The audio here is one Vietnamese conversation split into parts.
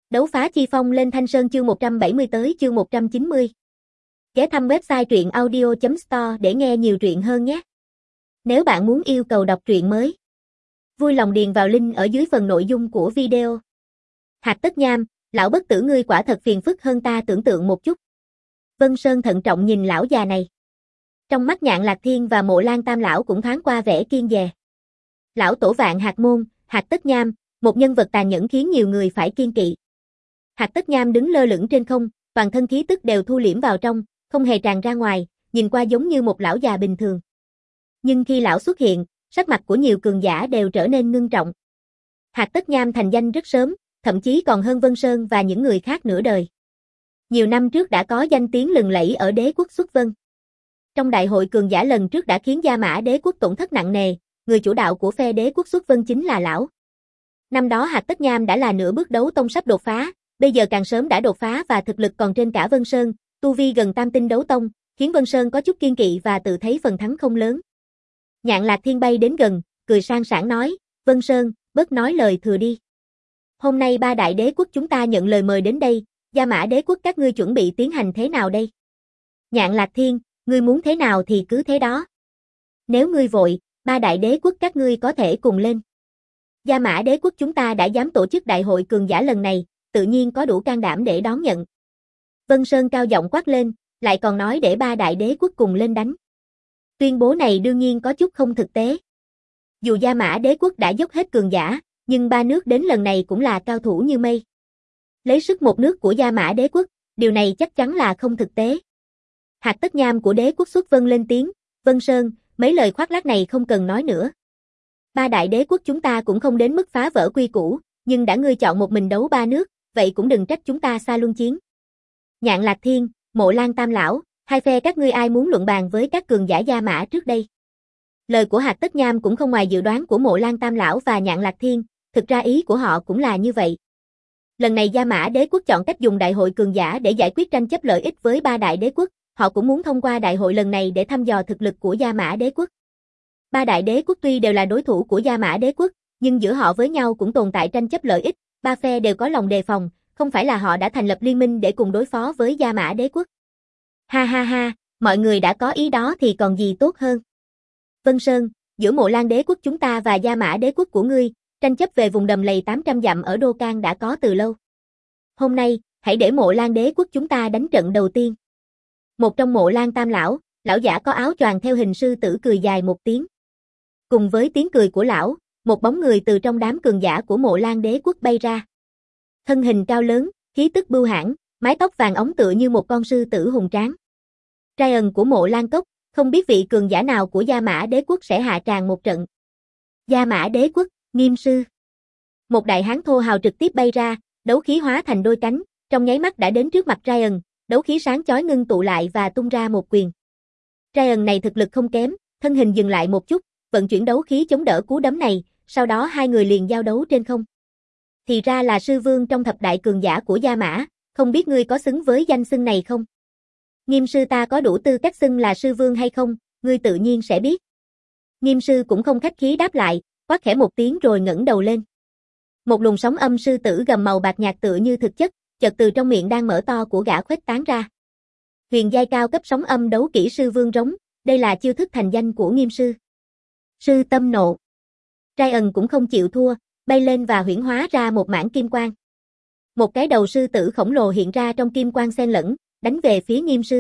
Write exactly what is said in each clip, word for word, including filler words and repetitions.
Đấu phá chi phong lên Thanh Sơn chương một trăm bảy mươi tới chương một trăm chín mươi. Ghé thăm website truyện audio chấm store để nghe nhiều truyện hơn nhé. Nếu bạn muốn yêu cầu đọc truyện mới, vui lòng điền vào link ở dưới phần nội dung của video. Hạc Tất Nham, lão bất tử ngươi quả thật phiền phức hơn ta tưởng tượng một chút. Vân Sơn thận trọng nhìn lão già này. Trong mắt Nhạn Lạc Thiên và Mộ Lan Tam lão cũng thoáng qua vẻ kiêng dè. Lão tổ vạn Hạc môn, Hạc Tất Nham, một nhân vật tàn nhẫn khiến nhiều người phải kiêng kỵ. Hạc Tất Nham đứng lơ lửng trên không, toàn thân khí tức đều thu liễm vào trong, không hề tràn ra ngoài, nhìn qua giống như một lão già bình thường. Nhưng khi lão xuất hiện, sắc mặt của nhiều cường giả đều trở nên ngưng trọng. Hạc Tất Nham thành danh rất sớm, thậm chí còn hơn Vân Sơn và những người khác nửa đời. Nhiều năm trước đã có danh tiếng lừng lẫy ở đế quốc Xuất Vân. Trong đại hội cường giả lần trước đã khiến Gia Mã đế quốc tổn thất nặng nề, người chủ đạo của phe đế quốc Xuất Vân chính là lão. Năm đó Hạc Tất Nham đã là nửa bước đấu tông sắp đột phá, bây giờ càng sớm đã đột phá và thực lực còn trên cả Vân Sơn, tu vi gần tam tinh đấu tông, khiến Vân Sơn có chút kiêng kỵ và tự thấy phần thắng không lớn. Nhạn Lạc Thiên bay đến gần, cười sang sảng nói, Vân Sơn, bớt nói lời thừa đi. Hôm nay ba đại đế quốc chúng ta nhận lời mời đến đây, Gia Mã đế quốc các ngươi chuẩn bị tiến hành thế nào đây? Nhạn Lạc Thiên, ngươi muốn thế nào thì cứ thế đó. Nếu ngươi vội, ba đại đế quốc các ngươi có thể cùng lên. Gia Mã đế quốc chúng ta đã dám tổ chức đại hội cường giả lần này, tự nhiên có đủ can đảm để đón nhận. Vân Sơn cao giọng quát lên, lại còn nói để ba đại đế quốc cùng lên đánh. Tuyên bố này đương nhiên có chút không thực tế. Dù Gia Mã đế quốc đã dốc hết cường giả, nhưng ba nước đến lần này cũng là cao thủ như mây. Lấy sức một nước của Gia Mã đế quốc, điều này chắc chắn là không thực tế. Hạc Tất Nham của đế quốc Xuất Vân lên tiếng, Vân Sơn, mấy lời khoác lác này không cần nói nữa. Ba đại đế quốc chúng ta cũng không đến mức phá vỡ quy củ, nhưng đã ngươi chọn một mình đấu ba nước, vậy cũng đừng trách chúng ta xa luân chiến. Nhạn Lạc Thiên, Mộ Lan Tam lão, hai phe các ngươi ai muốn luận bàn với các cường giả Gia Mã trước đây? Lời của Hạc Tất Nham cũng không ngoài dự đoán của Mộ Lan Tam lão và Nhạn Lạc Thiên, thực ra ý của họ cũng là như vậy. Lần này Gia Mã đế quốc chọn cách dùng đại hội cường giả để giải quyết tranh chấp lợi ích với ba đại đế quốc, họ cũng muốn thông qua đại hội lần này để thăm dò thực lực của Gia Mã đế quốc. Ba đại đế quốc tuy đều là đối thủ của Gia Mã đế quốc, nhưng giữa họ với nhau cũng tồn tại tranh chấp lợi ích, ba phe đều có lòng đề phòng, không phải là họ đã thành lập liên minh để cùng đối phó với Gia Mã đế quốc. Ha ha ha, mọi người đã có ý đó thì còn gì tốt hơn. Vân Sơn, giữa Mộ Lan đế quốc chúng ta và Gia Mã đế quốc của ngươi, tranh chấp về vùng đầm lầy tám trăm dặm ở Đô Can đã có từ lâu. Hôm nay, hãy để Mộ Lan đế quốc chúng ta đánh trận đầu tiên. Một trong Mộ Lan Tam lão, lão giả có áo choàng theo hình sư tử cười dài một tiếng. Cùng với tiếng cười của lão, một bóng người từ trong đám cường giả của Mộ Lan đế quốc bay ra. Thân hình cao lớn, khí tức bưu hãn, mái tóc vàng óng tựa như một con sư tử hùng tráng. Ryan của Mộ Lan cốc, không biết vị cường giả nào của Gia Mã đế quốc sẽ hạ tràng một trận. Gia Mã đế quốc, Nghiêm sư. Một đại hán thô hào trực tiếp bay ra, đấu khí hóa thành đôi cánh, trong nháy mắt đã đến trước mặt Ryan, đấu khí sáng chói ngưng tụ lại và tung ra một quyền. Ryan này thực lực không kém, thân hình dừng lại một chút, vận chuyển đấu khí chống đỡ cú đấm này, sau đó hai người liền giao đấu trên không. Thì ra là sư vương trong thập đại cường giả của Gia Mã, không biết ngươi có xứng với danh xưng này không? Nghiêm sư ta có đủ tư cách xưng là sư vương hay không, ngươi tự nhiên sẽ biết. Nghiêm sư cũng không khách khí đáp lại, quát khẽ một tiếng rồi ngẩng đầu lên. Một luồng sóng âm sư tử gầm màu bạc nhạt tựa như thực chất, chợt từ trong miệng đang mở to của gã khuếch tán ra. Huyền giai cao cấp sóng âm đấu kỹ sư vương rống, đây là chiêu thức thành danh của Nghiêm sư. Sư tâm nộ. Ryan cũng không chịu thua, bay lên và huyễn hóa ra một mảng kim quang. Một cái đầu sư tử khổng lồ hiện ra trong kim quang xen lẫn, đánh về phía Nghiêm sư.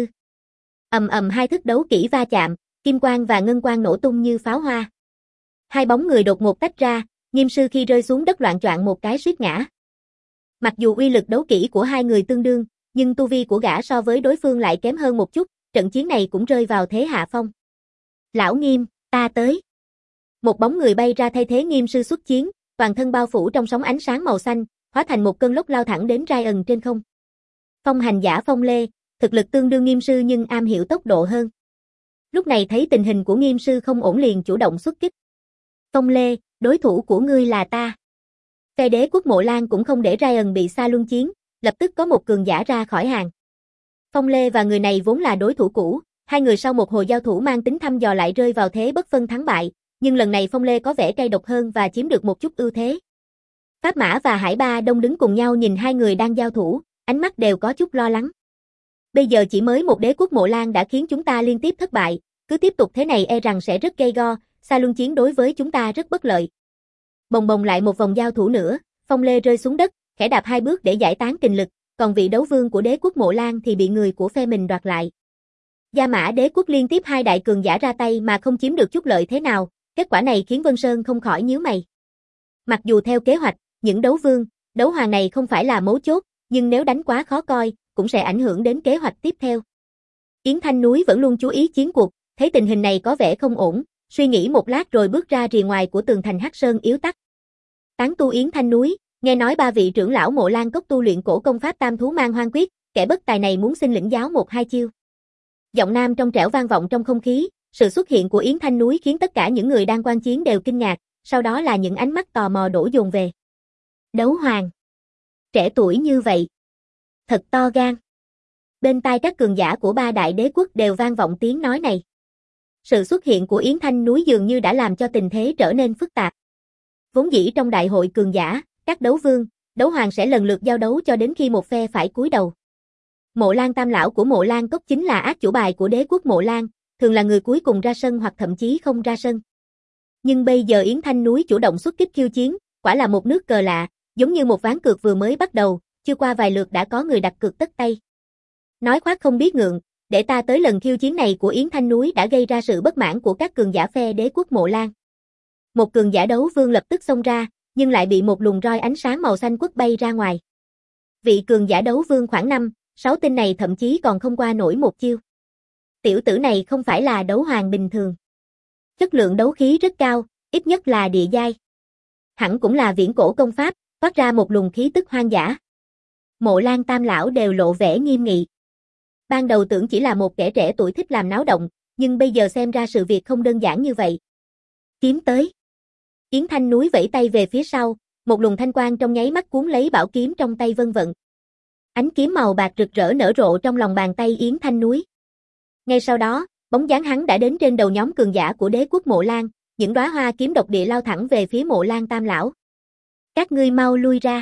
Ầm ầm hai thức đấu kỹ va chạm, kim quang và ngân quang nổ tung như pháo hoa. Hai bóng người đột ngột tách ra, Nghiêm sư khi rơi xuống đất loạng choạng một cái suýt ngã. Mặc dù uy lực đấu kỹ của hai người tương đương, nhưng tu vi của gã so với đối phương lại kém hơn một chút, trận chiến này cũng rơi vào thế hạ phong. Lão Nghiêm, ta tới. Một bóng người bay ra thay thế Nghiêm sư xuất chiến, toàn thân bao phủ trong sóng ánh sáng màu xanh, hóa thành một cơn lốc lao thẳng đến Ryan trên không. Phong hành giả Phong Lê, thực lực tương đương Nghiêm sư nhưng am hiểu tốc độ hơn. Lúc này thấy tình hình của Nghiêm sư không ổn liền chủ động xuất kích. Phong Lê, đối thủ của ngươi là ta. Phe đế quốc Mộ Lan cũng không để Ryan bị xa luân chiến, lập tức có một cường giả ra khỏi hàng. Phong Lê và người này vốn là đối thủ cũ, hai người sau một hồi giao thủ mang tính thăm dò lại rơi vào thế bất phân thắng bại, nhưng lần này Phong Lê có vẻ cay độc hơn và chiếm được một chút ưu thế. Pháp Mã và Hải Ba Đông đứng cùng nhau nhìn hai người đang giao thủ, ánh mắt đều có chút lo lắng. Bây giờ chỉ mới một đế quốc Mộ Lan đã khiến chúng ta liên tiếp thất bại, cứ tiếp tục thế này e rằng sẽ rất gay go, xa luân chiến đối với chúng ta rất bất lợi. Bồng bồng lại một vòng giao thủ nữa, Phong Lê rơi xuống đất, khẽ đạp hai bước để giải tán kình lực, còn vị đấu vương của đế quốc Mộ Lan thì bị người của phe mình đoạt lại. Gia Mã đế quốc liên tiếp hai đại cường giả ra tay mà không chiếm được chút lợi thế nào, kết quả này khiến Vân Sơn không khỏi nhíu mày. Mặc dù theo kế hoạch, những đấu vương, đấu hoàng này không phải là mấu chốt, nhưng nếu đánh quá khó coi, cũng sẽ ảnh hưởng đến kế hoạch tiếp theo. Yến Thanh Núi vẫn luôn chú ý chiến cuộc, thấy tình hình này có vẻ không ổn, suy nghĩ một lát rồi bước ra rìa ngoài của tường thành Hắc Sơn yếu tắc. Tán tu Yến Thanh Núi, nghe nói ba vị trưởng lão Mộ Lan cốc tu luyện cổ công pháp Tam Thú Mang Hoang Quyết, kẻ bất tài này muốn xin lĩnh giáo một hai chiêu. Giọng nam trong trẻo vang vọng trong không khí, sự xuất hiện của Yến Thanh Núi khiến tất cả những người đang quan chiến đều kinh ngạc, sau đó là những ánh mắt tò mò đổ dồn về. Đấu hoàng. Trẻ tuổi như vậy. Thật to gan. Bên tai các cường giả của ba đại đế quốc đều vang vọng tiếng nói này. Sự xuất hiện của Yến Thanh Núi dường như đã làm cho tình thế trở nên phức tạp. Vốn dĩ trong đại hội cường giả, các đấu vương, đấu hoàng sẽ lần lượt giao đấu cho đến khi một phe phải cúi đầu. Mộ Lan Tam lão của Mộ Lan cốc chính là át chủ bài của đế quốc Mộ Lan, thường là người cuối cùng ra sân hoặc thậm chí không ra sân. Nhưng bây giờ Yến Thanh Núi chủ động xuất kích khiêu chiến, quả là một nước cờ lạ, giống như một ván cược vừa mới bắt đầu, chưa qua vài lượt đã có người đặt cược tất tay. Nói khoác không biết ngượng, để ta tới lần khiêu chiến này của Yến Thanh Núi đã gây ra sự bất mãn của các cường giả phe đế quốc Mộ Lan. Một cường giả đấu vương lập tức xông ra, nhưng lại bị một luồng roi ánh sáng màu xanh quất bay ra ngoài. Vị cường giả đấu vương khoảng năm, sáu tinh này thậm chí còn không qua nổi một chiêu. Tiểu tử này không phải là đấu hoàng bình thường. Chất lượng đấu khí rất cao, ít nhất là địa giai. Hẳn cũng là viễn cổ công pháp, phát ra một luồng khí tức hoang dã. Mộ Lan Tam lão đều lộ vẻ nghiêm nghị. Ban đầu tưởng chỉ là một kẻ trẻ tuổi thích làm náo động, nhưng bây giờ xem ra sự việc không đơn giản như vậy. Kiếm tới. Yến Thanh Núi vẫy tay về phía sau, một luồng thanh quang trong nháy mắt cuốn lấy bảo kiếm trong tay vân vận. Ánh kiếm màu bạc rực rỡ nở rộ trong lòng bàn tay Yến Thanh Núi. Ngay sau đó, bóng dáng hắn đã đến trên đầu nhóm cường giả của đế quốc Mộ Lan, những đóa hoa kiếm độc địa lao thẳng về phía Mộ Lan Tam lão. Các ngươi mau lui ra.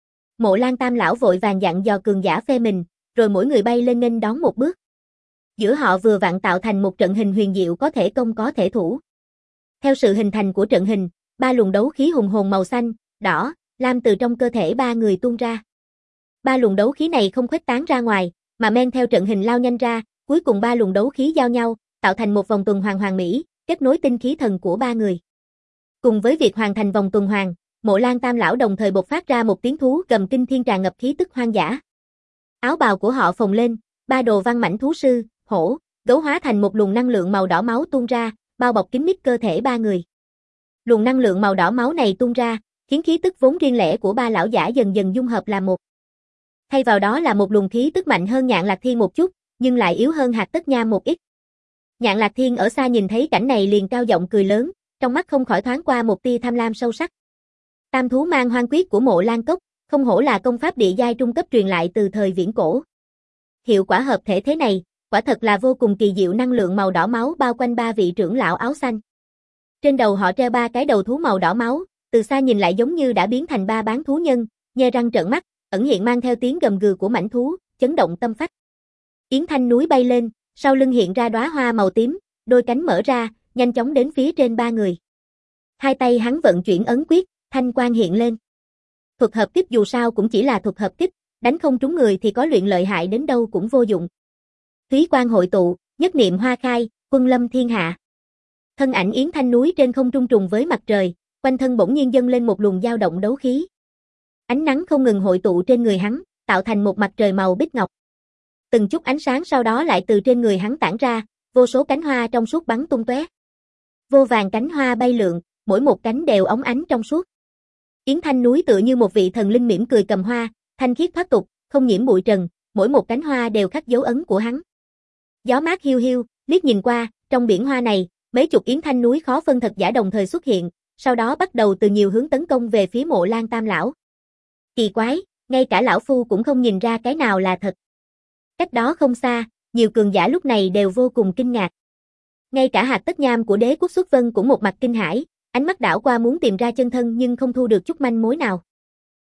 Mộ Lan Tam lão vội vàng dặn dò cường giả phe mình, rồi mỗi người bay lên nghênh đón một bước. Giữa họ vừa vặn tạo thành một trận hình huyền diệu có thể công có thể thủ. Theo sự hình thành của trận hình, ba luồng đấu khí hùng hồn màu xanh, đỏ, lam từ trong cơ thể ba người tuôn ra. Ba luồng đấu khí này không khuếch tán ra ngoài, mà men theo trận hình lao nhanh ra, cuối cùng ba luồng đấu khí giao nhau, tạo thành một vòng tuần hoàn hoàn mỹ, kết nối tinh khí thần của ba người. Cùng với việc hoàn thành vòng tuần hoàn, Mộ Lan Tam lão đồng thời bộc phát ra một tiếng thú gầm kinh thiên tràn ngập khí tức hoang dã. Áo bào của họ phồng lên, ba đồ văn mãnh thú sư, hổ, gấu hóa thành một luồng năng lượng màu đỏ máu tuôn ra, bao bọc kín mít cơ thể ba người. Luồng năng lượng màu đỏ máu này tuôn ra, khiến khí tức vốn riêng lẻ của ba lão giả dần dần dung hợp làm một. Thay vào đó là một luồng khí tức mạnh hơn Nhạn Lạc Thiên một chút, nhưng lại yếu hơn Hạc Tất Nham một ít. Nhạn Lạc Thiên ở xa nhìn thấy cảnh này liền cao giọng cười lớn, trong mắt không khỏi thoáng qua một tia tham lam sâu sắc. Tam Thú Mang Hoang Quyết của Mộ Lan cốc, không hổ là công pháp địa giai trung cấp truyền lại từ thời viễn cổ. Hiệu quả hợp thể thế này, quả thật là vô cùng kỳ diệu, năng lượng màu đỏ máu bao quanh ba vị trưởng lão áo xanh. Trên đầu họ treo ba cái đầu thú màu đỏ máu, từ xa nhìn lại giống như đã biến thành ba bán thú nhân, nhe răng trợn mắt, ẩn hiện mang theo tiếng gầm gừ của mãnh thú, chấn động tâm phách. Yến Thanh Núi bay lên, sau lưng hiện ra đóa hoa màu tím, đôi cánh mở ra, nhanh chóng đến phía trên ba người. Hai tay hắn vận chuyển ấn quyết, thanh quang hiện lên. Thuật hợp kích dù sao cũng chỉ là thuật hợp kích, đánh không trúng người thì có luyện lợi hại đến đâu cũng vô dụng. Thúy quang hội tụ, nhất niệm hoa khai, quân lâm thiên hạ. Thân ảnh Yến Thanh Núi trên không trung trùng với mặt trời, quanh thân bỗng nhiên dâng lên một luồng dao động đấu khí. Ánh nắng không ngừng hội tụ trên người hắn, tạo thành một mặt trời màu bích ngọc. Từng chút ánh sáng sau đó lại từ trên người hắn tản ra, vô số cánh hoa trong suốt bắn tung tóe. Vô vàng cánh hoa bay lượn, mỗi một cánh đều óng ánh trong suốt. Yến Thanh Núi tựa như một vị thần linh mỉm cười cầm hoa, thanh khiết thoát tục, không nhiễm bụi trần, mỗi một cánh hoa đều khắc dấu ấn của hắn. Gió mát hiu hiu, liếc nhìn qua, trong biển hoa này, mấy chục Yến Thanh Núi khó phân thật giả đồng thời xuất hiện, sau đó bắt đầu từ nhiều hướng tấn công về phía Mộ Lan Tam lão. Kỳ quái, ngay cả lão phu cũng không nhìn ra cái nào là thật. Cách đó không xa, nhiều cường giả lúc này đều vô cùng kinh ngạc. Ngay cả Hạc Tất Nham của đế quốc Xuất Vân cũng một mặt kinh hãi, ánh mắt đảo qua muốn tìm ra chân thân nhưng không thu được chút manh mối nào.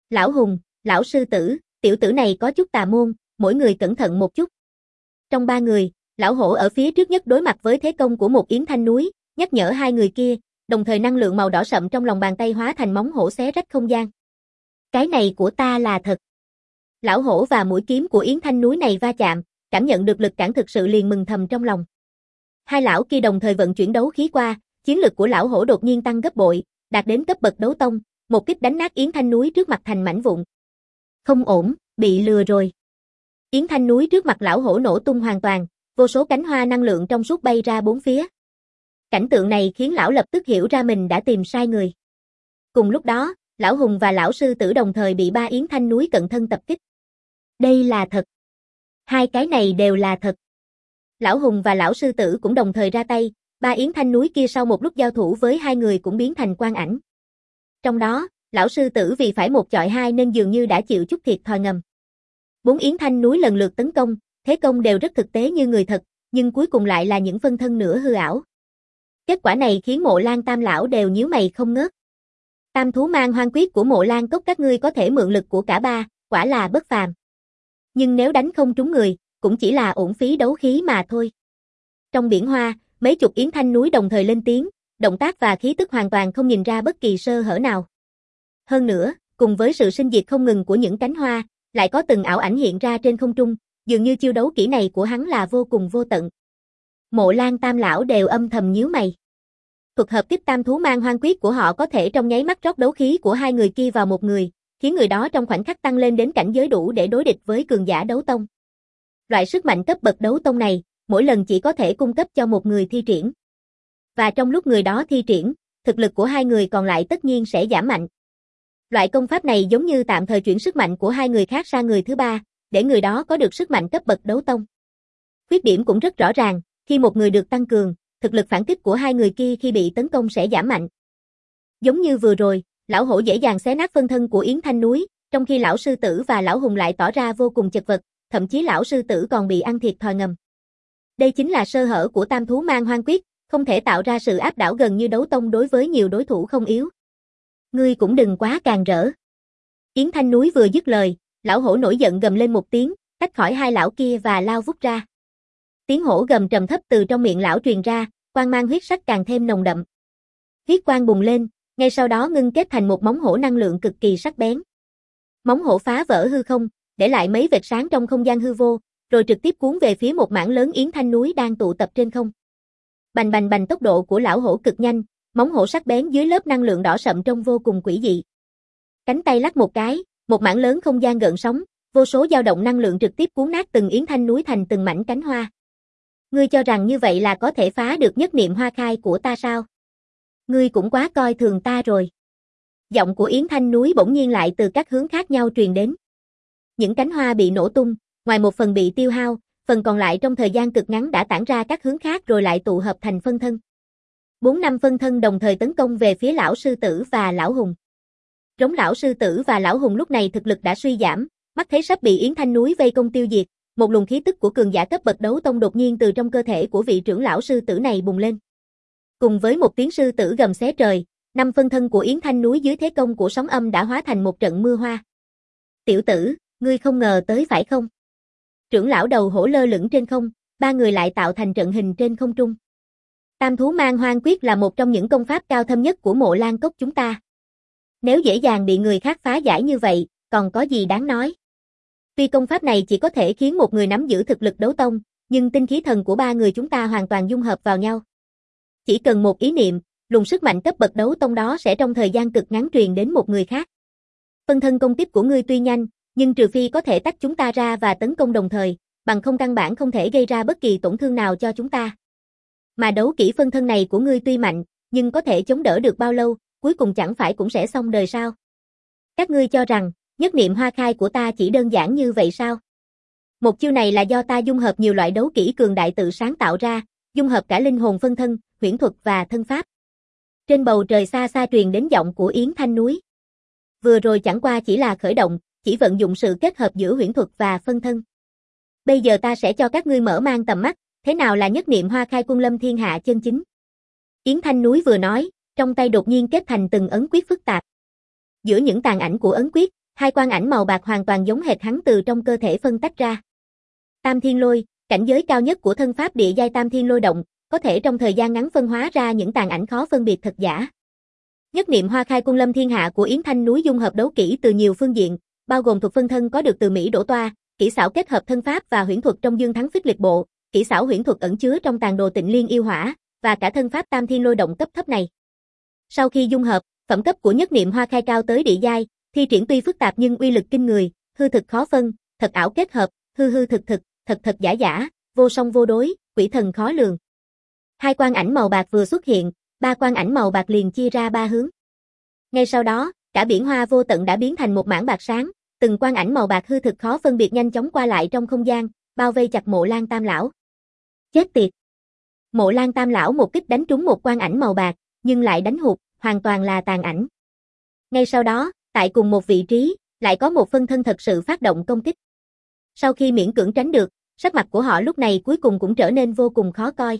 Lão Hùng, lão sư tử, tiểu tử này có chút tà môn, mỗi người cẩn thận một chút. Trong ba người, lão hổ ở phía trước nhất đối mặt với thế công của một yến thanh núi, nhắc nhở hai người kia, đồng thời năng lượng màu đỏ sậm trong lòng bàn tay hóa thành móng hổ xé rách không gian. Cái này của ta là thật. Lão hổ và mũi kiếm của yến thanh núi này va chạm, cảm nhận được lực cản thực sự liền mừng thầm trong lòng. Hai lão kia đồng thời vận chuyển đấu khí qua, chiến lực của lão hổ đột nhiên tăng gấp bội, đạt đến cấp bậc đấu tông, một kích đánh nát yến thanh núi trước mặt thành mảnh vụn. Không ổn, bị lừa rồi. Yến thanh núi trước mặt lão hổ nổ tung hoàn toàn, vô số cánh hoa năng lượng trong suốt bay ra bốn phía. Cảnh tượng này khiến lão lập tức hiểu ra mình đã tìm sai người. Cùng lúc đó, lão Hùng và lão sư tử đồng thời bị ba yến thanh núi cận thân tập kích. Đây là thật. Hai cái này đều là thật. Lão Hùng và lão sư tử cũng đồng thời ra tay, ba yến thanh núi kia sau một lúc giao thủ với hai người cũng biến thành quang ảnh. Trong đó, lão sư tử vì phải một chọi hai nên dường như đã chịu chút thiệt thòi ngầm. Bốn yến thanh núi lần lượt tấn công, thế công đều rất thực tế như người thật, nhưng cuối cùng lại là những phân thân nửa hư ảo. Kết quả này khiến Mộ Lan Tam lão đều nhíu mày không ngớt. Tam thú mang hoang quyết của Mộ Lan cốc các ngươi có thể mượn lực của cả ba, quả là bất phàm. Nhưng nếu đánh không trúng người, cũng chỉ là uổng phí đấu khí mà thôi. Trong biển hoa, mấy chục yến thanh núi đồng thời lên tiếng, động tác và khí tức hoàn toàn không nhìn ra bất kỳ sơ hở nào. Hơn nữa, cùng với sự sinh diệt không ngừng của những cánh hoa, lại có từng ảo ảnh hiện ra trên không trung, dường như chiêu đấu kỹ này của hắn là vô cùng vô tận. Mộ Lan Tam lão đều âm thầm nhíu mày. Thuật hợp kích tam thú mang hoang quyết của họ có thể trong nháy mắt rót đấu khí của hai người kia vào một người, khiến người đó trong khoảnh khắc tăng lên đến cảnh giới đủ để đối địch với cường giả đấu tông. Loại sức mạnh cấp bậc đấu tông này, mỗi lần chỉ có thể cung cấp cho một người thi triển. Và trong lúc người đó thi triển, thực lực của hai người còn lại tất nhiên sẽ giảm mạnh. Loại công pháp này giống như tạm thời chuyển sức mạnh của hai người khác sang người thứ ba, để người đó có được sức mạnh cấp bậc đấu tông. Khuyết điểm cũng rất rõ ràng, khi một người được tăng cường, thực lực phản kích của hai người kia khi bị tấn công sẽ giảm mạnh. Giống như vừa rồi, lão hổ dễ dàng xé nát phân thân của yến thanh núi, trong khi lão sư tử và lão hùng lại tỏ ra vô cùng chật vật, thậm chí lão sư tử còn bị ăn thiệt thòi ngầm. Đây chính là sơ hở của tam thú mang hoang quyết, không thể tạo ra sự áp đảo gần như đấu tông đối với nhiều đối thủ không yếu. Ngươi cũng đừng quá càng rỡ. Yến thanh núi vừa dứt lời, lão hổ nổi giận gầm lên một tiếng, tách khỏi hai lão kia và lao vút ra. Tiếng hổ gầm trầm thấp từ trong miệng lão truyền ra, quang mang huyết sắc càng thêm nồng đậm. Huyết quang bùng lên, ngay sau đó ngưng kết thành một móng hổ năng lượng cực kỳ sắc bén. Móng hổ phá vỡ hư không, để lại mấy vệt sáng trong không gian hư vô, rồi trực tiếp cuốn về phía một mảng lớn yến thanh núi đang tụ tập trên không. Bành bành bành, tốc độ của lão hổ cực nhanh, móng hổ sắc bén dưới lớp năng lượng đỏ sậm trông vô cùng quỷ dị. Cánh tay lắc một cái, một mảng lớn không gian gợn sóng, vô số dao động năng lượng trực tiếp cuốn nát từng yến thanh núi thành từng mảnh cánh hoa. Ngươi cho rằng như vậy là có thể phá được nhất niệm hoa khai của ta sao? Ngươi cũng quá coi thường ta rồi. Giọng của yến thanh núi bỗng nhiên lại từ các hướng khác nhau truyền đến. Những cánh hoa bị nổ tung, ngoài một phần bị tiêu hao, phần còn lại trong thời gian cực ngắn đã tản ra các hướng khác rồi lại tụ hợp thành phân thân. Bốn năm phân thân đồng thời tấn công về phía lão sư tử và lão hùng. Rống lão sư tử và lão hùng lúc này thực lực đã suy giảm, mắt thấy sắp bị yến thanh núi vây công tiêu diệt, một luồng khí tức của cường giả cấp bậc đấu tông đột nhiên từ trong cơ thể của vị trưởng lão sư tử này bùng lên. Cùng với một tiếng sư tử gầm xé trời, năm phân thân của yến thanh núi dưới thế công của sóng âm đã hóa thành một trận mưa hoa. Tiểu tử, ngươi không ngờ tới phải không? Trưởng lão đầu hổ lơ lửng trên không, ba người lại tạo thành trận hình trên không trung. Tam thú mang hoang quyết là một trong những công pháp cao thâm nhất của Mộ Lan cốc chúng ta. Nếu dễ dàng bị người khác phá giải như vậy, còn có gì đáng nói? Tuy công pháp này chỉ có thể khiến một người nắm giữ thực lực đấu tông, nhưng tinh khí thần của ba người chúng ta hoàn toàn dung hợp vào nhau. Chỉ cần một ý niệm, luồng sức mạnh cấp bậc đấu tông đó sẽ trong thời gian cực ngắn truyền đến một người khác. Phân thân công kích của ngươi tuy nhanh, nhưng trừ phi có thể tách chúng ta ra và tấn công đồng thời, bằng không căn bản không thể gây ra bất kỳ tổn thương nào cho chúng ta. Mà đấu kỹ phân thân này của ngươi tuy mạnh, nhưng có thể chống đỡ được bao lâu, cuối cùng chẳng phải cũng sẽ xong đời sao? Các ngươi cho rằng, nhất niệm hoa khai của ta chỉ đơn giản như vậy sao? Một chiêu này là do ta dung hợp nhiều loại đấu kỹ cường đại tự sáng tạo ra, dung hợp cả linh hồn phân thân, huyễn thuật và thân pháp. Trên bầu trời xa xa truyền đến giọng của Yến Thanh núi. Vừa rồi chẳng qua chỉ là khởi động, chỉ vận dụng sự kết hợp giữa huyễn thuật và phân thân. Bây giờ ta sẽ cho các ngươi mở mang tầm mắt, thế nào là nhất niệm hoa khai quân lâm thiên hạ chân chính. Yến Thanh núi vừa nói, trong tay đột nhiên kết thành từng ấn quyết phức tạp. Giữa những tàn ảnh của ấn quyết, Hai quang ảnh màu bạc hoàn toàn giống hệt hắn từ trong cơ thể phân tách ra. Tam Thiên Lôi, cảnh giới cao nhất của thân pháp địa giai Tam Thiên Lôi động, có thể trong thời gian ngắn phân hóa ra những tàn ảnh khó phân biệt thật giả. Nhất niệm hoa khai quân lâm thiên hạ của Yến Thanh núi dung hợp đấu kỹ từ nhiều phương diện, bao gồm thuật phân thân có được từ Mỹ Đỗ Toa, kỹ xảo kết hợp thân pháp và huyễn thuật trong Dương Thắng Phích Lịch Bộ, kỹ xảo huyễn thuật ẩn chứa trong tàn đồ Tịnh Liên yêu hỏa, và cả thân pháp Tam Thiên Lôi động cấp thấp này. Sau khi dung hợp, phẩm cấp của nhất niệm hoa khai cao tới địa giai, thi triển tuy phức tạp nhưng uy lực kinh người, hư thực khó phân, thật ảo kết hợp, hư hư thực thực, thật thật giả giả, vô song vô đối, quỷ thần khó lường. Hai quang ảnh màu bạc vừa xuất hiện, ba quang ảnh màu bạc liền chia ra ba hướng. Ngay sau đó, cả biển hoa vô tận đã biến thành một mảng bạc sáng, từng quang ảnh màu bạc hư thực khó phân biệt nhanh chóng qua lại trong không gian, bao vây chặt Mộ Lan Tam lão. Chết tiệt! Mộ Lan Tam lão một kích đánh trúng một quang ảnh màu bạc, nhưng lại đánh hụt, hoàn toàn là tàn ảnh. Ngay sau đó, tại cùng một vị trí, lại có một phân thân thật sự phát động công kích. Sau khi miễn cưỡng tránh được, sắc mặt của họ lúc này cuối cùng cũng trở nên vô cùng khó coi.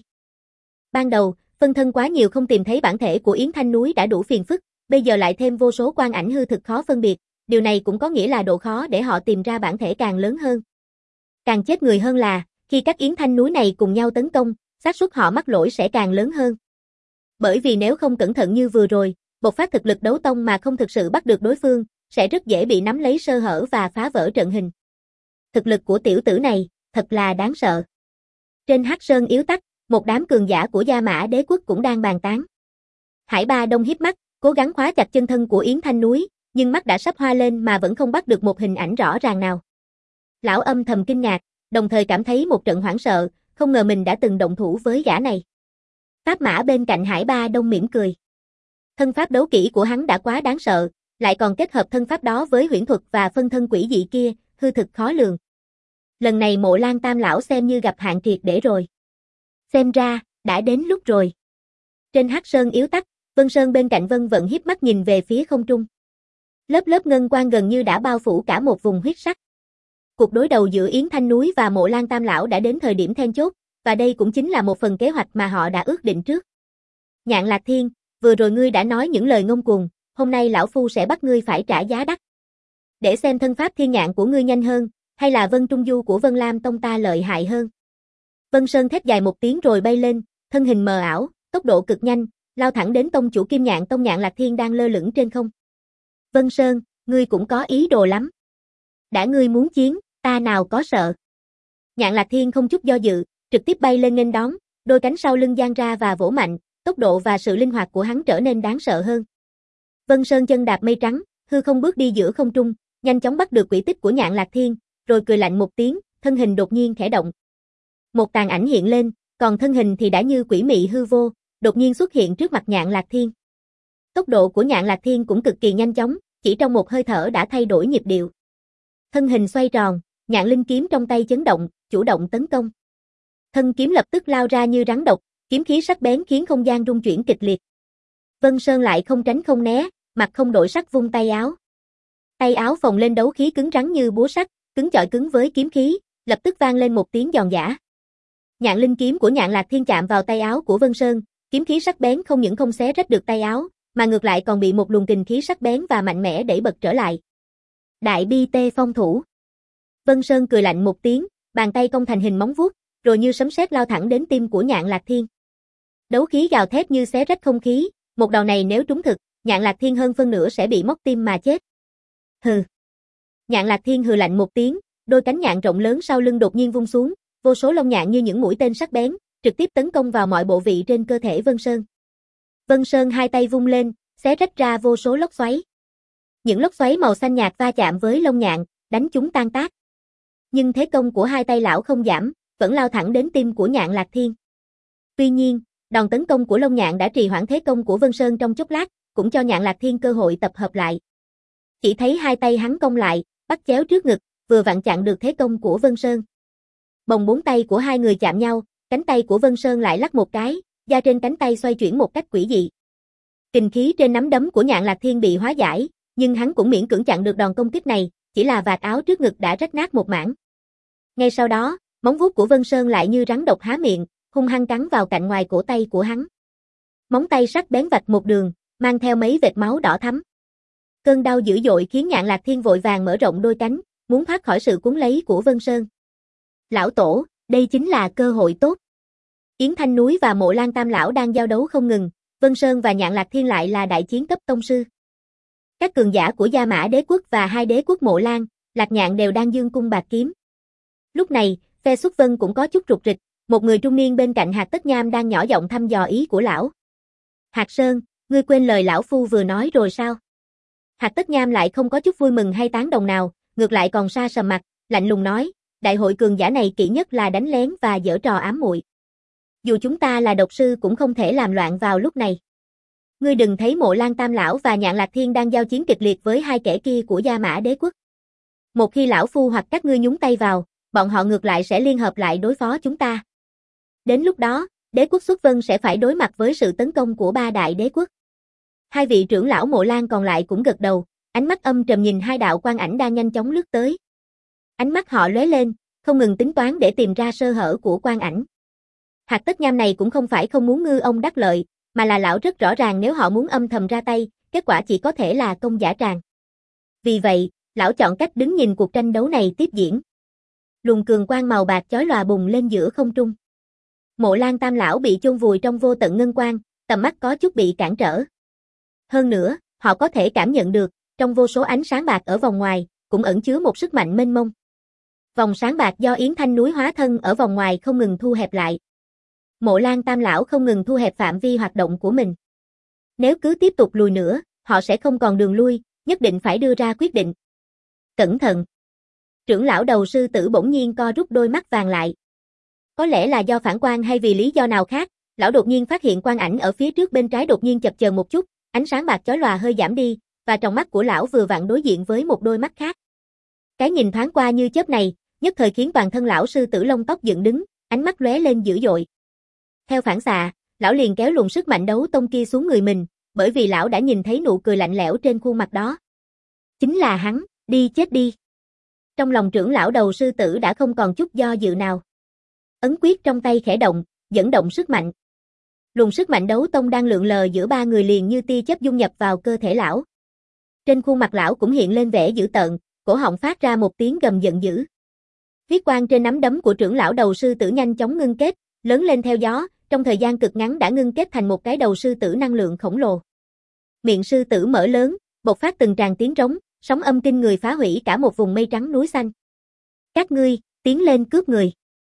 Ban đầu, phân thân quá nhiều không tìm thấy bản thể của Yến Thanh núi đã đủ phiền phức, bây giờ lại thêm vô số quang ảnh hư thực khó phân biệt, điều này cũng có nghĩa là độ khó để họ tìm ra bản thể càng lớn hơn. Càng chết người hơn là, khi các Yến Thanh núi này cùng nhau tấn công, xác suất họ mắc lỗi sẽ càng lớn hơn. Bởi vì nếu không cẩn thận như vừa rồi, bộc phát thực lực đấu tông mà không thực sự bắt được đối phương, sẽ rất dễ bị nắm lấy sơ hở và phá vỡ trận hình. Thực lực của tiểu tử này, thật là đáng sợ. Trên Hắc Sơn yếu tắc, một đám cường giả của Gia Mã Đế quốc cũng đang bàn tán. Hải Ba Đông híp mắt, cố gắng khóa chặt chân thân của Yến Thanh núi, nhưng mắt đã sắp hoa lên mà vẫn không bắt được một hình ảnh rõ ràng nào. Lão âm thầm kinh ngạc, đồng thời cảm thấy một trận hoảng sợ, không ngờ mình đã từng động thủ với gã này. Pháp Mã bên cạnh Hải Ba Đông mỉm cười. Thân pháp đấu kỹ của hắn đã quá đáng sợ, lại còn kết hợp thân pháp đó với huyễn thuật và phân thân quỷ dị kia, hư thực khó lường. Lần này Mộ Lan Tam lão xem như gặp hạn triệt để rồi. Xem ra, đã đến lúc rồi. Trên Hắc Sơn yếu tắc, Vân Sơn bên cạnh Vân Vận híp mắt nhìn về phía không trung. Lớp lớp ngân quang gần như đã bao phủ cả một vùng huyết sắc. Cuộc đối đầu giữa Yến Thanh núi và Mộ Lan Tam lão đã đến thời điểm then chốt, và đây cũng chính là một phần kế hoạch mà họ đã ước định trước. Nhạn Lạc Thiên, vừa rồi ngươi đã nói những lời ngông cuồng, hôm nay lão phu sẽ bắt ngươi phải trả giá đắt. Để xem thân pháp thiên nhạn của ngươi nhanh hơn, hay là Vân Trung Du của Vân Lam tông ta lợi hại hơn. Vân Sơn thét dài một tiếng rồi bay lên, thân hình mờ ảo, tốc độ cực nhanh, lao thẳng đến tông chủ Kim Nhạn tông Nhạn Lạc Thiên đang lơ lửng trên không. Vân Sơn, ngươi cũng có ý đồ lắm. Đã ngươi muốn chiến, ta nào có sợ. Nhạn Lạc Thiên không chút do dự, trực tiếp bay lên nghênh đón, đôi cánh sau lưng dang ra và vỗ mạnh, tốc độ và sự linh hoạt của hắn trở nên đáng sợ hơn. Vân Sơn chân đạp mây trắng, hư không bước đi giữa không trung, nhanh chóng bắt được quỹ tích của Nhạn Lạc Thiên, rồi cười lạnh một tiếng, thân hình đột nhiên khẽ động. Một tàn ảnh hiện lên, còn thân hình thì đã như quỷ mị hư vô, đột nhiên xuất hiện trước mặt Nhạn Lạc Thiên. Tốc độ của Nhạn Lạc Thiên cũng cực kỳ nhanh chóng, chỉ trong một hơi thở đã thay đổi nhịp điệu. Thân hình xoay tròn, Nhạn Linh kiếm trong tay chấn động, chủ động tấn công. Thân kiếm lập tức lao ra như rắn độc, kiếm khí sắc bén khiến không gian rung chuyển kịch liệt. Vân Sơn lại không tránh không né, mặt không đổi sắc vung tay áo. Tay áo phồng lên đấu khí cứng rắn như búa sắt, cứng chọi cứng với kiếm khí, lập tức vang lên một tiếng giòn giã. Nhạn Linh kiếm của Nhạn Lạc Thiên chạm vào tay áo của Vân Sơn, kiếm khí sắc bén không những không xé rách được tay áo, mà ngược lại còn bị một luồng kình khí sắc bén và mạnh mẽ đẩy bật trở lại. Đại bi tê phong thủ. Vân Sơn cười lạnh một tiếng, bàn tay cong thành hình móng vuốt, rồi như sấm sét lao thẳng đến tim của Nhạn Lạc Thiên. Đấu khí gào thét như xé rách không khí, một đòn này nếu trúng thực, Nhạn Lạc Thiên hơn phân nửa sẽ bị móc tim mà chết. Hừ. Nhạn Lạc Thiên hừ lạnh một tiếng, đôi cánh nhạn rộng lớn sau lưng đột nhiên vung xuống, vô số lông nhạn như những mũi tên sắc bén, trực tiếp tấn công vào mọi bộ vị trên cơ thể Vân Sơn. Vân Sơn hai tay vung lên, xé rách ra vô số lốc xoáy. Những lốc xoáy màu xanh nhạt va chạm với lông nhạn, đánh chúng tan tác. Nhưng thế công của hai tay lão không giảm, vẫn lao thẳng đến tim của Nhạn Lạc Thiên. Tuy nhiên, đòn tấn công của lông nhạn đã trì hoãn thế công của Vân Sơn trong chốc lát, cũng cho Nhạn Lạc Thiên cơ hội tập hợp lại. Chỉ thấy hai tay hắn cong lại, bắt chéo trước ngực, vừa vặn chặn được thế công của Vân Sơn. Bồng bốn tay của hai người chạm nhau, cánh tay của Vân Sơn lại lắc một cái, da trên cánh tay xoay chuyển một cách quỷ dị. Kình khí trên nắm đấm của Nhạn Lạc Thiên bị hóa giải, nhưng hắn cũng miễn cưỡng chặn được đòn công kích này, chỉ là vạt áo trước ngực đã rách nát một mảng. Ngay sau đó, móng vuốt của Vân Sơn lại như rắn độc há miệng, hung hăng cắn vào cạnh ngoài cổ tay của hắn. Móng tay sắc bén vạch một đường, mang theo mấy vệt máu đỏ thắm. Cơn đau dữ dội khiến Nhạn Lạc Thiên vội vàng mở rộng đôi cánh, muốn thoát khỏi sự cuốn lấy của Vân Sơn. Lão tổ, đây chính là cơ hội tốt. Yến Thanh Núi và Mộ Lan Tam lão đang giao đấu không ngừng, Vân Sơn và Nhạn Lạc Thiên lại là đại chiến cấp tông sư. Các cường giả của Gia Mã Đế quốc và hai đế quốc Mộ Lan, Lạc Nhạn đều đang giương cung bạc kiếm. Lúc này, phe Xuất Vân cũng có chút rục rịch, một người trung niên bên cạnh Hạc Tất Nham đang nhỏ giọng thăm dò ý của lão. Hạc Sơn, ngươi quên lời lão phu vừa nói rồi sao? Hạc Tất Nham lại không có chút vui mừng hay tán đồng nào, ngược lại còn sa sầm mặt, lạnh lùng nói, đại hội cường giả này kỹ nhất là đánh lén và giở trò ám muội. Dù chúng ta là độc sư cũng không thể làm loạn vào lúc này. Ngươi đừng thấy Mộ Lan Tam lão và Nhạn Lạc Thiên đang giao chiến kịch liệt với hai kẻ kia của Gia Mã Đế quốc. Một khi lão phu hoặc các ngươi nhúng tay vào, bọn họ ngược lại sẽ liên hợp lại đối phó chúng ta. Đến lúc đó, đế quốc Xuất Vân sẽ phải đối mặt với sự tấn công của ba đại đế quốc. Hai vị trưởng lão Mộ Lan còn lại cũng gật đầu, ánh mắt âm trầm nhìn hai đạo quang ảnh đang nhanh chóng lướt tới. Ánh mắt họ lóe lên, không ngừng tính toán để tìm ra sơ hở của quang ảnh. Hạc Tất Nham này cũng không phải không muốn ngư ông đắc lợi, mà là lão rất rõ ràng nếu họ muốn âm thầm ra tay, kết quả chỉ có thể là công dã tràng. Vì vậy, lão chọn cách đứng nhìn cuộc tranh đấu này tiếp diễn. Luồng cường quang màu bạc chói lòa bùng lên giữa không trung. Mộ Lan Tam lão bị chôn vùi trong vô tận ngân quang, tầm mắt có chút bị cản trở. Hơn nữa, họ có thể cảm nhận được, trong vô số ánh sáng bạc ở vòng ngoài, cũng ẩn chứa một sức mạnh mênh mông. Vòng sáng bạc do Yến Thanh Núi hóa thân ở vòng ngoài không ngừng thu hẹp lại. Mộ Lan Tam lão không ngừng thu hẹp phạm vi hoạt động của mình. Nếu cứ tiếp tục lùi nữa, họ sẽ không còn đường lui, nhất định phải đưa ra quyết định. Cẩn thận! Trưởng lão đầu sư tử bỗng nhiên co rút đôi mắt vàng lại. Có lẽ là do phản quang hay vì lý do nào khác, lão đột nhiên phát hiện quang ảnh ở phía trước bên trái đột nhiên chập chờn một chút, ánh sáng bạc chói lòa hơi giảm đi, và trong mắt của lão vừa vặn đối diện với một đôi mắt khác. Cái nhìn thoáng qua như chớp này, nhất thời khiến toàn thân lão sư tử lông tóc dựng đứng, ánh mắt lóe lên dữ dội. Theo phản xạ, lão liền kéo luồng sức mạnh đấu tông kia xuống người mình, bởi vì lão đã nhìn thấy nụ cười lạnh lẽo trên khuôn mặt đó. Chính là hắn, đi chết đi. Trong lòng trưởng lão đầu sư tử đã không còn chút do dự nào. Ấn quyết trong tay khẽ động, dẫn động sức mạnh. Luồng sức mạnh đấu tông đang lượn lờ giữa ba người liền như tia chớp dung nhập vào cơ thể lão. Trên khuôn mặt lão cũng hiện lên vẻ dữ tợn, cổ họng phát ra một tiếng gầm giận dữ. Huyết quang trên nắm đấm của trưởng lão đầu sư tử nhanh chóng ngưng kết, lớn lên theo gió, trong thời gian cực ngắn đã ngưng kết thành một cái đầu sư tử năng lượng khổng lồ. Miệng sư tử mở lớn, bộc phát từng tràng tiếng trống, sóng âm kinh người phá hủy cả một vùng mây trắng núi xanh. Các ngươi, tiến lên cướp người.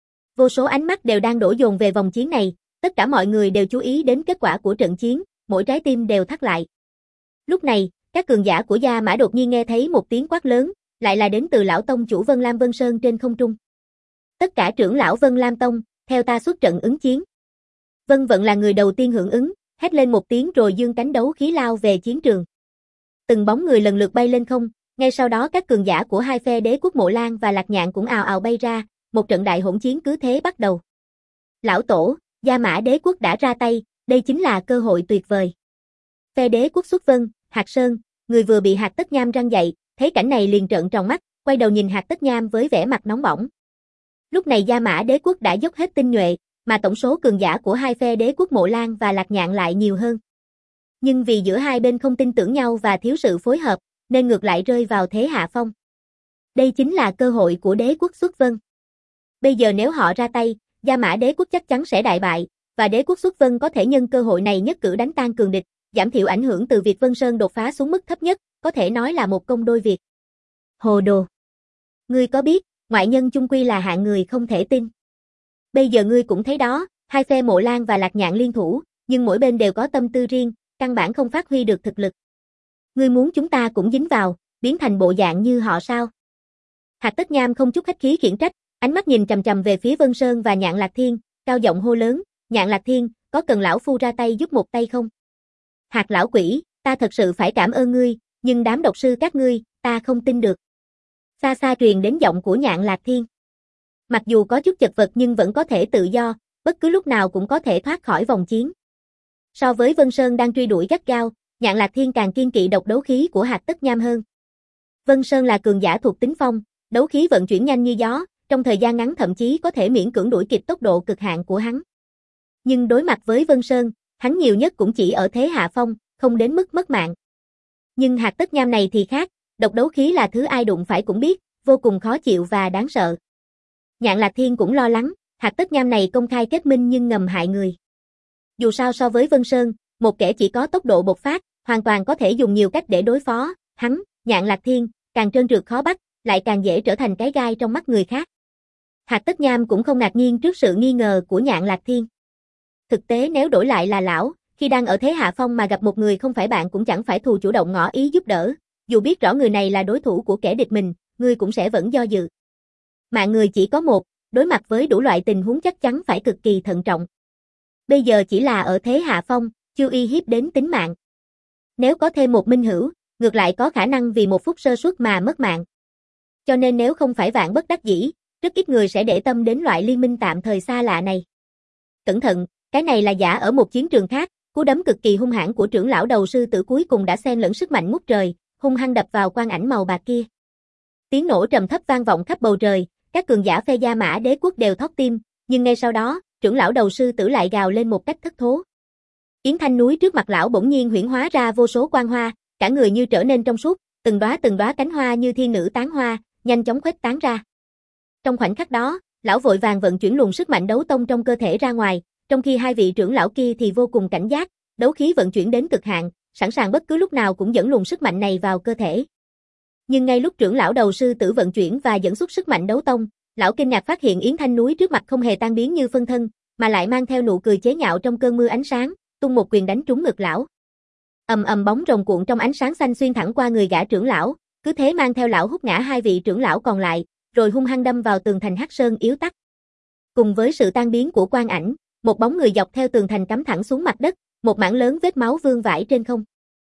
Vô số ánh mắt đều đang đổ dồn về vòng chiến này, tất cả mọi người đều chú ý đến kết quả của trận chiến, mỗi trái tim đều thắt lại. Lúc này, các cường giả của Gia Mã đột nhiên nghe thấy một tiếng quát lớn, lại là đến từ lão tông chủ Vân Lam Vân Sơn trên không trung. Tất cả trưởng lão Vân Lam Tông, theo ta xuất trận ứng chiến. Vân Vận là người đầu tiên hưởng ứng, hét lên một tiếng rồi dương cánh đấu khí lao về chiến trường. Từng bóng người lần lượt bay lên không, ngay sau đó các cường giả của hai phe đế quốc Mộ Lan và Lạc Nhạn cũng ào ào bay ra, một trận đại hỗn chiến cứ thế bắt đầu. Lão tổ, Gia Mã đế quốc đã ra tay, đây chính là cơ hội tuyệt vời. Phe đế quốc Xuất Vân, Hạc Sơn, người vừa bị Hạc Tất Nham răng dậy, thấy cảnh này liền trợn tròn mắt, quay đầu nhìn Hạc Tất Nham với vẻ mặt nóng bỏng. Lúc này Gia Mã đế quốc đã dốc hết tinh nhuệ, mà tổng số cường giả của hai phe đế quốc Mộ Lan và Lạc Nhạn lại nhiều hơn. Nhưng vì giữa hai bên không tin tưởng nhau và thiếu sự phối hợp, nên ngược lại rơi vào thế hạ phong. Đây chính là cơ hội của đế quốc Xuất Vân. Bây giờ nếu họ ra tay, Gia Mã đế quốc chắc chắn sẽ đại bại, và đế quốc Xuất Vân có thể nhân cơ hội này nhất cử đánh tan cường địch, giảm thiểu ảnh hưởng từ việc Vân Sơn đột phá xuống mức thấp nhất, có thể nói là một công đôi việc. Hồ đồ! Ngươi có biết, ngoại nhân chung quy là hạng người không thể tin. Bây giờ ngươi cũng thấy đó, hai phe Mộ Lan và Lạc Nhạn liên thủ, nhưng mỗi bên đều có tâm tư riêng, căn bản không phát huy được thực lực. Ngươi muốn chúng ta cũng dính vào, biến thành bộ dạng như họ sao? Hạc Tất Nham không chút khách khí khiển trách, ánh mắt nhìn chằm chằm về phía Vân Sơn và Nhạn Lạc Thiên, cao giọng hô lớn, Nhạn Lạc Thiên, có cần lão phu ra tay giúp một tay không? Hạc lão quỷ, ta thật sự phải cảm ơn ngươi, nhưng đám độc sư các ngươi, ta không tin được. Xa xa truyền đến giọng của Nhạn Lạc Thiên. Mặc dù có chút chật vật nhưng vẫn có thể tự do, bất cứ lúc nào cũng có thể thoát khỏi vòng chiến. So với Vân Sơn đang truy đuổi gắt gao, Nhạn Lạc Thiên càng kiên kỵ độc đấu khí của Hạc Tất Nham hơn. Vân Sơn là cường giả thuộc tính phong, đấu khí vận chuyển nhanh như gió, trong thời gian ngắn thậm chí có thể miễn cưỡng đuổi kịp tốc độ cực hạn của hắn. Nhưng đối mặt với Vân Sơn, hắn nhiều nhất cũng chỉ ở thế hạ phong, không đến mức mất mạng. Nhưng hạt tất nham này thì khác, độc đấu khí là thứ ai đụng phải cũng biết, vô cùng khó chịu và đáng sợ. Nhạn Lạc Thiên cũng lo lắng, hạt tất nham này công khai kết minh nhưng ngầm hại người. Dù sao so với Vân Sơn, một kẻ chỉ có tốc độ bộc phát, hoàn toàn có thể dùng nhiều cách để đối phó, hắn, Nhạn Lạc Thiên, càng trơn trượt khó bắt, lại càng dễ trở thành cái gai trong mắt người khác. Hạt tất nham cũng không ngạc nhiên trước sự nghi ngờ của Nhạn Lạc Thiên. Thực tế nếu đổi lại là lão, khi đang ở thế hạ phong mà gặp một người không phải bạn cũng chẳng phải thù chủ động ngỏ ý giúp đỡ, dù biết rõ người này là đối thủ của kẻ địch mình, ngươi cũng sẽ vẫn do dự. Mạng người chỉ có một, đối mặt với đủ loại tình huống chắc chắn phải cực kỳ thận trọng. Bây giờ chỉ là ở thế hạ phong, chưa uy hiếp đến tính mạng. Nếu có thêm một minh hữu, ngược lại có khả năng vì một phút sơ suất mà mất mạng. Cho nên nếu không phải vạn bất đắc dĩ, rất ít người sẽ để tâm đến loại liên minh tạm thời xa lạ này. Cẩn thận, cái này là giả ở một chiến trường khác, cú đấm cực kỳ hung hãn của trưởng lão đầu sư tử cuối cùng đã xen lẫn sức mạnh ngút trời, hung hăng đập vào quan ảnh màu bạc kia. Tiếng nổ trầm thấp vang vọng khắp bầu trời, các cường giả phe Gia Mã Đế quốc đều thót tim, nhưng ngay sau đó, trưởng lão đầu sư tử lại gào lên một cách thất thố. Yến Thanh núi trước mặt lão bỗng nhiên huyễn hóa ra vô số quang hoa, cả người như trở nên trong suốt, từng đóa từng đóa cánh hoa như thiên nữ tán hoa, nhanh chóng khuếch tán ra. Trong khoảnh khắc đó, lão vội vàng vận chuyển luồng sức mạnh đấu tông trong cơ thể ra ngoài, trong khi hai vị trưởng lão kia thì vô cùng cảnh giác, đấu khí vận chuyển đến cực hạn, sẵn sàng bất cứ lúc nào cũng dẫn luồng sức mạnh này vào cơ thể. Nhưng ngay lúc trưởng lão đầu sư tử vận chuyển và dẫn xuất sức mạnh đấu tông, lão kinh ngạc phát hiện Yến Thanh núi trước mặt không hề tan biến như phân thân, mà lại mang theo nụ cười chế nhạo trong cơn mưa ánh sáng, tung một quyền đánh trúng ngực lão. Ầm ầm bóng rồng cuộn trong ánh sáng xanh xuyên thẳng qua người gã trưởng lão, cứ thế mang theo lão hút ngã hai vị trưởng lão còn lại, rồi hung hăng đâm vào tường thành Hắc Sơn yếu tắc. Cùng với sự tan biến của quang ảnh, một bóng người dọc theo tường thành cắm thẳng xuống mặt đất, một mảng lớn vết máu vương vãi trên không.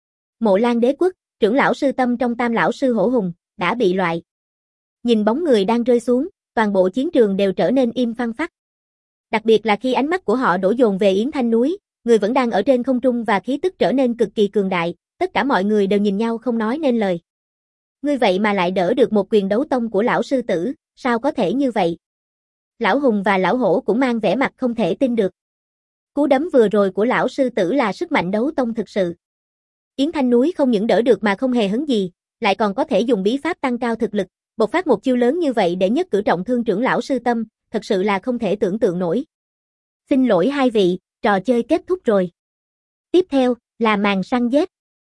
Mộ Lan Đế quốc, trưởng lão sư tâm trong Tam lão sư Hổ Hùng, đã bị loại. Nhìn bóng người đang rơi xuống, toàn bộ chiến trường đều trở nên im phăng phắc. Đặc biệt là khi ánh mắt của họ đổ dồn về Yến Thanh núi, người vẫn đang ở trên không trung và khí tức trở nên cực kỳ cường đại, tất cả mọi người đều nhìn nhau không nói nên lời. Ngươi vậy mà lại đỡ được một quyền đấu tông của lão sư tử, sao có thể như vậy? Lão Hùng và lão Hổ cũng mang vẻ mặt không thể tin được. Cú đấm vừa rồi của lão sư tử là sức mạnh đấu tông thực sự. Yến Thanh núi không những đỡ được mà không hề hấn gì, lại còn có thể dùng bí pháp tăng cao thực lực, bộc phát một chiêu lớn như vậy để nhất cử trọng thương trưởng lão sư tâm, thật sự là không thể tưởng tượng nổi. Xin lỗi hai vị, trò chơi kết thúc rồi. Tiếp theo, là màn săn giết.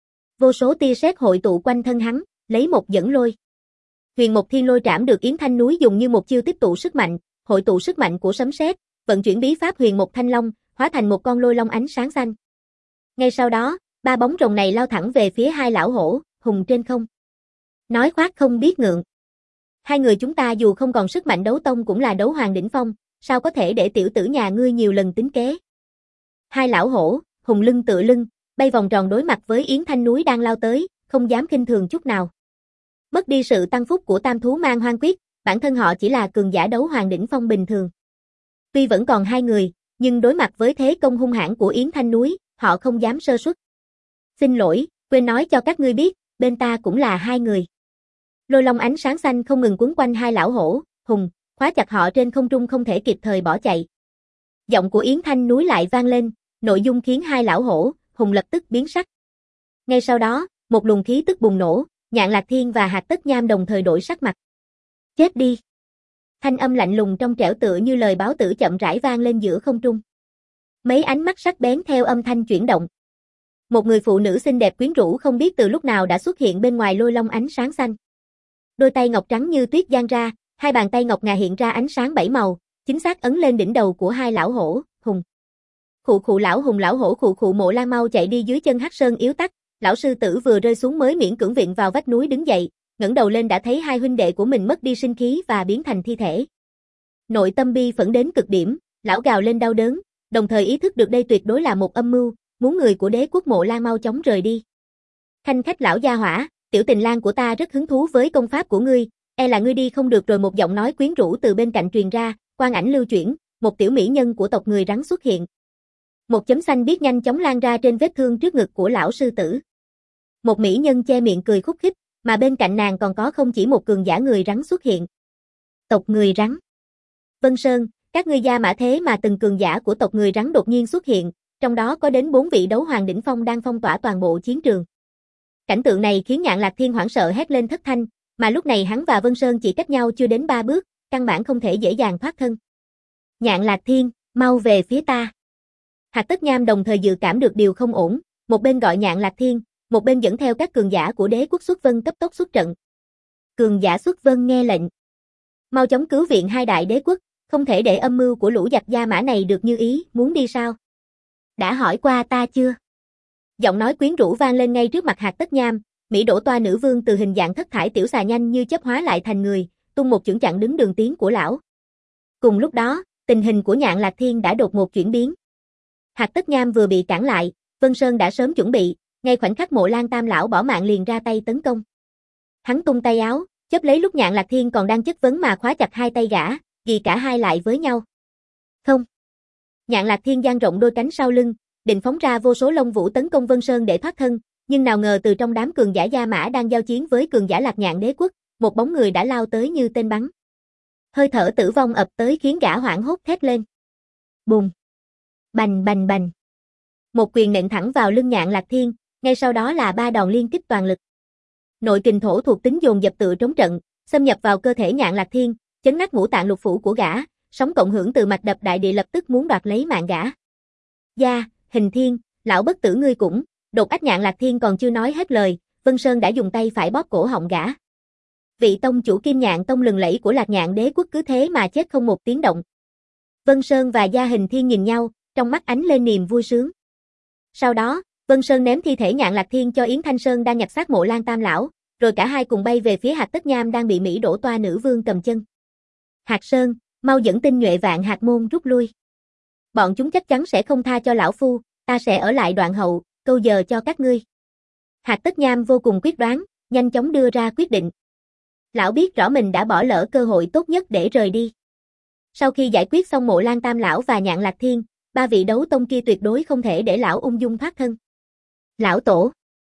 Vô số tia sét hội tụ quanh thân hắn, lấy một dẫn lôi. Huyền Mộc Thiên Lôi Trảm được Yến Thanh núi dùng như một chiêu tích tụ sức mạnh, hội tụ sức mạnh của sấm sét, vận chuyển bí pháp Huyền Mộc Thanh Long, hóa thành một con lôi long ánh sáng xanh. Ngay sau đó, ba bóng rồng này lao thẳng về phía hai lão hổ, hùng trên không. Nói khoác không biết ngượng. Hai người chúng ta dù không còn sức mạnh đấu tông cũng là đấu hoàng đỉnh phong, sao có thể để tiểu tử nhà ngươi nhiều lần tính kế. Hai lão hổ, hùng lưng tựa lưng, bay vòng tròn đối mặt với Yến Thanh núi đang lao tới, không dám khinh thường chút nào. Mất đi sự tăng phúc của tam thú mang hoang quyết, bản thân họ chỉ là cường giả đấu hoàng đỉnh phong bình thường. Tuy vẫn còn hai người, nhưng đối mặt với thế công hung hãn của Yến Thanh núi, họ không dám sơ suất. Xin lỗi, quên nói cho các ngươi biết, bên ta cũng là hai người. Lôi long ánh sáng xanh không ngừng quấn quanh hai lão hổ, hùng, khóa chặt họ trên không trung không thể kịp thời bỏ chạy. Giọng của Yến Thanh núi lại vang lên, nội dung khiến hai lão hổ, hùng lập tức biến sắc. Ngay sau đó, một luồng khí tức bùng nổ, Nhạn Lạc Thiên và Hạt Tất Nham đồng thời đổi sắc mặt. Chết đi. Thanh âm lạnh lùng trong trẻo tựa như lời báo tử chậm rãi vang lên giữa không trung. Mấy ánh mắt sắc bén theo âm thanh chuyển động. Một người phụ nữ xinh đẹp quyến rũ không biết từ lúc nào đã xuất hiện bên ngoài lôi long ánh sáng xanh. Đôi tay ngọc trắng như tuyết dang ra, hai bàn tay ngọc ngà hiện ra ánh sáng bảy màu, chính xác ấn lên đỉnh đầu của hai lão hổ, hùng. Khụ khụ lão hùng lão hổ khụ khụ Mộ Lan mau chạy đi dưới chân Hắc Sơn yếu tắc, lão sư tử vừa rơi xuống mới miễn cưỡng viện vào vách núi đứng dậy, ngẩng đầu lên đã thấy hai huynh đệ của mình mất đi sinh khí và biến thành thi thể. Nội tâm bi phẫn đến cực điểm, lão gào lên đau đớn, đồng thời ý thức được đây tuyệt đối là một âm mưu, muốn người của đế quốc Mộ Lan mau chóng rời đi. Khanh khách lão gia hỏa, tiểu tình lang của ta rất hứng thú với công pháp của ngươi, e là ngươi đi không được rồi. Một giọng nói quyến rũ từ bên cạnh truyền ra, quang ảnh lưu chuyển, một tiểu mỹ nhân của tộc người rắn xuất hiện. Một chấm xanh biếc nhanh chóng lan ra trên vết thương trước ngực của lão sư tử. Một mỹ nhân che miệng cười khúc khích, mà bên cạnh nàng còn có không chỉ một cường giả người rắn xuất hiện. Tộc người rắn. Vân Sơn, các ngươi Gia Mã thế mà từng cường giả của tộc người rắn đột nhiên xuất hiện, trong đó có đến bốn vị đấu hoàng đỉnh phong đang phong tỏa toàn bộ chiến trường. Cảnh tượng này khiến Nhạn Lạc Thiên hoảng sợ hét lên thất thanh, mà lúc này hắn và Vân Sơn chỉ cách nhau chưa đến ba bước, căn bản không thể dễ dàng thoát thân. Nhạn Lạc Thiên, mau về phía ta. Hạc Tất Nham đồng thời dự cảm được điều không ổn, một bên gọi Nhạn Lạc Thiên, một bên dẫn theo các cường giả của đế quốc Xuất Vân cấp tốc xuất trận. Cường giả Xuất Vân nghe lệnh. Mau chóng cứu viện hai đại đế quốc, không thể để âm mưu của lũ giặc Gia Mã này được như ý, muốn đi sao? Đã hỏi qua ta chưa? Giọng nói quyến rũ vang lên ngay trước mặt Hạc Tất Nham, Mỹ Đỗ Toa nữ vương từ hình dạng thất thải tiểu xà nhanh như chớp hóa lại thành người, tung một chưởng chặn đứng đường tiến của lão. Cùng lúc đó, tình hình của Nhạn Lạc Thiên đã đột ngột chuyển biến. Hạc Tất Nham vừa bị cản lại, Vân Sơn đã sớm chuẩn bị, ngay khoảnh khắc Mộ Lan Tam lão bỏ mạng liền ra tay tấn công. Hắn tung tay áo, chớp lấy lúc Nhạn Lạc Thiên còn đang chất vấn mà khóa chặt hai tay gã, ghi cả hai lại với nhau. Không. Nhạn Lạc Thiên dang rộng đôi cánh sau lưng, định phóng ra vô số lông vũ tấn công Vân Sơn để thoát thân, nhưng nào ngờ từ trong đám cường giả Gia Mã đang giao chiến với cường giả Lạc Nhạn đế quốc, một bóng người đã lao tới như tên bắn. Hơi thở tử vong ập tới khiến gã hoảng hốt thét lên. Bùng! Bành bành bành! Một quyền nện thẳng vào lưng Nhạn Lạc Thiên, ngay sau đó là ba đòn liên kích toàn lực. Nội kình thổ thuộc tính dồn dập tựa trống trận, xâm nhập vào cơ thể Nhạn Lạc Thiên, chấn nát ngũ tạng lục phủ của gã, sóng cộng hưởng từ mạch đập đại địa lập tức muốn đoạt lấy mạng gã. Gia, Hình Thiên, lão bất tử ngươi cũng, đột ách Nhạn Lạc Thiên còn chưa nói hết lời, Vân Sơn đã dùng tay phải bóp cổ họng gã. Vị tông chủ Kim Nhạn tông lừng lẫy của Lạc Nhạn đế quốc cứ thế mà chết không một tiếng động. Vân Sơn và Gia Hình Thiên nhìn nhau, trong mắt ánh lên niềm vui sướng. Sau đó, Vân Sơn ném thi thể Nhạn Lạc Thiên cho Yến Thanh Sơn đang nhặt xác Mộ Lan Tam lão, rồi cả hai cùng bay về phía Hạc Tất Nham đang bị Mỹ Đỗ Toa nữ vương cầm chân. Hạc Sơn, mau dẫn tinh nhuệ vạn Hạc môn rút lui. Bọn chúng chắc chắn sẽ không tha cho lão phu, ta sẽ ở lại đoạn hậu, câu giờ cho các ngươi. Hạc Tất Nham vô cùng quyết đoán, nhanh chóng đưa ra quyết định. Lão biết rõ mình đã bỏ lỡ cơ hội tốt nhất để rời đi. Sau khi giải quyết xong Mộ Lan Tam lão và Nhạn Lạc Thiên, ba vị đấu tông kia tuyệt đối không thể để lão ung dung thoát thân. Lão tổ!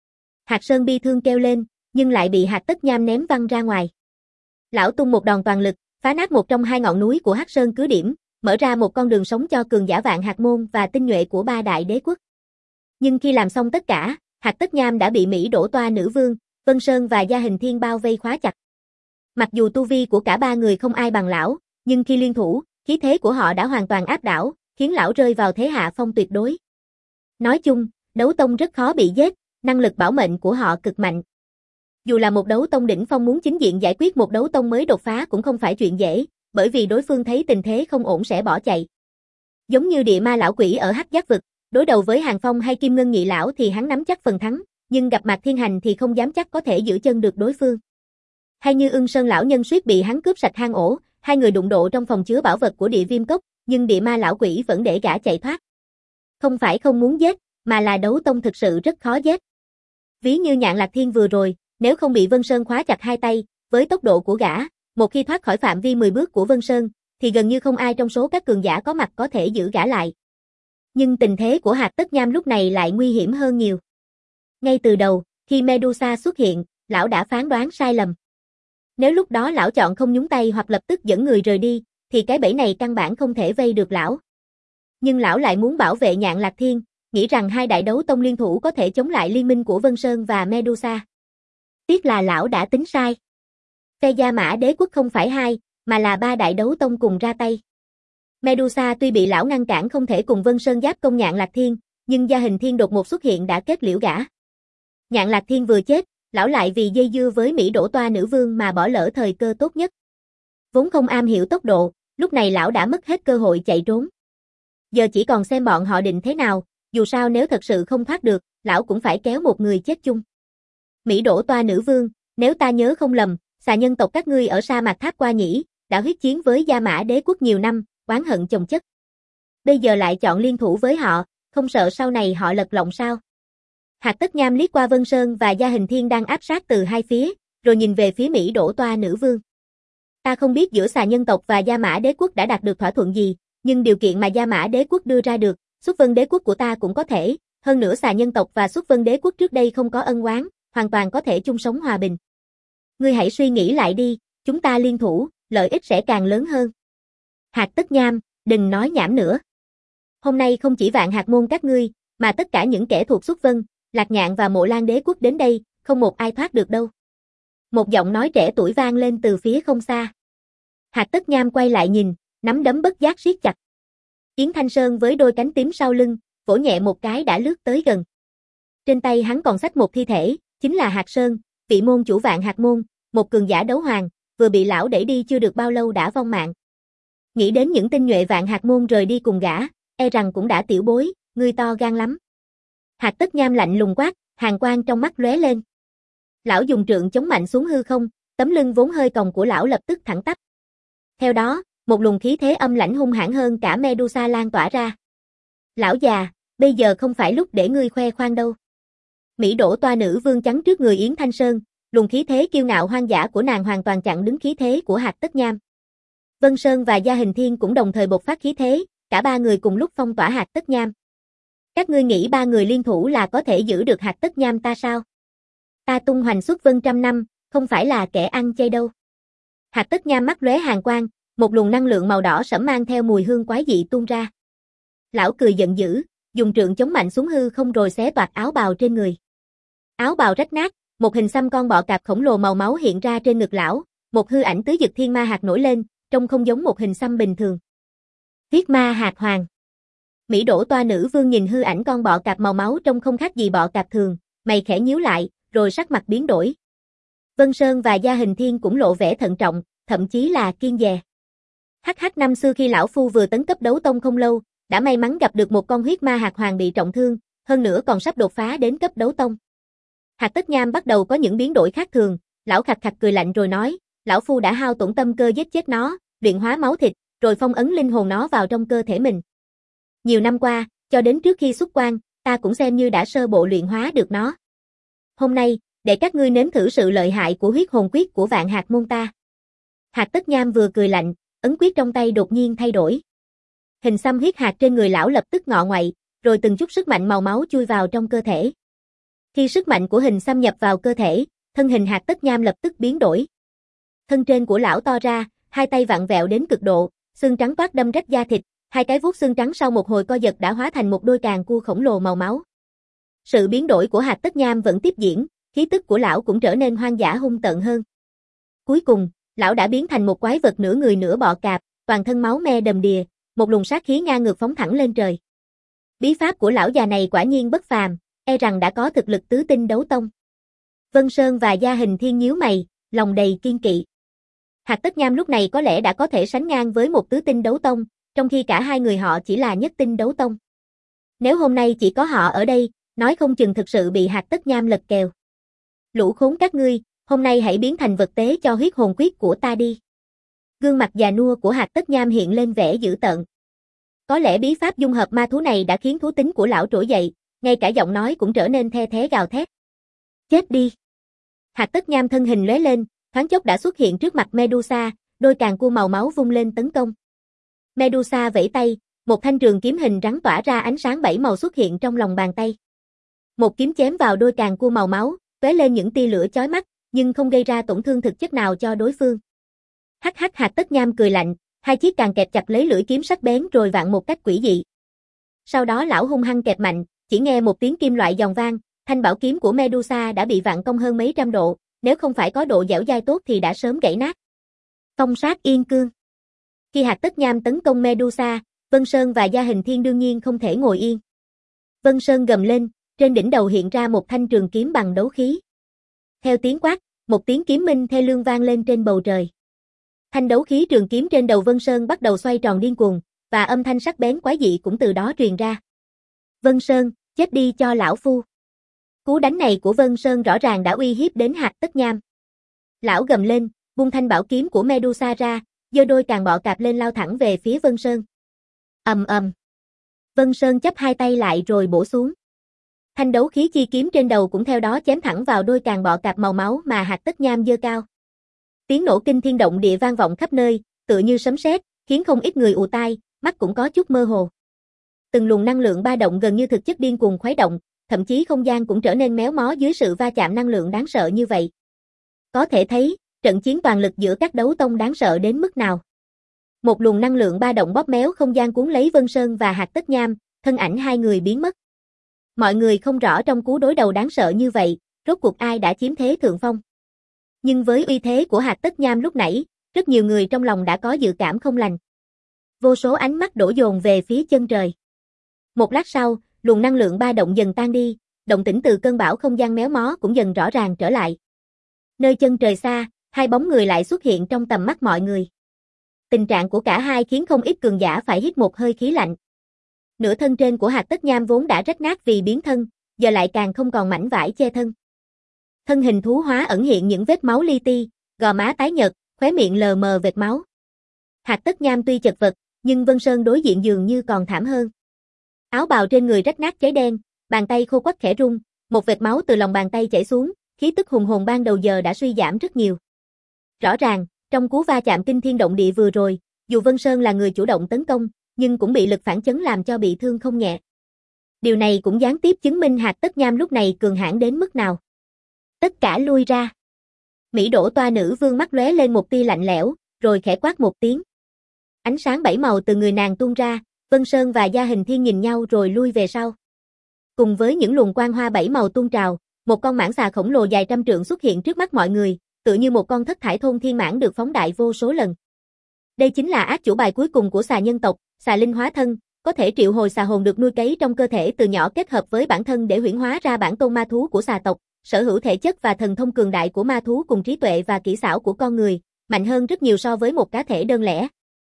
Hạc Sơn bi thương kêu lên, nhưng lại bị Hạc Tất Nham ném văng ra ngoài. Lão tung một đòn toàn lực, phá nát một trong hai ngọn núi của Hắc Sơn cứ điểm, mở ra một con đường sống cho cường giả vạn Hạc môn và tinh nhuệ của ba đại đế quốc. Nhưng khi làm xong tất cả, Hạc Tất Nham đã bị Mỹ Đỗ Toa nữ vương, Vân Sơn và Gia Hình Thiên bao vây khóa chặt. Mặc dù tu vi của cả ba người không ai bằng lão, nhưng khi liên thủ, khí thế của họ đã hoàn toàn áp đảo, khiến lão rơi vào thế hạ phong tuyệt đối. Nói chung, đấu tông rất khó bị giết, năng lực bảo mệnh của họ cực mạnh. Dù là một đấu tông đỉnh phong muốn chính diện giải quyết một đấu tông mới đột phá cũng không phải chuyện dễ, bởi vì đối phương thấy tình thế không ổn sẽ bỏ chạy. Giống như địa ma lão quỷ ở Hắc Giác vực, đối đầu với Hàng Phong hay Kim Ngân Nhị lão thì hắn nắm chắc phần thắng, nhưng gặp Mạc Thiên Hành thì không dám chắc có thể giữ chân được đối phương. Hay như Ưng Sơn lão nhân suýt bị hắn cướp sạch hang ổ, hai người đụng độ trong phòng chứa bảo vật của Địa Viêm cốc, nhưng địa ma lão quỷ vẫn để gã chạy thoát. Không phải không muốn giết, mà là đấu tông thực sự rất khó giết. Ví như Nhạn Lạc Thiên vừa rồi, nếu không bị Vân Sơn khóa chặt hai tay, với tốc độ của gã, một khi thoát khỏi phạm vi mười bước của Vân Sơn, thì gần như không ai trong số các cường giả có mặt có thể giữ gã lại. Nhưng tình thế của Hạc Tất Nham lúc này lại nguy hiểm hơn nhiều. Ngay từ đầu, khi Medusa xuất hiện, lão đã phán đoán sai lầm. Nếu lúc đó lão chọn không nhúng tay hoặc lập tức dẫn người rời đi, thì cái bẫy này căn bản không thể vây được lão. Nhưng lão lại muốn bảo vệ Nhạn Lạc Thiên, nghĩ rằng hai đại đấu tông liên thủ có thể chống lại liên minh của Vân Sơn và Medusa. Tiếc là lão đã tính sai. Phe Gia Mã đế quốc không phải hai, mà là ba đại đấu tông cùng ra tay. Medusa tuy bị lão ngăn cản không thể cùng Vân Sơn giáp công Nhạn Lạc Thiên, nhưng Gia Hình Thiên đột ngột xuất hiện đã kết liễu gã. Nhạn Lạc Thiên vừa chết, lão lại vì dây dưa với Mỹ Đỗ Toa nữ vương mà bỏ lỡ thời cơ tốt nhất. Vốn không am hiểu tốc độ, lúc này lão đã mất hết cơ hội chạy trốn. Giờ chỉ còn xem bọn họ định thế nào, dù sao nếu thật sự không thoát được, lão cũng phải kéo một người chết chung. Mỹ Đỗ Toa nữ vương, nếu ta nhớ không lầm, xà nhân tộc các ngươi ở sa mạc Tháp Qua Nhĩ, đã huyết chiến với Gia Mã đế quốc nhiều năm, oán hận chồng chất. Bây giờ lại chọn liên thủ với họ, không sợ sau này họ lật lọng sao? Hạc Tất Nham liếc qua Vân Sơn và Gia Hình Thiên đang áp sát từ hai phía, rồi nhìn về phía Mỹ Đỗ Toa nữ vương. Ta không biết giữa xà nhân tộc và Gia Mã đế quốc đã đạt được thỏa thuận gì, nhưng điều kiện mà Gia Mã đế quốc đưa ra được, Xuất Vân đế quốc của ta cũng có thể, hơn nữa xà nhân tộc và Xuất Vân đế quốc trước đây không có ân oán, hoàn toàn có thể chung sống hòa bình. Ngươi hãy suy nghĩ lại đi, chúng ta liên thủ, lợi ích sẽ càng lớn hơn. Hạc Tất Nham, đừng nói nhảm nữa. Hôm nay không chỉ vạn hạc môn các ngươi, mà tất cả những kẻ thuộc Xuất Vân, Lạc Nhạn và Mộ Lan đế quốc đến đây, không một ai thoát được đâu. Một giọng nói trẻ tuổi vang lên từ phía không xa. Hạc Tất Nham quay lại nhìn, nắm đấm bất giác siết chặt. Yến Thanh Sơn với đôi cánh tím sau lưng, vỗ nhẹ một cái đã lướt tới gần. Trên tay hắn còn xách một thi thể, chính là Hạc Sơn, vị môn chủ Vạn Hạc môn, một cường giả đấu hoàng, vừa bị lão đẩy đi chưa được bao lâu đã vong mạng. Nghĩ đến những tinh nhuệ Vạn Hạc môn rời đi cùng gã, e rằng cũng đã tiểu bối, ngươi to gan lắm. Hạc Tất Nham lạnh lùng quát, hàn quang trong mắt lóe lên. Lão dùng trượng chống mạnh xuống hư không, tấm lưng vốn hơi còng của lão lập tức thẳng tắp. Theo đó, một luồng khí thế âm lãnh hung hãn hơn cả Medusa lan tỏa ra. Lão già, bây giờ không phải lúc để ngươi khoe khoang đâu. Mỹ Đỗ toa nữ vương chắn trước người Yến Thanh Sơn, luồng khí thế kiêu ngạo hoang dã của nàng hoàn toàn chặn đứng khí thế của Hạc Tất Nham. Vân Sơn và Gia Hình Thiên cũng đồng thời bộc phát khí thế, cả ba người cùng lúc phong tỏa Hạc Tất Nham. Các ngươi nghĩ ba người liên thủ là có thể giữ được Hạc Tất Nham ta sao? Ta tung hoành xuất vân trăm năm, không phải là kẻ ăn chay đâu. Hạc Tất Nham mắt lóe hàn quang, một luồng năng lượng màu đỏ sẫm mang theo mùi hương quái dị tuôn ra. Lão cười giận dữ, dùng trượng chống mạnh xuống hư không rồi xé toạc áo bào trên người. Áo bào rách nát, một hình xăm con bọ cạp khổng lồ màu máu hiện ra trên ngực lão, một hư ảnh tứ dực thiên ma hạt nổi lên, trông không giống một hình xăm bình thường. Huyết ma hạt hoàng. Mỹ Đỗ toa nữ vương nhìn hư ảnh con bọ cạp màu máu trông không khác gì bọ cạp thường, mày khẽ nhíu lại, rồi sắc mặt biến đổi. Vân Sơn và Gia Hình Thiên cũng lộ vẻ thận trọng, thậm chí là kiêng dè. Hắc hắc năm xưa khi lão phu vừa tấn cấp đấu tông không lâu, đã may mắn gặp được một con huyết ma hạt hoàng bị trọng thương, hơn nữa còn sắp đột phá đến cấp đấu tông. Hạc Tất Nham bắt đầu có những biến đổi khác thường, lão khạch khạch cười lạnh rồi nói, lão phu đã hao tổn tâm cơ giết chết nó, luyện hóa máu thịt, rồi phong ấn linh hồn nó vào trong cơ thể mình. Nhiều năm qua, cho đến trước khi xuất quan, ta cũng xem như đã sơ bộ luyện hóa được nó. Hôm nay, để các ngươi nếm thử sự lợi hại của huyết hồn quyết của Vạn Hạc môn ta. Hạc Tất Nham vừa cười lạnh, ấn quyết trong tay đột nhiên thay đổi. Hình xăm huyết hạt trên người lão lập tức ngọ ngoậy, rồi từng chút sức mạnh màu máu chui vào trong cơ thể. Khi sức mạnh của hình xăm nhập vào cơ thể, thân hình Hạc Tất Nham lập tức biến đổi. Thân trên của lão to ra, hai tay vặn vẹo đến cực độ, xương trắng toát đâm rách da thịt, hai cái vuốt xương trắng sau một hồi co giật đã hóa thành một đôi càng cua khổng lồ màu máu. Sự biến đổi của Hạc Tất Nham vẫn tiếp diễn, khí tức của lão cũng trở nên hoang dã hung tợn hơn. Cuối cùng, lão đã biến thành một quái vật nửa người nửa bọ cạp, toàn thân máu me đầm đìa, một luồng sát khí ngang ngược phóng thẳng lên trời. Bí pháp của lão già này quả nhiên bất phàm, e rằng đã có thực lực tứ tinh đấu tông. Vân Sơn và Gia Hình Thiên nhíu mày, lòng đầy kiên kỵ. Hạc Tất Nham lúc này có lẽ đã có thể sánh ngang với một tứ tinh đấu tông, trong khi cả hai người họ chỉ là nhất tinh đấu tông. Nếu hôm nay chỉ có họ ở đây, nói không chừng thực sự bị Hạc Tất Nham lật kèo. Lũ khốn các ngươi, hôm nay hãy biến thành vật tế cho huyết hồn quyết của ta đi. Gương mặt già nua của Hạc Tất Nham hiện lên vẻ dữ tợn. Có lẽ bí pháp dung hợp ma thú này đã khiến thú tính của lão trỗi dậy, ngay cả giọng nói cũng trở nên the thé gào thét. Chết đi. Hạc Tất Nham thân hình lóe lên, thoáng chốc đã xuất hiện trước mặt Medusa, đôi càng cua màu máu vung lên tấn công. Medusa vẫy tay, một thanh trường kiếm hình rắn tỏa ra ánh sáng bảy màu xuất hiện trong lòng bàn tay. Một kiếm chém vào đôi càng cua màu máu, tóe lên những tia lửa chói mắt, nhưng không gây ra tổn thương thực chất nào cho đối phương. Hắc hắc Hạc Tất Nham cười lạnh, hai chiếc càng kẹp chặt lấy lưỡi kiếm sắc bén rồi vặn một cách quỷ dị. Sau đó lão hung hăng kẹp mạnh, chỉ nghe một tiếng kim loại giòn vang, thanh bảo kiếm của Medusa đã bị vặn cong hơn mấy trăm độ, nếu không phải có độ dẻo dai tốt thì đã sớm gãy nát. Phong sát yên cương. Khi Hạc Tất Nham tấn công Medusa, Vân Sơn và Gia Hình Thiên đương nhiên không thể ngồi yên. Vân Sơn gầm lên, trên đỉnh đầu hiện ra một thanh trường kiếm bằng đấu khí. Theo tiếng quát, một tiếng kiếm minh thê lương vang lên trên bầu trời. Thanh đấu khí trường kiếm trên đầu Vân Sơn bắt đầu xoay tròn điên cuồng, và âm thanh sắc bén quái dị cũng từ đó truyền ra. Vân Sơn, chết đi cho lão phu. Cú đánh này của Vân Sơn rõ ràng đã uy hiếp đến Hạc Tất Nham. Lão gầm lên, vung thanh bảo kiếm của Medusa ra, giơ đôi càng bọ cạp lên lao thẳng về phía Vân Sơn. Ầm ầm. Vân Sơn chắp hai tay lại rồi bổ xuống. Thanh đấu khí chi kiếm trên đầu cũng theo đó chém thẳng vào đôi càng bọ cạp màu máu mà Hạc Tất Nham giơ cao. Tiếng nổ kinh thiên động địa vang vọng khắp nơi, tựa như sấm sét, khiến không ít người ù tai, mắt cũng có chút mơ hồ. Từng luồng năng lượng ba động gần như thực chất điên cuồng khuấy động, thậm chí không gian cũng trở nên méo mó dưới sự va chạm năng lượng đáng sợ như vậy. Có thể thấy, trận chiến toàn lực giữa các đấu tông đáng sợ đến mức nào. Một luồng năng lượng ba động bóp méo không gian cuốn lấy Vân Sơn và Hạc Tất Nham, thân ảnh hai người biến mất. Mọi người không rõ trong cú đối đầu đáng sợ như vậy, rốt cuộc ai đã chiếm thế thượng phong. Nhưng với uy thế của Hạc Tất Nham lúc nãy, rất nhiều người trong lòng đã có dự cảm không lành. Vô số ánh mắt đổ dồn về phía chân trời. Một lát sau, luồng năng lượng ba động dần tan đi, động tĩnh từ cơn bão không gian méo mó cũng dần rõ ràng trở lại. Nơi chân trời xa, hai bóng người lại xuất hiện trong tầm mắt mọi người. Tình trạng của cả hai khiến không ít cường giả phải hít một hơi khí lạnh. Nửa thân trên của Hạc Tất Nham vốn đã rách nát vì biến thân, giờ lại càng không còn mảnh vải che thân. Thân hình thú hóa ẩn hiện những vết máu li ti, gò má tái nhợt, khóe miệng lờ mờ vệt máu. Hạc Tất Nham tuy chật vật, nhưng Vân Sơn đối diện dường như còn thảm hơn. Áo bào trên người rách nát cháy đen, bàn tay khô quắt khẽ rung, một vệt máu từ lòng bàn tay chảy xuống, khí tức hùng hồn ban đầu giờ đã suy giảm rất nhiều. Rõ ràng, trong cú va chạm kinh thiên động địa vừa rồi, dù Vân Sơn là người chủ động tấn công, nhưng cũng bị lực phản chấn làm cho bị thương không nhẹ. Điều này cũng gián tiếp chứng minh Hạc Tất Nham lúc này cường hãn đến mức nào. Tất cả lui ra. Mỹ Đỗ Toa Nữ Vương mắt lóe lên một tia lạnh lẽo, rồi khẽ quát một tiếng. Ánh sáng bảy màu từ người nàng tuôn ra, Vân Sơn và Gia Hình Thiên nhìn nhau rồi lui về sau. Cùng với những luồng quang hoa bảy màu tuôn trào, một con mãng xà khổng lồ dài trăm trượng xuất hiện trước mắt mọi người, tựa như một con thất thải thôn thiên mãng được phóng đại vô số lần. Đây chính là át chủ bài cuối cùng của xà nhân tộc, xà linh hóa thân, có thể triệu hồi xà hồn được nuôi cấy trong cơ thể từ nhỏ kết hợp với bản thân để huyễn hóa ra bản tôn ma thú của xà tộc, sở hữu thể chất và thần thông cường đại của ma thú cùng trí tuệ và kỹ xảo của con người, mạnh hơn rất nhiều so với một cá thể đơn lẻ.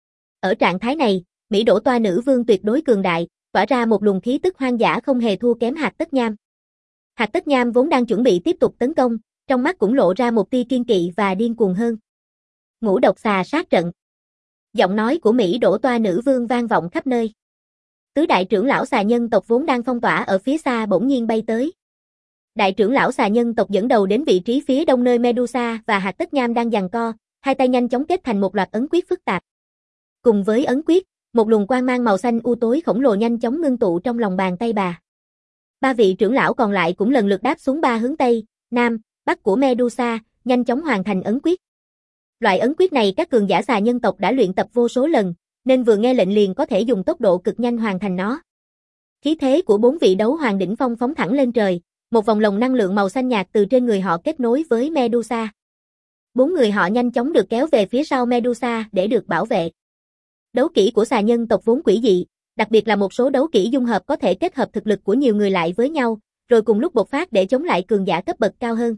Ở trạng thái này, Mỹ Đỗ Toa Nữ Vương tuyệt đối cường đại, tỏa ra một luồng khí tức hoang dã không hề thua kém Hạc Tất Nham. Hạc Tất Nham vốn đang chuẩn bị tiếp tục tấn công, trong mắt cũng lộ ra một tia kiên kỵ và điên cuồng hơn. Ngũ độc xà sát trận. Giọng nói của Mỹ Đỗ Toa Nữ Vương vang vọng khắp nơi. Tứ đại trưởng lão xà nhân tộc vốn đang phong tỏa ở phía xa bỗng nhiên bay tới. Đại trưởng lão xà nhân tộc dẫn đầu đến vị trí phía đông nơi Medusa và Hạc Tất Nham đang giằng co, hai tay nhanh chóng kết thành một loạt ấn quyết phức tạp. Cùng với ấn quyết, một luồng quang mang màu xanh u tối khổng lồ nhanh chóng ngưng tụ trong lòng bàn tay bà. Ba vị trưởng lão còn lại cũng lần lượt đáp xuống ba hướng tây, nam, bắc của Medusa, nhanh chóng hoàn thành ấn quyết. Loại ấn quyết này các cường giả xà nhân tộc đã luyện tập vô số lần, nên vừa nghe lệnh liền có thể dùng tốc độ cực nhanh hoàn thành nó. Khí thế của bốn vị đấu hoàng đỉnh phong phóng thẳng lên trời, một vòng lồng năng lượng màu xanh nhạt từ trên người họ kết nối với Medusa. Bốn người họ nhanh chóng được kéo về phía sau Medusa để được bảo vệ. Đấu kỹ của xà nhân tộc vốn quỷ dị, đặc biệt là một số đấu kỹ dung hợp có thể kết hợp thực lực của nhiều người lại với nhau, rồi cùng lúc bộc phát để chống lại cường giả cấp bậc cao hơn.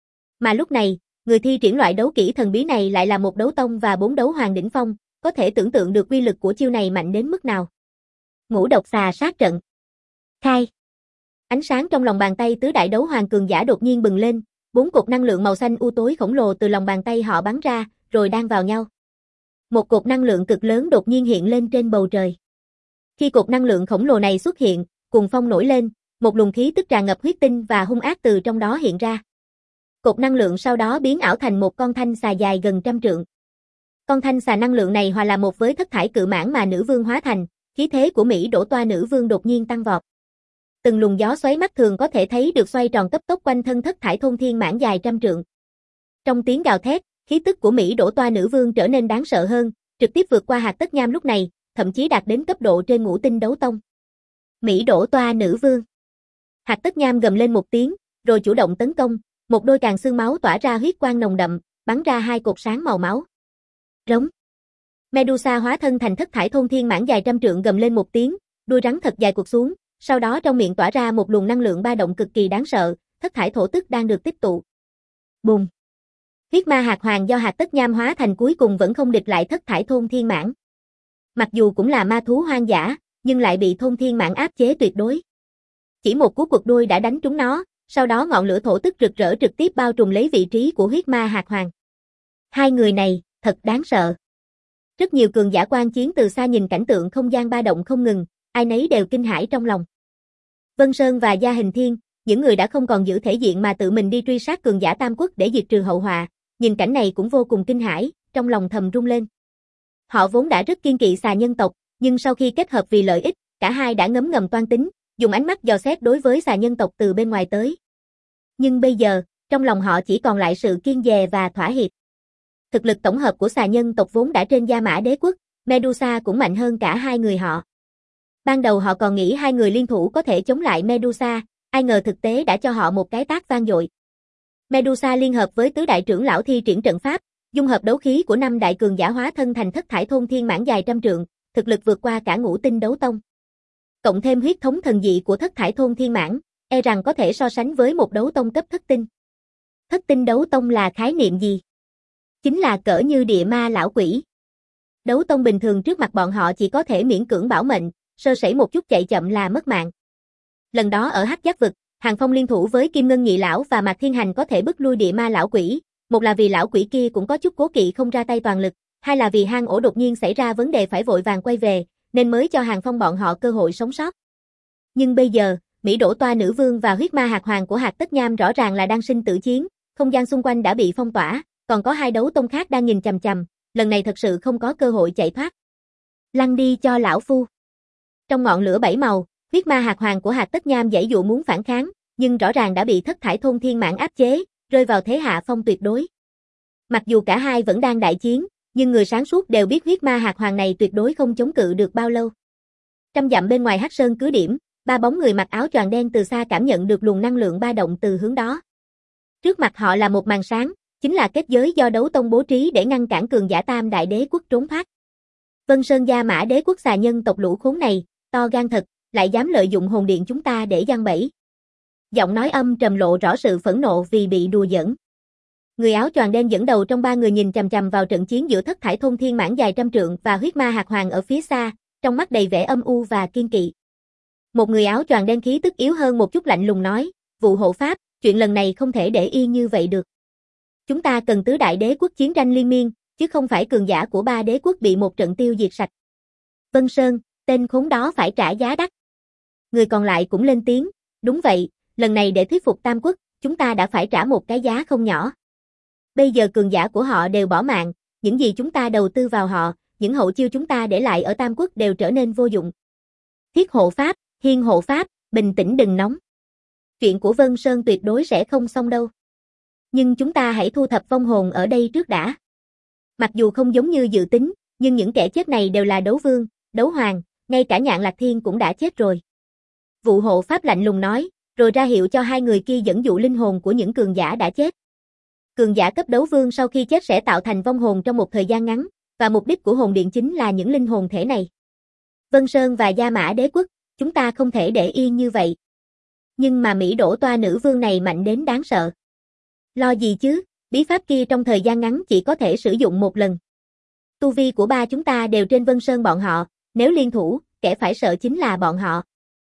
Mà lúc này, người thi triển loại đấu kỹ thần bí này lại là một đấu tông và bốn đấu hoàng đỉnh phong, có thể tưởng tượng được uy lực của chiêu này mạnh đến mức nào. Ngũ độc xà sát trận. Khai. Ánh sáng trong lòng bàn tay tứ đại đấu hoàng cường giả đột nhiên bừng lên, bốn cột năng lượng màu xanh u tối khổng lồ từ lòng bàn tay họ bắn ra, rồi đan vào nhau. Một cột năng lượng cực lớn đột nhiên hiện lên trên bầu trời. Khi cột năng lượng khổng lồ này xuất hiện, cuồng phong nổi lên, một luồng khí tức tràn ngập huyết tinh và hung ác từ trong đó hiện ra. Cột năng lượng sau đó biến ảo thành một con thanh xà dài gần trăm trượng. Con thanh xà năng lượng này hòa là một với thất thải cự mãng mà nữ vương hóa thành, khí thế của Mỹ Đỗ Toa Nữ Vương đột nhiên tăng vọt. Từng luồng gió xoáy mắt thường có thể thấy được xoay tròn cấp tốc quanh thân thất thải thôn thiên mãng dài trăm trượng. Trong tiếng gào thét, khí tức của Mỹ Đỗ Toa Nữ Vương trở nên đáng sợ hơn, trực tiếp vượt qua Hạc Tất Nham lúc này, thậm chí đạt đến cấp độ trên ngũ tinh đấu tông. Mỹ Đỗ Toa Nữ Vương. Hạc Tất Nham gầm lên một tiếng, rồi chủ động tấn công, một đôi càng xương máu tỏa ra huyết quang nồng đậm, bắn ra hai cột sáng màu máu. Rống. Medusa hóa thân thành thất thải thôn thiên mãng dài trăm trượng gầm lên một tiếng, đuôi rắn thật dài quật xuống, sau đó trong miệng tỏa ra một luồng năng lượng ba động cực kỳ đáng sợ, thất thải thổ tức đang được tích tụ. Bùng. Huyết ma hạc hoàng do Hạc Tất Nham hóa thành cuối cùng vẫn không địch lại thất thải thôn thiên mãng. Mặc dù cũng là ma thú hoang dã, nhưng lại bị thôn thiên mãng áp chế tuyệt đối. Chỉ một cú quật đuôi đã đánh trúng nó, sau đó ngọn lửa thổ tức rực rỡ trực tiếp bao trùm lấy vị trí của huyết ma hạc hoàng. Hai người này, thật đáng sợ. Rất nhiều cường giả quan chiến từ xa nhìn cảnh tượng không gian ba động không ngừng, ai nấy đều kinh hãi trong lòng. Vân Sơn và Gia Hình Thiên, những người đã không còn giữ thể diện mà tự mình đi truy sát cường giả Tam Quốc để diệt trừ hậu họa, nhìn cảnh này cũng vô cùng kinh hãi, trong lòng thầm rung lên. Họ vốn đã rất kiêng kỵ xà nhân tộc, nhưng sau khi kết hợp vì lợi ích, cả hai đã ngấm ngầm toan tính, dùng ánh mắt dò xét đối với xà nhân tộc từ bên ngoài tới. Nhưng bây giờ, trong lòng họ chỉ còn lại sự kiêng dè và thỏa hiệp. Thực lực tổng hợp của xà nhân tộc vốn đã trên Gia Mã Đế quốc, Medusa cũng mạnh hơn cả hai người họ. Ban đầu họ còn nghĩ hai người liên thủ có thể chống lại Medusa, ai ngờ thực tế đã cho họ một cái tát vang dội. Medusa liên hợp với tứ đại trưởng lão thi triển trận pháp, dung hợp đấu khí của năm đại cường giả hóa thân thành thất thải thôn thiên mãng dài trăm trượng, thực lực vượt qua cả ngũ tinh đấu tông. Cộng thêm huyết thống thần dị của thất thải thôn thiên mãng, e rằng có thể so sánh với một đấu tông cấp thất tinh. Thất tinh đấu tông là khái niệm gì? Chính là cỡ như địa ma lão quỷ. Đấu tông bình thường trước mặt bọn họ chỉ có thể miễn cưỡng bảo mệnh, sơ sẩy một chút chạy chậm là mất mạng. Lần đó ở Hắc Giác vực, Hàng Phong liên thủ với Kim Ngân Nhị lão và Mạc Thiên Hành có thể bức lui địa ma lão quỷ, một là vì lão quỷ kia cũng có chút cố kỵ không ra tay toàn lực, hai là vì hang ổ đột nhiên xảy ra vấn đề phải vội vàng quay về, nên mới cho Hàng Phong bọn họ cơ hội sống sót. Nhưng bây giờ, Mỹ Đỗ Toa Nữ Vương và huyết ma hạt hoàng của Hạc Tất Nham rõ ràng là đang sinh tử chiến, không gian xung quanh đã bị phong tỏa, còn có hai đấu tông khác đang nhìn chằm chằm, lần này thật sự không có cơ hội chạy thoát. Lăn đi cho lão phu. Trong ngọn lửa bảy màu, huyết ma hạt hoàng của Hạc Tất Nham giãy dụ muốn phản kháng, nhưng rõ ràng đã bị thất thải thôn thiên mãng áp chế, rơi vào thế hạ phong tuyệt đối. Mặc dù cả hai vẫn đang đại chiến, nhưng người sáng suốt đều biết huyết ma hạt hoàng này tuyệt đối không chống cự được bao lâu. Trăm dặm bên ngoài Hắc Sơn cứ điểm, ba bóng người mặc áo choàng đen từ xa cảm nhận được luồng năng lượng ba động từ hướng đó. Trước mặt họ là một màn sáng, chính là kết giới do đấu tông bố trí để ngăn cản cường giả Tam Đại Đế quốc trốn thoát. Vân Sơn Gia Mã Đế quốc xà nhân tộc lũ khốn này, to gan thật, lại dám lợi dụng hồn điện chúng ta để giăng bẫy. Giọng nói âm trầm lộ rõ sự phẫn nộ vì bị đùa giỡn. Người áo choàng đen dẫn đầu trong ba người nhìn chằm chằm vào trận chiến giữa thất thải thôn thiên mãng dài trăm trượng và huyết ma hạt hoàng ở phía xa, trong mắt đầy vẻ âm u và kiên kỵ. Một người áo choàng đen khí tức yếu hơn một chút lạnh lùng nói, vụ hộ pháp, chuyện lần này không thể để yên như vậy được. Chúng ta cần tứ đại đế quốc chiến tranh liên miên, chứ không phải cường giả của ba đế quốc bị một trận tiêu diệt sạch. Vân Sơn, tên khốn đó phải trả giá đắt. Người còn lại cũng lên tiếng, đúng vậy, lần này để thuyết phục Tam Quốc, chúng ta đã phải trả một cái giá không nhỏ. Bây giờ cường giả của họ đều bỏ mạng, những gì chúng ta đầu tư vào họ, những hậu chiêu chúng ta để lại ở Tam Quốc đều trở nên vô dụng. Thiết hộ pháp, hiên hộ pháp, bình tĩnh đừng nóng. Chuyện của Vân Sơn tuyệt đối sẽ không xong đâu. Nhưng chúng ta hãy thu thập vong hồn ở đây trước đã. Mặc dù không giống như dự tính, nhưng những kẻ chết này đều là đấu vương, đấu hoàng, ngay cả Nhạn Lạc Thiên cũng đã chết rồi. Vụ hộ pháp lạnh lùng nói, rồi ra hiệu cho hai người kia dẫn dụ linh hồn của những cường giả đã chết. Cường giả cấp đấu vương sau khi chết sẽ tạo thành vong hồn trong một thời gian ngắn, và mục đích của hồn điện chính là những linh hồn thể này. Vân Sơn và Gia Mã Đế quốc, chúng ta không thể để yên như vậy. Nhưng mà Mỹ Đỗ Toa Nữ Vương này mạnh đến đáng sợ. Lo gì chứ, bí pháp kia trong thời gian ngắn chỉ có thể sử dụng một lần. Tu vi của ba chúng ta đều trên Vân Sơn bọn họ, nếu liên thủ, kẻ phải sợ chính là bọn họ.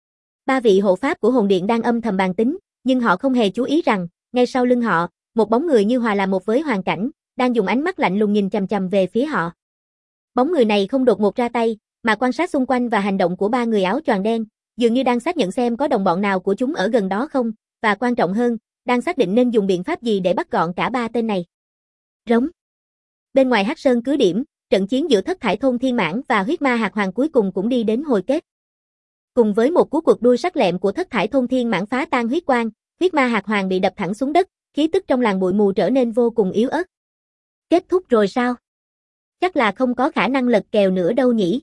Ba vị hộ pháp của hồn điện đang âm thầm bàn tính, nhưng họ không hề chú ý rằng, ngay sau lưng họ, một bóng người như hòa làm một với hoàn cảnh, đang dùng ánh mắt lạnh lùng nhìn chằm chằm về phía họ. Bóng người này không đột ngột ra tay, mà quan sát xung quanh và hành động của ba người áo choàng đen, dường như đang xác nhận xem có đồng bọn nào của chúng ở gần đó không, và quan trọng hơn, đang xác định nên dùng biện pháp gì để bắt gọn cả ba tên này. Rống. Bên ngoài Hắc Sơn cứ điểm, trận chiến giữa thất thải thôn thiên mãng và huyết ma hạt hoàng cuối cùng cũng đi đến hồi kết. Cùng với một cú cuộc đuôi sắc lẹm của thất thải thôn thiên mãng phá tan huyết quang, huyết ma hạt hoàng bị đập thẳng xuống đất, khí tức trong làng bụi mù trở nên vô cùng yếu ớt. Kết thúc rồi sao? Chắc là không có khả năng lật kèo nữa đâu nhỉ.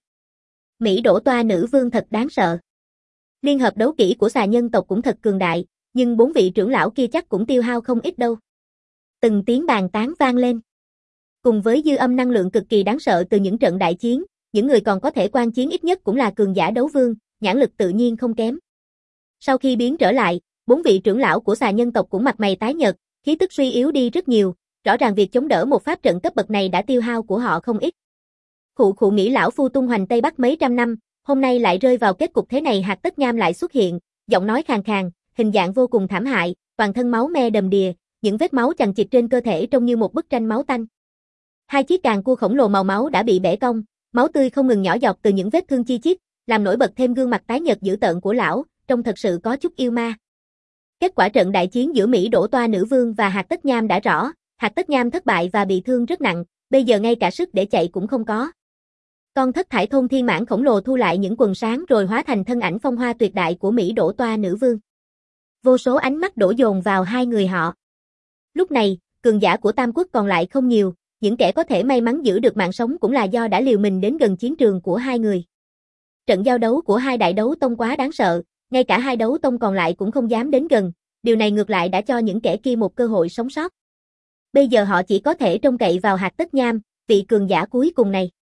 Mỹ Đỗ Toa Nữ Vương thật đáng sợ. Liên hợp đấu kỹ của xà nhân tộc cũng thật cường đại, nhưng bốn vị trưởng lão kia chắc cũng tiêu hao không ít đâu. Từng tiếng bàn tán vang lên. Cùng với dư âm năng lượng cực kỳ đáng sợ từ những trận đại chiến, những người còn có thể quan chiến ít nhất cũng là cường giả đấu vương, nhãn lực tự nhiên không kém. Sau khi biến trở lại, bốn vị trưởng lão của xà nhân tộc cũng mặt mày tái nhợt, khí tức suy yếu đi rất nhiều, rõ ràng việc chống đỡ một pháp trận cấp bậc này đã tiêu hao của họ không ít. Khụ khụ nghĩ lão phu tung hoành Tây Bắc mấy trăm năm, hôm nay lại rơi vào kết cục thế này. Hạc Tất Nham lại xuất hiện, giọng nói khàn khàn, hình dạng vô cùng thảm hại, toàn thân máu me đầm đìa, những vết máu chằng chịt trên cơ thể trông như một bức tranh máu tanh. Hai chiếc càng cua khổng lồ màu máu đã bị bẻ cong, máu tươi không ngừng nhỏ giọt từ những vết thương chi chít, làm nổi bật thêm gương mặt tái nhợt dữ tợn của lão, trông thật sự có chút yêu ma. Kết quả trận đại chiến giữa Mỹ Đỗ Toa Nữ Vương và Hạc Tất Nham đã rõ, Hạc Tất Nham thất bại và bị thương rất nặng, bây giờ ngay cả sức để chạy cũng không có. Con thất thải thôn thiên mãng khổng lồ thu lại những quần sáng rồi hóa thành thân ảnh phong hoa tuyệt đại của Mỹ Đỗ Toa Nữ Vương. Vô số ánh mắt đổ dồn vào hai người họ. Lúc này, cường giả của Tam Quốc còn lại không nhiều, những kẻ có thể may mắn giữ được mạng sống cũng là do đã liều mình đến gần chiến trường của hai người. Trận giao đấu của hai đại đấu tông quá đáng sợ, ngay cả hai đấu tông còn lại cũng không dám đến gần, điều này ngược lại đã cho những kẻ kia một cơ hội sống sót. Bây giờ họ chỉ có thể trông cậy vào Hạc Tất Nham, vị cường giả cuối cùng này.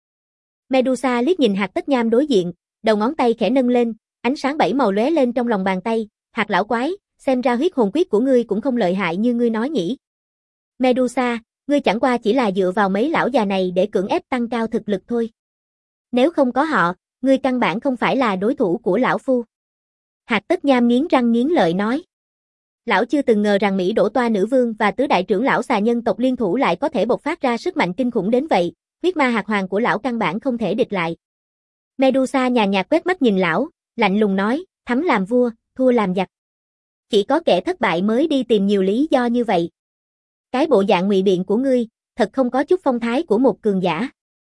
Medusa liếc nhìn Hạc Tất Nham đối diện, đầu ngón tay khẽ nâng lên, ánh sáng bảy màu lóe lên trong lòng bàn tay. Hạc lão quái, xem ra huyết hồn quyết của ngươi cũng không lợi hại như ngươi nói nhỉ. Medusa, ngươi chẳng qua chỉ là dựa vào mấy lão già này để cưỡng ép tăng cao thực lực thôi. Nếu không có họ, ngươi căn bản không phải là đối thủ của lão phu. Hạc Tất Nham nghiến răng nghiến lợi nói. Lão chưa từng ngờ rằng Mỹ Đỗ Toa nữ vương và tứ đại trưởng lão xà nhân tộc liên thủ lại có thể bộc phát ra sức mạnh kinh khủng đến vậy, huyết ma hạc hoàng của lão căn bản không thể địch lại. Medusa nhàn nhạt quét mắt nhìn lão, lạnh lùng nói, thắng làm vua, thua làm giặc. Chỉ có kẻ thất bại mới đi tìm nhiều lý do như vậy. Cái bộ dạng ngụy biện của ngươi, thật không có chút phong thái của một cường giả.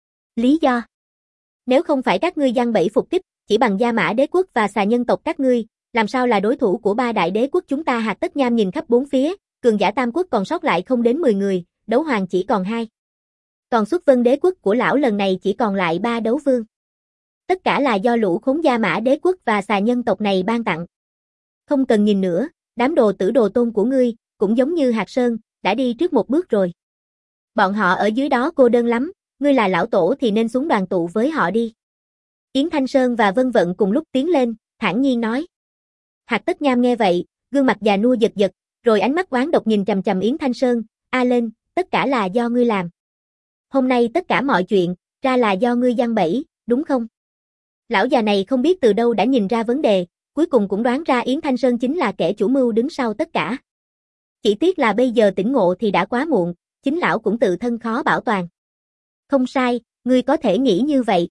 Lý do? Nếu không phải các ngươi giăng bẫy phục kích, chỉ bằng Gia Mã đế quốc và xà nhân tộc các ngươi, làm sao là đối thủ của ba đại đế quốc chúng ta? Hạc Tất Nham nhìn khắp bốn phía, cường giả tam quốc còn sót lại không đến mười người, đấu hoàng chỉ còn hai. Còn xuất vân đế quốc của lão lần này chỉ còn lại ba đấu vương. Tất cả là do lũ khốn Gia Mã đế quốc và xà nhân tộc này ban tặng. Không cần nhìn nữa, đám đồ tử đồ tôn của ngươi, cũng giống như Hạc Sơn, đã đi trước một bước rồi. Bọn họ ở dưới đó cô đơn lắm, ngươi là lão tổ thì nên xuống đoàn tụ với họ đi. Yến Thanh Sơn và Vân Vận cùng lúc tiến lên, thản nhiên nói. Hạc Tất Nham nghe vậy, gương mặt già nua giật giật, rồi ánh mắt oán độc nhìn chằm chằm Yến Thanh Sơn, a lên, tất cả là do ngươi làm. Hôm nay tất cả mọi chuyện, ra là do ngươi giăng bẫy, đúng không? Lão già này không biết từ đâu đã nhìn ra vấn đề, cuối cùng cũng đoán ra Yến Thanh Sơn chính là kẻ chủ mưu đứng sau tất cả. Chỉ tiếc là bây giờ tỉnh ngộ thì đã quá muộn, chính lão cũng tự thân khó bảo toàn. Không sai, ngươi có thể nghĩ như vậy.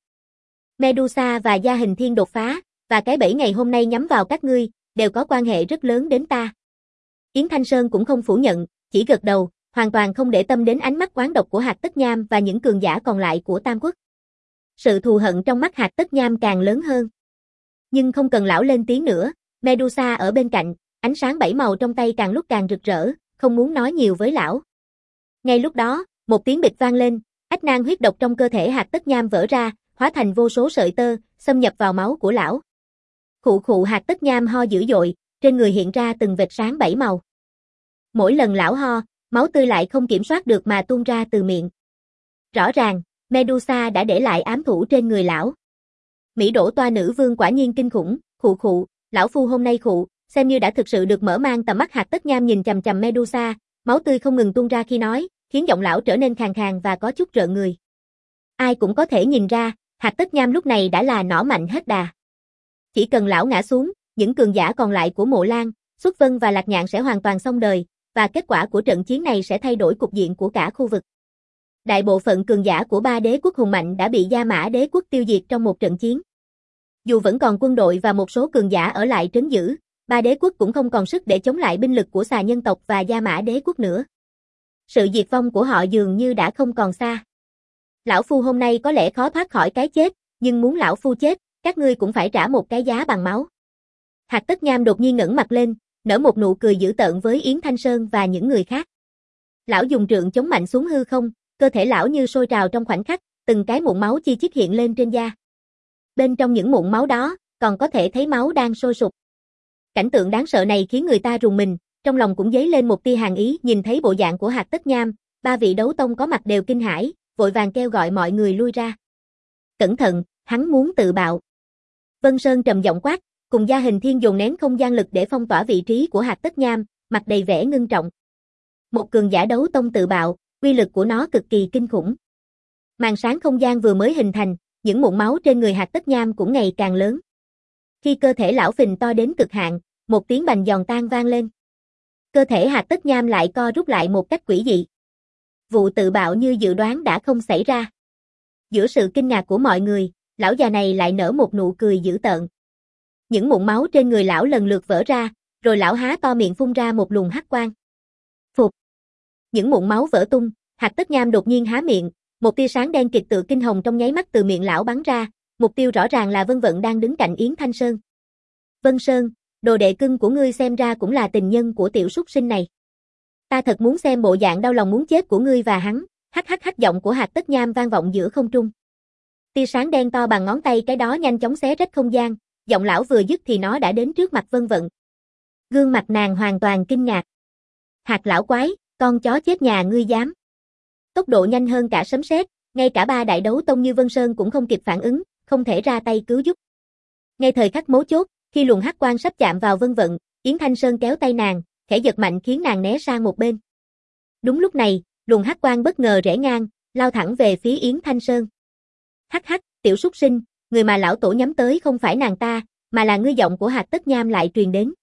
Medusa và Gia Hình Thiên đột phá, và cái bẫy ngày hôm nay nhắm vào các ngươi, đều có quan hệ rất lớn đến ta. Yến Thanh Sơn cũng không phủ nhận, chỉ gật đầu, hoàn toàn không để tâm đến ánh mắt oán độc của Hạc Tất Nham và những cường giả còn lại của Tam Quốc. Sự thù hận trong mắt Hạc Tất Nham càng lớn hơn. Nhưng không cần lão lên tiếng nữa, Medusa ở bên cạnh, ánh sáng bảy màu trong tay càng lúc càng rực rỡ, không muốn nói nhiều với lão. Ngay lúc đó, một tiếng bịch vang lên, ách nan huyết độc trong cơ thể Hạc Tất Nham vỡ ra, hóa thành vô số sợi tơ, xâm nhập vào máu của lão. Khụ khụ. Hạc Tất Nham ho dữ dội, trên người hiện ra từng vệt sáng bảy màu. Mỗi lần lão ho, máu tươi lại không kiểm soát được mà tuôn ra từ miệng. Rõ ràng, Medusa đã để lại ám thủ trên người lão. Mỹ Đỗ Toa nữ vương quả nhiên kinh khủng, khụ khụ, lão phu hôm nay khụ, xem như đã thực sự được mở mang tầm mắt. Hạc Tất Nham nhìn chằm chằm Medusa, máu tươi không ngừng tuôn ra khi nói, khiến giọng lão trở nên khàn khàn và có chút rợn người. Ai cũng có thể nhìn ra, Hạc Tất Nham lúc này đã là nỏ mạnh hết đà. Chỉ cần lão ngã xuống, những cường giả còn lại của Mộ Lan, Xuất Vân và Lạc Nhạn sẽ hoàn toàn xong đời, và kết quả của trận chiến này sẽ thay đổi cục diện của cả khu vực. Đại bộ phận cường giả của ba đế quốc hùng mạnh đã bị Gia Mã đế quốc tiêu diệt trong một trận chiến. Dù vẫn còn quân đội và một số cường giả ở lại trấn giữ, ba đế quốc cũng không còn sức để chống lại binh lực của xà nhân tộc và Gia Mã đế quốc nữa. Sự diệt vong của họ dường như đã không còn xa. Lão phu hôm nay có lẽ khó thoát khỏi cái chết, nhưng muốn lão phu chết, các ngươi cũng phải trả một cái giá bằng máu. Hạc Tất Nham đột nhiên ngẩng mặt lên, nở một nụ cười dữ tợn với Yến Thanh Sơn và những người khác. Lão dùng trượng chống mạnh xuống hư không, cơ thể lão như sôi trào trong khoảnh khắc, từng cái mụn máu chi chít hiện lên trên da. Bên trong những mụn máu đó, còn có thể thấy máu đang sôi sục. Cảnh tượng đáng sợ này khiến người ta rùng mình, trong lòng cũng dấy lên một tia hàn ý. Nhìn thấy bộ dạng của Hạc Tất Nham, ba vị đấu tông có mặt đều kinh hãi, vội vàng kêu gọi mọi người lui ra. Cẩn thận, hắn muốn tự bạo. Vân Sơn trầm giọng quát, cùng Gia Hình Thiên dồn nén không gian lực để phong tỏa vị trí của Hạc Tất Nham, mặt đầy vẻ ngưng trọng. Một cường giả đấu tông tự bạo, uy lực của nó cực kỳ kinh khủng. Màn sáng không gian vừa mới hình thành, những mụn máu trên người Hạc Tất Nham cũng ngày càng lớn. Khi cơ thể lão phình to đến cực hạn, một tiếng bành giòn tan vang lên. Cơ thể Hạc Tất Nham lại co rút lại một cách quỷ dị. Vụ tự bạo như dự đoán đã không xảy ra. Giữa sự kinh ngạc của mọi người, lão già này lại nở một nụ cười dữ tợn. Những mụn máu trên người lão lần lượt vỡ ra, rồi lão há to miệng phun ra một luồng hắc quang. Phụt! Những mụn máu vỡ tung, Hạc Tất Nham đột nhiên há miệng, một tia sáng đen kịt tự kinh hồng trong nháy mắt từ miệng lão bắn ra, mục tiêu rõ ràng là Vân Vận đang đứng cạnh Yến Thanh Sơn. Vân Sơn, đồ đệ cưng của ngươi xem ra cũng là tình nhân của tiểu súc sinh này. Ta thật muốn xem bộ dạng đau lòng muốn chết của ngươi và hắn. Hắc hắc hắc, giọng của Hạc Tất Nham vang vọng giữa không trung. Tia sáng đen to bằng ngón tay cái đó nhanh chóng xé rách không gian, giọng lão vừa dứt thì nó đã đến trước mặt Vân Vận. Gương mặt nàng hoàn toàn kinh ngạc. Hạt lão quái, con chó chết nhà ngươi dám. Tốc độ nhanh hơn cả sấm sét, ngay cả ba đại đấu tông như Vân Sơn cũng không kịp phản ứng, không thể ra tay cứu giúp. Ngay thời khắc mấu chốt, khi luồng hắc quang sắp chạm vào Vân Vận, Yến Thanh Sơn kéo tay nàng, khẽ giật mạnh khiến nàng né sang một bên. Đúng lúc này, luồng hắc quang bất ngờ rẽ ngang, lao thẳng về phía Yến Thanh Sơn. Hắc hắc, tiểu súc sinh, người mà lão tổ nhắm tới không phải nàng ta, mà là ngươi. Giọng của Hạc Tất Nham lại truyền đến.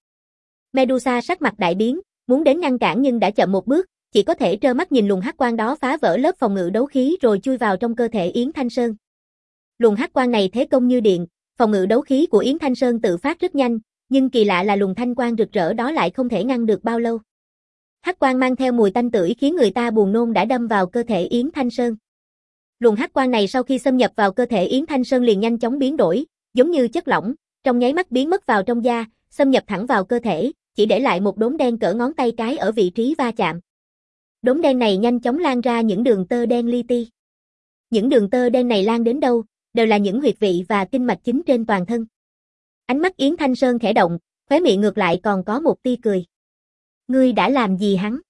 Medusa sắc mặt đại biến, muốn đến ngăn cản nhưng đã chậm một bước, chỉ có thể trơ mắt nhìn luồng hắc quang đó phá vỡ lớp phòng ngự đấu khí rồi chui vào trong cơ thể Yến Thanh Sơn. Luồng hắc quang này thế công như điện, phòng ngự đấu khí của Yến Thanh Sơn tự phát rất nhanh, nhưng kỳ lạ là luồng thanh quang rực rỡ đó lại không thể ngăn được bao lâu. Hắc quang mang theo mùi tanh tưởi khiến người ta buồn nôn đã đâm vào cơ thể Yến Thanh Sơn. Luồng hắc quang này sau khi xâm nhập vào cơ thể Yến Thanh Sơn liền nhanh chóng biến đổi, giống như chất lỏng, trong nháy mắt biến mất vào trong da, xâm nhập thẳng vào cơ thể, chỉ để lại một đốm đen cỡ ngón tay cái ở vị trí va chạm. Đốm đen này nhanh chóng lan ra những đường tơ đen li ti. Những đường tơ đen này lan đến đâu, đều là những huyệt vị và kinh mạch chính trên toàn thân. Ánh mắt Yến Thanh Sơn khẽ động, khóe miệng ngược lại còn có một tia cười. Ngươi đã làm gì hắn?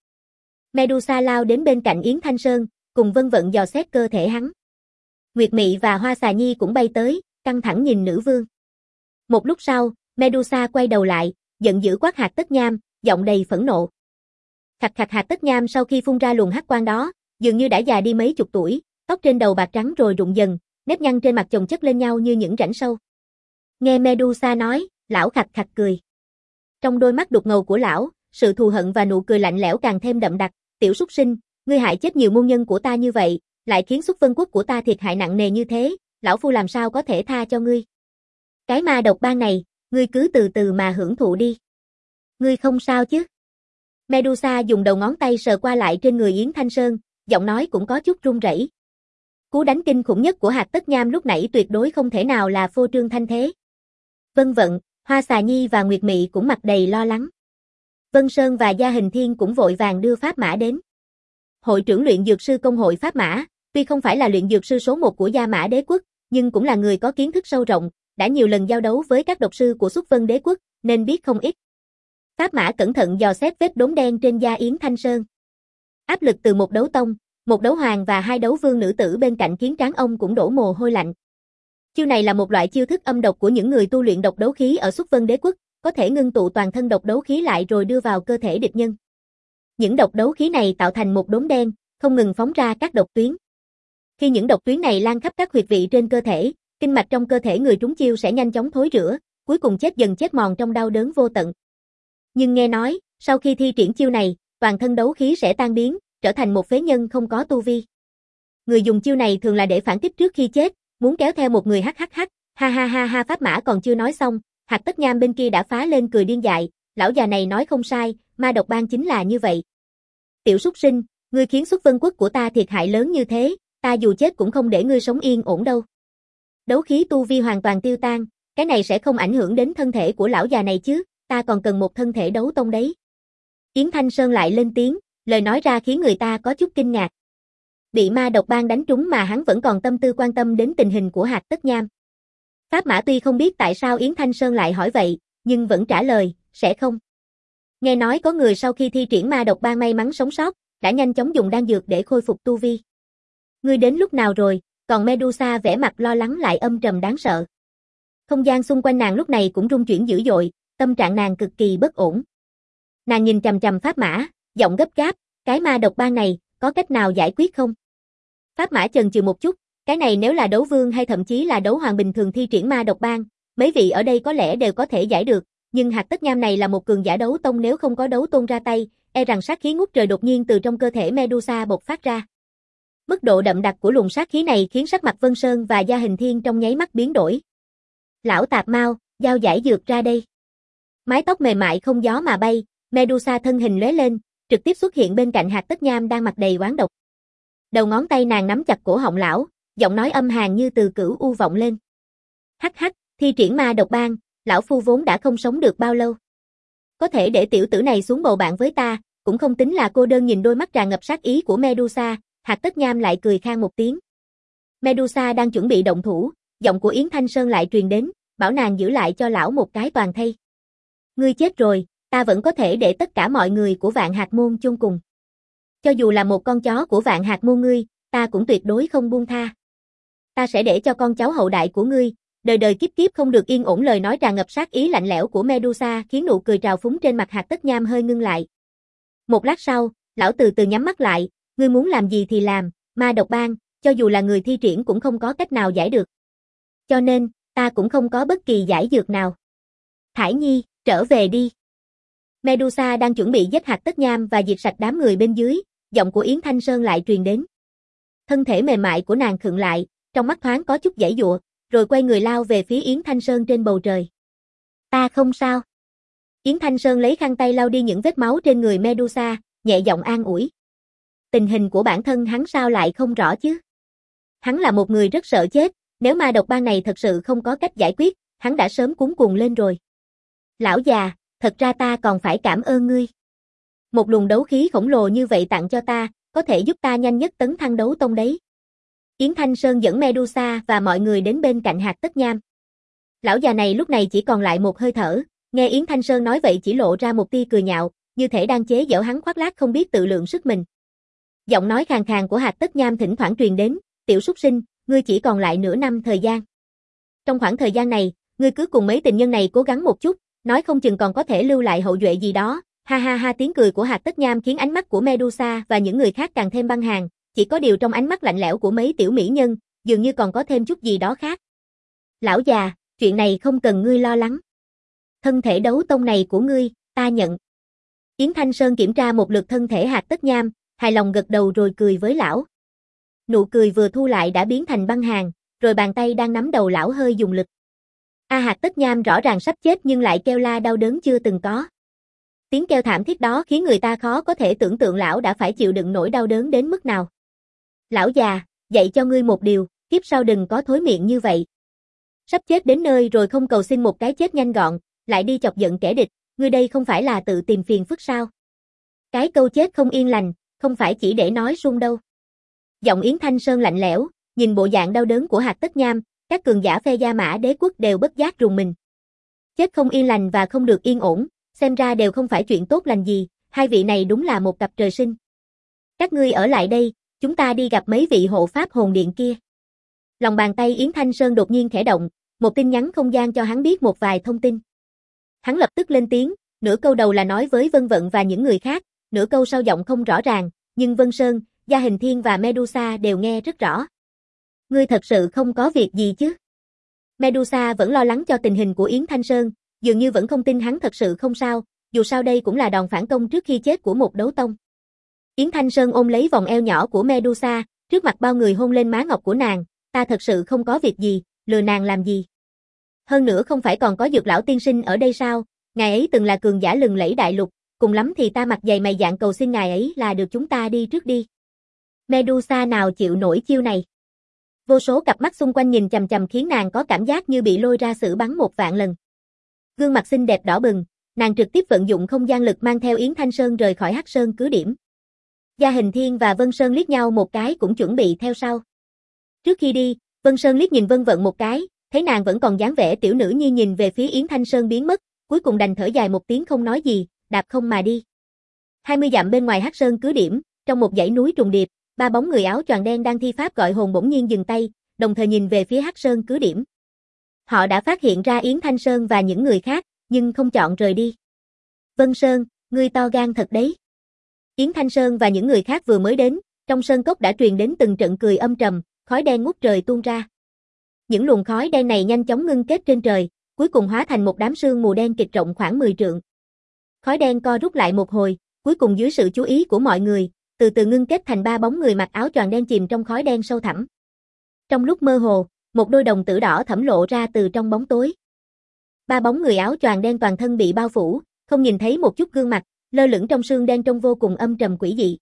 Medusa lao đến bên cạnh Yến Thanh Sơn, cùng Vân Vận dò xét cơ thể hắn. Nguyệt Mị và Hoa Xà Nhi cũng bay tới, căng thẳng nhìn nữ vương. Một lúc sau, Medusa quay đầu lại, giận dữ quát Hạc Tất Nham, giọng đầy phẫn nộ. Khạch khạch. Hạc Tất Nham sau khi phun ra luồng hắc quang đó, dường như đã già đi mấy chục tuổi, tóc trên đầu bạc trắng rồi rụng dần, nếp nhăn trên mặt chồng chất lên nhau như những rãnh sâu. Nghe Medusa nói, lão khạch khạch cười. Trong đôi mắt đục ngầu của lão, sự thù hận và nụ cười lạnh lẽo càng thêm đậm đặc. Tiểu súc sinh, ngươi hại chết nhiều môn nhân của ta như vậy, lại khiến Xuất Vân Quốc của ta thiệt hại nặng nề như thế, lão phu làm sao có thể tha cho ngươi. Cái ma độc ban này, ngươi cứ từ từ mà hưởng thụ đi. Ngươi không sao chứ? Medusa dùng đầu ngón tay sờ qua lại trên người Yến Thanh Sơn, giọng nói cũng có chút run rẩy. Cú đánh kinh khủng nhất của Hạc Tất Nham lúc nãy tuyệt đối không thể nào là phô trương thanh thế. Vân Vận, Hoa Xà Nhi và Nguyệt Mị cũng mặt đầy lo lắng. Vân Sơn và Gia Hình Thiên cũng vội vàng đưa pháp mã đến. Hội trưởng luyện dược sư công hội pháp mã, tuy không phải là luyện dược sư số một của Gia Mã Đế quốc, nhưng cũng là người có kiến thức sâu rộng, đã nhiều lần giao đấu với các độc sư của Xuất Vân Đế quốc, nên biết không ít. Pháp mã cẩn thận dò xét vết đốm đen trên da Yến Thanh Sơn. Áp lực từ một đấu tông, một đấu hoàng và hai đấu vương nữ tử bên cạnh khiến trán ông cũng đổ mồ hôi lạnh. Chiêu này là một loại chiêu thức âm độc của những người tu luyện độc đấu khí ở Xuất Vân Đế quốc, có thể ngưng tụ toàn thân độc đấu khí lại rồi đưa vào cơ thể địch nhân. Những độc đấu khí này tạo thành một đốm đen, không ngừng phóng ra các độc tuyến. Khi những độc tuyến này lan khắp các huyệt vị trên cơ thể, kinh mạch trong cơ thể người trúng chiêu sẽ nhanh chóng thối rữa, cuối cùng chết dần chết mòn trong đau đớn vô tận. Nhưng nghe nói, sau khi thi triển chiêu này, toàn thân đấu khí sẽ tan biến, trở thành một phế nhân không có tu vi. Người dùng chiêu này thường là để phản kích trước khi chết, muốn kéo theo một người hắc hắc hắc, ha ha ha ha. Pháp mã còn chưa nói xong, Hạc Tất Nham bên kia đã phá lên cười điên dại, lão già này nói không sai, ma độc ban chính là như vậy. Tiểu súc sinh, ngươi khiến Xuất Vân Quốc của ta thiệt hại lớn như thế, ta dù chết cũng không để ngươi sống yên ổn đâu. Đấu khí tu vi hoàn toàn tiêu tan, cái này sẽ không ảnh hưởng đến thân thể của lão già này chứ, ta còn cần một thân thể đấu tông đấy. Yến Thanh Sơn lại lên tiếng, lời nói ra khiến người ta có chút kinh ngạc. Bị ma độc ban đánh trúng mà hắn vẫn còn tâm tư quan tâm đến tình hình của Hạc Tất Nham. Pháp mã tuy không biết tại sao Yến Thanh Sơn lại hỏi vậy, nhưng vẫn trả lời, sẽ không. Nghe nói có người sau khi thi triển ma độc ban may mắn sống sót, đã nhanh chóng dùng đan dược để khôi phục tu vi. Ngươi đến lúc nào rồi? Còn Medusa vẻ mặt lo lắng lại âm trầm đáng sợ. Không gian xung quanh nàng lúc này cũng rung chuyển dữ dội, tâm trạng nàng cực kỳ bất ổn. Nàng nhìn chằm chằm Pháp mã, giọng gấp gáp, cái ma độc ban này, có cách nào giải quyết không? Pháp mã chần chừ một chút, cái này nếu là đấu vương hay thậm chí là đấu hoàng bình thường thi triển ma độc ban, mấy vị ở đây có lẽ đều có thể giải được, nhưng Hạc Tất Nham này là một cường giả đấu tông, nếu không có đấu tôn ra tay, e rằng sát khí ngút trời đột nhiên từ trong cơ thể Medusa bộc phát ra. Mức độ đậm đặc của luồng sát khí này khiến sắc mặt Vân Sơn và Gia Hình Thiên trong nháy mắt biến đổi. Lão tạp mau, giao giải dược ra đây. Mái tóc mềm mại không gió mà bay, Medusa thân hình lóe lên, trực tiếp xuất hiện bên cạnh Hạc Tất Nham đang mặt đầy oán độc. Đầu ngón tay nàng nắm chặt cổ họng lão, giọng nói âm hàn như từ cửu u vọng lên. Hắc hắc, thi triển ma độc ban, lão phu vốn đã không sống được bao lâu. Có thể để tiểu tử này xuống bầu bạn với ta, cũng không tính là cô đơn. Nhìn đôi mắt tràn ngập sát ý của Medusa, Hạc Tất Nham lại cười khan một tiếng. Medusa đang chuẩn bị động thủ, giọng của Yến Thanh Sơn lại truyền đến, bảo nàng giữ lại cho lão một cái toàn thây. Ngươi chết rồi, ta vẫn có thể để tất cả mọi người của Vạn Hạt Môn chôn cùng. Cho dù là một con chó của Vạn Hạt Môn ngươi, ta cũng tuyệt đối không buông tha. Ta sẽ để cho con cháu hậu đại của ngươi, đời đời kiếp kiếp không được yên ổn. Lời nói tràn ngập sát ý lạnh lẽo của Medusa khiến nụ cười trào phúng trên mặt Hạc Tất Nham hơi ngưng lại. Một lát sau, lão từ từ nhắm mắt lại, ngươi muốn làm gì thì làm, ma độc bang, cho dù là người thi triển cũng không có cách nào giải được. Cho nên, ta cũng không có bất kỳ giải dược nào. Thải Nhi, trở về đi. Medusa đang chuẩn bị giết Hạc Tất Nham và diệt sạch đám người bên dưới, giọng của Yến Thanh Sơn lại truyền đến. Thân thể mềm mại của nàng khựng lại, trong mắt thoáng có chút giãy giụa, rồi quay người lao về phía Yến Thanh Sơn trên bầu trời. Ta không sao. Yến Thanh Sơn lấy khăn tay lau đi những vết máu trên người Medusa, nhẹ giọng an ủi. Tình hình của bản thân hắn sao lại không rõ chứ? Hắn là một người rất sợ chết, nếu ma độc bang này thật sự không có cách giải quyết, hắn đã sớm cuống cuồng lên rồi. Lão già, thật ra ta còn phải cảm ơn ngươi. Một luồng đấu khí khổng lồ như vậy tặng cho ta, có thể giúp ta nhanh nhất tấn thăng đấu tông đấy. Yến Thanh Sơn dẫn Medusa và mọi người đến bên cạnh Hạc Tất Nham. Lão già này lúc này chỉ còn lại một hơi thở, nghe Yến Thanh Sơn nói vậy chỉ lộ ra một tia cười nhạo, như thể đang chế giễu hắn khoác lác không biết tự lượng sức mình. Giọng nói khàn khàn của Hạc Tất Nham thỉnh thoảng truyền đến, tiểu súc sinh, ngươi chỉ còn lại nửa năm thời gian. Trong khoảng thời gian này, ngươi cứ cùng mấy tình nhân này cố gắng một chút, nói không chừng còn có thể lưu lại hậu duệ gì đó. Ha ha ha, tiếng cười của Hạc Tất Nham khiến ánh mắt của Medusa và những người khác càng thêm băng hàn, chỉ có điều trong ánh mắt lạnh lẽo của mấy tiểu mỹ nhân, dường như còn có thêm chút gì đó khác. Lão già, chuyện này không cần ngươi lo lắng. Thân thể đấu tông này của ngươi, ta nhận. Yến Thanh Sơn kiểm tra một lượt thân thể Hạc Tất Nham, hài lòng gật đầu rồi cười với lão. Nụ cười vừa thu lại đã biến thành băng hàn, rồi bàn tay đang nắm đầu lão hơi dùng lực. A Hạc Tất Nham rõ ràng sắp chết nhưng lại kêu la đau đớn chưa từng có. Tiếng kêu thảm thiết đó khiến người ta khó có thể tưởng tượng lão đã phải chịu đựng nỗi đau đớn đến mức nào. Lão già, dạy cho ngươi một điều, kiếp sau đừng có thối miệng như vậy. Sắp chết đến nơi rồi không cầu xin một cái chết nhanh gọn, lại đi chọc giận kẻ địch, ngươi đây không phải là tự tìm phiền phức sao? Cái câu chết không yên lành, không phải chỉ để nói suông đâu. Giọng Yến Thanh Sơn lạnh lẽo, nhìn bộ dạng đau đớn của Hạc Tất Nham, các cường giả phe Gia Mã Đế quốc đều bất giác rùng mình. Chết không yên lành và không được yên ổn, xem ra đều không phải chuyện tốt lành gì, hai vị này đúng là một cặp trời sinh. Các ngươi ở lại đây, chúng ta đi gặp mấy vị hộ pháp hồn điện kia. Lòng bàn tay Yến Thanh Sơn đột nhiên khẽ động, một tin nhắn không gian cho hắn biết một vài thông tin. Hắn lập tức lên tiếng, nửa câu đầu là nói với Vân Vận và những người khác, nửa câu sau giọng không rõ ràng, nhưng Vân Sơn, Gia Hình Thiên và Medusa đều nghe rất rõ. Ngươi thật sự không có việc gì chứ? Medusa vẫn lo lắng cho tình hình của Yến Thanh Sơn, dường như vẫn không tin hắn thật sự không sao, dù sao đây cũng là đòn phản công trước khi chết của một đấu tông. Yến Thanh Sơn ôm lấy vòng eo nhỏ của Medusa, trước mặt bao người hôn lên má ngọc của nàng, ta thật sự không có việc gì, lừa nàng làm gì? Hơn nữa không phải còn có Dược lão tiên sinh ở đây sao, ngài ấy từng là cường giả lừng lẫy đại lục, cùng lắm thì ta mặt dày mày dạn cầu xin ngài ấy là được chúng ta đi trước đi. Medusa nào chịu nổi chiêu này. Vô số cặp mắt xung quanh nhìn chằm chằm khiến nàng có cảm giác như bị lôi ra xử bắn một vạn lần. Gương mặt xinh đẹp đỏ bừng, nàng trực tiếp vận dụng không gian lực mang theo Yến Thanh Sơn rời khỏi Hắc Sơn cứ điểm. Gia Hình Thiên và Vân Sơn liếc nhau một cái cũng chuẩn bị theo sau. Trước khi đi, Vân Sơn liếc nhìn Vân Vận một cái, thấy nàng vẫn còn dáng vẻ tiểu nữ nhi nhìn về phía Yến Thanh Sơn biến mất, cuối cùng đành thở dài một tiếng không nói gì, đạp không mà đi. hai mươi dặm bên ngoài Hắc Sơn cứ điểm, trong một dãy núi trùng điệp, ba bóng người áo choàng đen đang thi pháp gọi hồn bỗng nhiên dừng tay, đồng thời nhìn về phía Hắc Sơn cứ điểm. Họ đã phát hiện ra Yến Thanh Sơn và những người khác, nhưng không chọn rời đi. Vân Sơn, ngươi to gan thật đấy. Yến Thanh Sơn và những người khác vừa mới đến, trong sơn cốc đã truyền đến từng trận cười âm trầm, khói đen ngút trời tuôn ra. Những luồng khói đen này nhanh chóng ngưng kết trên trời, cuối cùng hóa thành một đám sương mù đen kịch rộng khoảng mười trượng. Khói đen co rút lại một hồi, cuối cùng dưới sự chú ý của mọi người, từ từ ngưng kết thành ba bóng người mặc áo choàng đen chìm trong khói đen sâu thẳm. Trong lúc mơ hồ, một đôi đồng tử đỏ thẫm lộ ra từ trong bóng tối. Ba bóng người áo choàng đen toàn thân bị bao phủ, không nhìn thấy một chút gương mặt, lơ lửng trong sương đen trông vô cùng âm trầm quỷ dị.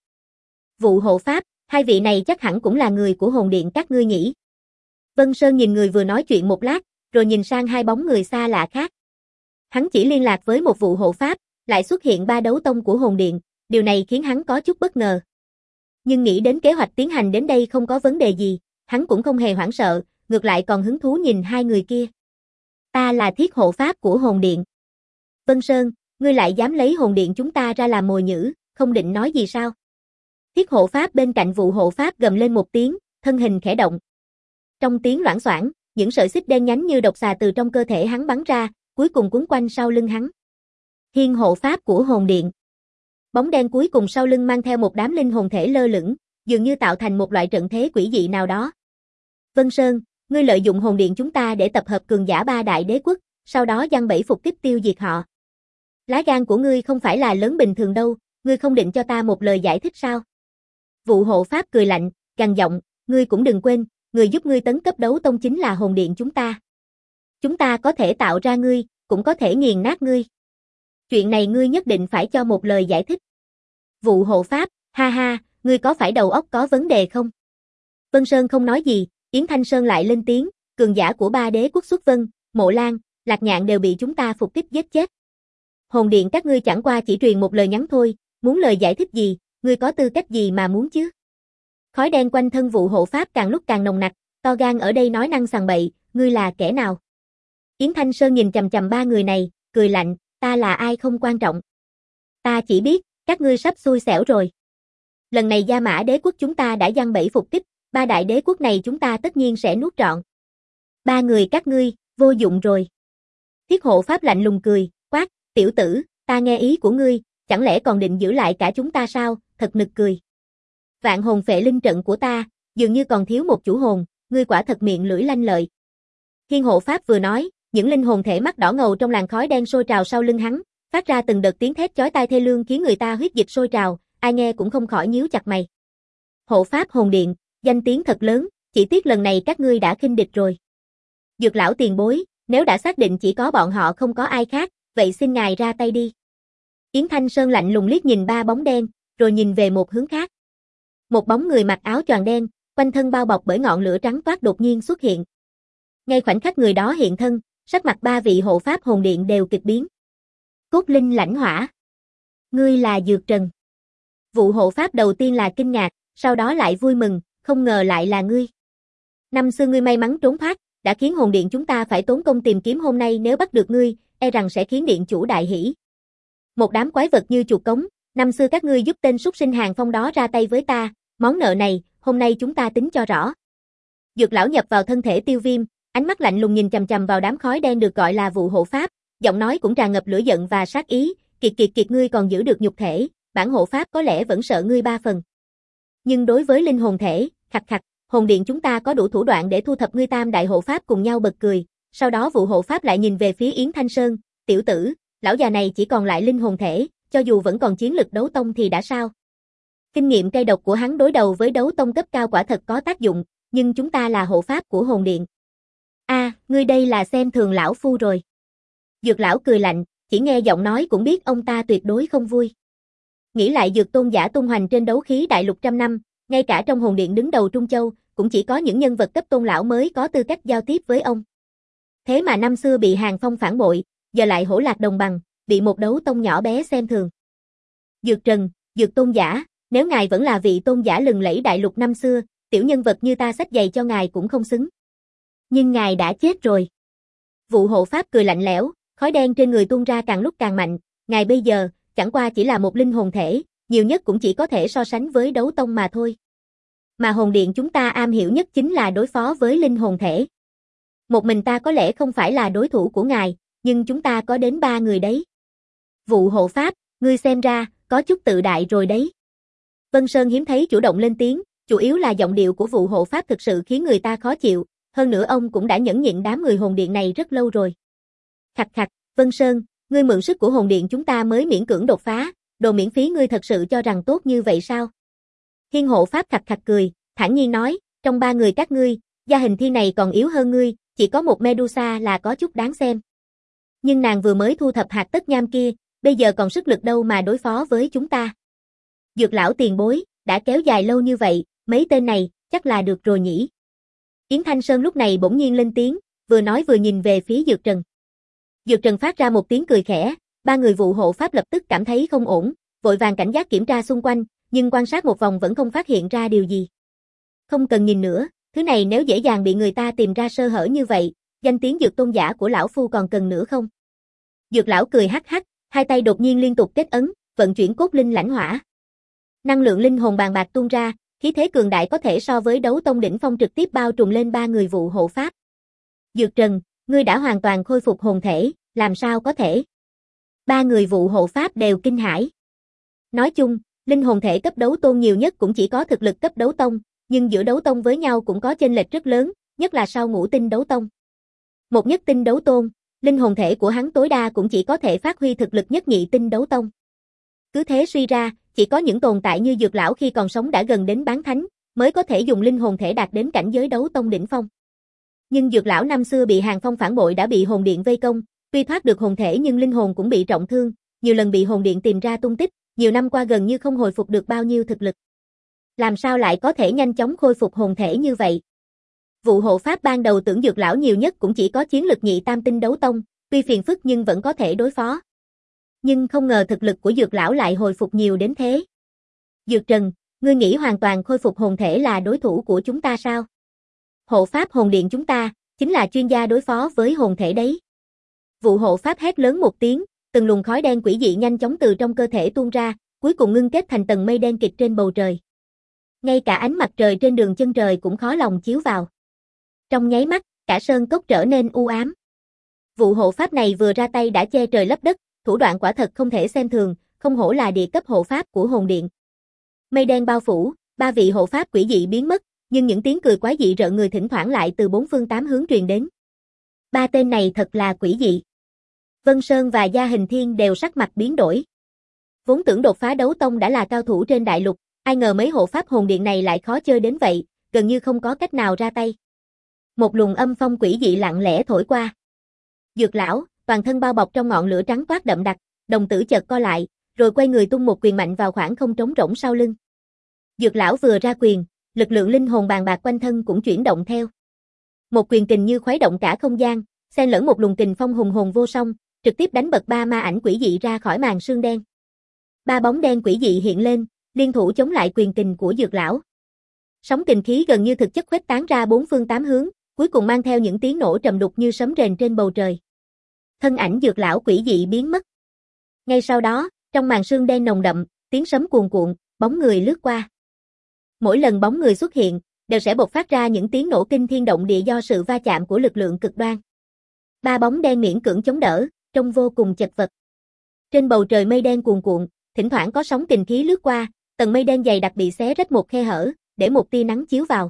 Vụ hộ pháp, hai vị này chắc hẳn cũng là người của hồn điện các ngươi nhỉ? Vân Sơn nhìn người vừa nói chuyện một lát, rồi nhìn sang hai bóng người xa lạ khác. Hắn chỉ liên lạc với một vụ hộ pháp, lại xuất hiện ba đấu tông của hồn điện, điều này khiến hắn có chút bất ngờ. Nhưng nghĩ đến kế hoạch tiến hành đến đây không có vấn đề gì, hắn cũng không hề hoảng sợ, ngược lại còn hứng thú nhìn hai người kia. Ta là thiết hộ pháp của hồn điện. Vân Sơn, ngươi lại dám lấy hồn điện chúng ta ra làm mồi nhử, không định nói gì sao? Thiết hộ pháp bên cạnh vụ hộ pháp gầm lên một tiếng, thân hình khẽ động. Trong tiếng loảng xoảng, những sợi xích đen nhánh như độc xà từ trong cơ thể hắn bắn ra, cuối cùng quấn quanh sau lưng hắn. Hiên hộ pháp của hồn điện. Bóng đen cuối cùng sau lưng mang theo một đám linh hồn thể lơ lửng, dường như tạo thành một loại trận thế quỷ dị nào đó. Vân Sơn, ngươi lợi dụng hồn điện chúng ta để tập hợp cường giả ba đại đế quốc, sau đó giăng bẫy phục kích tiêu diệt họ. Lá gan của ngươi không phải là lớn bình thường đâu, ngươi không định cho ta một lời giải thích sao? Vụ hộ pháp cười lạnh, gằn giọng, ngươi cũng đừng quên, người giúp ngươi tấn cấp đấu tông chính là hồn điện chúng ta. Chúng ta có thể tạo ra ngươi, cũng có thể nghiền nát ngươi. Chuyện này ngươi nhất định phải cho một lời giải thích. Vụ hộ pháp, ha ha, ngươi có phải đầu óc có vấn đề không? Vân Sơn không nói gì, Yến Thanh Sơn lại lên tiếng, cường giả của ba đế quốc xuất vân, Mộ Lan, Lạc Nhạn đều bị chúng ta phục kích giết chết. Hồn điện các ngươi chẳng qua chỉ truyền một lời nhắn thôi, muốn lời giải thích gì, ngươi có tư cách gì mà muốn chứ? Khói đen quanh thân vụ hộ pháp càng lúc càng nồng nặc, to gan ở đây nói năng sằng bậy, ngươi là kẻ nào? Yến Thanh Sơn nhìn chằm chằm ba người này, cười lạnh, ta là ai không quan trọng. Ta chỉ biết, các ngươi sắp xui xẻo rồi. Lần này Gia Mã đế quốc chúng ta đã giăng bẫy phục kích, ba đại đế quốc này chúng ta tất nhiên sẽ nuốt trọn. Ba người các ngươi, vô dụng rồi. Thiết hộ pháp lạnh lùng cười, quát, tiểu tử, ta nghe ý của ngươi, chẳng lẽ còn định giữ lại cả chúng ta sao, thật nực cười. Vạn hồn phệ linh trận của ta, dường như còn thiếu một chủ hồn, ngươi quả thật miệng lưỡi lanh lợi. Thiên hộ pháp vừa nói, những linh hồn thể mắt đỏ ngầu trong làn khói đen sôi trào sau lưng hắn, phát ra từng đợt tiếng thét chói tai thê lương khiến người ta huyết dịch sôi trào, ai nghe cũng không khỏi nhíu chặt mày. Hộ pháp hồn điện, danh tiếng thật lớn, chỉ tiếc lần này các ngươi đã khinh địch rồi. Dược lão tiền bối, nếu đã xác định chỉ có bọn họ không có ai khác, vậy xin ngài ra tay đi. Yến Thanh Sơn lạnh lùng liếc nhìn ba bóng đen, rồi nhìn về một hướng khác. Một bóng người mặc áo choàng đen, quanh thân bao bọc bởi ngọn lửa trắng toát đột nhiên xuất hiện. Ngay khoảnh khắc người đó hiện thân, sắc mặt ba vị hộ pháp hồn điện đều kịch biến. Cốt linh lãnh hỏa. Ngươi là Dược Trần. Vụ hộ pháp đầu tiên là kinh ngạc, sau đó lại vui mừng, không ngờ lại là ngươi. Năm xưa ngươi may mắn trốn thoát, đã khiến hồn điện chúng ta phải tốn công tìm kiếm, hôm nay nếu bắt được ngươi, e rằng sẽ khiến điện chủ đại hỉ. Một đám quái vật như chuột cống, năm xưa các ngươi giúp tên súc sinh Hàng Phong đó ra tay với ta, món nợ này, hôm nay chúng ta tính cho rõ. Dược lão nhập vào thân thể Tiêu Viêm, ánh mắt lạnh lùng nhìn chằm chằm vào đám khói đen được gọi là vụ hộ pháp, giọng nói cũng tràn ngập lửa giận và sát ý, kiệt kiệt kiệt ngươi còn giữ được nhục thể, bản hộ pháp có lẽ vẫn sợ ngươi ba phần. Nhưng đối với linh hồn thể, khặt khặt, hồn điện chúng ta có đủ thủ đoạn để thu thập ngươi. Tam đại hộ pháp cùng nhau bật cười, sau đó vụ hộ pháp lại nhìn về phía Yến Thanh Sơn, tiểu tử, lão già này chỉ còn lại linh hồn thể, cho dù vẫn còn chiến lực đấu tông thì đã sao? Kinh nghiệm cay độc của hắn đối đầu với đấu tông cấp cao quả thật có tác dụng, nhưng chúng ta là hộ pháp của hồn điện. A, à, ngươi đây là xem thường lão phu rồi. Dược lão cười lạnh, chỉ nghe giọng nói cũng biết ông ta tuyệt đối không vui. Nghĩ lại Dược tôn giả tung hoành trên đấu khí đại lục trăm năm, ngay cả trong hồn điện đứng đầu Trung Châu, cũng chỉ có những nhân vật cấp tôn lão mới có tư cách giao tiếp với ông. Thế mà năm xưa bị Hàng Phong phản bội, giờ lại hổ lạc đồng bằng, bị một đấu tông nhỏ bé xem thường. Dược Trần, Dược tôn giả, nếu ngài vẫn là vị tôn giả lừng lẫy đại lục năm xưa, tiểu nhân vật như ta xách giày cho ngài cũng không xứng. Nhưng ngài đã chết rồi. Vụ hộ pháp cười lạnh lẽo, khói đen trên người tuôn ra càng lúc càng mạnh, ngài bây giờ, chẳng qua chỉ là một linh hồn thể, nhiều nhất cũng chỉ có thể so sánh với đấu tông mà thôi. Mà hồn điện chúng ta am hiểu nhất chính là đối phó với linh hồn thể. Một mình ta có lẽ không phải là đối thủ của ngài, nhưng chúng ta có đến ba người đấy. Vụ hộ pháp, ngươi xem ra, có chút tự đại rồi đấy. Vân Sơn hiếm thấy chủ động lên tiếng, chủ yếu là giọng điệu của vụ hộ pháp thực sự khiến người ta khó chịu, hơn nữa ông cũng đã nhẫn nhịn đám người hồn điện này rất lâu rồi. Khặt khặt, Vân Sơn, ngươi mượn sức của hồn điện chúng ta mới miễn cưỡng đột phá, đồ miễn phí ngươi thật sự cho rằng tốt như vậy sao? Thiên hộ pháp khặt khặt cười, thản nhiên nói, trong ba người các ngươi, gia hình thiên này còn yếu hơn ngươi, chỉ có một Medusa là có chút đáng xem. Nhưng nàng vừa mới thu thập hạt tất nham kia, bây giờ còn sức lực đâu mà đối phó với chúng ta. Dược lão tiền bối, đã kéo dài lâu như vậy, mấy tên này, chắc là được rồi nhỉ. Yến Thanh Sơn lúc này bỗng nhiên lên tiếng, vừa nói vừa nhìn về phía Dược Trần. Dược Trần phát ra một tiếng cười khẽ, ba người vụ hộ pháp lập tức cảm thấy không ổn, vội vàng cảnh giác kiểm tra xung quanh, nhưng quan sát một vòng vẫn không phát hiện ra điều gì. Không cần nhìn nữa, thứ này nếu dễ dàng bị người ta tìm ra sơ hở như vậy, danh tiếng Dược tôn giả của lão phu còn cần nữa không? Dược lão cười hắc hắc, Hai tay đột nhiên liên tục kết ấn, vận chuyển cốt linh lãnh hỏa. Năng lượng linh hồn bàn bạc tuôn ra, khí thế cường đại có thể so với đấu tông đỉnh phong trực tiếp bao trùm lên ba người vụ hộ pháp. Dược Trần, ngươi đã hoàn toàn khôi phục hồn thể, làm sao có thể? Ba người vụ hộ pháp đều kinh hãi. Nói chung, linh hồn thể cấp đấu tôn nhiều nhất cũng chỉ có thực lực cấp đấu tông, nhưng giữa đấu tông với nhau cũng có chênh lệch rất lớn, nhất là sau ngũ tinh đấu tông. Một nhất tinh đấu tôn, linh hồn thể của hắn tối đa cũng chỉ có thể phát huy thực lực nhất nhị tinh đấu tông. Cứ thế suy ra, chỉ có những tồn tại như Dược lão khi còn sống đã gần đến bán thánh, mới có thể dùng linh hồn thể đạt đến cảnh giới đấu tông đỉnh phong. Nhưng Dược lão năm xưa bị Hàng Phong phản bội đã bị hồn điện vây công, tuy thoát được hồn thể nhưng linh hồn cũng bị trọng thương, nhiều lần bị hồn điện tìm ra tung tích, nhiều năm qua gần như không hồi phục được bao nhiêu thực lực. Làm sao lại có thể nhanh chóng khôi phục hồn thể như vậy? Vụ hộ pháp ban đầu tưởng Dược lão nhiều nhất cũng chỉ có chiến lực nhị tam tinh đấu tông, tuy phiền phức nhưng vẫn có thể đối phó. Nhưng không ngờ thực lực của Dược lão lại hồi phục nhiều đến thế. Dược Trần, ngươi nghĩ hoàn toàn khôi phục hồn thể là đối thủ của chúng ta sao? Hộ pháp hồn điện chúng ta, chính là chuyên gia đối phó với hồn thể đấy. Vụ hộ pháp hét lớn một tiếng, từng luồng khói đen quỷ dị nhanh chóng từ trong cơ thể tuôn ra, cuối cùng ngưng kết thành tầng mây đen kịt trên bầu trời. Ngay cả ánh mặt trời trên đường chân trời cũng khó lòng chiếu vào. Trong nháy mắt, cả sơn cốc trở nên u ám. Vụ hộ pháp này vừa ra tay đã che trời lấp đất, thủ đoạn quả thật không thể xem thường, không hổ là địa cấp hộ pháp của hồn điện. Mây đen bao phủ, ba vị hộ pháp quỷ dị biến mất, nhưng những tiếng cười quái dị rợn người thỉnh thoảng lại từ bốn phương tám hướng truyền đến. Ba tên này thật là quỷ dị. Vân Sơn và Gia Hình Thiên đều sắc mặt biến đổi. Vốn tưởng đột phá đấu tông đã là cao thủ trên đại lục, ai ngờ mấy hộ pháp hồn điện này lại khó chơi đến vậy, gần như không có cách nào ra tay. Một luồng âm phong quỷ dị lặng lẽ thổi qua. Dược lão, toàn thân bao bọc trong ngọn lửa trắng toát đậm đặc, đồng tử chợt co lại, rồi quay người tung một quyền mạnh vào khoảng không trống rỗng sau lưng. Dược lão vừa ra quyền, lực lượng linh hồn bàn bạc quanh thân cũng chuyển động theo. Một quyền kình như khuấy động cả không gian, xen lẫn một luồng kình phong hùng hồn vô song, trực tiếp đánh bật ba ma ảnh quỷ dị ra khỏi màn sương đen. Ba bóng đen quỷ dị hiện lên, liên thủ chống lại quyền kình của Dược lão. Sóng kình khí gần như thực chất khuếch tán ra bốn phương tám hướng, cuối cùng mang theo những tiếng nổ trầm đục như sấm rền trên bầu trời. Thân ảnh Dược lão quỷ dị biến mất. Ngay sau đó, trong màn sương đen nồng đậm, tiếng sấm cuồn cuộn, bóng người lướt qua. Mỗi lần bóng người xuất hiện, đều sẽ bộc phát ra những tiếng nổ kinh thiên động địa do sự va chạm của lực lượng cực đoan. Ba bóng đen miễn cưỡng chống đỡ, trông vô cùng chật vật. Trên bầu trời mây đen cuồn cuộn, thỉnh thoảng có sóng kình khí lướt qua, tầng mây đen dày đặc bị xé rách một khe hở, để một tia nắng chiếu vào.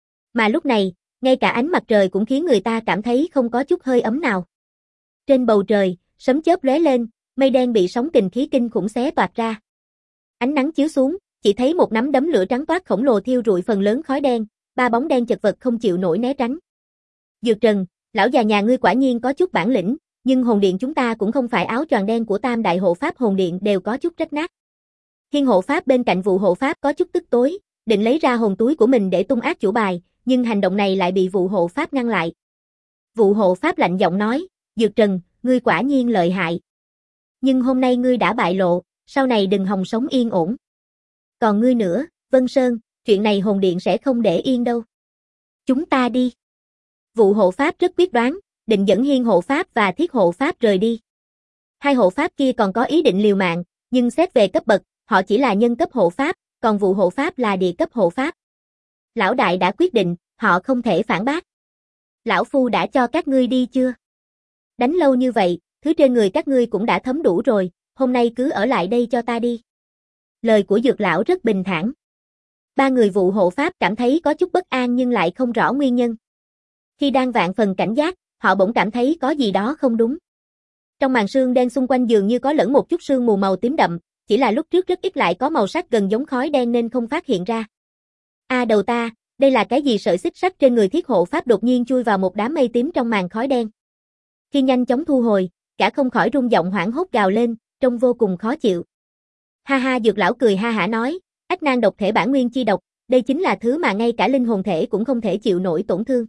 Mà lúc này, ngay cả ánh mặt trời cũng khiến người ta cảm thấy không có chút hơi ấm nào. Trên bầu trời, sấm chớp lóe lên, mây đen bị sóng kình khí kinh khủng xé toạc ra. Ánh nắng chiếu xuống, chỉ thấy một nắm đấm lửa trắng toát khổng lồ thiêu rụi phần lớn khói đen, ba bóng đen chật vật không chịu nổi né tránh. Dược Trần, lão già nhà ngươi quả nhiên có chút bản lĩnh, nhưng hồn điện chúng ta cũng không phải áo choàng đen của tam đại hộ pháp hồn điện đều có chút rách nát. Hiên hộ pháp bên cạnh vụ hộ pháp có chút tức tối, định lấy ra hồn túi của mình để tung ác chủ bài, nhưng hành động này lại bị vụ hộ pháp ngăn lại. Vụ hộ pháp lạnh giọng nói, Dược Trần, ngươi quả nhiên lợi hại. Nhưng hôm nay ngươi đã bại lộ, sau này đừng hòng sống yên ổn. Còn ngươi nữa, Vân Sơn, chuyện này hồn điện sẽ không để yên đâu. Chúng ta đi. Vụ hộ pháp rất quyết đoán, định dẫn Hiên hộ pháp và Thiết hộ pháp rời đi. Hai hộ pháp kia còn có ý định liều mạng, nhưng xét về cấp bậc, họ chỉ là nhân cấp hộ pháp, còn vụ hộ pháp là địa cấp hộ pháp. Lão đại đã quyết định, họ không thể phản bác. Lão phu đã cho các ngươi đi chưa? Đánh lâu như vậy, thứ trên người các ngươi cũng đã thấm đủ rồi, hôm nay cứ ở lại đây cho ta đi. Lời của Dược lão rất bình thản. Ba người vụ hộ pháp cảm thấy có chút bất an nhưng lại không rõ nguyên nhân. Khi đang vạn phần cảnh giác, họ bỗng cảm thấy có gì đó không đúng. Trong màn sương đen xung quanh dường như có lẫn một chút sương mù màu tím đậm, chỉ là lúc trước rất ít lại có màu sắc gần giống khói đen nên không phát hiện ra. A à, đầu ta, đây là cái gì? Sợi xích sắt trên người Thiết hộ pháp đột nhiên chui vào một đám mây tím trong màn khói đen. Khi nhanh chóng thu hồi, cả không khỏi rung giọng hoảng hốt gào lên, trông vô cùng khó chịu. Ha ha, Dược lão cười ha hả nói, ách nan độc thể bản nguyên chi độc, đây chính là thứ mà ngay cả linh hồn thể cũng không thể chịu nổi tổn thương.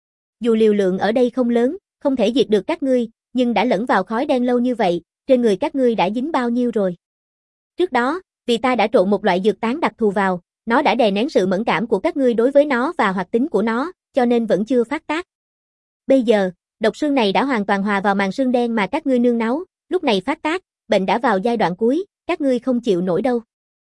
Dù liều lượng ở đây không lớn, không thể diệt được các ngươi, nhưng đã lẫn vào khói đen lâu như vậy, trên người các ngươi đã dính bao nhiêu rồi. Trước đó, vì ta đã trộn một loại dược tán đặc thù vào, nó đã đè nén sự mẫn cảm của các ngươi đối với nó và hoạt tính của nó, cho nên vẫn chưa phát tác. Bây giờ, độc sương này đã hoàn toàn hòa vào màn sương đen mà các ngươi nương náu, lúc này phát tác, bệnh đã vào giai đoạn cuối, các ngươi không chịu nổi đâu.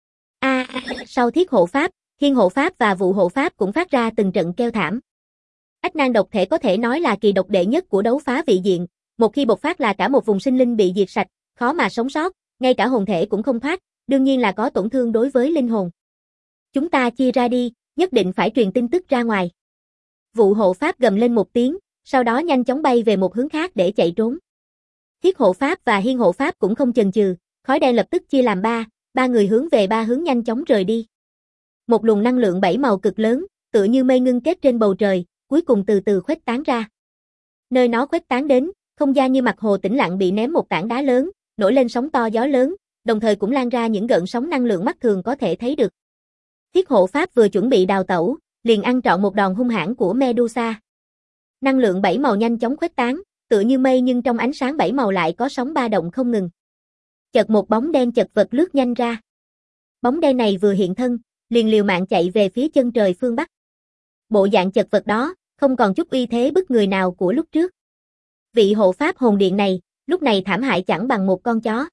A, à, sau thiết hộ pháp, hiên hộ pháp và vụ hộ pháp cũng phát ra từng trận kêu thảm. Ách nan độc thể có thể nói là kỳ độc đệ nhất của đấu phá vị diện, một khi bộc phát là cả một vùng sinh linh bị diệt sạch, khó mà sống sót, ngay cả hồn thể cũng không thoát, đương nhiên là có tổn thương đối với linh hồn. Chúng ta chia ra đi, nhất định phải truyền tin tức ra ngoài. Vụ hộ pháp gầm lên một tiếng, sau đó nhanh chóng bay về một hướng khác để chạy trốn. Thiết hộ pháp và hiên hộ pháp cũng không chần chừ, khói đen lập tức chia làm ba, ba người hướng về ba hướng nhanh chóng rời đi. Một luồng năng lượng bảy màu cực lớn, tựa như mây ngưng kết trên bầu trời, cuối cùng từ từ khuếch tán ra. Nơi nó khuếch tán đến, không gian như mặt hồ tĩnh lặng bị ném một tảng đá lớn, nổi lên sóng to gió lớn, đồng thời cũng lan ra những gợn sóng năng lượng mắt thường có thể thấy được. Thiết hộ pháp vừa chuẩn bị đào tẩu, liền ăn trọn một đòn hung hãn của Medusa. Năng lượng bảy màu nhanh chóng khuếch tán, tựa như mây nhưng trong ánh sáng bảy màu lại có sóng ba động không ngừng. Chợt một bóng đen chật vật lướt nhanh ra. Bóng đen này vừa hiện thân, liền liều mạng chạy về phía chân trời phương Bắc. Bộ dạng chật vật đó, không còn chút uy thế bức người nào của lúc trước. Vị hộ pháp hồn điện này, lúc này thảm hại chẳng bằng một con chó.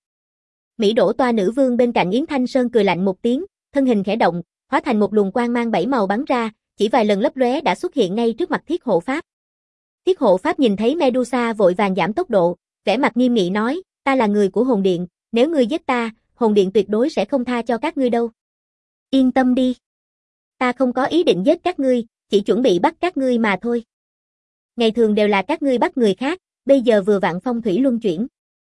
Mỹ Đỗ Toa nữ vương bên cạnh Yến Thanh Sơn cười lạnh một tiếng, thân hình khẽ động, hóa thành một luồng quang mang bảy màu bắn ra, chỉ vài lần lấp lóe đã xuất hiện ngay trước mặt thiết hộ pháp. Thiết hộ pháp nhìn thấy Medusa vội vàng giảm tốc độ, vẻ mặt nghiêm nghị nói, ta là người của hồn điện, nếu ngươi giết ta, hồn điện tuyệt đối sẽ không tha cho các ngươi đâu. Yên tâm đi. Ta không có ý định giết các ngươi, chỉ chuẩn bị bắt các ngươi mà thôi. Ngày thường đều là các ngươi bắt người khác, bây giờ vừa vặn phong thủy luân chuyển.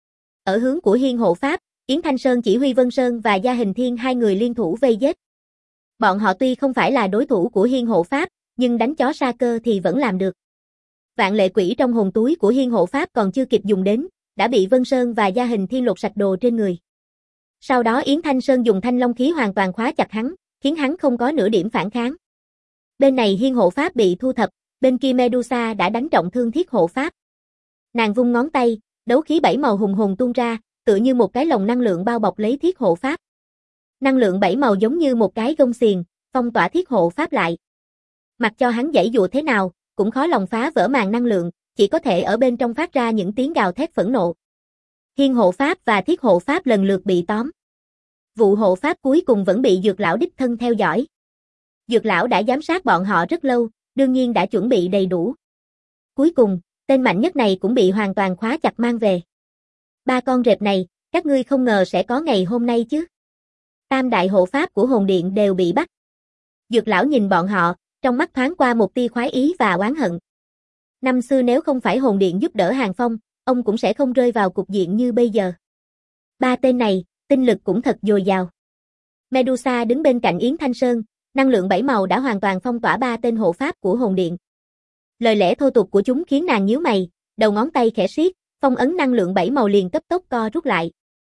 Ở hướng của hiên hộ pháp, Yến Thanh Sơn chỉ huy Vân Sơn và Gia Hình Thiên hai người liên thủ vây giết. Bọn họ tuy không phải là đối thủ của hiên hộ pháp, nhưng đánh chó sa cơ thì vẫn làm được. Vạn lệ quỷ trong hồn túi của hiên hộ pháp còn chưa kịp dùng đến, đã bị Vân Sơn và Gia Hình Thiên lột sạch đồ trên người. Sau đó Yến Thanh Sơn dùng thanh long khí hoàn toàn khóa chặt hắn, khiến hắn không có nửa điểm phản kháng. Bên này hiên hộ pháp bị thu thập, bên kia Medusa đã đánh trọng thương thiết hộ pháp. Nàng vung ngón tay, đấu khí bảy màu hùng hồn tuôn ra, tựa như một cái lồng năng lượng bao bọc lấy thiết hộ pháp. Năng lượng bảy màu giống như một cái gông xiềng, phong tỏa thiết hộ pháp lại. Mặc cho hắn giãy dụa thế nào, cũng khó lòng phá vỡ màn năng lượng, chỉ có thể ở bên trong phát ra những tiếng gào thét phẫn nộ. Hiên hộ pháp và thiết hộ pháp lần lượt bị tóm. Vụ hộ pháp cuối cùng vẫn bị dược lão đích thân theo dõi. Dược lão đã giám sát bọn họ rất lâu, đương nhiên đã chuẩn bị đầy đủ. Cuối cùng, tên mạnh nhất này cũng bị hoàn toàn khóa chặt mang về. Ba con rệp này, các ngươi không ngờ sẽ có ngày hôm nay chứ. Tam đại hộ pháp của hồn điện đều bị bắt. Dược lão nhìn bọn họ, trong mắt thoáng qua một tia khoái ý và oán hận. Năm xưa nếu không phải hồn điện giúp đỡ Hàng Phong, ông cũng sẽ không rơi vào cục diện như bây giờ. Ba tên này, tinh lực cũng thật dồi dào. Medusa đứng bên cạnh Yến Thanh Sơn, năng lượng bảy màu đã hoàn toàn phong tỏa ba tên hộ pháp của hồn điện. Lời lẽ thô tục của chúng khiến nàng nhíu mày, đầu ngón tay khẽ siết, phong ấn năng lượng bảy màu liền cấp tốc co rút lại.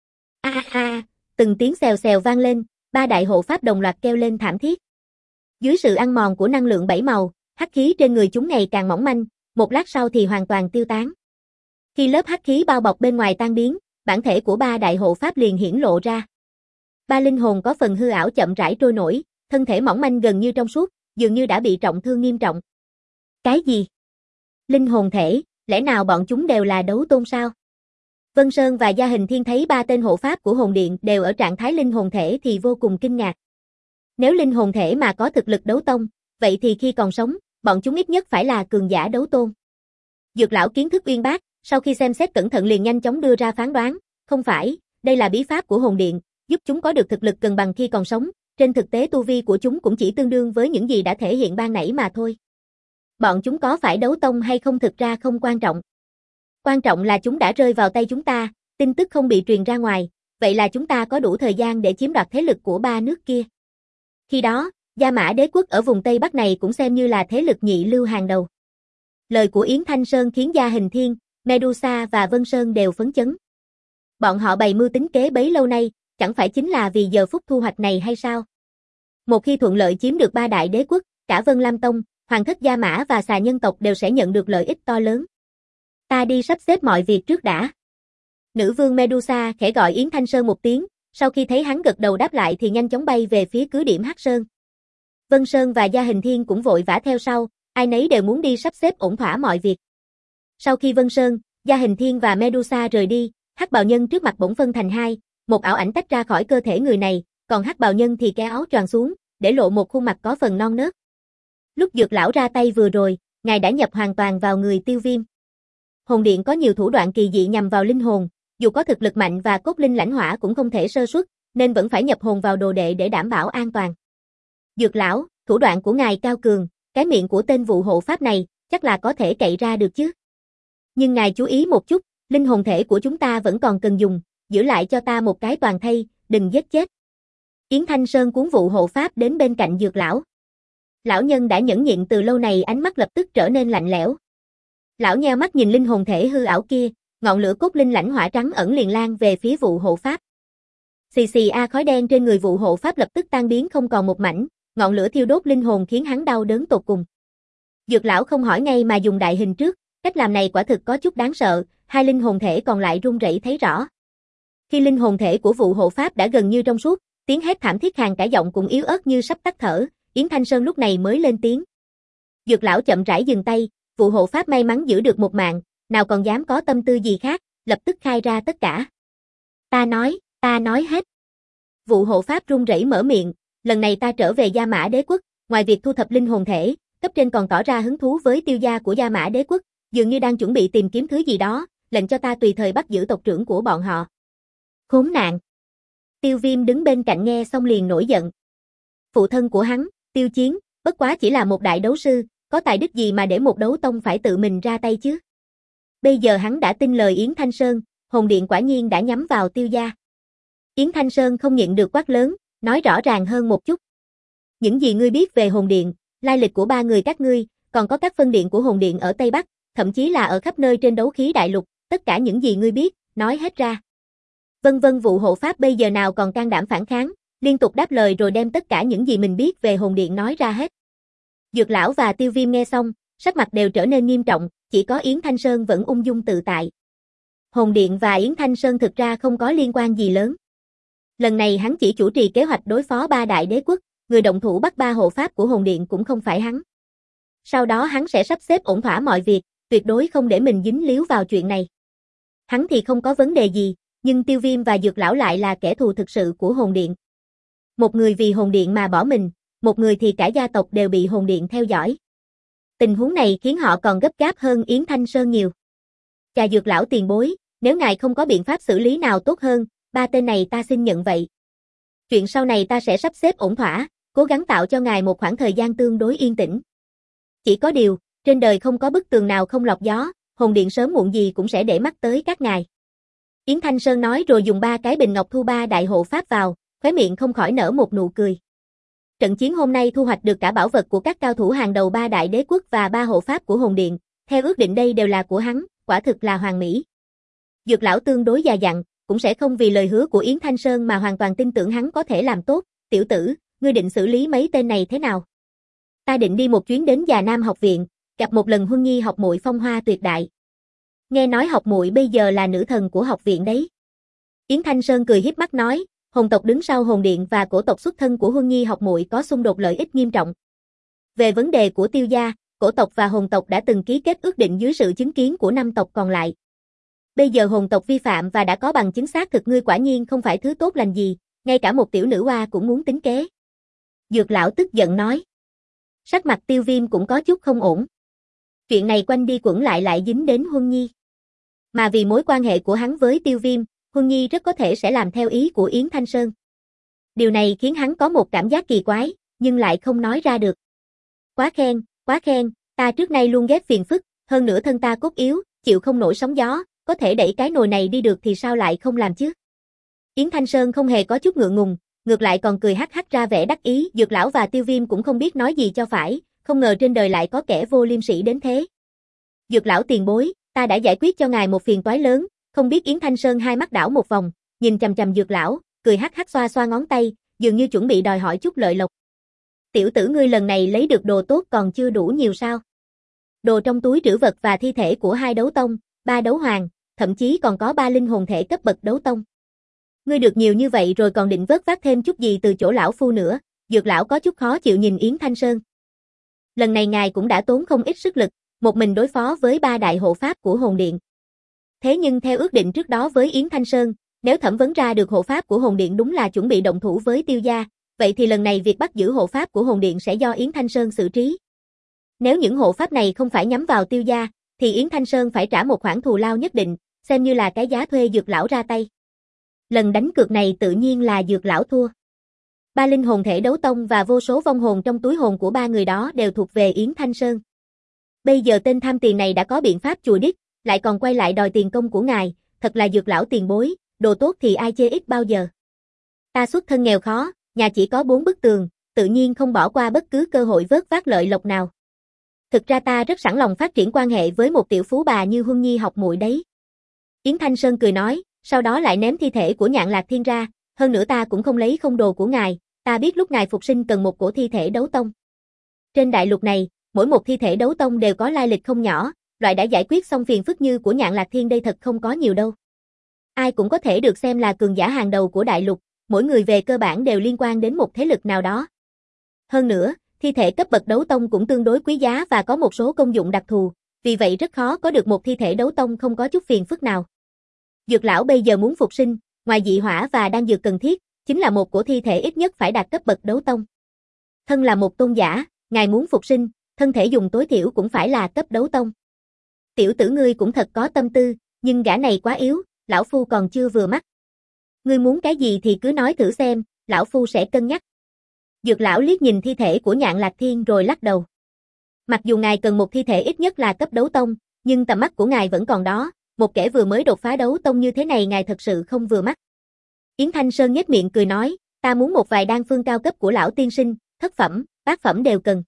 A a a, từng tiếng xèo xèo vang lên, ba đại hộ pháp đồng loạt kêu lên thảm thiết. Dưới sự ăn mòn của năng lượng bảy màu, hắc khí trên người chúng ngày càng mỏng manh, một lát sau thì hoàn toàn tiêu tán. Khi lớp hắc khí bao bọc bên ngoài tan biến, bản thể của ba đại hộ pháp liền hiển lộ ra. Ba linh hồn có phần hư ảo chậm rãi trôi nổi, thân thể mỏng manh gần như trong suốt, dường như đã bị trọng thương nghiêm trọng. Cái gì? Linh hồn thể, lẽ nào bọn chúng đều là đấu tôn sao? Vân Sơn và Gia Hình Thiên thấy ba tên hộ pháp của hồn điện đều ở trạng thái linh hồn thể thì vô cùng kinh ngạc. Nếu linh hồn thể mà có thực lực đấu tông, vậy thì khi còn sống, bọn chúng ít nhất phải là cường giả đấu tôn. Dược lão kiến thức uyên bác, sau khi xem xét cẩn thận liền nhanh chóng đưa ra phán đoán, không phải, đây là bí pháp của hồn điện, giúp chúng có được thực lực cân bằng khi còn sống, trên thực tế tu vi của chúng cũng chỉ tương đương với những gì đã thể hiện ban nãy mà thôi. Bọn chúng có phải đấu tông hay không thực ra không quan trọng. Quan trọng là chúng đã rơi vào tay chúng ta, tin tức không bị truyền ra ngoài, vậy là chúng ta có đủ thời gian để chiếm đoạt thế lực của ba nước kia. Khi đó, Gia Mã đế quốc ở vùng Tây Bắc này cũng xem như là thế lực nhị lưu hàng đầu. Lời của Yến Thanh Sơn khiến Gia Hình Thiên, Medusa và Vân Sơn đều phấn chấn. Bọn họ bày mưu tính kế bấy lâu nay, chẳng phải chính là vì giờ phút thu hoạch này hay sao? Một khi thuận lợi chiếm được ba đại đế quốc, cả Vân Lam Tông, Hoàng thất Gia Mã và xà nhân tộc đều sẽ nhận được lợi ích to lớn. Ta đi sắp xếp mọi việc trước đã. Nữ vương Medusa khẽ gọi Yến Thanh Sơn một tiếng, sau khi thấy hắn gật đầu đáp lại thì nhanh chóng bay về phía cứ điểm Hắc Sơn. Vân Sơn và Gia Hình Thiên cũng vội vã theo sau, ai nấy đều muốn đi sắp xếp ổn thỏa mọi việc. Sau khi Vân Sơn, Gia Hình Thiên và Medusa rời đi, Hắc bào nhân trước mặt bỗng phân thành hai, một ảo ảnh tách ra khỏi cơ thể người này, còn hắc bào nhân thì kéo áo choàng xuống, để lộ một khuôn mặt có phần non nớt. Lúc Dược lão ra tay vừa rồi, ngài đã nhập hoàn toàn vào người Tiêu Viêm. Hồn điện có nhiều thủ đoạn kỳ dị nhằm vào linh hồn, dù có thực lực mạnh và cốt linh lãnh hỏa cũng không thể sơ suất, nên vẫn phải nhập hồn vào đồ đệ để đảm bảo an toàn. Dược lão, thủ đoạn của ngài cao cường, cái miệng của tên vụ hộ pháp này, chắc là có thể cậy ra được chứ. Nhưng ngài chú ý một chút, linh hồn thể của chúng ta vẫn còn cần dùng, giữ lại cho ta một cái toàn thây, đừng giết chết. Yến Thanh Sơn cuốn vụ hộ pháp đến bên cạnh Dược lão. Lão nhân đã nhẫn nhịn từ lâu này, ánh mắt lập tức trở nên lạnh lẽo. Lão nheo mắt nhìn linh hồn thể hư ảo kia, ngọn lửa cốt linh lãnh hỏa trắng ẩn liền lan về phía vụ hộ pháp. Xì xì a khói đen trên người vụ hộ pháp lập tức tan biến không còn một mảnh, ngọn lửa thiêu đốt linh hồn khiến hắn đau đớn tột cùng. Dược lão không hỏi ngay mà dùng đại hình trước, cách làm này quả thực có chút đáng sợ, hai linh hồn thể còn lại run rẩy thấy rõ. Khi linh hồn thể của vụ hộ pháp đã gần như trong suốt, tiếng hét thảm thiết khàn cả giọng cũng yếu ớt như sắp tắt thở, Yến Thanh Sơn lúc này mới lên tiếng. Dược lão chậm rãi dừng tay, vụ hộ pháp may mắn giữ được một mạng, nào còn dám có tâm tư gì khác, lập tức khai ra tất cả. Ta nói, ta nói hết. Vụ hộ pháp run rẩy mở miệng, lần này ta trở về Gia Mã Đế quốc, ngoài việc thu thập linh hồn thể, cấp trên còn tỏ ra hứng thú với tiêu gia của Gia Mã Đế quốc, dường như đang chuẩn bị tìm kiếm thứ gì đó, lệnh cho ta tùy thời bắt giữ tộc trưởng của bọn họ. Khốn nạn. Tiêu Viêm đứng bên cạnh nghe xong liền nổi giận. Phụ thân của hắn, Tiêu Chiến, bất quá chỉ là một đại đấu sư, có tài đức gì mà để một đấu tông phải tự mình ra tay chứ? Bây giờ hắn đã tin lời Yến Thanh Sơn, hồn điện quả nhiên đã nhắm vào Tiêu gia. Yến Thanh Sơn không nhịn được quát lớn, nói rõ ràng hơn một chút. Những gì ngươi biết về hồn điện, lai lịch của ba người các ngươi, còn có các phân điện của hồn điện ở Tây Bắc, thậm chí là ở khắp nơi trên đấu khí đại lục, tất cả những gì ngươi biết, nói hết ra. Vân vân vụ hộ pháp bây giờ nào còn can đảm phản kháng, liên tục đáp lời rồi đem tất cả những gì mình biết về hồn điện nói ra hết. Dược lão và Tiêu Viêm nghe xong, sắc mặt đều trở nên nghiêm trọng, chỉ có Yến Thanh Sơn vẫn ung dung tự tại. Hồn điện và Yến Thanh Sơn thực ra không có liên quan gì lớn. Lần này hắn chỉ chủ trì kế hoạch đối phó ba đại đế quốc, người động thủ bắt ba hộ pháp của hồn điện cũng không phải hắn. Sau đó hắn sẽ sắp xếp ổn thỏa mọi việc, tuyệt đối không để mình dính líu vào chuyện này. Hắn thì không có vấn đề gì, nhưng Tiêu Viêm và Dược lão lại là kẻ thù thực sự của hồn điện. Một người vì hồn điện mà bỏ mình, một người thì cả gia tộc đều bị hồn điện theo dõi. Tình huống này khiến họ còn gấp gáp hơn Yến Thanh Sơn nhiều. Chà Dược lão tiền bối, nếu ngài không có biện pháp xử lý nào tốt hơn, ba tên này ta xin nhận vậy. Chuyện sau này ta sẽ sắp xếp ổn thỏa, cố gắng tạo cho ngài một khoảng thời gian tương đối yên tĩnh. Chỉ có điều, trên đời không có bức tường nào không lọc gió, hồn điện sớm muộn gì cũng sẽ để mắt tới các ngài. Yến Thanh Sơn nói rồi dùng ba cái bình ngọc thu ba đại hộ pháp vào, khóe miệng không khỏi nở một nụ cười. Trận chiến hôm nay thu hoạch được cả bảo vật của các cao thủ hàng đầu ba đại đế quốc và ba hộ pháp của hồn điện, theo ước định đây đều là của hắn, quả thực là hoàn mỹ. Dược lão tương đối già dặn, cũng sẽ không vì lời hứa của Yến Thanh Sơn mà hoàn toàn tin tưởng hắn có thể làm tốt. Tiểu tử, ngươi định xử lý mấy tên này thế nào? Ta định đi một chuyến đến Già Nam học viện, gặp một lần Huân Nhi học muội phong hoa tuyệt đại. Nghe nói học muội bây giờ là nữ thần của học viện đấy. Yến Thanh Sơn cười híp mắt nói, hồn tộc đứng sau hồn điện và cổ tộc xuất thân của Huân Nhi học muội có xung đột lợi ích nghiêm trọng. Về vấn đề của Tiêu gia, cổ tộc và hồn tộc đã từng ký kết ước định dưới sự chứng kiến của năm tộc còn lại. Bây giờ hồn tộc vi phạm và đã có bằng chứng xác thực, ngươi quả nhiên không phải thứ tốt lành gì, ngay cả một tiểu nữ hoa cũng muốn tính kế. Dược lão tức giận nói. Sắc mặt Tiêu Viêm cũng có chút không ổn. Chuyện này quanh đi quẩn lại lại dính đến Huân Nhi. Mà vì mối quan hệ của hắn với Tiêu Viêm, Huân Nhi rất có thể sẽ làm theo ý của Yến Thanh Sơn. Điều này khiến hắn có một cảm giác kỳ quái, nhưng lại không nói ra được. Quá khen, quá khen, ta trước nay luôn ghét phiền phức, hơn nữa thân ta cốt yếu, chịu không nổi sóng gió, có thể đẩy cái nồi này đi được thì sao lại không làm chứ? Yến Thanh Sơn không hề có chút ngượng ngùng, ngược lại còn cười hắc hắc ra vẻ đắc ý. Dược lão và Tiêu Viêm cũng không biết nói gì cho phải, không ngờ trên đời lại có kẻ vô liêm sỉ đến thế. Dược lão tiền bối, ta đã giải quyết cho ngài một phiền toái lớn, không biết. Yến Thanh Sơn hai mắt đảo một vòng, nhìn chằm chằm Dược lão, cười hắc hắc xoa xoa ngón tay, dường như chuẩn bị đòi hỏi chút lợi lộc. Tiểu tử ngươi lần này lấy được đồ tốt còn chưa đủ nhiều sao? Đồ trong túi trữ vật và thi thể của hai đấu tông, ba đấu hoàng, thậm chí còn có ba linh hồn thể cấp bậc đấu tông. Ngươi được nhiều như vậy rồi còn định vớt vát thêm chút gì từ chỗ lão phu nữa? Dược lão có chút khó chịu nhìn Yến Thanh Sơn. Lần này ngài cũng đã tốn không ít sức lực, một mình đối phó với ba đại hộ pháp của hồn điện. Thế nhưng theo ước định trước đó với Yến Thanh Sơn, nếu thẩm vấn ra được hộ pháp của hồn điện đúng là chuẩn bị động thủ với Tiêu gia, vậy thì lần này việc bắt giữ hộ pháp của hồn điện sẽ do Yến Thanh Sơn xử trí. Nếu những hộ pháp này không phải nhắm vào Tiêu gia, thì Yến Thanh Sơn phải trả một khoản thù lao nhất định, xem như là cái giá thuê Dược lão ra tay. Lần đánh cược này tự nhiên là Dược lão thua. Ba linh hồn thể đấu tông và vô số vong hồn trong túi hồn của ba người đó đều thuộc về Yến Thanh Sơn. Bây giờ tên tham tiền này đã có biện pháp chùi đít, lại còn quay lại đòi tiền công của ngài, thật là Dược lão tiền bối, đồ tốt thì ai chê ít bao giờ. Ta xuất thân nghèo khó, nhà chỉ có bốn bức tường, tự nhiên không bỏ qua bất cứ cơ hội vớt vát lợi lộc nào. Thực ra ta rất sẵn lòng phát triển quan hệ với một tiểu phú bà như Huân Nhi học muội đấy. Yến Thanh Sơn cười nói, sau đó lại ném thi thể của Nhạn Lạc Thiên ra, hơn nữa ta cũng không lấy không đồ của ngài, ta biết lúc ngài phục sinh cần một cổ thi thể đấu tông. Trên đại lục này, mỗi một thi thể đấu tông đều có lai lịch không nhỏ, loại đã giải quyết xong phiền phức như của Nhạn Lạc Thiên đây thật không có nhiều đâu. Ai cũng có thể được xem là cường giả hàng đầu của đại lục, mỗi người về cơ bản đều liên quan đến một thế lực nào đó. Hơn nữa, thi thể cấp bậc đấu tông cũng tương đối quý giá và có một số công dụng đặc thù, vì vậy rất khó có được một thi thể đấu tông không có chút phiền phức nào. Dược lão bây giờ muốn phục sinh, ngoài dị hỏa và đan dược cần thiết, chính là một cổ thi thể ít nhất phải đạt cấp bậc đấu tông. Thân là một tôn giả, ngài muốn phục sinh, thân thể dùng tối thiểu cũng phải là cấp đấu tông. Tiểu tử ngươi cũng thật có tâm tư, nhưng gã này quá yếu, lão phu còn chưa vừa mắt. Ngươi muốn cái gì thì cứ nói thử xem, lão phu sẽ cân nhắc. Dược lão liếc nhìn thi thể của Nhạn Lạc Thiên rồi lắc đầu. Mặc dù ngài cần một thi thể ít nhất là cấp đấu tông, nhưng tầm mắt của ngài vẫn còn đó, một kẻ vừa mới đột phá đấu tông như thế này ngài thật sự không vừa mắt. Yến Thanh Sơn nhếch miệng cười nói, ta muốn một vài đan phương cao cấp của lão tiên sinh, thất phẩm, bát phẩm đều cần.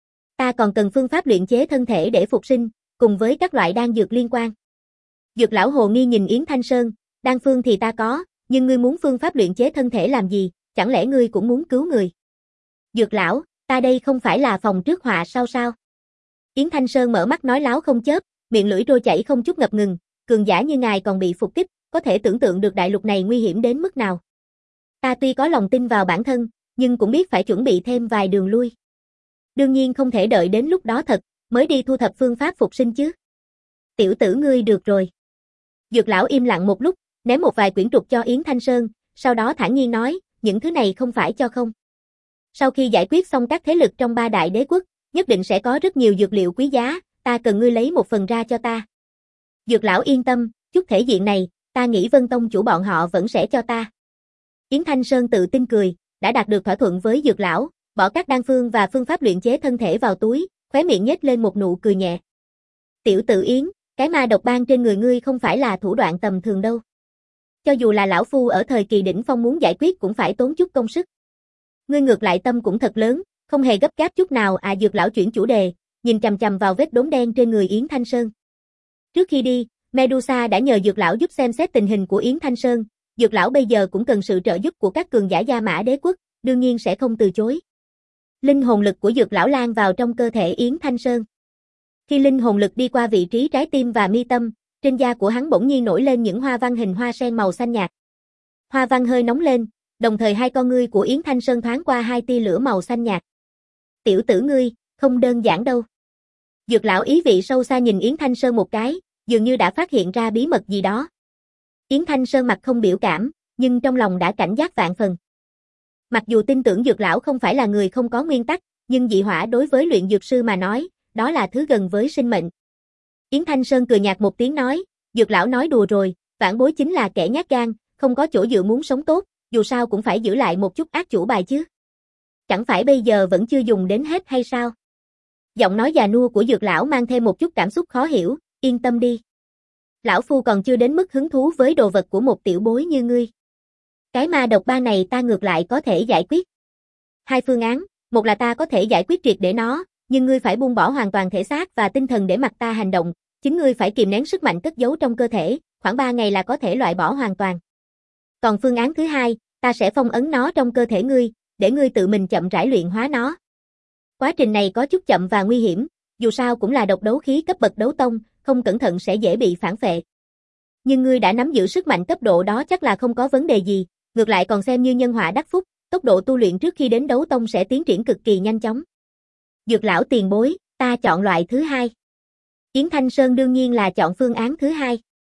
Ta còn cần phương pháp luyện chế thân thể để phục sinh, cùng với các loại đan dược liên quan. Dược lão hồ nghi nhìn Yến Thanh Sơn, đan phương thì ta có, nhưng ngươi muốn phương pháp luyện chế thân thể làm gì, chẳng lẽ ngươi cũng muốn cứu người? Dược lão, ta đây không phải là phòng trước họa sau sao? Yến Thanh Sơn mở mắt nói láo không chớp, miệng lưỡi trôi chảy không chút ngập ngừng, cường giả như ngài còn bị phục kích, có thể tưởng tượng được đại lục này nguy hiểm đến mức nào. Ta tuy có lòng tin vào bản thân, nhưng cũng biết phải chuẩn bị thêm vài đường lui. Đương nhiên không thể đợi đến lúc đó thật, mới đi thu thập phương pháp phục sinh chứ. Tiểu tử ngươi được rồi. Dược lão im lặng một lúc, ném một vài quyển trục cho Yến Thanh Sơn, sau đó thản nhiên nói, những thứ này không phải cho không. Sau khi giải quyết xong các thế lực trong ba đại đế quốc, nhất định sẽ có rất nhiều dược liệu quý giá, ta cần ngươi lấy một phần ra cho ta. Dược lão yên tâm, chút thể diện này, ta nghĩ Vân Tông chủ bọn họ vẫn sẽ cho ta. Yến Thanh Sơn tự tin cười, đã đạt được thỏa thuận với dược lão, bỏ các đan phương và phương pháp luyện chế thân thể vào túi, khóe miệng nhếch lên một nụ cười nhẹ. Tiểu tử Yến, cái ma độc ban trên người ngươi không phải là thủ đoạn tầm thường đâu. Cho dù là lão phu ở thời kỳ đỉnh phong muốn giải quyết cũng phải tốn chút công sức. Ngươi ngược lại tâm cũng thật lớn, không hề gấp gáp chút nào à. Dược lão chuyển chủ đề, nhìn chằm chằm vào vết đốm đen trên người Yến Thanh Sơn. Trước khi đi, Medusa đã nhờ dược lão giúp xem xét tình hình của Yến Thanh Sơn, dược lão bây giờ cũng cần sự trợ giúp của các cường giả Gia Mã Đế quốc, đương nhiên sẽ không từ chối. Linh hồn lực của dược lão lan vào trong cơ thể Yến Thanh Sơn. Khi linh hồn lực đi qua vị trí trái tim và mi tâm, trên da của hắn bỗng nhiên nổi lên những hoa văn hình hoa sen màu xanh nhạt. Hoa văn hơi nóng lên, đồng thời hai con ngươi của Yến Thanh Sơn thoáng qua hai tia lửa màu xanh nhạt. Tiểu tử ngươi, không đơn giản đâu. Dược lão ý vị sâu xa nhìn Yến Thanh Sơn một cái, dường như đã phát hiện ra bí mật gì đó. Yến Thanh Sơn mặt không biểu cảm, nhưng trong lòng đã cảnh giác vạn phần. Mặc dù tin tưởng dược lão không phải là người không có nguyên tắc, nhưng dị hỏa đối với luyện dược sư mà nói, đó là thứ gần với sinh mệnh. Yến Thanh Sơn cười nhạt một tiếng nói, dược lão nói đùa rồi, vãn bối chính là kẻ nhát gan, không có chỗ dựa muốn sống tốt, dù sao cũng phải giữ lại một chút ác chủ bài chứ. Chẳng phải bây giờ vẫn chưa dùng đến hết hay sao? Giọng nói già nua của dược lão mang thêm một chút cảm xúc khó hiểu, yên tâm đi. Lão phu còn chưa đến mức hứng thú với đồ vật của một tiểu bối như ngươi. Cái ma độc ba này ta ngược lại có thể giải quyết. Hai phương án, một là ta có thể giải quyết triệt để nó, nhưng ngươi phải buông bỏ hoàn toàn thể xác và tinh thần để mặc ta hành động, chính ngươi phải kìm nén sức mạnh cất giấu trong cơ thể, khoảng ba ngày là có thể loại bỏ hoàn toàn. Còn phương án thứ hai, ta sẽ phong ấn nó trong cơ thể ngươi, để ngươi tự mình chậm rãi luyện hóa nó. Quá trình này có chút chậm và nguy hiểm, dù sao cũng là độc đấu khí cấp bậc đấu tông, không cẩn thận sẽ dễ bị phản phệ. Nhưng ngươi đã nắm giữ sức mạnh cấp độ đó chắc là không có vấn đề gì, ngược lại còn xem như nhân họa đắc phúc, tốc độ tu luyện trước khi đến đấu tông sẽ tiến triển cực kỳ nhanh chóng. Dược lão tiền bối, ta chọn loại thứ hai. Yến Thanh Sơn đương nhiên là chọn phương án thứ hai.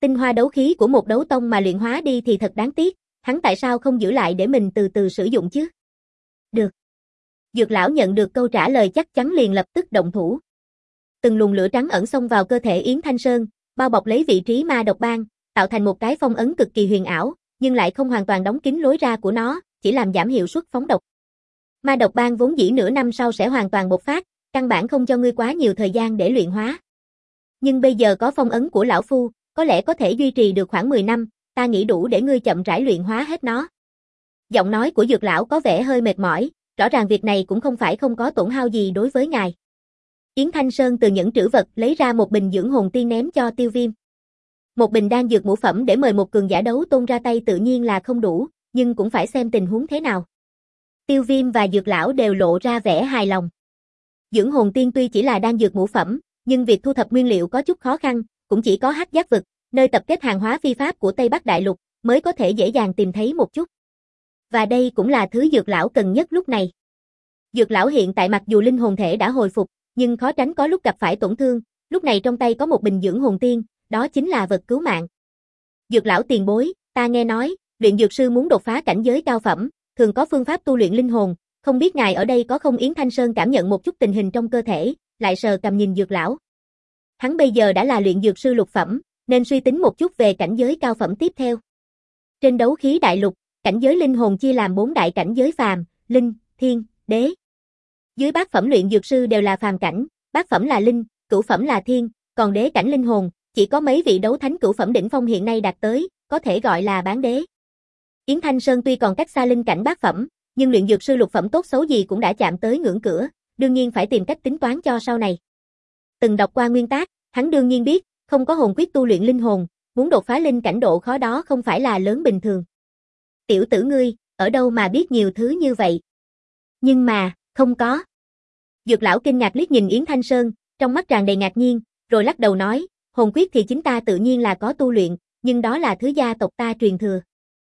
Tinh hoa đấu khí của một đấu tông mà luyện hóa đi thì thật đáng tiếc, hắn tại sao không giữ lại để mình từ từ sử dụng chứ? Được. Dược lão nhận được câu trả lời chắc chắn liền lập tức động thủ. Từng luồng lửa trắng ẩn xông vào cơ thể Yến Thanh Sơn, bao bọc lấy vị trí ma độc bang, tạo thành một cái phong ấn cực kỳ huyền ảo, nhưng lại không hoàn toàn đóng kín lối ra của nó, chỉ làm giảm hiệu suất phóng độc. Ma độc bang vốn dĩ nửa năm sau sẽ hoàn toàn bộc phát, căn bản không cho ngươi quá nhiều thời gian để luyện hóa. Nhưng bây giờ có phong ấn của lão phu, có lẽ có thể duy trì được khoảng mười năm, ta nghĩ đủ để ngươi chậm rãi luyện hóa hết nó. Giọng nói của dược lão có vẻ hơi mệt mỏi, rõ ràng việc này cũng không phải không có tổn hao gì đối với ngài. Yến Thanh Sơn từ những trữ vật lấy ra một bình dưỡng hồn tiên ném cho Tiêu Viêm. Một bình đan dược ngũ phẩm để mời một cường giả đấu tôn ra tay tự nhiên là không đủ, nhưng cũng phải xem tình huống thế nào. Tiêu Viêm và dược lão đều lộ ra vẻ hài lòng. Dưỡng hồn tiên tuy chỉ là đan dược ngũ phẩm, nhưng việc thu thập nguyên liệu có chút khó khăn, cũng chỉ có Hắc Giác vực, nơi tập kết hàng hóa phi pháp của Tây Bắc Đại Lục, mới có thể dễ dàng tìm thấy một chút. Và đây cũng là thứ dược lão cần nhất lúc này. Dược lão hiện tại mặc dù linh hồn thể đã hồi phục, nhưng khó tránh có lúc gặp phải tổn thương, lúc này trong tay có một bình dưỡng hồn tiên, đó chính là vật cứu mạng. Dược lão tiền bối, ta nghe nói, luyện dược sư muốn đột phá cảnh giới cao phẩm, thường có phương pháp tu luyện linh hồn, không biết ngài ở đây có không? Yến Thanh Sơn cảm nhận một chút tình hình trong cơ thể, lại sờ cầm nhìn dược lão. Hắn bây giờ đã là luyện dược sư lục phẩm, nên suy tính một chút về cảnh giới cao phẩm tiếp theo. Trên đấu khí đại lục, cảnh giới linh hồn chia làm bốn đại cảnh giới: phàm, linh, thiên, đế. Dưới bát phẩm luyện dược sư đều là phàm cảnh, bát phẩm là linh, cửu phẩm là thiên, còn đế cảnh linh hồn, chỉ có mấy vị đấu thánh cửu phẩm đỉnh phong hiện nay đạt tới, có thể gọi là bán đế. Yến Thanh Sơn tuy còn cách xa linh cảnh bát phẩm, nhưng luyện dược sư lục phẩm tốt xấu gì cũng đã chạm tới ngưỡng cửa, đương nhiên phải tìm cách tính toán cho sau này. Từng đọc qua nguyên tác, hắn đương nhiên biết, không có hồn quyết tu luyện linh hồn, muốn đột phá linh cảnh độ khó đó không phải là lớn bình thường. Tiểu tử ngươi, ở đâu mà biết nhiều thứ như vậy? Nhưng mà, không có. Dược lão kinh ngạc liếc nhìn Yến Thanh Sơn, trong mắt tràn đầy ngạc nhiên, rồi lắc đầu nói, hồn quyết thì chính ta tự nhiên là có tu luyện, nhưng đó là thứ gia tộc ta truyền thừa.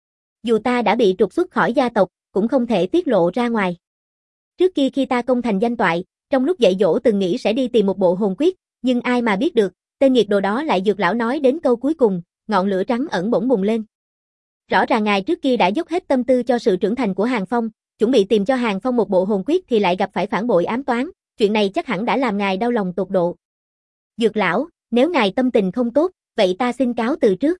Dù ta đã bị trục xuất khỏi gia tộc, cũng không thể tiết lộ ra ngoài. Trước kia khi ta công thành danh toại, trong lúc dạy dỗ từng nghĩ sẽ đi tìm một bộ hồn quyết, nhưng ai mà biết được, tên nghiệt đồ đó lại. Dược lão nói đến câu cuối cùng, ngọn lửa trắng ẩn bỗng bùng lên. Rõ ràng ngài trước kia đã dốc hết tâm tư cho sự trưởng thành của Hàng Phong, chuẩn bị tìm cho Hàng Phong một bộ hồn quyết thì lại gặp phải phản bội ám toán, chuyện này chắc hẳn đã làm ngài đau lòng tột độ. Dược lão, nếu ngài tâm tình không tốt, vậy ta xin cáo từ trước.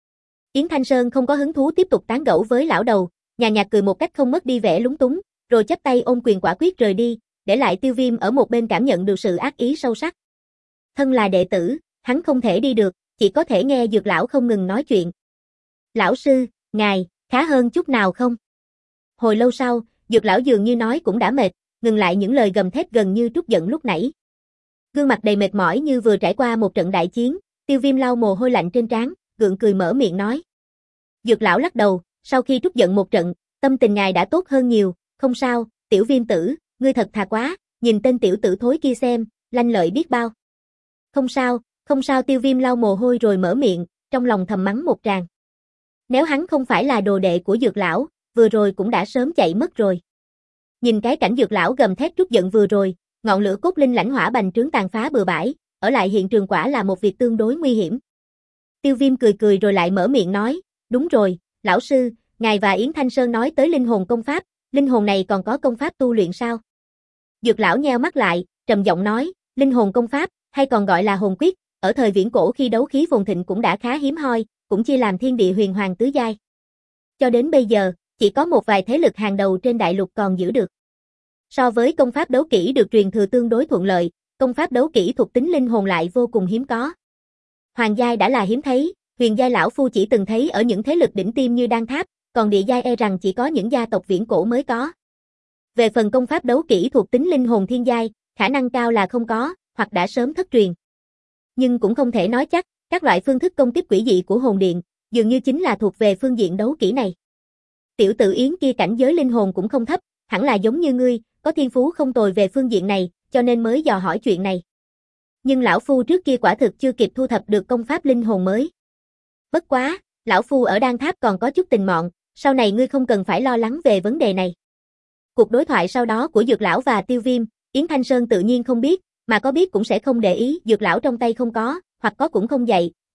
Yến Thanh Sơn không có hứng thú tiếp tục tán gẫu với lão đầu, nhàn nhạt cười một cách không mất đi vẻ lúng túng, rồi chắp tay ôm quyền quả quyết rời đi, để lại Tiêu Viêm ở một bên cảm nhận được sự ác ý sâu sắc. Thân là đệ tử, hắn không thể đi được, chỉ có thể nghe dược lão không ngừng nói chuyện. Lão sư, ngài, khá hơn chút nào không? Hồi lâu sau, dược lão dường như nói cũng đã mệt, ngừng lại những lời gầm thét gần như trút giận lúc nãy. Gương mặt đầy mệt mỏi như vừa trải qua một trận đại chiến, Tiêu Viêm lau mồ hôi lạnh trên trán, gượng cười mở miệng nói. Dược lão lắc đầu, sau khi trút giận một trận, tâm tình ngài đã tốt hơn nhiều, không sao, Tiểu Viêm tử, ngươi thật thà quá, nhìn tên tiểu tử thối kia xem, lanh lợi biết bao. Không sao, không sao. Tiêu Viêm lau mồ hôi rồi mở miệng, trong lòng thầm mắng một tràng. Nếu hắn không phải là đồ đệ của dược lão, vừa rồi cũng đã sớm chạy mất rồi. Nhìn cái cảnh dược lão gầm thét trút giận vừa rồi, ngọn lửa cốt linh lãnh hỏa bành trướng tàn phá bừa bãi, ở lại hiện trường quả là một việc tương đối nguy hiểm. Tiêu Viêm cười cười rồi lại mở miệng nói, đúng rồi, lão sư, ngài và Yến Thanh Sơn nói tới linh hồn công pháp, linh hồn này còn có công pháp tu luyện sao? Dược lão nheo mắt lại, trầm giọng nói, linh hồn công pháp, hay còn gọi là hồn quyết, ở thời viễn cổ khi đấu khí phồn thịnh cũng đã khá hiếm hoi, cũng chia làm thiên địa huyền hoàng tứ giai. Cho đến bây giờ, chỉ có một vài thế lực hàng đầu trên đại lục còn giữ được. So với công pháp đấu kỹ được truyền thừa tương đối thuận lợi, công pháp đấu kỹ thuộc tính linh hồn lại vô cùng hiếm có. Hoàng giai đã là hiếm thấy, huyền giai lão phu chỉ từng thấy ở những thế lực đỉnh tiêm như Đan Tháp, còn địa giai e rằng chỉ có những gia tộc viễn cổ mới có. Về phần công pháp đấu kỹ thuộc tính linh hồn thiên giai, khả năng cao là không có, hoặc đã sớm thất truyền. Nhưng cũng không thể nói chắc, các loại phương thức công kích quỷ dị của hồn điện, dường như chính là thuộc về phương diện đấu kỹ này. Tiểu tử Yến kia cảnh giới linh hồn cũng không thấp, hẳn là giống như ngươi, có thiên phú không tồi về phương diện này, cho nên mới dò hỏi chuyện này. Nhưng lão phu trước kia quả thực chưa kịp thu thập được công pháp linh hồn mới. Bất quá, lão phu ở Đan Tháp còn có chút tình mọn, sau này ngươi không cần phải lo lắng về vấn đề này. Cuộc đối thoại sau đó của dược lão và Tiêu Viêm, Yến Thanh Sơn tự nhiên không biết, mà có biết cũng sẽ không để ý, dược lão trong tay không có, hoặc có cũng không dạy,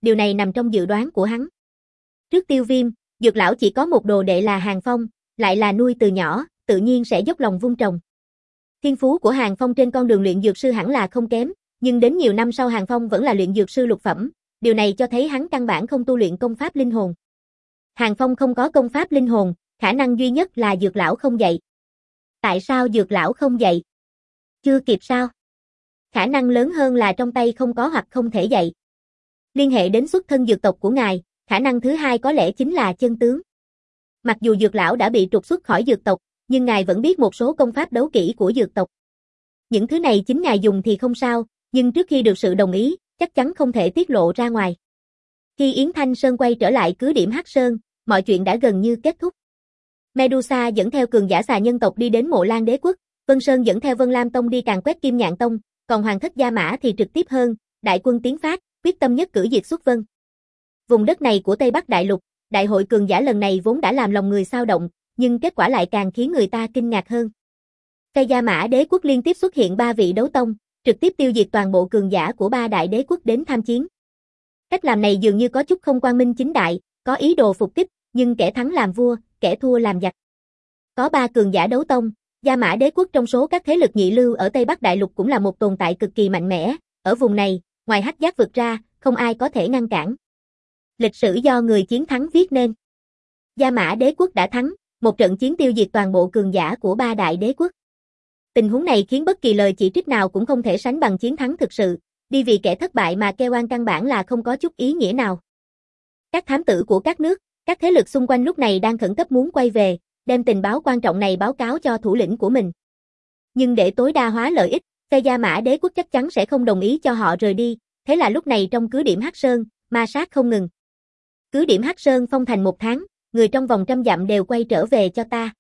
điều này nằm trong dự đoán của hắn. Trước Tiêu Viêm, Dược lão chỉ có một đồ đệ là Hàng Phong, lại là nuôi từ nhỏ, tự nhiên sẽ dốc lòng vun trồng. Thiên phú của Hàng Phong trên con đường luyện dược sư hẳn là không kém, nhưng đến nhiều năm sau Hàng Phong vẫn là luyện dược sư lục phẩm, điều này cho thấy hắn căn bản không tu luyện công pháp linh hồn. Hàng Phong không có công pháp linh hồn, khả năng duy nhất là Dược lão không dạy. Tại sao Dược lão không dạy? Chưa kịp sao? Khả năng lớn hơn là trong tay không có hoặc không thể dạy. Liên hệ đến xuất thân dược tộc của ngài, khả năng thứ hai có lẽ chính là chân tướng. Mặc dù Dược lão đã bị trục xuất khỏi dược tộc, nhưng ngài vẫn biết một số công pháp đấu kỹ của dược tộc. Những thứ này chính ngài dùng thì không sao, nhưng trước khi được sự đồng ý, chắc chắn không thể tiết lộ ra ngoài. Khi Yến Thanh Sơn quay trở lại cứ điểm Hắc Sơn, mọi chuyện đã gần như kết thúc. Medusa dẫn theo cường giả xà nhân tộc đi đến Mộ Lan Đế quốc, Vân Sơn dẫn theo Vân Lam Tông đi càn quét Kim Nhạn Tông, còn Hoàng thất Gia Mã thì trực tiếp hơn, đại quân tiến phát, quyết tâm nhất cử diệt xuất Vân. Vùng đất này của Tây Bắc Đại Lục, đại hội cường giả lần này vốn đã làm lòng người xao động, nhưng kết quả lại càng khiến người ta kinh ngạc hơn. Phe Gia Mã Đế quốc liên tiếp xuất hiện ba vị đấu tông, trực tiếp tiêu diệt toàn bộ cường giả của ba đại đế quốc đến tham chiến. Cách làm này dường như có chút không quang minh chính đại, có ý đồ phục kích, nhưng kẻ thắng làm vua, kẻ thua làm giặc. Có ba cường giả đấu tông, Gia Mã Đế quốc trong số các thế lực nhị lưu ở Tây Bắc Đại Lục cũng là một tồn tại cực kỳ mạnh mẽ, ở vùng này, ngoài Hắc Giác vực ra, không ai có thể ngăn cản. Lịch sử do người chiến thắng viết nên. Gia Mã Đế quốc đã thắng, một trận chiến tiêu diệt toàn bộ cường giả của ba đại đế quốc. Tình huống này khiến bất kỳ lời chỉ trích nào cũng không thể sánh bằng chiến thắng thực sự, đi vì kẻ thất bại mà kêu oan căn bản là không có chút ý nghĩa nào. Các thám tử của các nước, các thế lực xung quanh lúc này đang khẩn cấp muốn quay về, đem tình báo quan trọng này báo cáo cho thủ lĩnh của mình. Nhưng để tối đa hóa lợi ích, phe Gia Mã Đế quốc chắc chắn sẽ không đồng ý cho họ rời đi, thế là lúc này trong cứ điểm Hắc Sơn, ma sát không ngừng. Cứ điểm Hắc Sơn phong thành một tháng, người trong vòng trăm dặm đều quay trở về cho ta.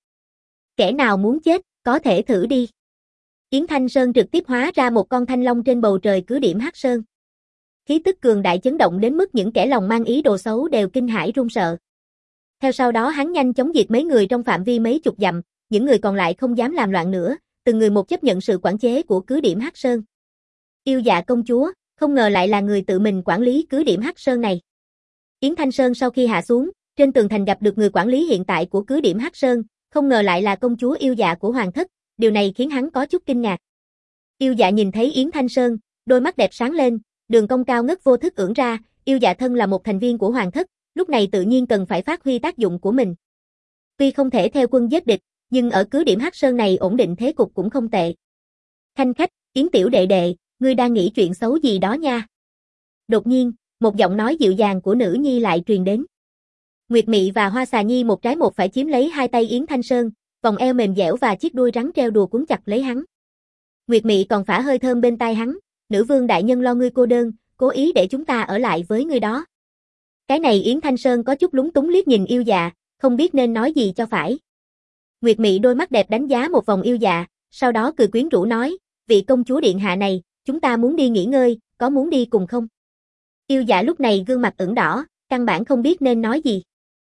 Kẻ nào muốn chết, có thể thử đi. Yến Thanh Sơn trực tiếp hóa ra một con thanh long trên bầu trời cứ điểm Hắc Sơn. Khí tức cường đại chấn động đến mức những kẻ lòng mang ý đồ xấu đều kinh hãi run sợ. Theo sau đó hắn nhanh chóng diệt mấy người trong phạm vi mấy chục dặm, những người còn lại không dám làm loạn nữa, từng người một chấp nhận sự quản chế của cứ điểm Hắc Sơn. Yêu Dạ công chúa, không ngờ lại là người tự mình quản lý cứ điểm Hắc Sơn này. Yến Thanh Sơn sau khi hạ xuống, trên tường thành gặp được người quản lý hiện tại của cứ điểm Hắc Sơn, không ngờ lại là công chúa Yêu Dạ của Hoàng thất, điều này khiến hắn có chút kinh ngạc. Yêu Dạ nhìn thấy Yến Thanh Sơn, đôi mắt đẹp sáng lên, đường cong cao ngất vô thức ưỡn ra, Yêu Dạ thân là một thành viên của Hoàng thất, lúc này tự nhiên cần phải phát huy tác dụng của mình. Tuy không thể theo quân giết địch, nhưng ở cứ điểm Hắc Sơn này ổn định thế cục cũng không tệ. Khanh khách, Yến tiểu đệ đệ, ngươi đang nghĩ chuyện xấu gì đó nha. Đột nhiên, một giọng nói dịu dàng của nữ nhi lại truyền đến. Nguyệt Mị và Hoa Xà Nhi một trái một phải chiếm lấy hai tay Yến Thanh Sơn, vòng eo mềm dẻo và chiếc đuôi rắn treo đùa cuốn chặt lấy hắn. Nguyệt Mị còn phả hơi thơm bên tai hắn, nữ vương đại nhân lo ngươi cô đơn, cố ý để chúng ta ở lại với ngươi đó. Cái này Yến Thanh Sơn có chút lúng túng liếc nhìn Yêu Dạ, không biết nên nói gì cho phải. Nguyệt Mị đôi mắt đẹp đánh giá một vòng Yêu Dạ, sau đó cười quyến rũ nói, vị công chúa điện hạ này, chúng ta muốn đi nghỉ ngơi, có muốn đi cùng không? Yêu Dạ lúc này gương mặt ửng đỏ, căn bản không biết nên nói gì.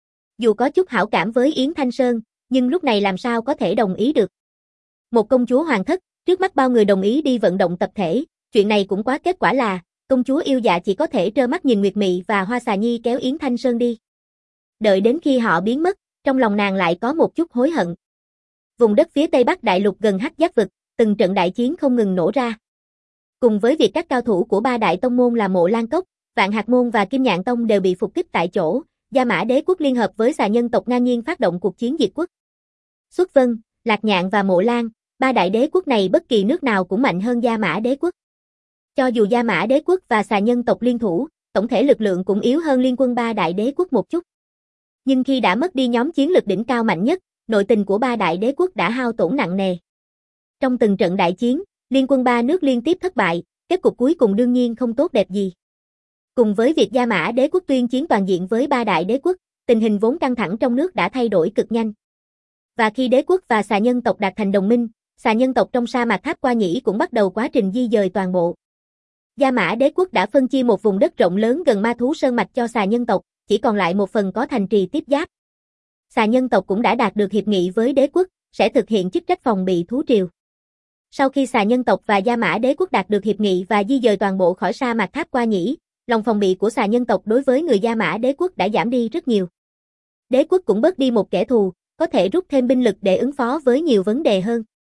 Dù có chút hảo cảm với Yến Thanh Sơn, nhưng lúc này làm sao có thể đồng ý được. Một công chúa hoàng thất, trước mắt bao người đồng ý đi vận động tập thể, chuyện này cũng quá, kết quả là, công chúa Yêu Dạ chỉ có thể trơ mắt nhìn Nguyệt Mị và Hoa Xà Nhi kéo Yến Thanh Sơn đi. Đợi đến khi họ biến mất, trong lòng nàng lại có một chút hối hận. Vùng đất phía Tây Bắc Đại Lục gần Hắc Giác vực, từng trận đại chiến không ngừng nổ ra. Cùng với việc các cao thủ của ba đại tông môn là Mộ Lan Cốc, Vạn Hạc Môn và Kim Nhạn Tông đều bị phục kích tại chỗ, Gia Mã Đế quốc liên hợp với xà nhân tộc ngang nhiên phát động cuộc chiến diệt quốc. Xuất Vân, Lạc Nhạn và Mộ Lan, ba đại đế quốc này bất kỳ nước nào cũng mạnh hơn Gia Mã Đế quốc. Cho dù Gia Mã Đế quốc và xà nhân tộc liên thủ, tổng thể lực lượng cũng yếu hơn liên quân ba đại đế quốc một chút. Nhưng khi đã mất đi nhóm chiến lực đỉnh cao mạnh nhất, nội tình của ba đại đế quốc đã hao tổn nặng nề. Trong từng trận đại chiến, liên quân ba nước liên tiếp thất bại, kết cục cuối cùng đương nhiên không tốt đẹp gì. Cùng với việc Gia Mã Đế quốc tuyên chiến toàn diện với ba đại đế quốc, tình hình vốn căng thẳng trong nước đã thay đổi cực nhanh. Và khi đế quốc và xà nhân tộc đạt thành đồng minh, xà nhân tộc trong sa mạc Tháp Qua Nhĩ cũng bắt đầu quá trình di dời toàn bộ. Gia Mã Đế quốc đã phân chia một vùng đất rộng lớn gần Ma Thú Sơn Mạch cho xà nhân tộc, chỉ còn lại một phần có thành trì tiếp giáp. Xà nhân tộc cũng đã đạt được hiệp nghị với đế quốc, sẽ thực hiện chức trách phòng bị thú triều. Sau khi xà nhân tộc và Gia Mã Đế quốc đạt được hiệp nghị và di dời toàn bộ khỏi sa mạc Tháp Qua Nhĩ, lòng phòng bị của xà nhân tộc đối với người Da Mã Đế quốc đã giảm đi rất nhiều. Đế quốc cũng bớt đi một kẻ thù, có thể rút thêm binh lực để ứng phó với nhiều vấn đề hơn.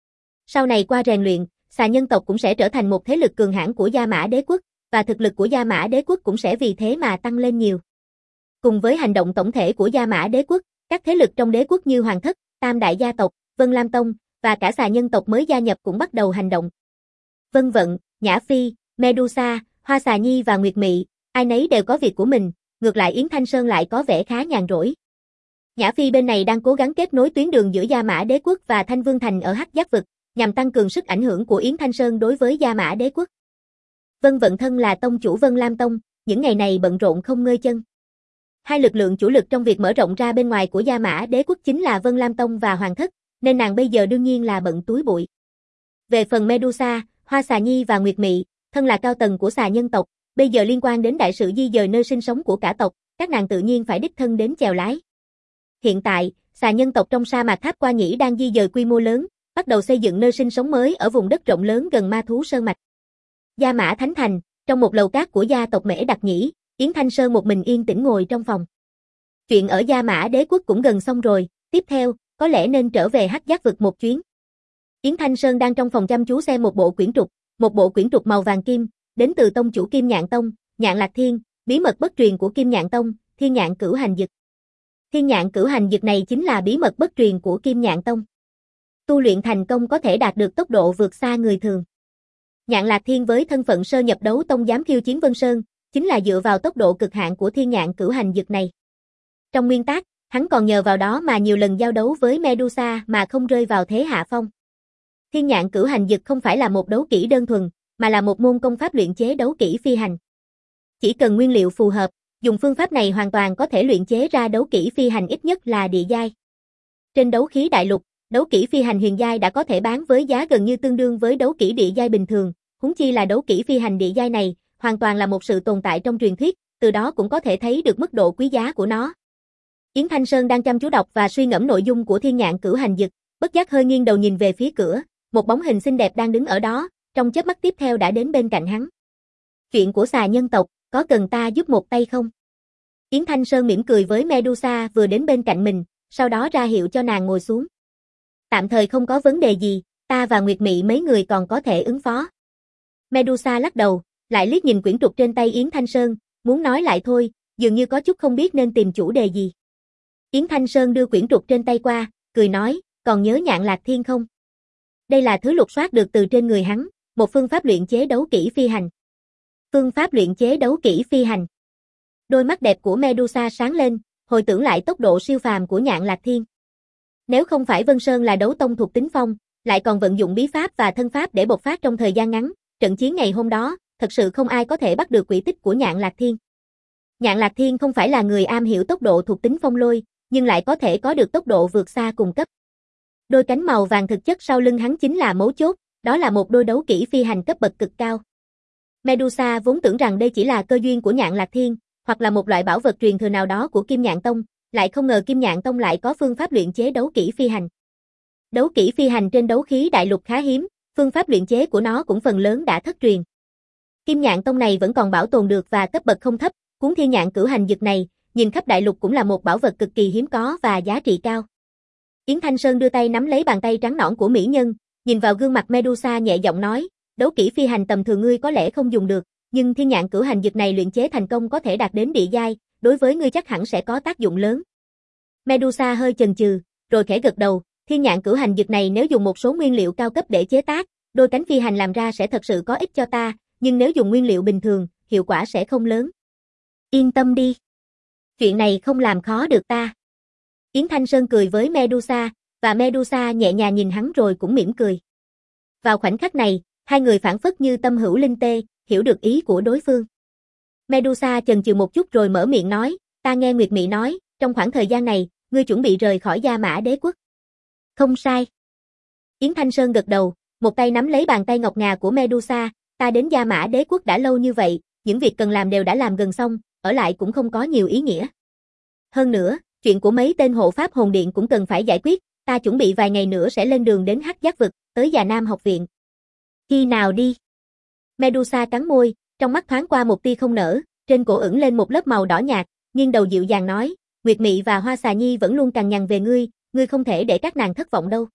Sau này qua rèn luyện, xà nhân tộc cũng sẽ trở thành một thế lực cường hãn của Da Mã Đế quốc, và thực lực của Da Mã Đế quốc cũng sẽ vì thế mà tăng lên nhiều. Cùng với hành động tổng thể của Da Mã Đế quốc, các thế lực trong đế quốc như Hoàng thất, Tam đại gia tộc, Vân Lam Tông và cả xà nhân tộc mới gia nhập cũng bắt đầu hành động. Vân Vận, Nhã Phi, Medusa, Hoa Xà Nhi và Nguyệt Mị, ai nấy đều có việc của mình, ngược lại Yến Thanh Sơn lại có vẻ khá nhàn rỗi. Nhã Phi bên này đang cố gắng kết nối tuyến đường giữa Da Mã Đế quốc và Thanh Vương Thành ở Hắc Giác vực, nhằm tăng cường sức ảnh hưởng của Yến Thanh Sơn đối với Da Mã Đế quốc. Vân Vận thân là tông chủ Vân Lam Tông, những ngày này bận rộn không ngơi chân. Hai lực lượng chủ lực trong việc mở rộng ra bên ngoài của Da Mã Đế quốc chính là Vân Lam Tông và Hoàng thất, nên nàng bây giờ đương nhiên là bận túi bụi. Về phần Medusa, Hoa Xà Nhi và Nguyệt Mị, thân là cao tầng của xà nhân tộc, bây giờ liên quan đến đại sự di dời nơi sinh sống của cả tộc, các nàng tự nhiên phải đích thân đến chèo lái. Hiện tại, xà nhân tộc trong sa mạc Tháp Qua Nhĩ đang di dời quy mô lớn, bắt đầu xây dựng nơi sinh sống mới ở vùng đất rộng lớn gần Ma Thú Sơn Mạch. Da Mã Thánh Thành, trong một lầu cát của gia tộc Mễ Đặc Nhĩ, Yến Thanh Sơn một mình yên tĩnh ngồi trong phòng. Chuyện ở Da Mã Đế quốc cũng gần xong rồi, tiếp theo, có lẽ nên trở về Hắc Giác vực một chuyến. Yến Thanh Sơn đang trong phòng chăm chú xem một bộ quyển trục, một bộ quyển trục màu vàng kim, đến từ tông chủ Kim Nhạn Tông, Nhạn Lạc Thiên, bí mật bất truyền của Kim Nhạn Tông, Thiên Nhạn Cửu Hành Dực. Thiên Nhạn Cửu Hành Dực này chính là bí mật bất truyền của Kim Nhạn Tông. Tu luyện thành công có thể đạt được tốc độ vượt xa người thường. Nhạn Lạc Thiên với thân phận sơ nhập đấu tông dám khiêu chiến Vân Sơn, chính là dựa vào tốc độ cực hạn của Thiên Nhạn Cửu Hành Dực này. Trong nguyên tắc, hắn còn nhờ vào đó mà nhiều lần giao đấu với Medusa mà không rơi vào thế hạ phong. Thiên Nhạn Cửu Hành Dực không phải là một đấu kỹ đơn thuần, mà là một môn công pháp luyện chế đấu kỹ phi hành. Chỉ cần nguyên liệu phù hợp, dùng phương pháp này hoàn toàn có thể luyện chế ra đấu kỹ phi hành ít nhất là địa giai. Trên đấu khí đại lục, đấu kỹ phi hành huyền giai đã có thể bán với giá gần như tương đương với đấu kỹ địa giai bình thường, huống chi là đấu kỹ phi hành địa giai này, hoàn toàn là một sự tồn tại trong truyền thuyết, từ đó cũng có thể thấy được mức độ quý giá của nó. Yến Thanh Sơn đang chăm chú đọc và suy ngẫm nội dung của Thiên Nhạn Cửu Hành Dực, bất giác hơi nghiêng đầu nhìn về phía cửa, một bóng hình xinh đẹp đang đứng ở đó, trong chớp mắt tiếp theo đã đến bên cạnh hắn. Chuyện của xà nhân tộc, có cần ta giúp một tay không? Yến Thanh Sơn mỉm cười với Medusa vừa đến bên cạnh mình, sau đó ra hiệu cho nàng ngồi xuống. Tạm thời không có vấn đề gì, ta và Nguyệt Mị mấy người còn có thể ứng phó. Medusa lắc đầu, lại liếc nhìn quyển trục trên tay Yến Thanh Sơn, muốn nói lại thôi, dường như có chút không biết nên tìm chủ đề gì. Yến Thanh Sơn đưa quyển trục trên tay qua, cười nói, còn nhớ Nhạn Lạc Thiên không? Đây là thứ lục soát được từ trên người hắn, một phương pháp luyện chế đấu kỹ phi hành. Phương pháp luyện chế đấu kỹ phi hành. Đôi mắt đẹp của Medusa sáng lên, hồi tưởng lại tốc độ siêu phàm của Nhạn Lạc Thiên. Nếu không phải Vân Sơn là đấu tông thuộc tính phong, lại còn vận dụng bí pháp và thân pháp để bộc phát trong thời gian ngắn, trận chiến ngày hôm đó, thật sự không ai có thể bắt được quỹ tích của Nhạn Lạc Thiên. Nhạn Lạc Thiên không phải là người am hiểu tốc độ thuộc tính phong lôi, nhưng lại có thể có được tốc độ vượt xa cùng cấp. Đôi cánh màu vàng thực chất sau lưng hắn chính là mấu chốt, đó là một đôi đấu kỹ phi hành cấp bậc cực cao. Medusa vốn tưởng rằng đây chỉ là cơ duyên của Nhạn Lạc Thiên, hoặc là một loại bảo vật truyền thừa nào đó của Kim Nhạn Tông, lại không ngờ Kim Nhạn Tông lại có phương pháp luyện chế đấu kỹ phi hành. Đấu kỹ phi hành trên đấu khí đại lục khá hiếm, phương pháp luyện chế của nó cũng phần lớn đã thất truyền. Kim Nhạn Tông này vẫn còn bảo tồn được và cấp bậc không thấp, cuốn Thiên Nhạn Cửu Hành Dực này, nhìn khắp đại lục cũng là một bảo vật cực kỳ hiếm có và giá trị cao. Yến Thanh Sơn đưa tay nắm lấy bàn tay trắng nõn của mỹ nhân, nhìn vào gương mặt Medusa nhẹ giọng nói, đấu kỹ phi hành tầm thường ngươi có lẽ không dùng được, nhưng Thiên Nhạn Cửu Hành Dực này luyện chế thành công có thể đạt đến địa giai, đối với ngươi chắc hẳn sẽ có tác dụng lớn. Medusa hơi chần chừ, rồi khẽ gật đầu, Thiên Nhạn Cửu Hành Dực này nếu dùng một số nguyên liệu cao cấp để chế tác, đôi cánh phi hành làm ra sẽ thật sự có ích cho ta, nhưng nếu dùng nguyên liệu bình thường, hiệu quả sẽ không lớn. Yên tâm đi. Chuyện này không làm khó được ta. Yến Thanh Sơn cười với Medusa, và Medusa nhẹ nhàng nhìn hắn rồi cũng mỉm cười. Vào khoảnh khắc này, hai người phảng phất như tâm hữu linh tê, hiểu được ý của đối phương. Medusa chần chừ một chút rồi mở miệng nói, ta nghe Nguyệt Mị nói, trong khoảng thời gian này, ngươi chuẩn bị rời khỏi Da Mã Đế quốc. Không sai. Yến Thanh Sơn gật đầu, một tay nắm lấy bàn tay ngọc ngà của Medusa, ta đến Da Mã Đế quốc đã lâu như vậy, những việc cần làm đều đã làm gần xong, ở lại cũng không có nhiều ý nghĩa. Hơn nữa, chuyện của mấy tên hộ pháp hồn điện cũng cần phải giải quyết, ta chuẩn bị vài ngày nữa sẽ lên đường đến Hắc Giác vực, tới Già Nam học viện. Khi nào đi? Medusa cắn môi, trong mắt thoáng qua một tia không nở, trên cổ ửng lên một lớp màu đỏ nhạt, nghiêng đầu dịu dàng nói, Nguyệt Mị và Hoa Xà Nhi vẫn luôn cằn nhằn về ngươi, ngươi không thể để các nàng thất vọng đâu.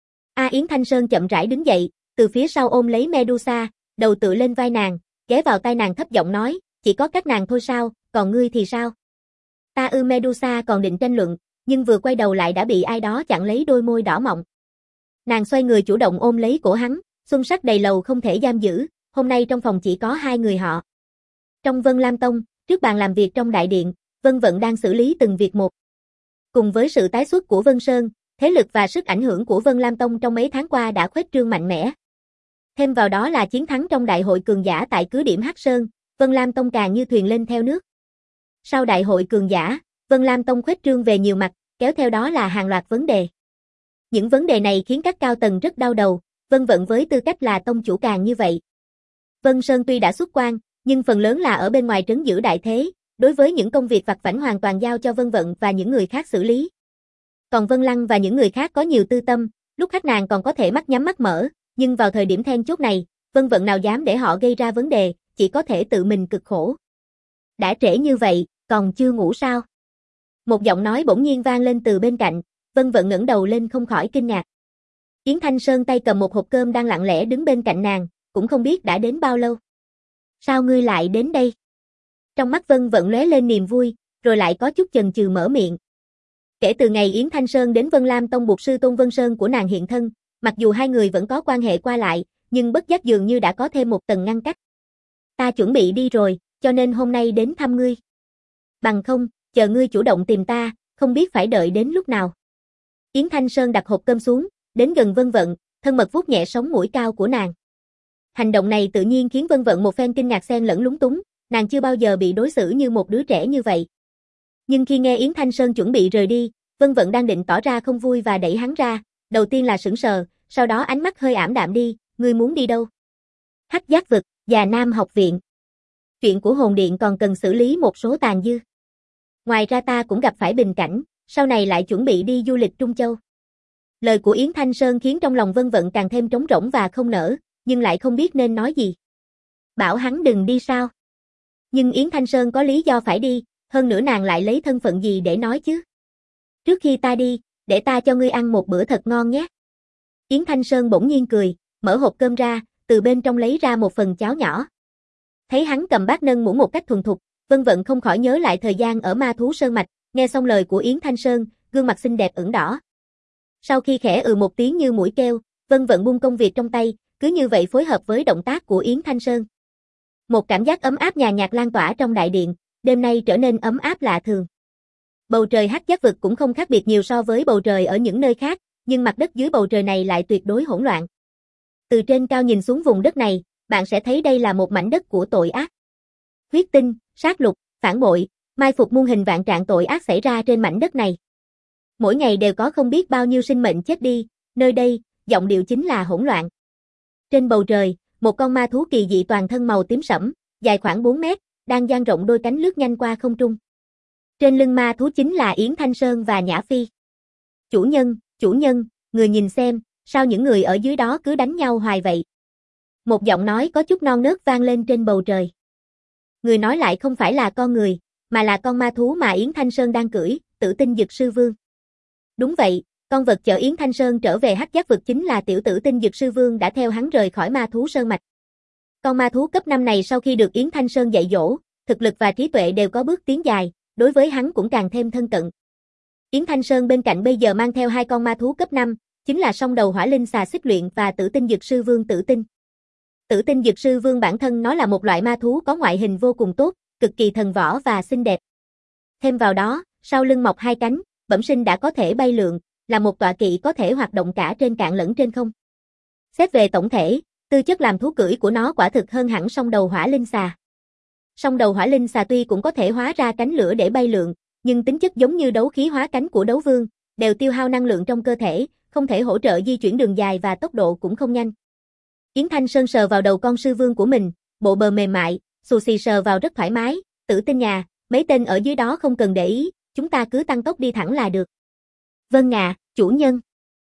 A Yến Thanh Sơn chậm rãi đứng dậy, từ phía sau ôm lấy Medusa, đầu tựa lên vai nàng, ghé vào tai nàng thấp giọng nói, chỉ có các nàng thôi sao, còn ngươi thì sao? Ta ư Medusa còn định tranh luận, nhưng vừa quay đầu lại đã bị ai đó chặn lấy đôi môi đỏ mọng. Nàng xoay người chủ động ôm lấy cổ hắn, xuân sắc đầy lầu không thể giam giữ, hôm nay trong phòng chỉ có hai người họ. Trong Vân Lam Tông, trước bàn làm việc trong đại điện, Vân Vận đang xử lý từng việc một. Cùng với sự tái xuất của Vân Sơn, thế lực và sức ảnh hưởng của Vân Lam Tông trong mấy tháng qua đã khuếch trương mạnh mẽ. Thêm vào đó là chiến thắng trong đại hội cường giả tại cứ điểm Hắc Sơn, Vân Lam Tông càng như thuyền lên theo nước. Sau đại hội cường giả, Vân Lam Tông khuếch trương về nhiều mặt, kéo theo đó là hàng loạt vấn đề. Những vấn đề này khiến các cao tầng rất đau đầu, Vân Vận với tư cách là tông chủ càng như vậy. Vân Sơn tuy đã xuất quan, nhưng phần lớn là ở bên ngoài trấn giữ đại thế, đối với những công việc vặt vãnh hoàn toàn giao cho Vân Vận và những người khác xử lý. Còn Vân Lăng và những người khác có nhiều tư tâm, lúc khách nàng còn có thể mắt nhắm mắt mở, nhưng vào thời điểm then chốt này, Vân Vận nào dám để họ gây ra vấn đề, chỉ có thể tự mình cực khổ. Đã trễ như vậy, còn chưa ngủ sao? Một giọng nói bỗng nhiên vang lên từ bên cạnh, Vân Vận ngẩng đầu lên không khỏi kinh ngạc. Yến Thanh Sơn tay cầm một hộp cơm đang lặng lẽ đứng bên cạnh nàng, cũng không biết đã đến bao lâu. Sao ngươi lại đến đây? Trong mắt Vân Vận lóe lên niềm vui, rồi lại có chút chần chừ mở miệng. Kể từ ngày Yến Thanh Sơn đến Vân Lam Tông buộc sư Tôn Vân Sơn của nàng hiện thân, mặc dù hai người vẫn có quan hệ qua lại, nhưng bất giác dường như đã có thêm một tầng ngăn cách. Ta chuẩn bị đi rồi, cho nên hôm nay đến thăm ngươi. Bằng không, chờ ngươi chủ động tìm ta, không biết phải đợi đến lúc nào. Yến Thanh Sơn đặt hộp cơm xuống, đến gần Vân Vận, thân mật vuốt nhẹ sống mũi cao của nàng. Hành động này tự nhiên khiến Vân Vận một phen kinh ngạc xen lẫn lúng túng, nàng chưa bao giờ bị đối xử như một đứa trẻ như vậy. Nhưng khi nghe Yến Thanh Sơn chuẩn bị rời đi, Vân Vận đang định tỏ ra không vui và đẩy hắn ra, đầu tiên là sững sờ, sau đó ánh mắt hơi ảm đạm đi, ngươi muốn đi đâu? Hắc Giác Vực, Già Nam học viện. Chuyện của hồn điện còn cần xử lý một số tàn dư. Ngoài ra ta cũng gặp phải bình cảnh, sau này lại chuẩn bị đi du lịch Trung Châu. Lời của Yến Thanh Sơn khiến trong lòng Vân Vận càng thêm trống rỗng và không nở, nhưng lại không biết nên nói gì. Bảo hắn đừng đi sao? Nhưng Yến Thanh Sơn có lý do phải đi, hơn nữa nàng lại lấy thân phận gì để nói chứ? Trước khi ta đi, để ta cho ngươi ăn một bữa thật ngon nhé. Yến Thanh Sơn bỗng nhiên cười, mở hộp cơm ra, từ bên trong lấy ra một phần cháo nhỏ. Thấy hắn cầm bát nâng muỗng một cách thuần thục, Vân Vận không khỏi nhớ lại thời gian ở Ma Thú Sơn Mạch, nghe xong lời của Yến Thanh Sơn, gương mặt xinh đẹp ửng đỏ. Sau khi khẽ ừ một tiếng như mũi kêu, Vân Vận buông công việc trong tay, cứ như vậy phối hợp với động tác của Yến Thanh Sơn. Một cảm giác ấm áp nhàn nhạt lan tỏa trong đại điện, đêm nay trở nên ấm áp lạ thường. Bầu trời Hắc Giác Vực cũng không khác biệt nhiều so với bầu trời ở những nơi khác, nhưng mặt đất dưới bầu trời này lại tuyệt đối hỗn loạn. Từ trên cao nhìn xuống vùng đất này, bạn sẽ thấy đây là một mảnh đất của tội ác. Huyết tinh, sát lục, phản bội, mai phục muôn hình vạn trạng tội ác xảy ra trên mảnh đất này. Mỗi ngày đều có không biết bao nhiêu sinh mệnh chết đi, nơi đây, giọng điệu chính là hỗn loạn. Trên bầu trời, một con ma thú kỳ dị toàn thân màu tím sẫm, dài khoảng bốn mét, đang dang rộng đôi cánh lướt nhanh qua không trung. Trên lưng ma thú chính là Yến Thanh Sơn và Nhã Phi. Chủ nhân, chủ nhân, người nhìn xem, sao những người ở dưới đó cứ đánh nhau hoài vậy? Một giọng nói có chút non nớt vang lên trên bầu trời. Người nói lại không phải là con người, mà là con ma thú mà Yến Thanh Sơn đang cưỡi, Tử Tinh Dực Sư Vương. Đúng vậy, con vật chở Yến Thanh Sơn trở về Hắc Giác Vực chính là tiểu Tử Tinh Dực Sư Vương đã theo hắn rời khỏi Ma Thú Sơn Mạch. Con ma thú cấp năm này sau khi được Yến Thanh Sơn dạy dỗ, thực lực và trí tuệ đều có bước tiến dài, đối với hắn cũng càng thêm thân cận. Yến Thanh Sơn bên cạnh bây giờ mang theo hai con ma thú cấp năm, chính là song đầu hỏa linh xà xích luyện và Tử Tinh Dực Sư Vương Tử Tinh. Tử Tinh Dực Sư Vương bản thân nó là một loại ma thú có ngoại hình vô cùng tốt, cực kỳ thần võ và xinh đẹp. Thêm vào đó, sau lưng mọc hai cánh, bẩm sinh đã có thể bay lượn, là một tọa kỵ có thể hoạt động cả trên cạn lẫn trên không. Xét về tổng thể, tư chất làm thú cưỡi của nó quả thực hơn hẳn song đầu hỏa linh xà. Song đầu hỏa linh xà tuy cũng có thể hóa ra cánh lửa để bay lượn, nhưng tính chất giống như đấu khí hóa cánh của đấu vương, đều tiêu hao năng lượng trong cơ thể, không thể hỗ trợ di chuyển đường dài và tốc độ cũng không nhanh. Yến Thanh Sơn sờ vào đầu con sư vương của mình, bộ bờ mềm mại, xù xì sờ vào rất thoải mái, Tử Tinh nhà, mấy tên ở dưới đó không cần để ý, chúng ta cứ tăng tốc đi thẳng là được. Vâng ạ, chủ nhân.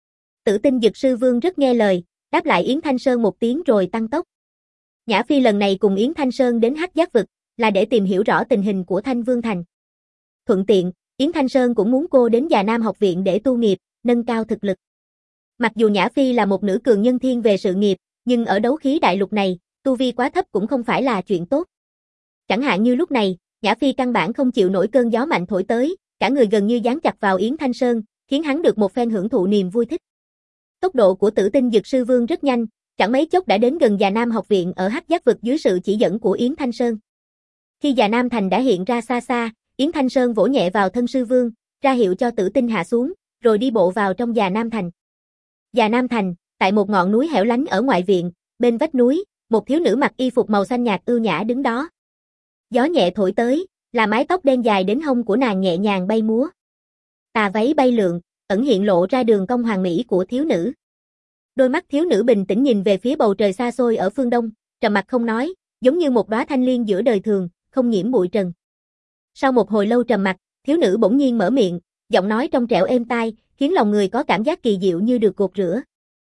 Tử Tinh Dực Sư Vương rất nghe lời, đáp lại Yến Thanh Sơn một tiếng rồi tăng tốc. Nhã Phi lần này cùng Yến Thanh Sơn đến Hắc Giác Vực, là để tìm hiểu rõ tình hình của Thanh Vương Thành. Thuận tiện, Yến Thanh Sơn cũng muốn cô đến Già Nam học viện để tu nghiệp, nâng cao thực lực. Mặc dù Nhã Phi là một nữ cường nhân thiên về sự nghiệp, nhưng ở đấu khí đại lục này, tu vi quá thấp cũng không phải là chuyện tốt. Chẳng hạn như lúc này, Nhã Phi căn bản không chịu nổi cơn gió mạnh thổi tới, cả người gần như dán chặt vào Yến Thanh Sơn, khiến hắn được một phen hưởng thụ niềm vui thích. Tốc độ của Tử Tinh Dực Sư Vương rất nhanh, chẳng mấy chốc đã đến gần Già Nam học viện ở Hắc Giác vực dưới sự chỉ dẫn của Yến Thanh Sơn. Khi Già Nam thành đã hiện ra xa xa, Yến Thanh Sơn vỗ nhẹ vào thân sư vương, ra hiệu cho Tử Tinh hạ xuống, rồi đi bộ vào trong Già Nam thành. Già Nam thành, tại một ngọn núi hẻo lánh ở ngoại viện, bên vách núi, một thiếu nữ mặc y phục màu xanh nhạt ưu nhã đứng đó. Gió nhẹ thổi tới, là mái tóc đen dài đến hông của nàng nhẹ nhàng bay múa. Tà váy bay lượn, ẩn hiện lộ ra đường cong hoàn mỹ của thiếu nữ. Đôi mắt thiếu nữ bình tĩnh nhìn về phía bầu trời xa xôi ở phương đông, trầm mặc không nói, giống như một đóa thanh liên giữa đời thường, không nhiễm bụi trần. Sau một hồi lâu trầm mặc, thiếu nữ bỗng nhiên mở miệng, giọng nói trong trẻo êm tai, khiến lòng người có cảm giác kỳ diệu như được gột rửa.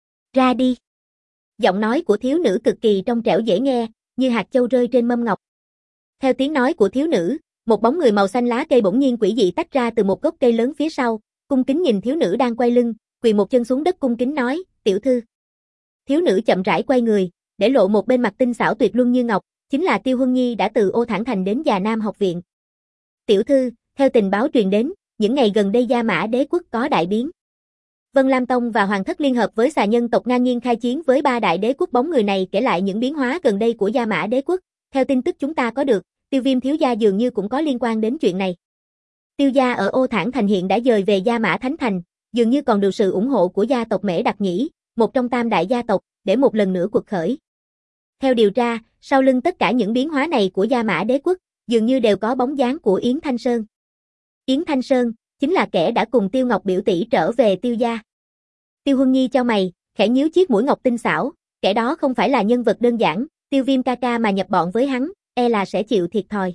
Ra đi. Giọng nói của thiếu nữ cực kỳ trong trẻo dễ nghe, như hạt châu rơi trên mâm ngọc. Theo tiếng nói của thiếu nữ, một bóng người màu xanh lá cây bỗng nhiên quỷ dị tách ra từ một gốc cây lớn phía sau, cung kính nhìn thiếu nữ đang quay lưng, quỳ một chân xuống đất cung kính nói, tiểu thư. Thiếu nữ chậm rãi quay người, để lộ một bên mặt tinh xảo tuyệt luân như ngọc, chính là Tiêu Huân Nhi đã từ Ô Thản Thành đến Già Nam học viện. Tiểu thư, theo tình báo truyền đến, những ngày gần đây Gia Mã đế quốc có đại biến. Vân Lam Tông và Hoàng thất liên hợp với xà nhân tộc ngang nhiên khai chiến với ba đại đế quốc. Bóng người này kể lại những biến hóa gần đây của Gia Mã đế quốc. Theo tin tức chúng ta có được, Tiêu Viêm thiếu gia dường như cũng có liên quan đến chuyện này. Tiêu gia ở Ô Thản Thành hiện đã dời về Gia Mã Thánh Thành, dường như còn được sự ủng hộ của gia tộc Mễ Đặc Nhĩ, một trong tam đại gia tộc, để một lần nữa cuộc khởi. Theo điều tra, sau lưng tất cả những biến hóa này của Gia Mã đế quốc, dường như đều có bóng dáng của Yến Thanh Sơn. Yến Thanh Sơn chính là kẻ đã cùng Tiêu Ngọc biểu tỷ trở về Tiêu gia. Tiêu Huân Nhi chau mày, khẽ nhíu chiếc mũi ngọc tinh xảo, kẻ đó không phải là nhân vật đơn giản, Tiêu Viêm ca ca mà nhập bọn với hắn, e là sẽ chịu thiệt thòi.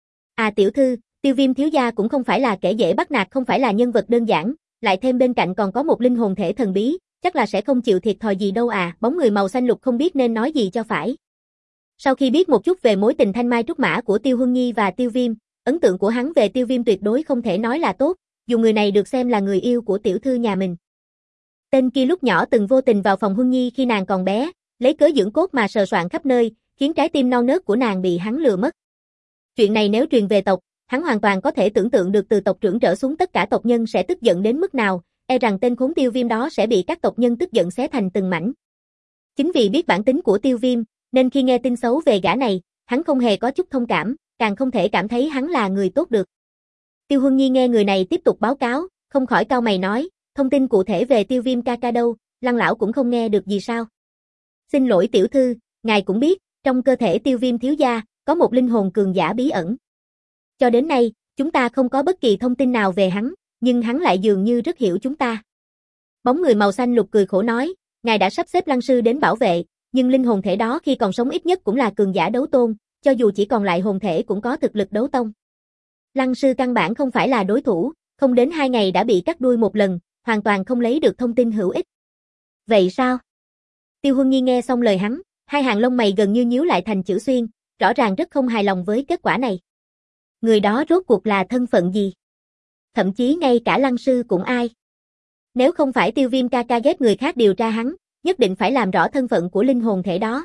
À tiểu thư, Tiêu Viêm thiếu gia cũng không phải là kẻ dễ bắt nạt, không phải là nhân vật đơn giản, lại thêm bên cạnh còn có một linh hồn thể thần bí, chắc là sẽ không chịu thiệt thòi gì đâu à. Bóng người màu xanh lục không biết nên nói gì cho phải. Sau khi biết một chút về mối tình thanh mai trúc mã của Tiêu Huân Nhi và Tiêu Viêm, ấn tượng của hắn về Tiêu Viêm tuyệt đối không thể nói là tốt, dù người này được xem là người yêu của tiểu thư nhà mình. Tên kia lúc nhỏ từng vô tình vào phòng Huân Nhi khi nàng còn bé, lấy cớ dưỡng cốt mà sờ soạn khắp nơi, khiến trái tim non nớt của nàng bị hắn lừa mất. Chuyện này nếu truyền về tộc, hắn hoàn toàn có thể tưởng tượng được từ tộc trưởng trở xuống tất cả tộc nhân sẽ tức giận đến mức nào, e rằng tên khốn Tiêu Viêm đó sẽ bị các tộc nhân tức giận xé thành từng mảnh. Chính vì biết bản tính của Tiêu Viêm, nên khi nghe tin xấu về gã này, hắn không hề có chút thông cảm, càng không thể cảm thấy hắn là người tốt được. Tiêu Huân Nhi nghe người này tiếp tục báo cáo, không khỏi cau mày nói, thông tin cụ thể về Tiêu Viêm ca ca đâu, Lăng lão cũng không nghe được gì sao? Xin lỗi tiểu thư, ngài cũng biết, trong cơ thể Tiêu Viêm thiếu gia, có một linh hồn cường giả bí ẩn. Cho đến nay, chúng ta không có bất kỳ thông tin nào về hắn, nhưng hắn lại dường như rất hiểu chúng ta. Bóng người màu xanh lục cười khổ nói, ngài đã sắp xếp Lăng sư đến bảo vệ, nhưng linh hồn thể đó khi còn sống ít nhất cũng là cường giả đấu tôn, cho dù chỉ còn lại hồn thể cũng có thực lực đấu tông. Lăng sư căn bản không phải là đối thủ, không đến hai ngày đã bị cắt đuôi một lần, hoàn toàn không lấy được thông tin hữu ích. Vậy sao? Tiêu Huân Nhi nghe xong lời hắn, hai hàng lông mày gần như nhíu lại thành chữ xuyên, rõ ràng rất không hài lòng với kết quả này. Người đó rốt cuộc là thân phận gì? Thậm chí ngay cả Lăng sư cũng ai? Nếu không phải Tiêu Viêm ca ca ghét người khác điều tra hắn, nhất định phải làm rõ thân phận của linh hồn thể đó.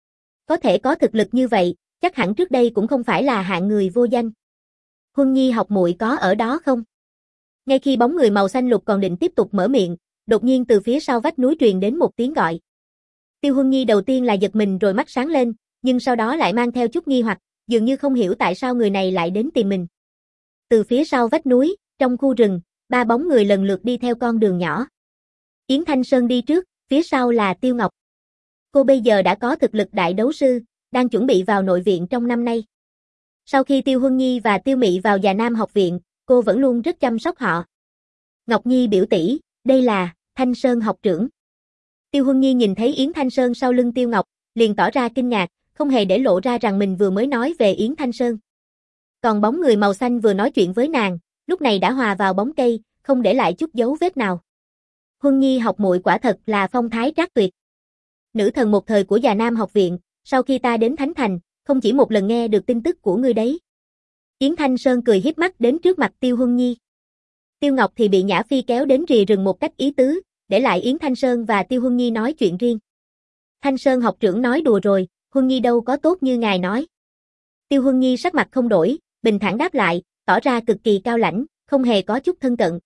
Có thể có thực lực như vậy, chắc hẳn trước đây cũng không phải là hạng người vô danh. Huân Nhi học muội có ở đó không? Ngay khi bóng người màu xanh lục còn định tiếp tục mở miệng, đột nhiên từ phía sau vách núi truyền đến một tiếng gọi. Tiêu Huân Nhi đầu tiên là giật mình rồi mắt sáng lên, nhưng sau đó lại mang theo chút nghi hoặc, dường như không hiểu tại sao người này lại đến tìm mình. Từ phía sau vách núi, trong khu rừng, ba bóng người lần lượt đi theo con đường nhỏ. Yến Thanh Sơn đi trước, phía sau là Tiêu Ngọc. Cô bây giờ đã có thực lực đại đấu sư, đang chuẩn bị vào nội viện trong năm nay. Sau khi Tiêu Huân Nhi và Tiêu Mị vào Già Nam học viện, cô vẫn luôn rất chăm sóc họ. Ngọc Nhi biểu tỷ, đây là Thanh Sơn học trưởng. Tiêu Huân Nhi nhìn thấy Yến Thanh Sơn sau lưng Tiêu Ngọc, liền tỏ ra kinh ngạc, không hề để lộ ra rằng mình vừa mới nói về Yến Thanh Sơn. Còn bóng người màu xanh vừa nói chuyện với nàng, lúc này đã hòa vào bóng cây, không để lại chút dấu vết nào. Huân Nhi học muội quả thật là phong thái trác tuyệt. Nữ thần một thời của Già Nam học viện, sau khi ta đến Thánh Thành, không chỉ một lần nghe được tin tức của ngươi đấy. Yến Thanh Sơn cười hiếp mắt đến trước mặt Tiêu Huân Nhi. Tiêu Ngọc thì bị Nhã Phi kéo đến rì rừng một cách ý tứ, để lại Yến Thanh Sơn và Tiêu Huân Nhi nói chuyện riêng. Thanh Sơn học trưởng nói đùa rồi, Huân Nhi đâu có tốt như ngài nói. Tiêu Huân Nhi sắc mặt không đổi, bình thản đáp lại, tỏ ra cực kỳ cao lãnh, không hề có chút thân cận.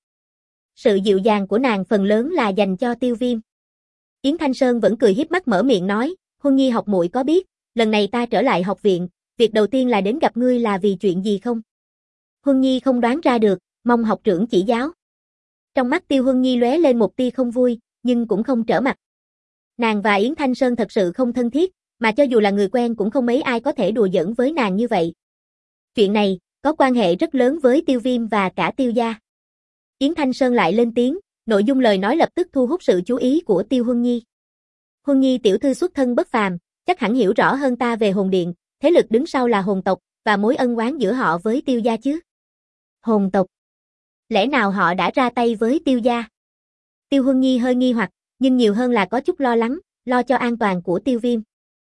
Sự dịu dàng của nàng phần lớn là dành cho Tiêu Viêm. Yến Thanh Sơn vẫn cười hiếp mắt mở miệng nói, Huân Nhi học muội có biết, lần này ta trở lại học viện, việc đầu tiên là đến gặp ngươi là vì chuyện gì không? Huân Nhi không đoán ra được, mong học trưởng chỉ giáo. Trong mắt Tiêu Huân Nhi lóe lên một tia không vui, nhưng cũng không trở mặt. Nàng và Yến Thanh Sơn thật sự không thân thiết, mà cho dù là người quen cũng không mấy ai có thể đùa giỡn với nàng như vậy. Chuyện này, có quan hệ rất lớn với Tiêu Viêm và cả Tiêu gia. Yến Thanh Sơn lại lên tiếng, nội dung lời nói lập tức thu hút sự chú ý của Tiêu Huân Nhi. Huân Nhi tiểu thư xuất thân bất phàm, chắc hẳn hiểu rõ hơn ta về hồn điện, thế lực đứng sau là hồn tộc, và mối ân oán giữa họ với Tiêu gia chứ. Hồn tộc? Lẽ nào họ đã ra tay với Tiêu gia? Tiêu Huân Nhi hơi nghi hoặc, nhưng nhiều hơn là có chút lo lắng, lo cho an toàn của Tiêu Viêm.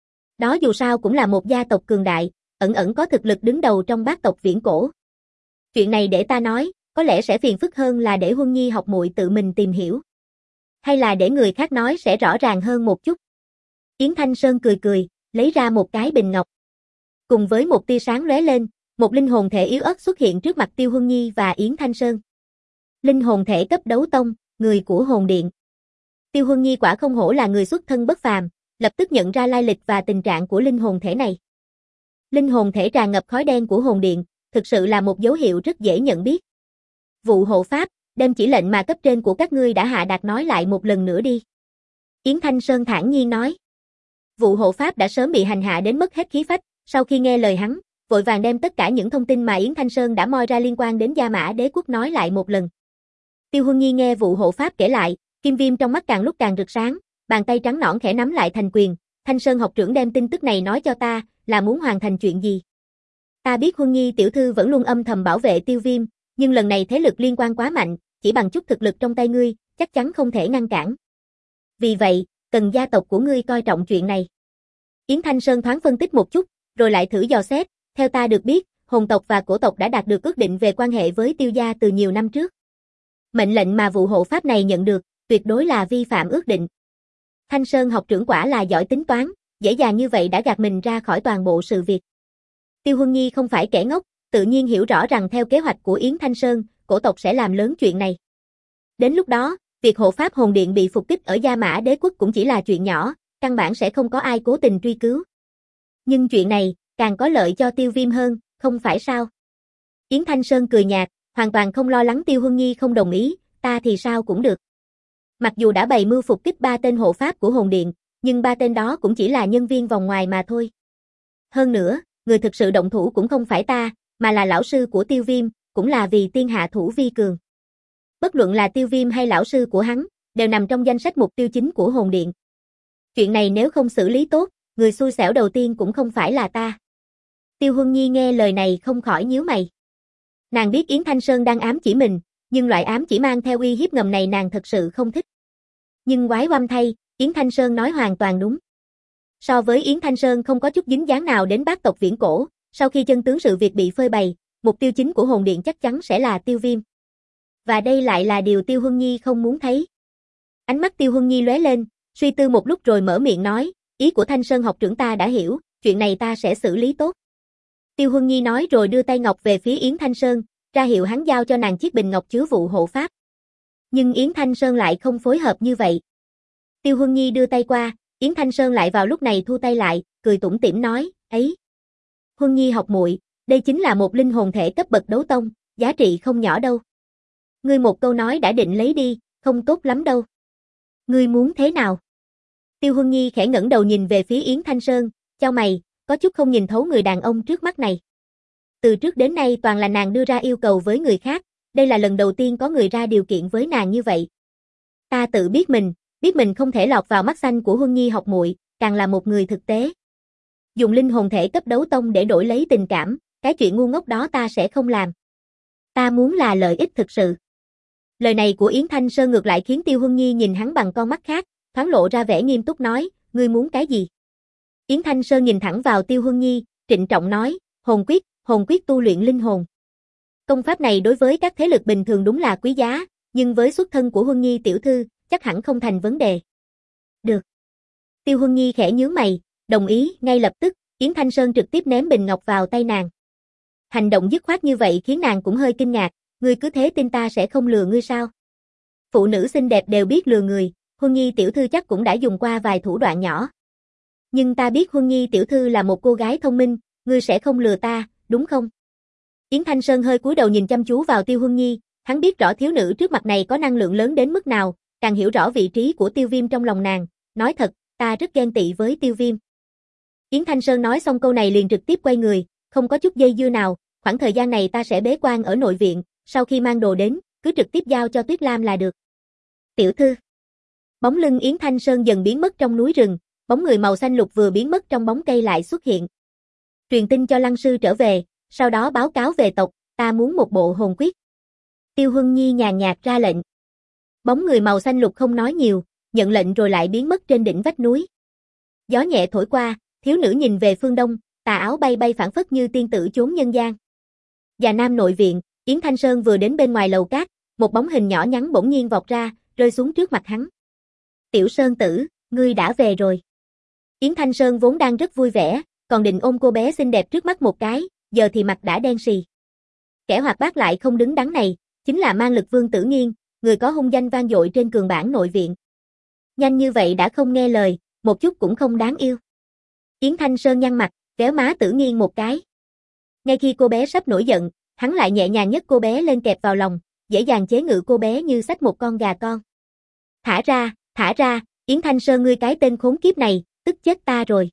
Đó dù sao cũng là một gia tộc cường đại, ẩn ẩn có thực lực đứng đầu trong bát tộc viễn cổ. Chuyện này để ta nói, có lẽ sẽ phiền phức hơn là để Huân Nhi học muội tự mình tìm hiểu. Hay là để người khác nói sẽ rõ ràng hơn một chút. Yến Thanh Sơn cười cười, lấy ra một cái bình ngọc. Cùng với một tia sáng lóe lên, một linh hồn thể yếu ớt xuất hiện trước mặt Tiêu Huân Nhi và Yến Thanh Sơn. Linh hồn thể cấp đấu tông, người của hồn điện. Tiêu Huân Nhi quả không hổ là người xuất thân bất phàm, lập tức nhận ra lai lịch và tình trạng của linh hồn thể này. Linh hồn thể tràn ngập khói đen của hồn điện, thực sự là một dấu hiệu rất dễ nhận biết. Vụ hộ pháp, đem chỉ lệnh mà cấp trên của các ngươi đã hạ đạt nói lại một lần nữa đi. Yến Thanh Sơn thản nhiên nói. Vụ hộ pháp đã sớm bị hành hạ đến mất hết khí phách, sau khi nghe lời hắn, vội vàng đem tất cả những thông tin mà Yến Thanh Sơn đã moi ra liên quan đến Gia Mã Đế quốc nói lại một lần. Tiêu Huân Nhi nghe vụ hộ pháp kể lại, kim viêm trong mắt càng lúc càng rực sáng, bàn tay trắng nõn khẽ nắm lại thành quyền, Thanh Sơn học trưởng đem tin tức này nói cho ta, là muốn hoàn thành chuyện gì? Ta biết Huân Nhi tiểu thư vẫn luôn âm thầm bảo vệ Tiêu Viêm, nhưng lần này thế lực liên quan quá mạnh, chỉ bằng chút thực lực trong tay ngươi, chắc chắn không thể ngăn cản. Vì vậy, cần gia tộc của ngươi coi trọng chuyện này. Yến Thanh Sơn thoáng phân tích một chút, rồi lại thử dò xét, theo ta được biết, hồn tộc và cổ tộc đã đạt được ước định về quan hệ với Tiêu gia từ nhiều năm trước. Mệnh lệnh mà vụ hộ pháp này nhận được, tuyệt đối là vi phạm ước định. Thanh Sơn học trưởng quả là giỏi tính toán, dễ dàng như vậy đã gạt mình ra khỏi toàn bộ sự việc. Tiêu Huân Nhi không phải kẻ ngốc, tự nhiên hiểu rõ rằng theo kế hoạch của Yến Thanh Sơn, cổ tộc sẽ làm lớn chuyện này. Đến lúc đó, việc hộ pháp hồn điện bị phục kích ở Gia Mã Đế quốc cũng chỉ là chuyện nhỏ, căn bản sẽ không có ai cố tình truy cứu. Nhưng chuyện này, càng có lợi cho Tiêu Viêm hơn, không phải sao? Yến Thanh Sơn cười nhạt, hoàn toàn không lo lắng Tiêu Huân Nhi không đồng ý, ta thì sao cũng được. Mặc dù đã bày mưu phục kích ba tên hộ pháp của hồn điện, nhưng ba tên đó cũng chỉ là nhân viên vòng ngoài mà thôi. Hơn nữa, người thực sự động thủ cũng không phải ta, mà là lão sư của Tiêu Viêm, cũng là vì tiên hạ thủ vi cường. Bất luận là Tiêu Viêm hay lão sư của hắn, đều nằm trong danh sách mục tiêu chính của hồn điện. Chuyện này nếu không xử lý tốt, người xui xẻo đầu tiên cũng không phải là ta. Tiêu Huân Nhi nghe lời này không khỏi nhíu mày. Nàng biết Yến Thanh Sơn đang ám chỉ mình, nhưng loại ám chỉ mang theo uy hiếp ngầm này nàng thật sự không thích. Nhưng quái oăm thay, Yến Thanh Sơn nói hoàn toàn đúng. So với Yến Thanh Sơn không có chút dính dáng nào đến bát tộc viễn cổ, sau khi chân tướng sự việc bị phơi bày, mục tiêu chính của hồn điện chắc chắn sẽ là Tiêu Viêm. Và đây lại là điều Tiêu Huân Nhi không muốn thấy. Ánh mắt Tiêu Huân Nhi lóe lên, suy tư một lúc rồi mở miệng nói, ý của Thanh Sơn học trưởng ta đã hiểu, chuyện này ta sẽ xử lý tốt. Tiêu Huân Nhi nói rồi đưa tay ngọc về phía Yến Thanh Sơn, ra hiệu hắn giao cho nàng chiếc bình ngọc chứa vụ hộ pháp. Nhưng Yến Thanh Sơn lại không phối hợp như vậy. Tiêu Huân Nhi đưa tay qua, Yến Thanh Sơn lại vào lúc này thu tay lại, cười tủm tỉm nói, ấy. Huân Nhi học muội, đây chính là một linh hồn thể cấp bậc đấu tông, giá trị không nhỏ đâu. Ngươi một câu nói đã định lấy đi, không tốt lắm đâu. Ngươi muốn thế nào? Tiêu Huân Nhi khẽ ngẩng đầu nhìn về phía Yến Thanh Sơn, chau mày, có chút không nhìn thấu người đàn ông trước mắt này. Từ trước đến nay toàn là nàng đưa ra yêu cầu với người khác, đây là lần đầu tiên có người ra điều kiện với nàng như vậy. Ta tự biết mình, biết mình không thể lọt vào mắt xanh của Huân Nhi học muội, càng là một người thực tế. Dùng linh hồn thể cấp đấu tông để đổi lấy tình cảm, cái chuyện ngu ngốc đó ta sẽ không làm. Ta muốn là lợi ích thực sự. Lời này của Yến Thanh Sơn ngược lại khiến Tiêu Huân Nhi nhìn hắn bằng con mắt khác, thoáng lộ ra vẻ nghiêm túc nói, ngươi muốn cái gì? Yến Thanh Sơn nhìn thẳng vào Tiêu Huân Nhi, trịnh trọng nói, hồn quyết, hồn quyết tu luyện linh hồn. Công pháp này đối với các thế lực bình thường đúng là quý giá, nhưng với xuất thân của Huân Nhi tiểu thư, chắc hẳn không thành vấn đề. Được. Tiêu Huân Nhi khẽ nhướng mày, đồng ý, ngay lập tức, Yến Thanh Sơn trực tiếp ném bình ngọc vào tay nàng. Hành động dứt khoát như vậy khiến nàng cũng hơi kinh ngạc, ngươi cứ thế tin ta sẽ không lừa ngươi sao? Phụ nữ xinh đẹp đều biết lừa người, Huân Nhi tiểu thư chắc cũng đã dùng qua vài thủ đoạn nhỏ. Nhưng ta biết Huân Nhi tiểu thư là một cô gái thông minh, ngươi sẽ không lừa ta, đúng không? Yến Thanh Sơn hơi cúi đầu nhìn chăm chú vào Tiêu Huân Nhi, hắn biết rõ thiếu nữ trước mặt này có năng lượng lớn đến mức nào, càng hiểu rõ vị trí của Tiêu Viêm trong lòng nàng, nói thật, ta rất ghen tị với Tiêu Viêm. Yến Thanh Sơn nói xong câu này liền trực tiếp quay người, không có chút dây dưa nào, khoảng thời gian này ta sẽ bế quan ở nội viện, sau khi mang đồ đến, cứ trực tiếp giao cho Tuyết Lam là được. Tiểu thư. Bóng lưng Yến Thanh Sơn dần biến mất trong núi rừng, bóng người màu xanh lục vừa biến mất trong bóng cây lại xuất hiện. Truyền tin cho Lăng sư trở về, sau đó báo cáo về tộc, ta muốn một bộ hồn quyết. Tiêu Huân Nhi nhàn nhạt ra lệnh. Bóng người màu xanh lục không nói nhiều, nhận lệnh rồi lại biến mất trên đỉnh vách núi. Gió nhẹ thổi qua, thiếu nữ nhìn về phương đông, tà áo bay bay phảng phất như tiên tử chốn nhân gian. Già Nam nội viện, Yến Thanh Sơn vừa đến bên ngoài lầu cát, một bóng hình nhỏ nhắn bỗng nhiên vọt ra, rơi xuống trước mặt hắn. Tiểu Sơn tử, ngươi đã về rồi. Yến Thanh Sơn vốn đang rất vui vẻ, còn định ôm cô bé xinh đẹp trước mắt một cái, giờ thì mặt đã đen xì. Kẻ hoạt bát lại không đứng đắn này, chính là Mang Lực Vương Tử Nghiên, người có hung danh vang dội trên cường bảng nội viện. Nhanh như vậy đã không nghe lời, một chút cũng không đáng yêu. Yến Thanh Sơn nhăn mặt, véo má Tử Nghiên một cái. Ngay khi cô bé sắp nổi giận, hắn lại nhẹ nhàng nhấc cô bé lên kẹp vào lòng, dễ dàng chế ngự cô bé như xách một con gà con. Thả ra, thả ra, Yến Thanh Sơn ngươi cái tên khốn kiếp này, tức chết ta rồi.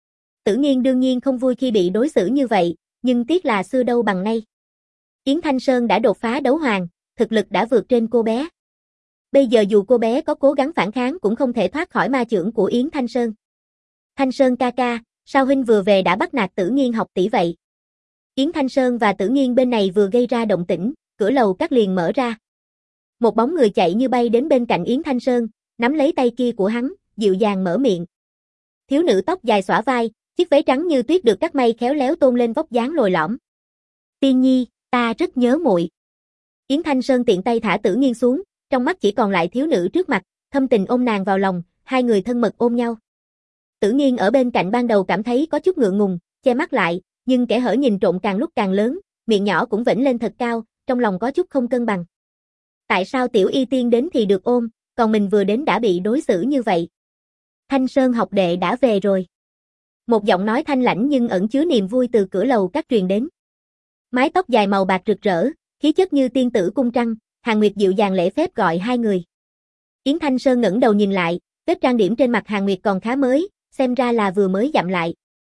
Tử Nghiên đương nhiên không vui khi bị đối xử như vậy, nhưng tiếc là xưa đâu bằng nay. Yến Thanh Sơn đã đột phá đấu hoàng, thực lực đã vượt trên cô bé. Bây giờ dù cô bé có cố gắng phản kháng cũng không thể thoát khỏi ma chưởng của Yến Thanh Sơn. Thanh Sơn ca ca, sao huynh vừa về đã bắt nạt Tử Nghiên học tỷ vậy? Yến Thanh Sơn và Tử Nghiên bên này vừa gây ra động tĩnh, cửa lầu các liền mở ra. Một bóng người chạy như bay đến bên cạnh Yến Thanh Sơn, nắm lấy tay kia của hắn, dịu dàng mở miệng. Thiếu nữ tóc dài xõa vai, chiếc váy trắng như tuyết được cắt may khéo léo tôn lên vóc dáng lồi lõm. Tiên Nhi, ta rất nhớ muội. Yến Thanh Sơn tiện tay thả Tử Nghiên xuống, trong mắt chỉ còn lại thiếu nữ trước mặt, thâm tình ôm nàng vào lòng, hai người thân mật ôm nhau. Tử Nghiên ở bên cạnh ban đầu cảm thấy có chút ngượng ngùng, che mắt lại, nhưng kẻ hở nhìn trộm càng lúc càng lớn, miệng nhỏ cũng vểnh lên thật cao, trong lòng có chút không cân bằng. Tại sao tiểu y tiên đến thì được ôm, còn mình vừa đến đã bị đối xử như vậy? Thanh Sơn học đệ đã về rồi. Một giọng nói thanh lãnh nhưng ẩn chứa niềm vui từ cửa lầu các truyền đến. Mái tóc dài màu bạc rực rỡ, khí chất như tiên tử cung trăng, Hàn Nguyệt dịu dàng lễ phép gọi hai người. Yến Thanh Sơn ngẩng đầu nhìn lại, vết trang điểm trên mặt Hàn Nguyệt còn khá mới, xem ra là vừa mới dặm lại.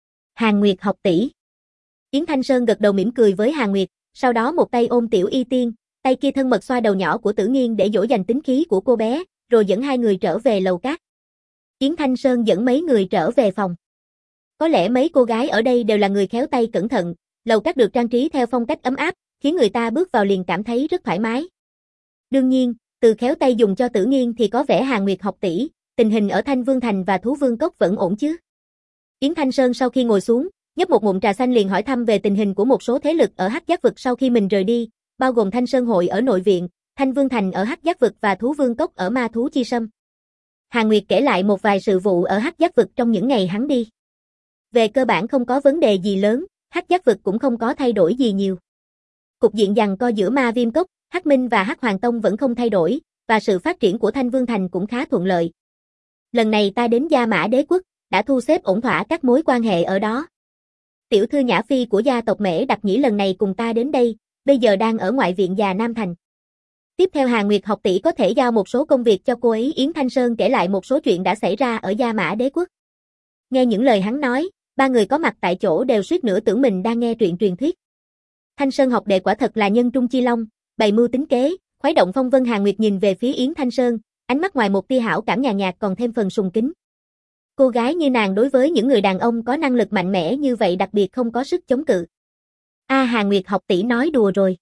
Hàn Nguyệt học tỷ. Yến Thanh Sơn gật đầu mỉm cười với Hàn Nguyệt, sau đó một tay ôm tiểu y tiên, tay kia thân mật xoa đầu nhỏ của Tử Nghiên để dỗ dành tính khí của cô bé, rồi dẫn hai người trở về lầu cát. Yến Thanh Sơn dẫn mấy người trở về phòng. Có lẽ mấy cô gái ở đây đều là người khéo tay cẩn thận, lầu cát được trang trí theo phong cách ấm áp, khiến người ta bước vào liền cảm thấy rất thoải mái. Đương nhiên, từ khéo tay dùng cho Tử Nghiên thì có vẻ Hàn Nguyệt học tỷ, tình hình ở Thanh Vương Thành và Thú Vương Cốc vẫn ổn chứ? Yến Thanh Sơn sau khi ngồi xuống, nhấp một ngụm trà xanh liền hỏi thăm về tình hình của một số thế lực ở Hắc Giác Vực sau khi mình rời đi, bao gồm Thanh Sơn Hội ở nội viện, Thanh Vương Thành ở Hắc Giác Vực và Thú Vương Cốc ở Ma Thú Chi Sâm. Hàn Nguyệt kể lại một vài sự vụ ở Hắc Giác Vực trong những ngày hắn đi. Về cơ bản không có vấn đề gì lớn, Hắc Giác Vực cũng không có thay đổi gì nhiều. Cục diện giằng co giữa Ma Viêm Cốc, Hắc Minh và Hắc Hoàng Tông vẫn không thay đổi, và sự phát triển của Thanh Vương Thành cũng khá thuận lợi. Lần này ta đến Gia Mã Đế Quốc, đã thu xếp ổn thỏa các mối quan hệ ở đó. Tiểu thư Nhã Phi của gia tộc Mễ Đặc Nhĩ lần này cùng ta đến đây, bây giờ đang ở ngoại viện Già Nam Thành. Tiếp theo Hàn Nguyệt học tỷ có thể giao một số công việc cho cô ấy. Yến Thanh Sơn kể lại một số chuyện đã xảy ra ở Gia Mã Đế Quốc. Nghe những lời hắn nói, ba người có mặt tại chỗ đều suýt nữa tưởng mình đang nghe truyện truyền thuyết. Thanh Sơn học đệ quả thật là nhân trung chi long, bày mưu tính kế, khuấy động phong vân. Hàn Nguyệt nhìn về phía Yến Thanh Sơn, ánh mắt ngoài một tia hảo cảm nhàn nhạt còn thêm phần sùng kính. Cô gái như nàng đối với những người đàn ông có năng lực mạnh mẽ như vậy đặc biệt không có sức chống cự. A à, Hàn Nguyệt học tỷ nói đùa rồi.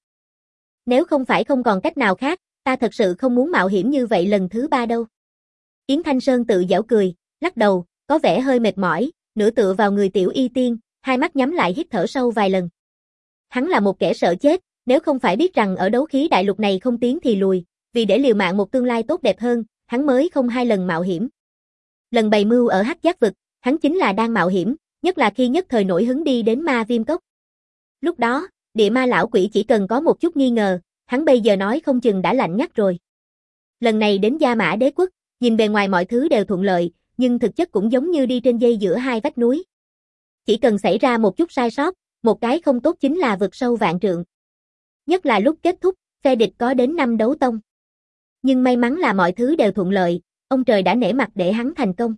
Nếu không phải không còn cách nào khác, ta thật sự không muốn mạo hiểm như vậy lần thứ ba đâu. Yến Thanh Sơn tự giễu cười, lắc đầu, có vẻ hơi mệt mỏi, nửa tựa vào người tiểu y tiên, hai mắt nhắm lại hít thở sâu vài lần. Hắn là một kẻ sợ chết, nếu không phải biết rằng ở đấu khí đại lục này không tiến thì lùi, vì để liều mạng một tương lai tốt đẹp hơn, hắn mới không hai lần mạo hiểm. Lần bày mưu ở Hắc Giác vực, hắn chính là đang mạo hiểm, nhất là khi nhất thời nổi hứng đi đến Ma Viêm Cốc. Lúc đó, địa ma lão quỷ chỉ cần có một chút nghi ngờ, hắn bây giờ nói không chừng đã lạnh ngắt rồi. Lần này đến Gia Mã Đế Quốc, nhìn bề ngoài mọi thứ đều thuận lợi, nhưng thực chất cũng giống như đi trên dây giữa hai vách núi. Chỉ cần xảy ra một chút sai sót, một cái không tốt chính là vực sâu vạn trượng. Nhất là lúc kết thúc, phe địch có đến năm đấu tông. Nhưng may mắn là mọi thứ đều thuận lợi, ông trời đã nể mặt để hắn thành công.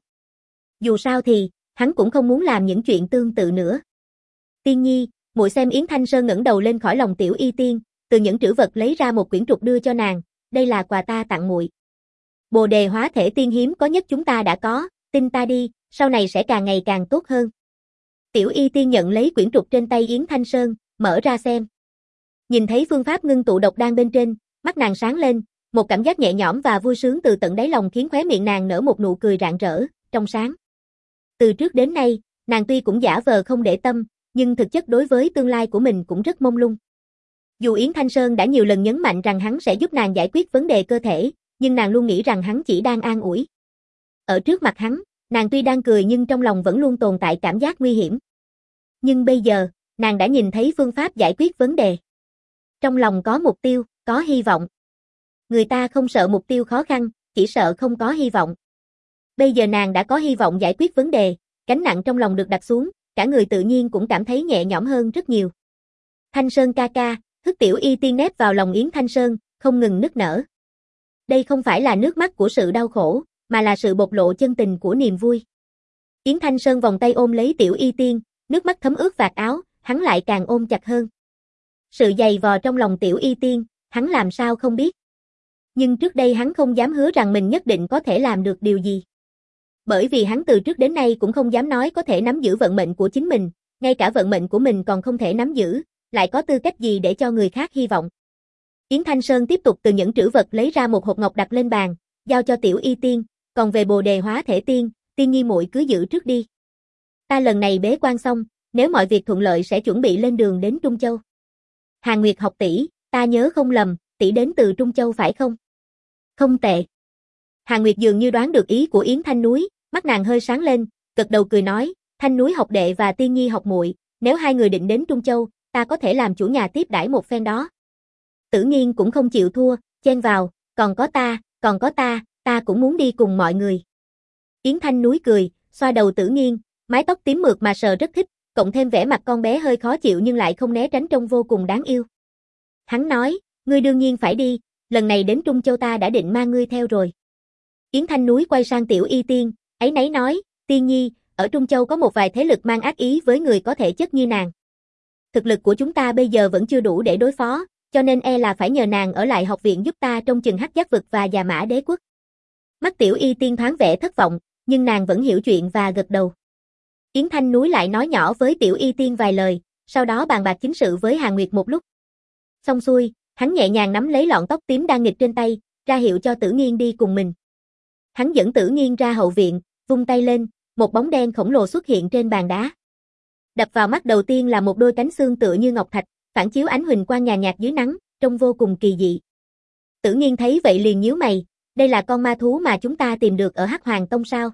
Dù sao thì, hắn cũng không muốn làm những chuyện tương tự nữa. Tiên nhi, muội xem. Yến Thanh Sơn ngẩng đầu lên khỏi lòng Tiểu Y Tiên, từ những trữ vật lấy ra một quyển trục đưa cho nàng, đây là quà ta tặng muội. Bồ đề hóa thể tiên hiếm có nhất chúng ta đã có, tin ta đi, sau này sẽ càng ngày càng tốt hơn. Tiểu Y Tiên nhận lấy quyển trục trên tay Yến Thanh Sơn, mở ra xem. Nhìn thấy phương pháp ngưng tụ độc đan bên trên, mắt nàng sáng lên, một cảm giác nhẹ nhõm và vui sướng từ tận đáy lòng khiến khóe miệng nàng nở một nụ cười rạng rỡ, trong sáng. Từ trước đến nay, nàng tuy cũng giả vờ không để tâm, nhưng thực chất đối với tương lai của mình cũng rất mông lung. Dù Yến Thanh Sơn đã nhiều lần nhấn mạnh rằng hắn sẽ giúp nàng giải quyết vấn đề cơ thể, nhưng nàng luôn nghĩ rằng hắn chỉ đang an ủi. Ở trước mặt hắn, nàng tuy đang cười nhưng trong lòng vẫn luôn tồn tại cảm giác nguy hiểm. Nhưng bây giờ, nàng đã nhìn thấy phương pháp giải quyết vấn đề. Trong lòng có mục tiêu, có hy vọng. Người ta không sợ mục tiêu khó khăn, chỉ sợ không có hy vọng. Bây giờ nàng đã có hy vọng giải quyết vấn đề, gánh nặng trong lòng được đặt xuống, cả người tự nhiên cũng cảm thấy nhẹ nhõm hơn rất nhiều. Thanh Sơn ca ca, Hức Tiểu Y Tiên nép vào lòng Yến Thanh Sơn, không ngừng nức nở. Đây không phải là nước mắt của sự đau khổ, mà là sự bộc lộ chân tình của niềm vui. Yến Thanh Sơn vòng tay ôm lấy Tiểu Y Tiên, nước mắt thấm ướt vạt áo, hắn lại càng ôm chặt hơn. Sự dày vò trong lòng Tiểu Y Tiên, hắn làm sao không biết. Nhưng trước đây hắn không dám hứa rằng mình nhất định có thể làm được điều gì. Bởi vì hắn từ trước đến nay cũng không dám nói có thể nắm giữ vận mệnh của chính mình, ngay cả vận mệnh của mình còn không thể nắm giữ, lại có tư cách gì để cho người khác hy vọng. Yến Thanh Sơn tiếp tục từ những trữ vật lấy ra một hộp ngọc đặt lên bàn, giao cho Tiểu Y Tiên, còn về bồ đề hóa thể tiên, tiên nhi muội cứ giữ trước đi. Ta lần này bế quan xong, nếu mọi việc thuận lợi sẽ chuẩn bị lên đường đến Trung Châu. Hàn Nguyệt học tỷ, ta nhớ không lầm, tỷ đến từ Trung Châu phải không? Không tệ. Hàn Nguyệt dường như đoán được ý của Yến Thanh Núi, mắt nàng hơi sáng lên, gật đầu cười nói, Thanh Núi học đệ và Tiên nhi học muội, nếu hai người định đến Trung Châu, ta có thể làm chủ nhà tiếp đãi một phen đó. Tử Nghiên cũng không chịu thua, chen vào, còn có ta, còn có ta, ta cũng muốn đi cùng mọi người. Yến Thanh Núi cười, xoa đầu Tử Nghiên, mái tóc tím mượt mà sờ rất thích, cộng thêm vẻ mặt con bé hơi khó chịu nhưng lại không né tránh trông vô cùng đáng yêu. Hắn nói, ngươi đương nhiên phải đi, lần này đến Trung Châu ta đã định mang ngươi theo rồi. Yến Thanh Núi quay sang Tiểu Y Tiên, áy náy nói, Tiên nhi, ở Trung Châu có một vài thế lực mang ác ý với người có thể chất như nàng. Thực lực của chúng ta bây giờ vẫn chưa đủ để đối phó, cho nên e là phải nhờ nàng ở lại học viện giúp ta trong chừng Hắc Giác vực và Già Mã Đế Quốc. Mắt Tiểu Y Tiên thoáng vẻ thất vọng, nhưng nàng vẫn hiểu chuyện và gật đầu. Yến Thanh Núi lại nói nhỏ với Tiểu Y Tiên vài lời, sau đó bàn bạc chính sự với Hàn Nguyệt một lúc. Xong xuôi, hắn nhẹ nhàng nắm lấy lọn tóc tím đang nghịch trên tay, ra hiệu cho Tử Nghiên đi cùng mình. Hắn dẫn Tử Nghiên ra hậu viện, vung tay lên, một bóng đen khổng lồ xuất hiện trên bàn đá. Đập vào mắt đầu tiên là một đôi cánh xương tựa như ngọc thạch, phản chiếu ánh huỳnh quang nhàn nhạt dưới nắng, trông vô cùng kỳ dị. Tử Nghiên thấy vậy liền nhíu mày, đây là con ma thú mà chúng ta tìm được ở Hắc Hoàng Tông sao?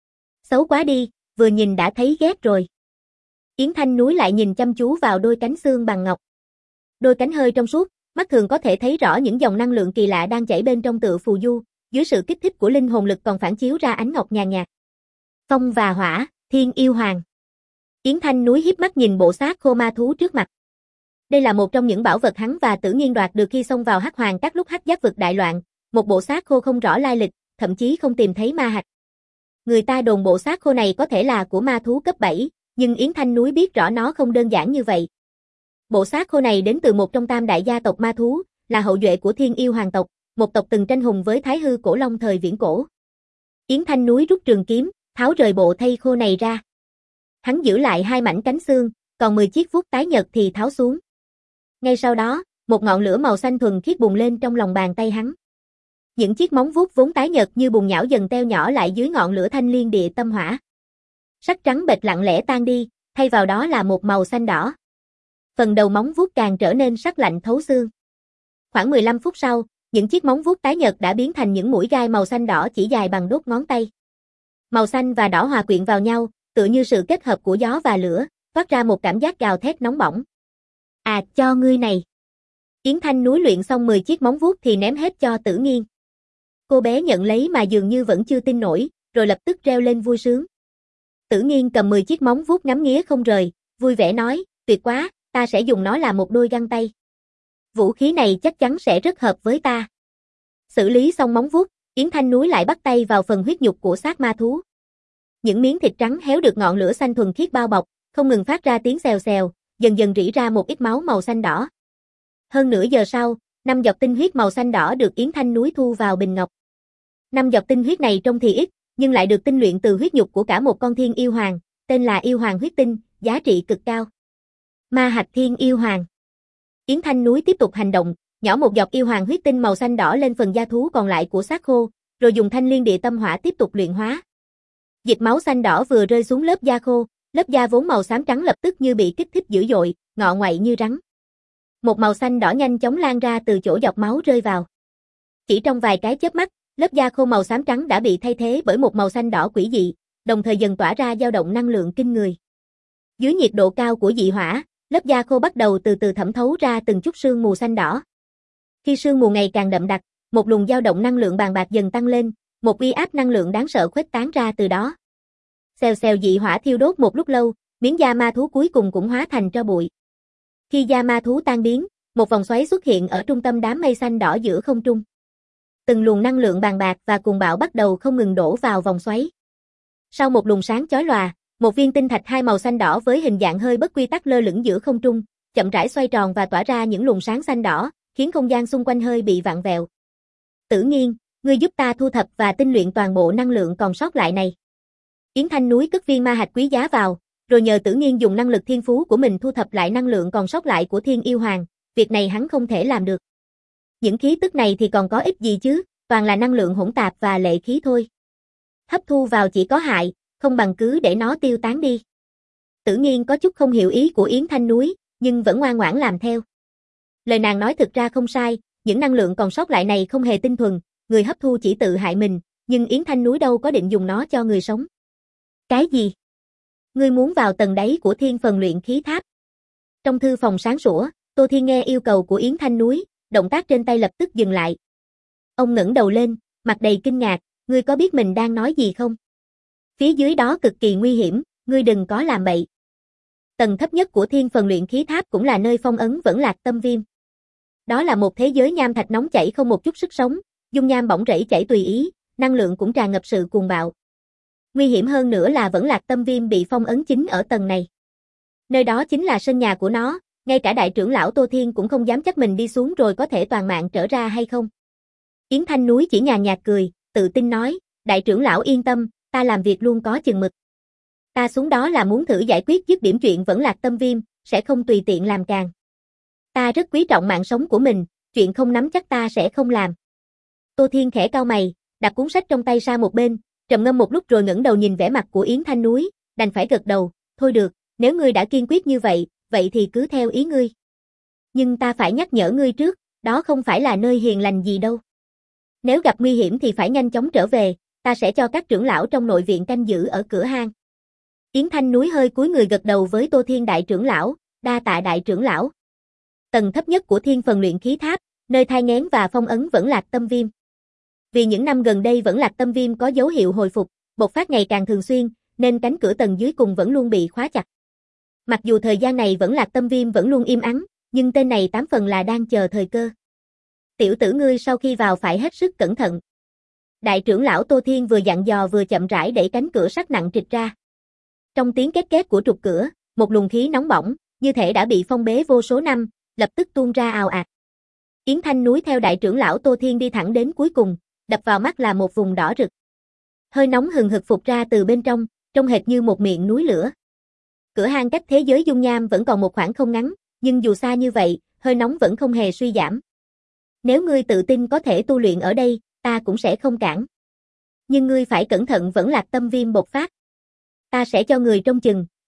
Xấu quá đi, vừa nhìn đã thấy ghét rồi. Yến Thanh Núi lại nhìn chăm chú vào đôi cánh xương bằng ngọc. Đôi cánh hơi trong suốt, mắt thường có thể thấy rõ những dòng năng lượng kỳ lạ đang chảy bên trong tựa phù du, dưới sự kích thích của linh hồn lực còn phản chiếu ra ánh ngọc nhàn nhạt. Phong và hỏa, thiên yêu hoàng. Yến Thanh Núi híp mắt nhìn bộ xác khô ma thú trước mặt. Đây là một trong những bảo vật hắn và Tử Nghiên đoạt được khi xông vào Hắc Hoàng các lúc Hắc Giác vực đại loạn, một bộ xác khô không rõ lai lịch, thậm chí không tìm thấy ma hạch. Người ta đồn bộ xác khô này có thể là của ma thú cấp bảy, nhưng Yến Thanh Núi biết rõ nó không đơn giản như vậy. Bộ xác khô này đến từ một trong tam đại gia tộc ma thú, là hậu duệ của Thiên Yêu Hoàng tộc, một tộc từng tranh hùng với Thái Hư Cổ Long thời viễn cổ. Yến Thanh Núi rút trường kiếm, tháo rời bộ thây khô này ra. Hắn giữ lại hai mảnh cánh xương, còn mười chiếc vuốt tái nhợt thì tháo xuống. Ngay sau đó, một ngọn lửa màu xanh thuần khiết bùng lên trong lòng bàn tay hắn. Những chiếc móng vuốt vốn tái nhợt như bùn nhão dần teo nhỏ lại dưới ngọn lửa thanh liên địa tâm hỏa. Sắc trắng bệch lặng lẽ tan đi, thay vào đó là một màu xanh đỏ. Phần đầu móng vuốt càng trở nên sắc lạnh thấu xương. Khoảng mười lăm phút sau, những chiếc móng vuốt tái nhợt đã biến thành những mũi gai màu xanh đỏ chỉ dài bằng đốt ngón tay. Màu xanh và đỏ hòa quyện vào nhau, tựa như sự kết hợp của gió và lửa, phát ra một cảm giác gào thét nóng bỏng. À, cho ngươi này. Yến Thanh Núi luyện xong mười chiếc móng vuốt thì ném hết cho Tử Nghiên. Cô bé nhận lấy mà dường như vẫn chưa tin nổi, rồi lập tức reo lên vui sướng. Tử Nghiên cầm mười chiếc móng vuốt ngắm nghía không rời, vui vẻ nói, tuyệt quá, ta sẽ dùng nó làm một đôi găng tay. Vũ khí này chắc chắn sẽ rất hợp với ta. Xử lý xong móng vuốt, Yến Thanh Núi lại bắt tay vào phần huyết nhục của xác ma thú. Những miếng thịt trắng héo được ngọn lửa xanh thuần khiết bao bọc, không ngừng phát ra tiếng xèo xèo, dần dần rỉ ra một ít máu màu xanh đỏ. Hơn nửa giờ sau, năm giọt tinh huyết màu xanh đỏ được Yến Thanh Núi thu vào bình ngọc. Năm giọt tinh huyết này trông thì ít, nhưng lại được tinh luyện từ huyết nhục của cả một con thiên yêu hoàng, tên là yêu hoàng huyết tinh, giá trị cực cao. Ma hạch thiên yêu hoàng. Yến Thanh Núi tiếp tục hành động, nhỏ một giọt yêu hoàng huyết tinh màu xanh đỏ lên phần da thú còn lại của xác khô, rồi dùng thanh liên địa tâm hỏa tiếp tục luyện hóa. Dịch máu xanh đỏ vừa rơi xuống lớp da khô, lớp da vốn màu xám trắng lập tức như bị kích thích dữ dội, ngọ ngoại như rắn. Một màu xanh đỏ nhanh chóng lan ra từ chỗ giọt máu rơi vào. Chỉ trong vài cái chớp mắt, lớp da khô màu xám trắng đã bị thay thế bởi một màu xanh đỏ quỷ dị, đồng thời dần tỏa ra dao động năng lượng kinh người. Dưới nhiệt độ cao của dị hỏa, lớp da khô bắt đầu từ từ thẩm thấu ra từng chút sương mù xanh đỏ. Khi sương mù ngày càng đậm đặc, một luồng dao động năng lượng bàn bạc dần tăng lên, một uy áp năng lượng đáng sợ khuếch tán ra từ đó. Xèo xèo dị hỏa thiêu đốt một lúc lâu, miếng da ma thú cuối cùng cũng hóa thành tro bụi. Khi da ma thú tan biến, một vòng xoáy xuất hiện ở trung tâm đám mây xanh đỏ giữa không trung. Từng luồng năng lượng bàn bạc và cuồng bạo bắt đầu không ngừng đổ vào vòng xoáy. Sau một luồng sáng chói lòa, một viên tinh thạch hai màu xanh đỏ với hình dạng hơi bất quy tắc lơ lửng giữa không trung, chậm rãi xoay tròn và tỏa ra những luồng sáng xanh đỏ, khiến không gian xung quanh hơi bị vặn vẹo. Tử Nghiên, ngươi giúp ta thu thập và tinh luyện toàn bộ năng lượng còn sót lại này. Yến Thanh Núi cất viên ma hạch quý giá vào, rồi nhờ Tử Nghiên dùng năng lực thiên phú của mình thu thập lại năng lượng còn sót lại của Thiên Yêu Hoàng, việc này hắn không thể làm được. Những khí tức này thì còn có ích gì chứ, toàn là năng lượng hỗn tạp và lệ khí thôi. Hấp thu vào chỉ có hại, không bằng cứ để nó tiêu tán đi. Tử Nghiên có chút không hiểu ý của Yến Thanh Núi, nhưng vẫn ngoan ngoãn làm theo. Lời nàng nói thực ra không sai, những năng lượng còn sót lại này không hề tinh thuần, người hấp thu chỉ tự hại mình, nhưng Yến Thanh Núi đâu có định dùng nó cho người sống. Cái gì? Ngươi muốn vào tầng đáy của thiên phần luyện khí tháp? Trong thư phòng sáng sủa, Tô Thiên nghe yêu cầu của Yến Thanh Núi, động tác trên tay lập tức dừng lại. Ông ngẩng đầu lên, mặt đầy kinh ngạc, ngươi có biết mình đang nói gì không? Phía dưới đó cực kỳ nguy hiểm, ngươi đừng có làm bậy. Tầng thấp nhất của thiên phần luyện khí tháp cũng là nơi phong ấn Vẫn Lạc Tâm Viêm. Đó là một thế giới nham thạch nóng chảy không một chút sức sống, dung nham bỗng rẫy chảy tùy ý, năng lượng cũng tràn ngập sự cuồng bạo. Nguy hiểm hơn nữa là Vẫn Lạc Tâm Viêm bị phong ấn chính ở tầng này. Nơi đó chính là sân nhà của nó, ngay cả đại trưởng lão Tô Thiên cũng không dám chắc mình đi xuống rồi có thể toàn mạng trở ra hay không. Yến Thanh Núi chỉ nhàn nhạt cười, tự tin nói, đại trưởng lão yên tâm, ta làm việc luôn có chừng mực. Ta xuống đó là muốn thử giải quyết dứt điểm chuyện Vẫn Lạc Tâm Viêm, sẽ không tùy tiện làm càng. Ta rất quý trọng mạng sống của mình, chuyện không nắm chắc ta sẽ không làm. Tô Thiên khẽ cau mày, đặt cuốn sách trong tay sang một bên, trầm ngâm một lúc rồi ngẩng đầu nhìn vẻ mặt của Yến Thanh Núi, đành phải gật đầu, thôi được, nếu ngươi đã kiên quyết như vậy, vậy thì cứ theo ý ngươi. Nhưng ta phải nhắc nhở ngươi trước, đó không phải là nơi hiền lành gì đâu. Nếu gặp nguy hiểm thì phải nhanh chóng trở về, ta sẽ cho các trưởng lão trong nội viện canh giữ ở cửa hang. Yến Thanh Núi hơi cúi người gật đầu với Tô Thiên đại trưởng lão, đa tạ đại trưởng lão. Tầng thấp nhất của thiên phần luyện khí tháp, nơi thai nghén và phong ấn Vẫn Lạc Tâm Viêm. Vì những năm gần đây Vẫn Lạc Tâm Viêm có dấu hiệu hồi phục, bộc phát ngày càng thường xuyên, nên cánh cửa tầng dưới cùng vẫn luôn bị khóa chặt. Mặc dù thời gian này Vẫn Lạc Tâm Viêm vẫn luôn im ắng, nhưng tên này tám phần là đang chờ thời cơ. Tiểu tử ngươi sau khi vào phải hết sức cẩn thận. Đại trưởng lão Tô Thiên vừa dặn dò vừa chậm rãi đẩy cánh cửa sắt nặng trịch ra. Trong tiếng két két của trục cửa, một luồng khí nóng bỏng, như thể đã bị phong bế vô số năm, lập tức tuôn ra ào ạt. Yến Thanh Núi theo đại trưởng lão Tô Thiên đi thẳng đến cuối cùng, đập vào mắt là một vùng đỏ rực. Hơi nóng hừng hực phụt ra từ bên trong, trông hệt như một miệng núi lửa. Cửa hang cách thế giới dung nham vẫn còn một khoảng không ngắn, nhưng dù xa như vậy, hơi nóng vẫn không hề suy giảm. Nếu ngươi tự tin có thể tu luyện ở đây, ta cũng sẽ không cản. Nhưng ngươi phải cẩn thận Vẫn Lạc Tâm Viêm bộc phát. Ta sẽ cho người trông chừng,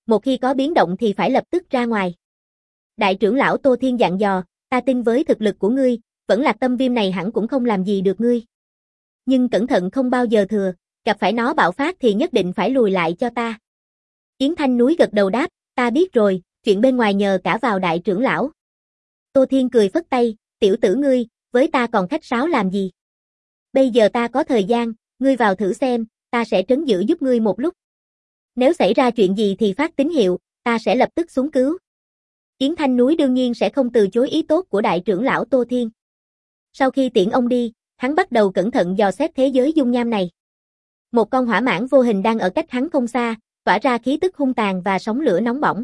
một khi có biến động thì phải lập tức ra ngoài. Đại trưởng lão Tô Thiên dặn dò, ta tin với thực lực của ngươi, vẫn Lạc Tâm Viêm này hẳn cũng không làm gì được ngươi. Nhưng cẩn thận không bao giờ thừa, gặp phải nó bạo phát thì nhất định phải lùi lại cho ta. Yến Thanh Núi gật đầu đáp, ta biết rồi, chuyện bên ngoài nhờ cả vào đại trưởng lão. Tô Thiên cười phất tay, tiểu tử ngươi, với ta còn khách sáo làm gì? Bây giờ ta có thời gian, ngươi vào thử xem, ta sẽ trấn giữ giúp ngươi một lúc. Nếu xảy ra chuyện gì thì phát tín hiệu, ta sẽ lập tức xuống cứu. Yến Thanh Núi đương nhiên sẽ không từ chối ý tốt của đại trưởng lão Tô Thiên. Sau khi tiễn ông đi, hắn bắt đầu cẩn thận dò xét thế giới dung nham này. Một con hỏa mãng vô hình đang ở cách hắn không xa, tỏa ra khí tức hung tàn và sóng lửa nóng bỏng.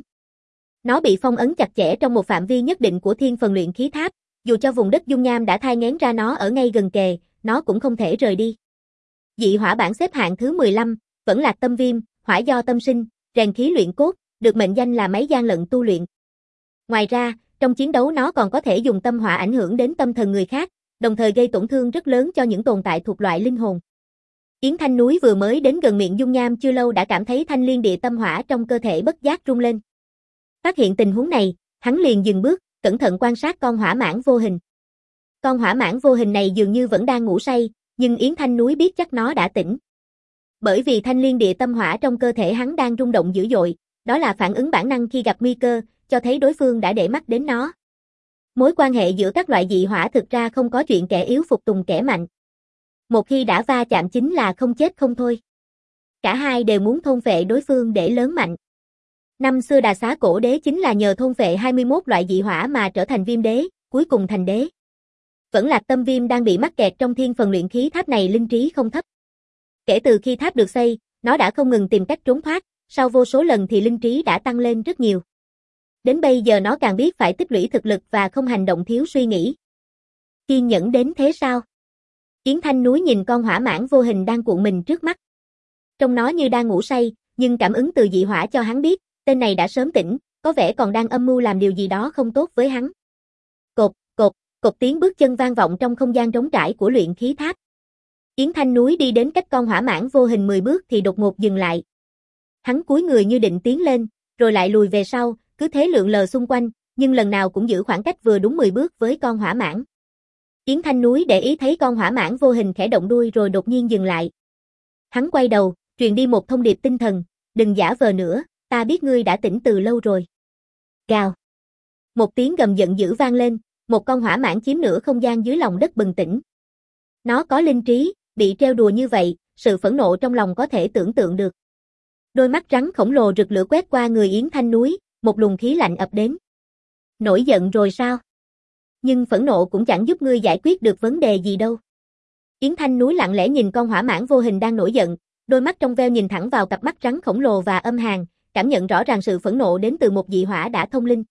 Nó bị phong ấn chặt chẽ trong một phạm vi nhất định của thiên phần luyện khí tháp, dù cho vùng đất dung nham đã thai nghén ra nó ở ngay gần kề, nó cũng không thể rời đi. Dị hỏa bảng xếp hạng thứ mười lăm, vẫn Lạc Tâm Viêm, hỏa do tâm sinh, rèn khí luyện cốt, được mệnh danh là máy gian lận tu luyện. Ngoài ra, trong chiến đấu nó còn có thể dùng tâm hỏa ảnh hưởng đến tâm thần người khác, đồng thời gây tổn thương rất lớn cho những tồn tại thuộc loại linh hồn. Yến Thanh Núi vừa mới đến gần miệng dung nham chưa lâu đã cảm thấy thanh liên địa tâm hỏa trong cơ thể bất giác rung lên. Phát hiện tình huống này, hắn liền dừng bước, cẩn thận quan sát con hỏa mãng vô hình. Con hỏa mãng vô hình này dường như vẫn đang ngủ say, nhưng Yến Thanh Núi biết chắc nó đã tỉnh. Bởi vì thanh liên địa tâm hỏa trong cơ thể hắn đang rung động dữ dội, đó là phản ứng bản năng khi gặp nguy cơ, cho thấy đối phương đã để mắt đến nó. Mối quan hệ giữa các loại dị hỏa thực ra không có chuyện kẻ yếu phục tùng kẻ mạnh. Một khi đã va chạm chính là không chết không thôi. Cả hai đều muốn thôn phệ đối phương để lớn mạnh. Năm xưa Đà Xá Cổ Đế chính là nhờ thôn phệ hai mươi mốt loại dị hỏa mà trở thành Viêm Đế, cuối cùng thành đế. Vẫn Lạc Tâm Viêm đang bị mắc kẹt trong thiên phần luyện khí tháp này linh trí không thấp. Kể từ khi tháp được xây, nó đã không ngừng tìm cách trốn thoát, sau vô số lần thì linh trí đã tăng lên rất nhiều. Đến bây giờ nó càng biết phải tích lũy thực lực và không hành động thiếu suy nghĩ. Kiên nhẫn đến thế sao? Yến Thanh Núi nhìn con hỏa mãng vô hình đang cuộn mình trước mắt. Trông nó như đang ngủ say, nhưng cảm ứng từ dị hỏa cho hắn biết, tên này đã sớm tỉnh, có vẻ còn đang âm mưu làm điều gì đó không tốt với hắn. Cột, cột, cột tiếng bước chân vang vọng trong không gian trống trải của luyện khí tháp. Yến Thanh Núi đi đến cách con hỏa mãng vô hình mười bước thì đột ngột dừng lại. Hắn cúi người như định tiến lên, rồi lại lùi về sau, cứ thế lượn lờ xung quanh, nhưng lần nào cũng giữ khoảng cách vừa đúng mười bước với con hỏa mãng. Yến Thanh Núi để ý thấy con hỏa mãng vô hình khẽ động đuôi rồi đột nhiên dừng lại. Hắn quay đầu, truyền đi một thông điệp tinh thần, đừng giả vờ nữa, ta biết ngươi đã tỉnh từ lâu rồi. Gào. Một tiếng gầm giận dữ vang lên, một con hỏa mãng chiếm nửa không gian dưới lòng đất bừng tỉnh. Nó có linh trí, bị trêu đùa như vậy, sự phẫn nộ trong lòng có thể tưởng tượng được. Đôi mắt rắn khổng lồ rực lửa quét qua người Yến Thanh Núi, một luồng khí lạnh ập đến. Nổi giận rồi sao? Nhưng phẫn nộ cũng chẳng giúp ngươi giải quyết được vấn đề gì đâu. Yến Thanh Núi lặng lẽ nhìn con hỏa mãng vô hình đang nổi giận, đôi mắt trong veo nhìn thẳng vào cặp mắt rắn khổng lồ và âm hàn, cảm nhận rõ ràng sự phẫn nộ đến từ một dị hỏa đã thông linh.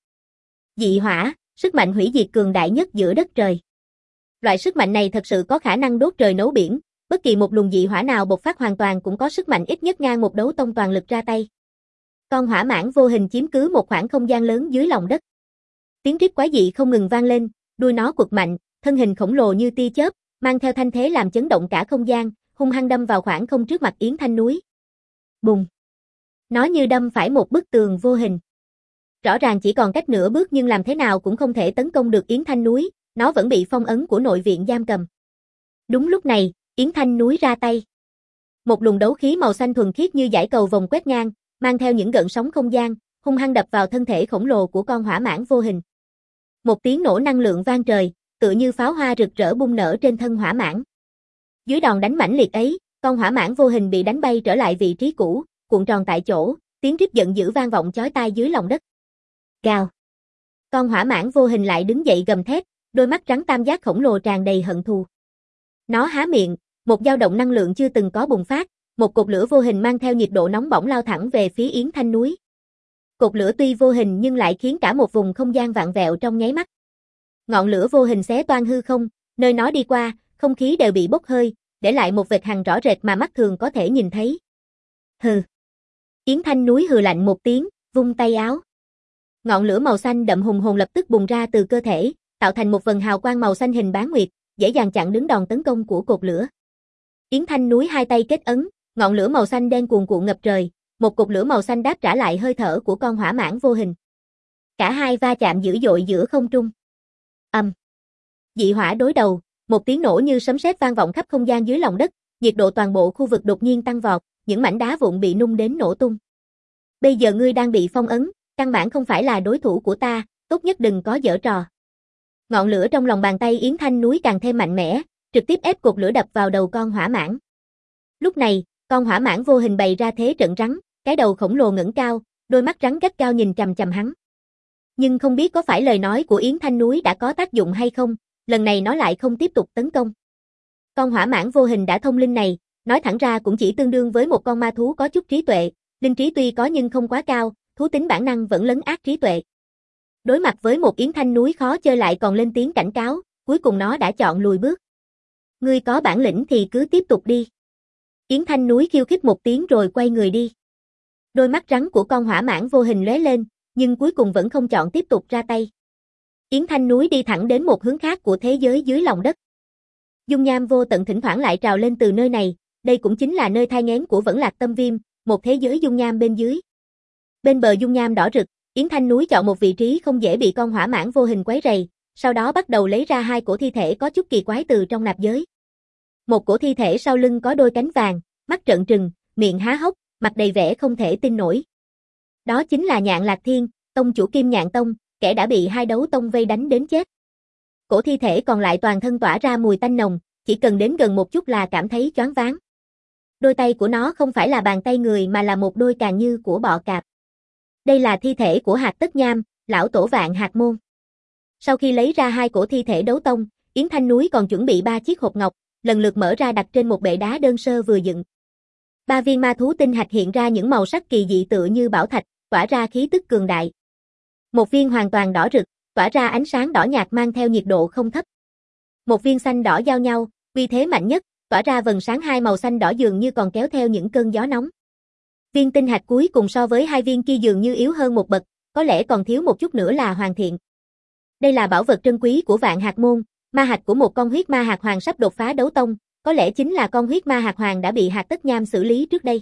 Dị hỏa, sức mạnh hủy diệt cường đại nhất giữa đất trời. Loại sức mạnh này thật sự có khả năng đốt trời nấu biển, bất kỳ một luồng dị hỏa nào bộc phát hoàn toàn cũng có sức mạnh ít nhất ngang một đấu tông toàn lực ra tay. Con hỏa mãng vô hình chiếm cứ một khoảng không gian lớn dưới lòng đất. Tiếng rít quái dị không ngừng vang lên, đuôi nó quật mạnh, thân hình khổng lồ như tia chớp, mang theo thanh thế làm chấn động cả không gian, hung hăng đâm vào khoảng không trước mặt Yến Thanh Núi. Bùng! Nó như đâm phải một bức tường vô hình. Rõ ràng chỉ còn cách nửa bước nhưng làm thế nào cũng không thể tấn công được Yến Thanh Núi, nó vẫn bị phong ấn của nội viện giam cầm. Đúng lúc này, Yến Thanh Núi ra tay. Một luồng đấu khí màu xanh thuần khiết như dải cầu vồng quét ngang, mang theo những gợn sóng không gian, hung hăng đập vào thân thể khổng lồ của con hỏa mãng vô hình. Một tiếng nổ năng lượng vang trời, tựa như pháo hoa rực rỡ bung nở trên thân hỏa mãng. Dưới đòn đánh mãnh liệt ấy, con hỏa mãng vô hình bị đánh bay trở lại vị trí cũ, cuộn tròn tại chỗ, tiếng rít giận dữ vang vọng chói tai dưới lòng đất. Gào. Con hỏa mãng vô hình lại đứng dậy gầm thét, đôi mắt trắng tam giác khổng lồ tràn đầy hận thù. Nó há miệng, một dao động năng lượng chưa từng có bùng phát, một cột lửa vô hình mang theo nhiệt độ nóng bỏng lao thẳng về phía Yến Thanh Núi. Cột lửa tuy vô hình nhưng lại khiến cả một vùng không gian vặn vẹo trong nháy mắt. Ngọn lửa vô hình xé toang hư không, nơi nó đi qua, không khí đều bị bốc hơi, để lại một vệt hằn rõ rệt mà mắt thường có thể nhìn thấy. Hừ. Yến Thanh Núi hừ lạnh một tiếng, vung tay áo. Ngọn lửa màu xanh đậm hùng hồn lập tức bùng ra từ cơ thể, tạo thành một vầng hào quang màu xanh hình bán nguyệt, dễ dàng chặn đứng đòn tấn công của cột lửa. Yến Thanh Núi hai tay kết ấn, ngọn lửa màu xanh đen cuồn cuộn ngập trời, một cục lửa màu xanh đáp trả lại hơi thở của con hỏa mãng vô hình. Cả hai va chạm dữ dội giữa không trung. Ầm. Um. Dị hỏa đối đầu, một tiếng nổ như sấm sét vang vọng khắp không gian dưới lòng đất, nhiệt độ toàn bộ khu vực đột nhiên tăng vọt, những mảnh đá vụn bị nung đến nổ tung. Bây giờ ngươi đang bị phong ấn, căn bản không phải là đối thủ của ta, tốt nhất đừng có giở trò. Ngọn lửa trong lòng bàn tay Yến Thanh Núi càng thêm mạnh mẽ, trực tiếp ép cột lửa đập vào đầu con hỏa mãng. Lúc này, con hỏa mãng vô hình bày ra thế trận rắn, cái đầu khổng lồ ngẩng cao, đôi mắt rắn gắt cao nhìn chằm chằm hắn. Nhưng không biết có phải lời nói của Yến Thanh Núi đã có tác dụng hay không, lần này nó lại không tiếp tục tấn công. Con hỏa mãng vô hình đã thông linh này, nói thẳng ra cũng chỉ tương đương với một con ma thú có chút trí tuệ, linh trí tuy có nhưng không quá cao, thú tính bản năng vẫn lấn át trí tuệ. Đối mặt với một Yến Thanh Núi khó chơi lại còn lên tiếng cảnh cáo, cuối cùng nó đã chọn lùi bước. Ngươi có bản lĩnh thì cứ tiếp tục đi. Yến Thanh Núi khiêu khích một tiếng rồi quay người đi. Đôi mắt rắn của con hỏa mãng vô hình lóe lên, nhưng cuối cùng vẫn không chọn tiếp tục ra tay. Yến Thanh Núi đi thẳng đến một hướng khác của thế giới dưới lòng đất. Dung nham vô tận thỉnh thoảng lại trào lên từ nơi này, đây cũng chính là nơi thai nghén của Vẫn Lạc Tâm Viêm, một thế giới dung nham bên dưới. Bên bờ dung nham đỏ rực, Yến Thanh Núi chọn một vị trí không dễ bị con hỏa mãng vô hình quấy rầy, sau đó bắt đầu lấy ra hai cổ thi thể có chút kỳ quái từ trong nạp giới. Một cổ thi thể sau lưng có đôi cánh vàng, mắt trợn trừng, miệng há hốc, mặt đầy vẻ không thể tin nổi. Đó chính là Nhạn Lạc Thiên, tông chủ Kim Nhạn Tông, kẻ đã bị hai đấu tông vây đánh đến chết. Cổ thi thể còn lại toàn thân tỏa ra mùi tanh nồng, chỉ cần đến gần một chút là cảm thấy choáng váng. Đôi tay của nó không phải là bàn tay người mà là một đôi càng như của bọ cạp. Đây là thi thể của Hạc Tất Nham, lão tổ Vạn Hạc Môn. Sau khi lấy ra hai cổ thi thể đấu tông, Yến Thanh Núi còn chuẩn bị ba chiếc hộp ngọc, lần lượt mở ra đặt trên một bệ đá đơn sơ vừa dựng. Ba viên ma thú tinh hạch hiện ra những màu sắc kỳ dị tựa như bảo thạch, tỏa ra khí tức cường đại. Một viên hoàn toàn đỏ rực, tỏa ra ánh sáng đỏ nhạt mang theo nhiệt độ không thấp. Một viên xanh đỏ giao nhau, uy thế mạnh nhất, tỏa ra vầng sáng hai màu xanh đỏ dường như còn kéo theo những cơn gió nóng. Viên tinh hạch cuối cùng so với hai viên kia dường như yếu hơn một bậc, có lẽ còn thiếu một chút nữa là hoàn thiện. Đây là bảo vật trân quý của Vạn Hạc Môn, ma hạch của một con huyết ma hạc hoàng sắp đột phá đấu tông, có lẽ chính là con huyết ma hạc hoàng đã bị Hạc Tất Nham xử lý trước đây.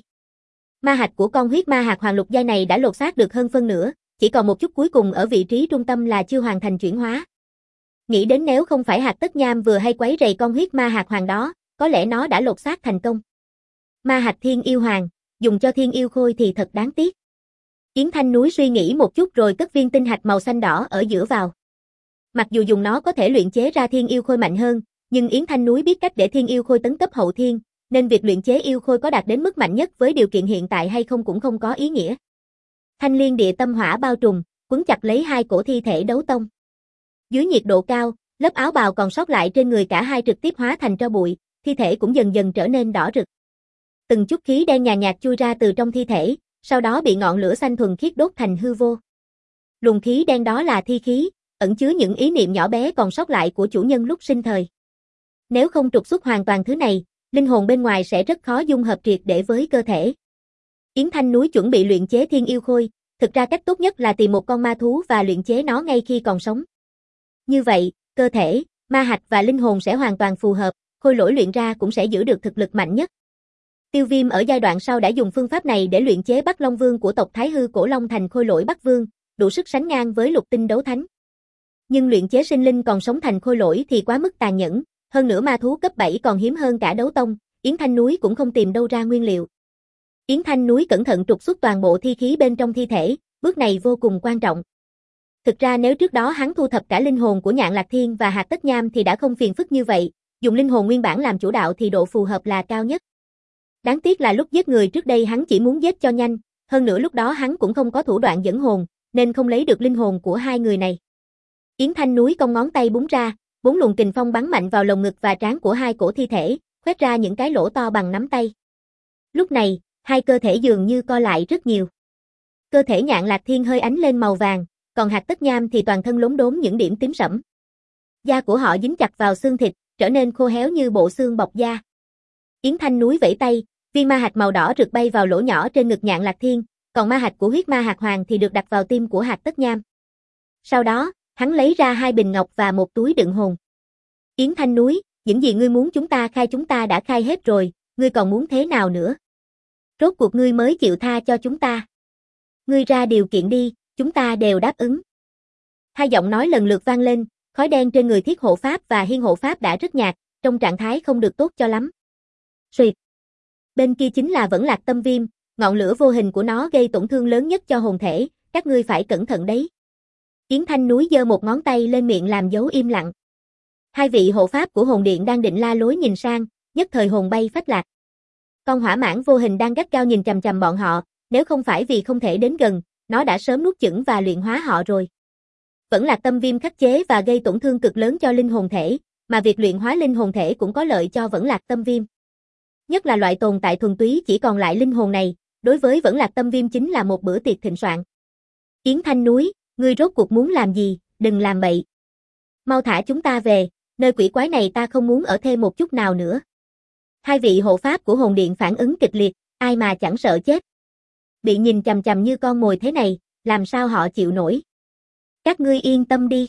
Ma hạch của con huyết ma hạc hoàng lục giai này đã lột xác được hơn phân nửa, chỉ còn một chút cuối cùng ở vị trí trung tâm là chưa hoàn thành chuyển hóa. Nghĩ đến nếu không phải Hạc Tất Nham vừa hay quấy rầy con huyết ma hạc hoàng đó, có lẽ nó đã lột xác thành công. Ma hạch Thiên Yêu Hoàng, dùng cho Thiên Yêu Khôi thì thật đáng tiếc. Yến Thanh Núi suy nghĩ một chút rồi cất viên tinh hạch màu xanh đỏ ở giữa vào. Mặc dù dùng nó có thể luyện chế ra Thiên Yêu Khôi mạnh hơn, nhưng Yến Thanh Núi biết cách để Thiên Yêu Khôi tấn cấp hậu thiên, nên việc luyện chế yêu khôi có đạt đến mức mạnh nhất với điều kiện hiện tại hay không cũng không có ý nghĩa. Thanh liên địa tâm hỏa bao trùm, quấn chặt lấy hai cổ thi thể đấu tông. Dưới nhiệt độ cao, lớp áo bào còn sót lại trên người cả hai trực tiếp hóa thành tro bụi, thi thể cũng dần dần trở nên đỏ rực. Từng chút khí đen nhàn nhạt chui ra từ trong thi thể, sau đó bị ngọn lửa xanh thuần khiết đốt thành hư vô. Luồng khí đen đó là thi khí, ẩn chứa những ý niệm nhỏ bé còn sót lại của chủ nhân lúc sinh thời. Nếu không trục xuất hoàn toàn thứ này, linh hồn bên ngoài sẽ rất khó dung hợp triệt để với cơ thể. Yến Thanh Núi chuẩn bị luyện chế Thiên Yêu Khôi, thực ra cách tốt nhất là tìm một con ma thú và luyện chế nó ngay khi còn sống. Như vậy, cơ thể, ma hạch và linh hồn sẽ hoàn toàn phù hợp, khôi lỗi luyện ra cũng sẽ giữ được thực lực mạnh nhất. Tiêu Viêm ở giai đoạn sau đã dùng phương pháp này để luyện chế Bắc Long Vương của tộc Thái Hư Cổ Long thành khôi lỗi Bắc Vương, đủ sức sánh ngang với lục tinh đấu thánh. Nhưng luyện chế sinh linh còn sống thành khôi lỗi thì quá mức tàn nhẫn, hơn nữa ma thú cấp bảy còn hiếm hơn cả đấu tông, Yến Thanh Núi cũng không tìm đâu ra nguyên liệu. Yến Thanh Núi cẩn thận trục xuất toàn bộ thi khí bên trong thi thể, bước này vô cùng quan trọng. Thực ra nếu trước đó hắn thu thập cả linh hồn của Nhạn Lạc Thiên và Hạc Tất Nham thì đã không phiền phức như vậy, dùng linh hồn nguyên bản làm chủ đạo thì độ phù hợp là cao nhất. Đáng tiếc là lúc giết người trước đây hắn chỉ muốn giết cho nhanh, hơn nữa lúc đó hắn cũng không có thủ đoạn dẫn hồn, nên không lấy được linh hồn của hai người này. Yến Thanh Núi cong ngón tay búng ra, bốn luồng kình phong bắn mạnh vào lồng ngực và trán của hai cổ thi thể, khoét ra những cái lỗ to bằng nắm tay. Lúc này, hai cơ thể dường như co lại rất nhiều. Cơ thể Nhạn Lạc Thiên hơi ánh lên màu vàng, còn Hạc Tất Nham thì toàn thân lốm đốm những điểm tím sẫm. Da của họ dính chặt vào xương thịt, trở nên khô héo như bộ xương bọc da. Yến Thanh Núi vẫy tay, viên ma hạch màu đỏ rực bay vào lỗ nhỏ trên ngực Nhạn Lạc Thiên, còn ma hạch của huyết ma hạc hoàng thì được đặt vào tim của Hạc Tất Nham. Sau đó, hắn lấy ra hai bình ngọc và một túi đựng hồn. Yến Thanh Núi, những gì ngươi muốn chúng ta khai chúng ta đã khai hết rồi, ngươi còn muốn thế nào nữa? Rốt cuộc ngươi mới chịu tha cho chúng ta. Ngươi ra điều kiện đi, chúng ta đều đáp ứng. Hai giọng nói lần lượt vang lên, khói đen trên người Thiết Hộ Pháp và Hiên Hộ Pháp đã rất nhạt, trong trạng thái không được tốt cho lắm. Xuyệt. Bên kia chính là Vẫn Lạc Tâm Viêm, ngọn lửa vô hình của nó gây tổn thương lớn nhất cho hồn thể, các ngươi phải cẩn thận đấy. Yến Thanh Núi giơ một ngón tay lên miệng làm dấu im lặng. Hai vị hộ pháp của hồn điện đang định la lối nhìn sang, nhất thời hồn bay phách lạc. Con hỏa mãng vô hình đang gắt gao nhìn chằm chằm bọn họ, nếu không phải vì không thể đến gần, nó đã sớm nuốt chửng và luyện hóa họ rồi. Vẫn Lạc Tâm Viêm khắc chế và gây tổn thương cực lớn cho linh hồn thể, mà việc luyện hóa linh hồn thể cũng có lợi cho Vẫn Lạc Tâm Viêm. Nhất là loại tồn tại thuần túy chỉ còn lại linh hồn này, đối với Vẫn Lạc Tâm Viêm chính là một bữa tiệc thịnh soạn. Yến Thanh Núi, ngươi rốt cuộc muốn làm gì, đừng làm bậy. Mau thả chúng ta về, nơi quỷ quái này ta không muốn ở thêm một chút nào nữa. Hai vị hộ pháp của hồn điện phản ứng kịch liệt, ai mà chẳng sợ chết. Bị nhìn chằm chằm như con mồi thế này, làm sao họ chịu nổi. Các ngươi yên tâm đi.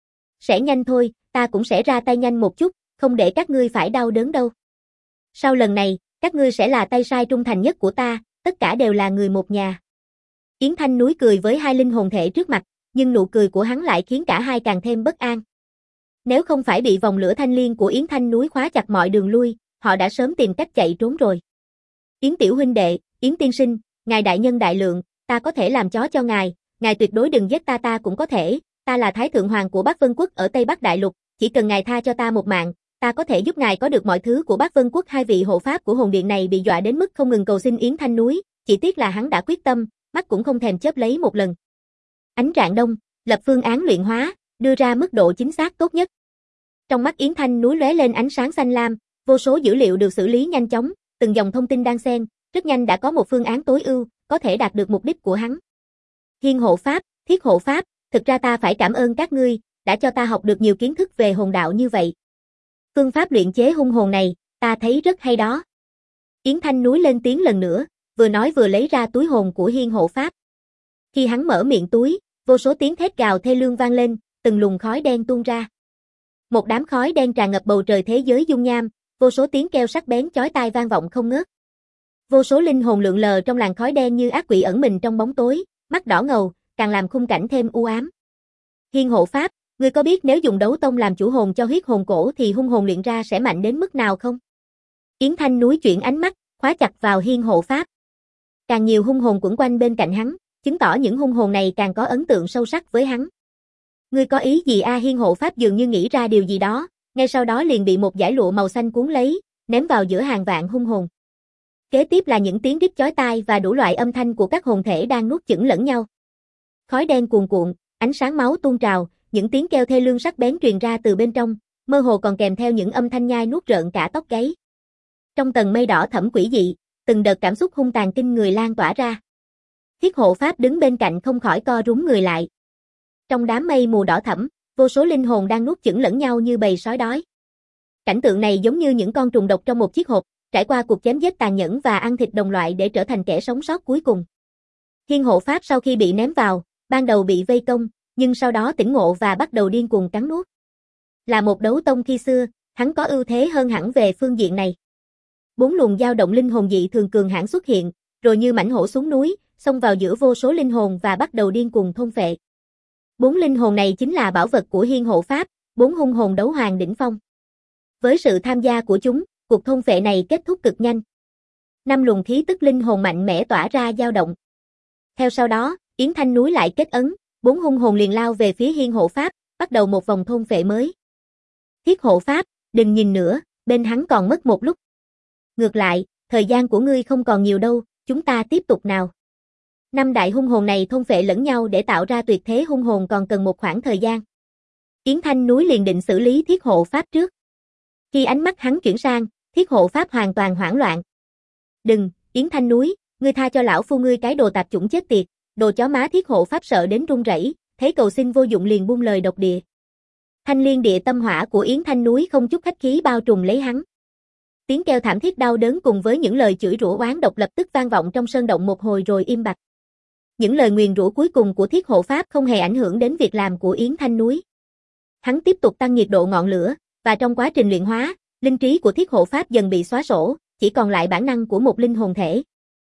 Sẽ nhanh thôi, ta cũng sẽ ra tay nhanh một chút, không để các ngươi phải đau đớn đâu. Sau lần này, các ngươi sẽ là tay sai trung thành nhất của ta, tất cả đều là người một nhà. Yến Thanh Núi cười với hai linh hồn thể trước mặt, nhưng nụ cười của hắn lại khiến cả hai càng thêm bất an. Nếu không phải bị vòng lửa thanh liên của Yến Thanh Núi khóa chặt mọi đường lui, họ đã sớm tìm cách chạy trốn rồi. Yến tiểu huynh đệ, Yến tiên sinh, ngài đại nhân đại lượng, ta có thể làm chó cho ngài, ngài tuyệt đối đừng giết ta ta cũng có thể, ta là Thái Thượng Hoàng của Bắc Vân Quốc ở Tây Bắc Đại Lục, chỉ cần ngài tha cho ta một mạng, ta có thể giúp ngài có được mọi thứ của Bắc Vân Quốc. Hai vị hộ pháp của hồn điện này bị dọa đến mức không ngừng cầu xin Yến Thanh Núi, chỉ tiếc là hắn đã quyết tâm, mắt cũng không thèm chớp lấy một lần. Ánh rạng đông, lập phương án luyện hóa, đưa ra mức độ chính xác tốt nhất. Trong mắt Yến Thanh Núi lóe lên ánh sáng xanh lam, vô số dữ liệu được xử lý nhanh chóng, từng dòng thông tin đan xen, rất nhanh đã có một phương án tối ưu, có thể đạt được mục đích của hắn. Hiên hộ pháp, Thiết hộ pháp, thực ra ta phải cảm ơn các ngươi, đã cho ta học được nhiều kiến thức về hồn đạo như vậy. Phương pháp luyện chế hung hồn này, ta thấy rất hay đó. Yến Thanh Núi lên tiếng lần nữa, vừa nói vừa lấy ra túi hồn của Hiên hộ pháp. Khi hắn mở miệng túi, vô số tiếng thét gào thê lương vang lên, từng luồng khói đen tuôn ra. Một đám khói đen tràn ngập bầu trời thế giới dung nham, vô số tiếng kêu sắc bén chói tai vang vọng không ngớt. Vô số linh hồn lượn lờ trong làn khói đen như ác quỷ ẩn mình trong bóng tối, mắt đỏ ngầu, càng làm khung cảnh thêm u ám. Hiên hộ pháp, ngươi có biết nếu dùng đấu tông làm chủ hồn cho huyết hồn cổ thì hung hồn luyện ra sẽ mạnh đến mức nào không? Yến Thanh Núi chuyển ánh mắt, khóa chặt vào Hiên hộ pháp. Càng nhiều hung hồn quẩn quanh bên cạnh hắn, chứng tỏ những hung hồn này càng có ấn tượng sâu sắc với hắn. Ngươi có ý gì a? Hiên hộ pháp dường như nghĩ ra điều gì đó, ngay sau đó liền bị một dải lụa màu xanh cuốn lấy, ném vào giữa hàng vạn hung hồn. Kế tiếp là những tiếng rít chói tai và đủ loại âm thanh của các hồn thể đang nuốt chửng lẫn nhau. Khói đen cuồn cuộn, ánh sáng máu tuôn trào, những tiếng kêu thê lương sắc bén truyền ra từ bên trong, mơ hồ còn kèm theo những âm thanh nhai nuốt rợn cả tóc gáy. Trong tầng mây đỏ thẫm quỷ dị, từng đợt cảm xúc hung tàn kinh người lan tỏa ra. Thiết hộ pháp đứng bên cạnh không khỏi co rúm người lại. Trong đám mây mù đỏ thẫm, vô số linh hồn đang nuốt chửng lẫn nhau như bầy sói đói. Cảnh tượng này giống như những con trùng độc trong một chiếc hộp, trải qua cuộc chém giết tàn nhẫn và ăn thịt đồng loại để trở thành kẻ sống sót cuối cùng. Hiên hộ pháp sau khi bị ném vào, ban đầu bị vây công, nhưng sau đó tỉnh ngộ và bắt đầu điên cuồng cắn nuốt. Là một đấu tông khi xưa, hắn có ưu thế hơn hẳn về phương diện này. Bốn luồng dao động linh hồn dị thường cường hãn xuất hiện, rồi như mãnh hổ xuống núi, xông vào giữa vô số linh hồn và bắt đầu điên cuồng thôn phệ. Bốn linh hồn này chính là bảo vật của Hiên hộ pháp, bốn hung hồn đấu hoàng đỉnh phong. Với sự tham gia của chúng, cuộc thôn phệ này kết thúc cực nhanh. Năm luồng khí tức linh hồn mạnh mẽ tỏa ra dao động. Theo sau đó, Yến Thanh Núi lại kết ấn, bốn hung hồn liền lao về phía Hiên hộ pháp, bắt đầu một vòng thôn phệ mới. Thiết hộ pháp, đừng nhìn nữa, bên hắn còn mất một lúc. Ngược lại, thời gian của ngươi không còn nhiều đâu, chúng ta tiếp tục nào. Năm đại hung hồn này thôn phệ lẫn nhau để tạo ra tuyệt thế hung hồn còn cần một khoảng thời gian. Yến Thanh Núi liền định xử lý Thiết hộ pháp trước. Khi ánh mắt hắn chuyển sang, Thiết hộ pháp hoàn toàn hoảng loạn. Đừng, Yến Thanh Núi, ngươi tha cho lão phu ngươi cái đồ tạp chủng chết tiệt, đồ chó má. Thiết hộ pháp sợ đến run rẩy, thấy cầu xin vô dụng liền buông lời độc địa. Thanh liên địa tâm hỏa của Yến Thanh Núi không chút khách khí bao trùm lấy hắn. Tiếng kêu thảm thiết đau đớn cùng với những lời chửi rủa oán độc lập tức vang vọng trong sơn động một hồi rồi im bặt. Những lời nguyền rủa cuối cùng của Thiết hộ pháp không hề ảnh hưởng đến việc làm của Yến Thanh Núi. Hắn tiếp tục tăng nhiệt độ ngọn lửa, và trong quá trình luyện hóa, linh trí của Thiết hộ pháp dần bị xóa sổ, chỉ còn lại bản năng của một linh hồn thể.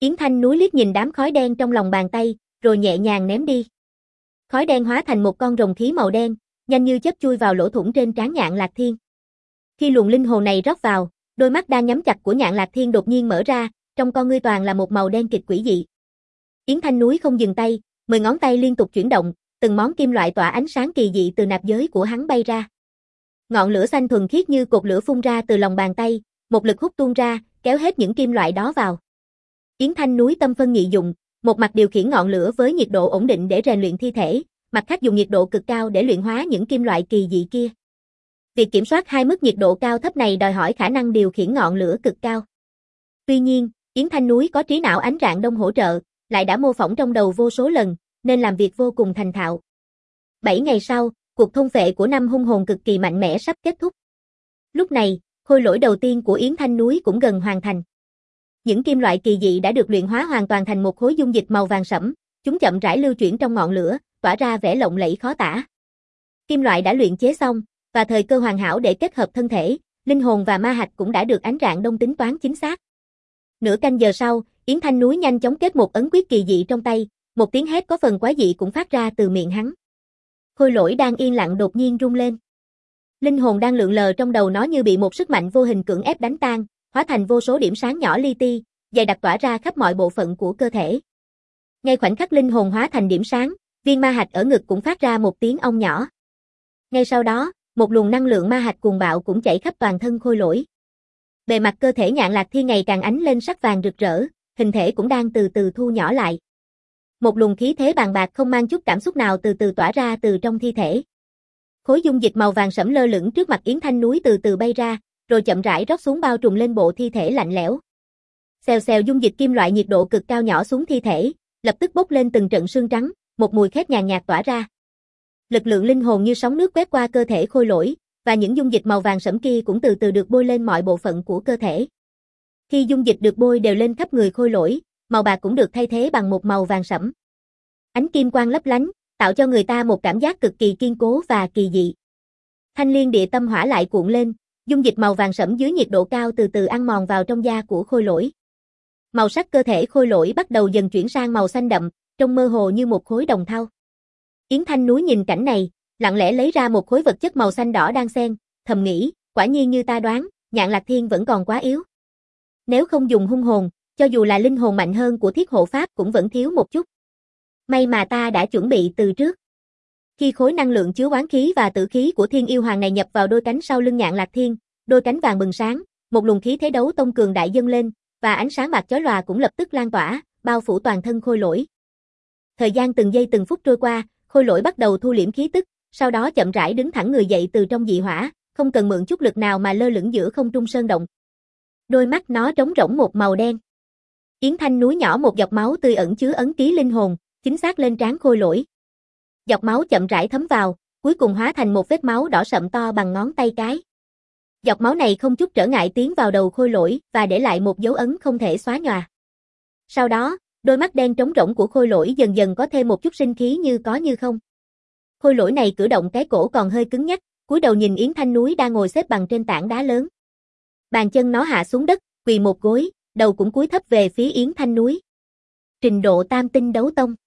Yến Thanh núi liếc nhìn đám khói đen trong lòng bàn tay, rồi nhẹ nhàng ném đi. Khói đen hóa thành một con rồng khí màu đen, nhanh như chớp chui vào lỗ thủng trên trán Nhạn Lạc Thiên. Khi luồng linh hồn này rót vào, đôi mắt đang nhắm chặt của Nhạn Lạc Thiên đột nhiên mở ra, trong con ngươi toàn là một màu đen kịch quỷ dị. Yến Thanh núi không dừng tay, mười ngón tay liên tục chuyển động, từng món kim loại tỏa ánh sáng kỳ dị từ nạp giới của hắn bay ra. Ngọn lửa xanh thuần khiết như cột lửa phun ra từ lòng bàn tay, một lực hút tuôn ra, kéo hết những kim loại đó vào. Yến Thanh núi tâm phân nhị dụng, một mặt điều khiển ngọn lửa với nhiệt độ ổn định để rèn luyện thi thể, mặt khác dùng nhiệt độ cực cao để luyện hóa những kim loại kỳ dị kia. Việc kiểm soát hai mức nhiệt độ cao thấp này đòi hỏi khả năng điều khiển ngọn lửa cực cao. Tuy nhiên, Yến Thanh núi có trí não ánh rạng đông hỗ trợ, lại đã mô phỏng trong đầu vô số lần, nên làm việc vô cùng thành thạo. Bảy ngày sau, cuộc thôn phệ của năm hung hồn cực kỳ mạnh mẽ sắp kết thúc. Lúc này, khôi lỗi đầu tiên của Yến Thanh núi cũng gần hoàn thành. Những kim loại kỳ dị đã được luyện hóa hoàn toàn thành một khối dung dịch màu vàng sẫm, chúng chậm rãi lưu chuyển trong ngọn lửa, tỏa ra vẻ lộng lẫy khó tả. Kim loại đã luyện chế xong, và thời cơ hoàn hảo để kết hợp thân thể, linh hồn và ma hạch cũng đã được ánh rạng đông tính toán chính xác. Nửa canh giờ sau, Yến Thanh núi nhanh chóng kết một ấn quyết kỳ dị trong tay, một tiếng hét có phần quái dị cũng phát ra từ miệng hắn. Khôi lỗi đang yên lặng đột nhiên rung lên. Linh hồn đang lượn lờ trong đầu nó như bị một sức mạnh vô hình cưỡng ép đánh tan, hóa thành vô số điểm sáng nhỏ li ti, dày đặc tỏa ra khắp mọi bộ phận của cơ thể. Ngay khoảnh khắc linh hồn hóa thành điểm sáng, viên ma hạch ở ngực cũng phát ra một tiếng ong nhỏ. Ngay sau đó, một luồng năng lượng ma hạch cuồng bạo cũng chảy khắp toàn thân khôi lỗi. Bề mặt cơ thể Nhạn Lạc Thiên ngày càng ánh lên sắc vàng rực rỡ, hình thể cũng đang từ từ thu nhỏ lại. Một luồng khí thế bàng bạc không mang chút cảm xúc nào từ từ tỏa ra từ trong thi thể. Khối dung dịch màu vàng sẫm lơ lửng trước mặt Yến Thanh núi từ từ bay ra, rồi chậm rãi rót xuống bao trùm lên bộ thi thể lạnh lẽo. Xèo xèo dung dịch kim loại nhiệt độ cực cao nhỏ xuống thi thể, lập tức bốc lên từng trận sương trắng, một mùi khét nhàn nhạt tỏa ra. Lực lượng linh hồn như sóng nước quét qua cơ thể khôi lỗi, và những dung dịch màu vàng sẫm kia cũng từ từ được bôi lên mọi bộ phận của cơ thể. Khi dung dịch được bôi đều lên khắp người khôi lỗi, màu bạc cũng được thay thế bằng một màu vàng sẫm. Ánh kim quang lấp lánh, tạo cho người ta một cảm giác cực kỳ kiên cố và kỳ dị. Thanh liên địa tâm hỏa lại cuộn lên, dung dịch màu vàng sẫm dưới nhiệt độ cao từ từ ăn mòn vào trong da của khôi lỗi. Màu sắc cơ thể khôi lỗi bắt đầu dần chuyển sang màu xanh đậm, trông mơ hồ như một khối đồng thau. Yến Thanh núi nhìn cảnh này, lặng lẽ lấy ra một khối vật chất màu xanh đỏ đan xen, thầm nghĩ, quả nhiên như ta đoán, Nhạn Lạc Thiên vẫn còn quá yếu. Nếu không dùng hung hồn, cho dù là linh hồn mạnh hơn của thiết hộ pháp cũng vẫn thiếu một chút. May mà ta đã chuẩn bị từ trước. Khi khối năng lượng chứa oán khí và tử khí của Thiên Yêu Hoàng này nhập vào đôi cánh sau lưng Nhạn Lạc Thiên, đôi cánh vàng bừng sáng, một luồng khí thế đấu tông cường đại dâng lên, và ánh sáng bạc chói lòa cũng lập tức lan tỏa, bao phủ toàn thân khôi lỗi. Thời gian từng giây từng phút trôi qua, khôi lỗi bắt đầu thu liễm khí tức, sau đó chậm rãi đứng thẳng người dậy từ trong dị hỏa, không cần mượn chút lực nào mà lơ lửng giữa không trung sơn động. Đôi mắt nó trống rỗng một màu đen. Yến Thanh núi nhỏ một giọt máu tươi ẩn chứa ấn ký linh hồn, chính xác lên trán khôi lỗi. Giọt máu chậm rãi thấm vào, cuối cùng hóa thành một vết máu đỏ sậm to bằng ngón tay cái. Giọt máu này không chút trở ngại tiến vào đầu khôi lỗi và để lại một dấu ấn không thể xóa nhòa. Sau đó, đôi mắt đen trống rỗng của khôi lỗi dần dần có thêm một chút sinh khí như có như không. Khôi lỗi này cử động cái cổ còn hơi cứng nhắc, cúi đầu nhìn Yến Thanh núi đang ngồi xếp bằng trên tảng đá lớn. Bàn chân nó hạ xuống đất, quỳ một gối, đầu cũng cúi thấp về phía Yến Thanh núi. Trình độ tam tinh đấu tông.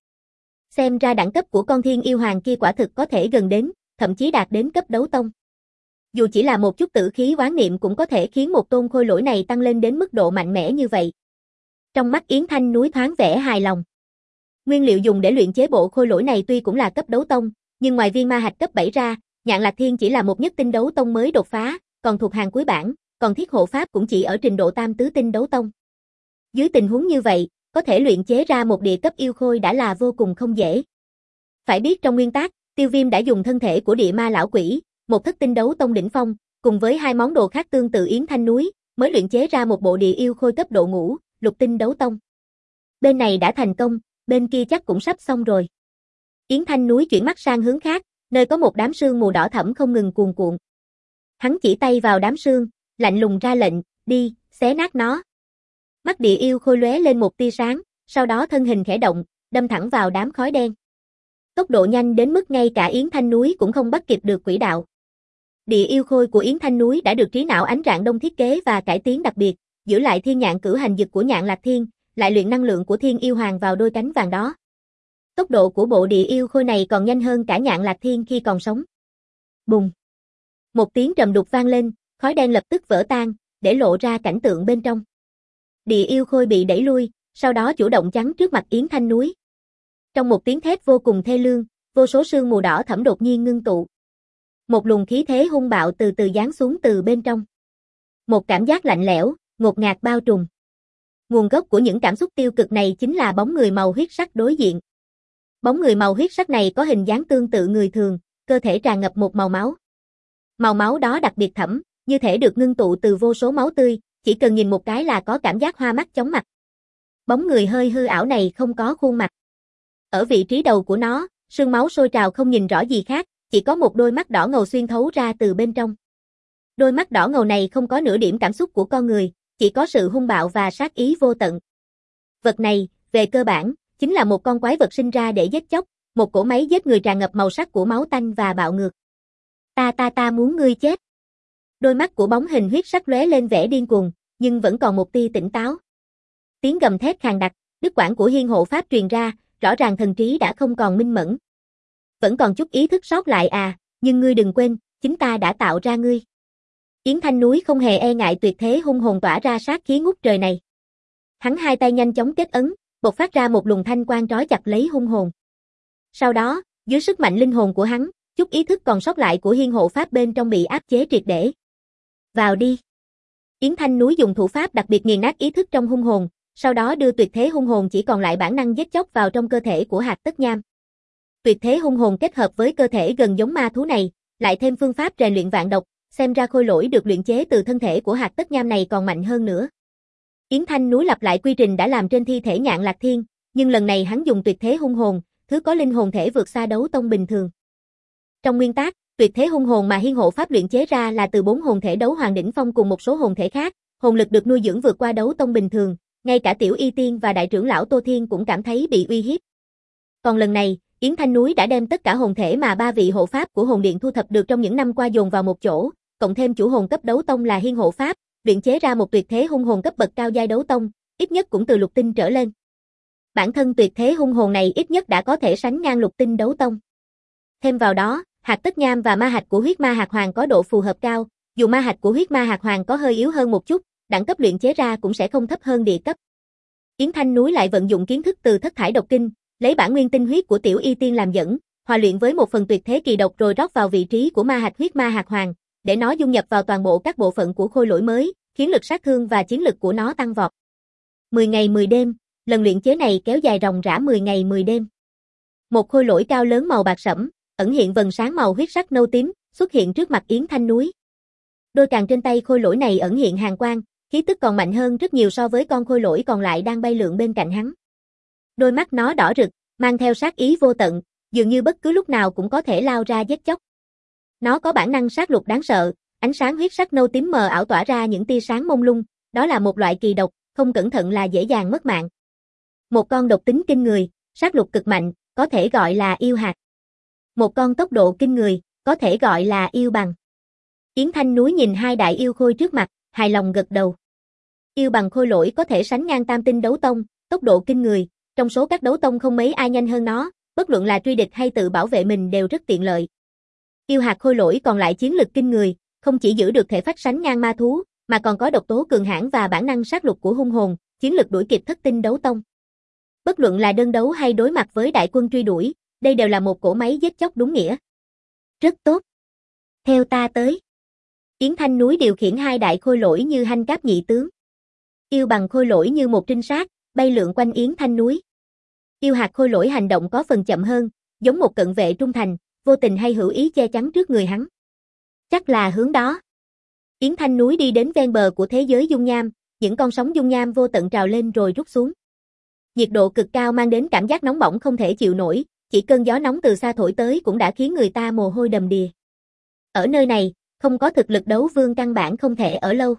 Xem ra đẳng cấp của con Thiên Yêu Hoàng kia quả thực có thể gần đến, thậm chí đạt đến cấp đấu tông. Dù chỉ là một chút tử khí oán niệm cũng có thể khiến một tôn khôi lỗi này tăng lên đến mức độ mạnh mẽ như vậy. Trong mắt Yến Thanh núi thoáng vẻ hài lòng. Nguyên liệu dùng để luyện chế bộ khôi lỗi này tuy cũng là cấp đấu tông, nhưng ngoài viên ma hạch cấp bảy ra, Nhạn Lạc Thiên chỉ là một nhất tinh đấu tông mới đột phá, còn thuộc hàng cuối bảng, còn thiết hộ pháp cũng chỉ ở trình độ tam tứ tinh đấu tông. Dưới tình huống như vậy, có thể luyện chế ra một địa cấp yêu khôi đã là vô cùng không dễ. Phải biết trong nguyên tắc, Tiêu Viêm đã dùng thân thể của địa ma lão quỷ, một thất tinh đấu tông đỉnh phong, cùng với hai món đồ khác tương tự Yến Thanh núi, mới luyện chế ra một bộ địa yêu khôi cấp độ ngũ, lục tinh đấu tông. Bên này đã thành công, bên kia chắc cũng sắp xong rồi. Yến Thanh núi chuyển mắt sang hướng khác, nơi có một đám sương mù đỏ thẫm không ngừng cuồn cuộn. Hắn chỉ tay vào đám sương, lạnh lùng ra lệnh, đi, xé nát nó. Mắt địa yêu khôi lóe lên một tia sáng, sau đó thân hình khẽ động, đâm thẳng vào đám khói đen. Tốc độ nhanh đến mức ngay cả Yến Thanh núi cũng không bắt kịp được quỹ đạo. Địa yêu khôi của Yến Thanh núi đã được trí não ánh rạng đông thiết kế và cải tiến đặc biệt, giữ lại thiên nhạn cửu hành dực của Nhạn Lạc Thiên, lại luyện năng lượng của Thiên Yêu Hoàng vào đôi cánh vàng đó. Tốc độ của bộ địa yêu khôi này còn nhanh hơn cả Nhạn Lạc Thiên khi còn sống. Bùng! Một tiếng trầm đục vang lên, khói đen lập tức vỡ tan, để lộ ra cảnh tượng bên trong. Địa yêu khôi bị đẩy lui, sau đó chủ động chắn trước mặt Yến Thanh Núi. Trong một tiếng thét vô cùng thê lương, vô số sương mù đỏ thẫm đột nhiên ngưng tụ. Một luồng khí thế hung bạo từ từ giáng xuống từ bên trong. Một cảm giác lạnh lẽo, ngột ngạt bao trùm. Nguồn gốc của những cảm xúc tiêu cực này chính là bóng người màu huyết sắc đối diện. Bóng người màu huyết sắc này có hình dáng tương tự người thường, cơ thể tràn ngập một màu máu. Màu máu đó đặc biệt thẫm, như thể được ngưng tụ từ vô số máu tươi, chỉ cần nhìn một cái là có cảm giác hoa mắt chóng mặt. Bóng người hơi hư ảo này không có khuôn mặt. Ở vị trí đầu của nó, sương máu sôi trào không nhìn rõ gì khác, chỉ có một đôi mắt đỏ ngầu xuyên thấu ra từ bên trong. Đôi mắt đỏ ngầu này không có nửa điểm cảm xúc của con người, chỉ có sự hung bạo và sát ý vô tận. Vật này, về cơ bản, chính là một con quái vật sinh ra để giết chóc, một cỗ máy giết người tràn ngập màu sắc của máu tanh và bạo ngược. Ta ta ta muốn ngươi chết. Đôi mắt của bóng hình huyết sắc lóe lên vẻ điên cuồng, nhưng vẫn còn một tia tỉnh táo. Tiếng gầm thét khàn đặc, đứt quãng của Hiên Hộ Pháp truyền ra, rõ ràng thần trí đã không còn minh mẫn. Vẫn còn chút ý thức sót lại à, nhưng ngươi đừng quên, chính ta đã tạo ra ngươi. Yến Thanh Núi không hề e ngại tuyệt thế hung hồn tỏa ra sát khí ngút trời này. Hắn hai tay nhanh chóng kết ấn, bộc phát ra một luồng thanh quang trói chặt lấy hung hồn. Sau đó, dưới sức mạnh linh hồn của hắn, chút ý thức còn sót lại của Hiên Hộ Pháp bên trong bị áp chế triệt để. Vào đi. Yến Thanh Núi dùng thủ pháp đặc biệt nghiền nát ý thức trong hung hồn, sau đó đưa tuyệt thế hung hồn chỉ còn lại bản năng giết chóc vào trong cơ thể của Hạc Tất Nham. Tuyệt thế hung hồn kết hợp với cơ thể gần giống ma thú này, lại thêm phương pháp rèn luyện vạn độc, xem ra khôi lỗi được luyện chế từ thân thể của Hạc Tất Nham này còn mạnh hơn nữa. Yến Thanh Núi lặp lại quy trình đã làm trên thi thể Nhạn Lạc Thiên, nhưng lần này hắn dùng tuyệt thế hung hồn, thứ có linh hồn thể vượt xa đấu tông bình thường. Trong nguyên tắc, tuyệt thế hung hồn mà Hiên Hộ Pháp luyện chế ra là từ bốn hồn thể đấu hoàng đỉnh phong cùng một số hồn thể khác, hồn lực được nuôi dưỡng vượt qua đấu tông bình thường, ngay cả Tiểu Y Tiên và đại trưởng lão Tô Thiên cũng cảm thấy bị uy hiếp. Còn lần này, Yến Thanh Núi đã đem tất cả hồn thể mà ba vị hộ pháp của hồn điện thu thập được trong những năm qua dồn vào một chỗ, cộng thêm chủ hồn cấp đấu tông là Hiên Hộ Pháp, luyện chế ra một tuyệt thế hung hồn cấp bậc cao giai đấu tông, ít nhất cũng từ lục tinh trở lên. Bản thân tuyệt thế hung hồn này ít nhất đã có thể sánh ngang lục tinh đấu tông. Thêm vào đó, Hạc Tất Nham và ma hạch của huyết ma hạc hoàng có độ phù hợp cao, dù ma hạch của huyết ma hạc hoàng có hơi yếu hơn một chút, đẳng cấp luyện chế ra cũng sẽ không thấp hơn địa cấp. Yến Thanh Núi lại vận dụng kiến thức từ thất thải độc kinh, lấy bản nguyên tinh huyết của Tiểu Y Tiên làm dẫn, hòa luyện với một phần tuyệt thế kỳ độc rồi rót vào vị trí của ma hạch huyết ma hạc hoàng, để nó dung nhập vào toàn bộ các bộ phận của khôi lỗi mới, khiến lực sát thương và chiến lực của nó tăng vọt. mười ngày mười đêm, lần luyện chế này kéo dài ròng rã mười ngày mười đêm. Một khôi lỗi cao lớn màu bạc sẫm, ẩn hiện vầng sáng màu huyết sắc nâu tím, xuất hiện trước mặt Yến Thanh Núi. Đôi càng trên tay khôi lỗi này ẩn hiện hàn quang, khí tức còn mạnh hơn rất nhiều so với con khôi lỗi còn lại đang bay lượn bên cạnh hắn. Đôi mắt nó đỏ rực, mang theo sát ý vô tận, dường như bất cứ lúc nào cũng có thể lao ra giết chóc. Nó có bản năng sát lục đáng sợ, ánh sáng huyết sắc nâu tím mờ ảo tỏa ra những tia sáng mông lung, đó là một loại kỳ độc, không cẩn thận là dễ dàng mất mạng. Một con độc tính kinh người, sát lục cực mạnh, có thể gọi là yêu hạt. Một con tốc độ kinh người, có thể gọi là yêu bằng. Yến Thanh Núi nhìn hai đại yêu khôi trước mặt, hài lòng gật đầu. Yêu bằng khôi lỗi có thể sánh ngang tam tinh đấu tông, tốc độ kinh người, trong số các đấu tông không mấy ai nhanh hơn nó, bất luận là truy địch hay tự bảo vệ mình đều rất tiện lợi. Yêu hạt khôi lỗi còn lại chiến lực kinh người, không chỉ giữ được thể phách sánh ngang ma thú, mà còn có độc tố cường hãn và bản năng sát lục của hung hồn, chiến lực đuổi kịp thất tinh đấu tông. Bất luận là đơn đấu hay đối mặt với đại quân truy đuổi, đây đều là một cỗ máy giết chóc đúng nghĩa. Rất tốt. Theo ta tới. Yến Thanh Núi điều khiển hai đại khôi lỗi như hanh cáp nhị tướng. Yêu bằng khôi lỗi như một trinh sát, bay lượn quanh Yến Thanh Núi. Yêu hạt khôi lỗi hành động có phần chậm hơn, giống một cận vệ trung thành, vô tình hay hữu ý che chắn trước người hắn. Chắc là hướng đó. Yến Thanh Núi đi đến ven bờ của thế giới dung nham, những con sóng dung nham vô tận trào lên rồi rút xuống. Nhiệt độ cực cao mang đến cảm giác nóng bỏng không thể chịu nổi, chỉ cơn gió nóng từ xa thổi tới cũng đã khiến người ta mồ hôi đầm đìa. Ở nơi này, không có thực lực đấu vương căn bản không thể ở lâu.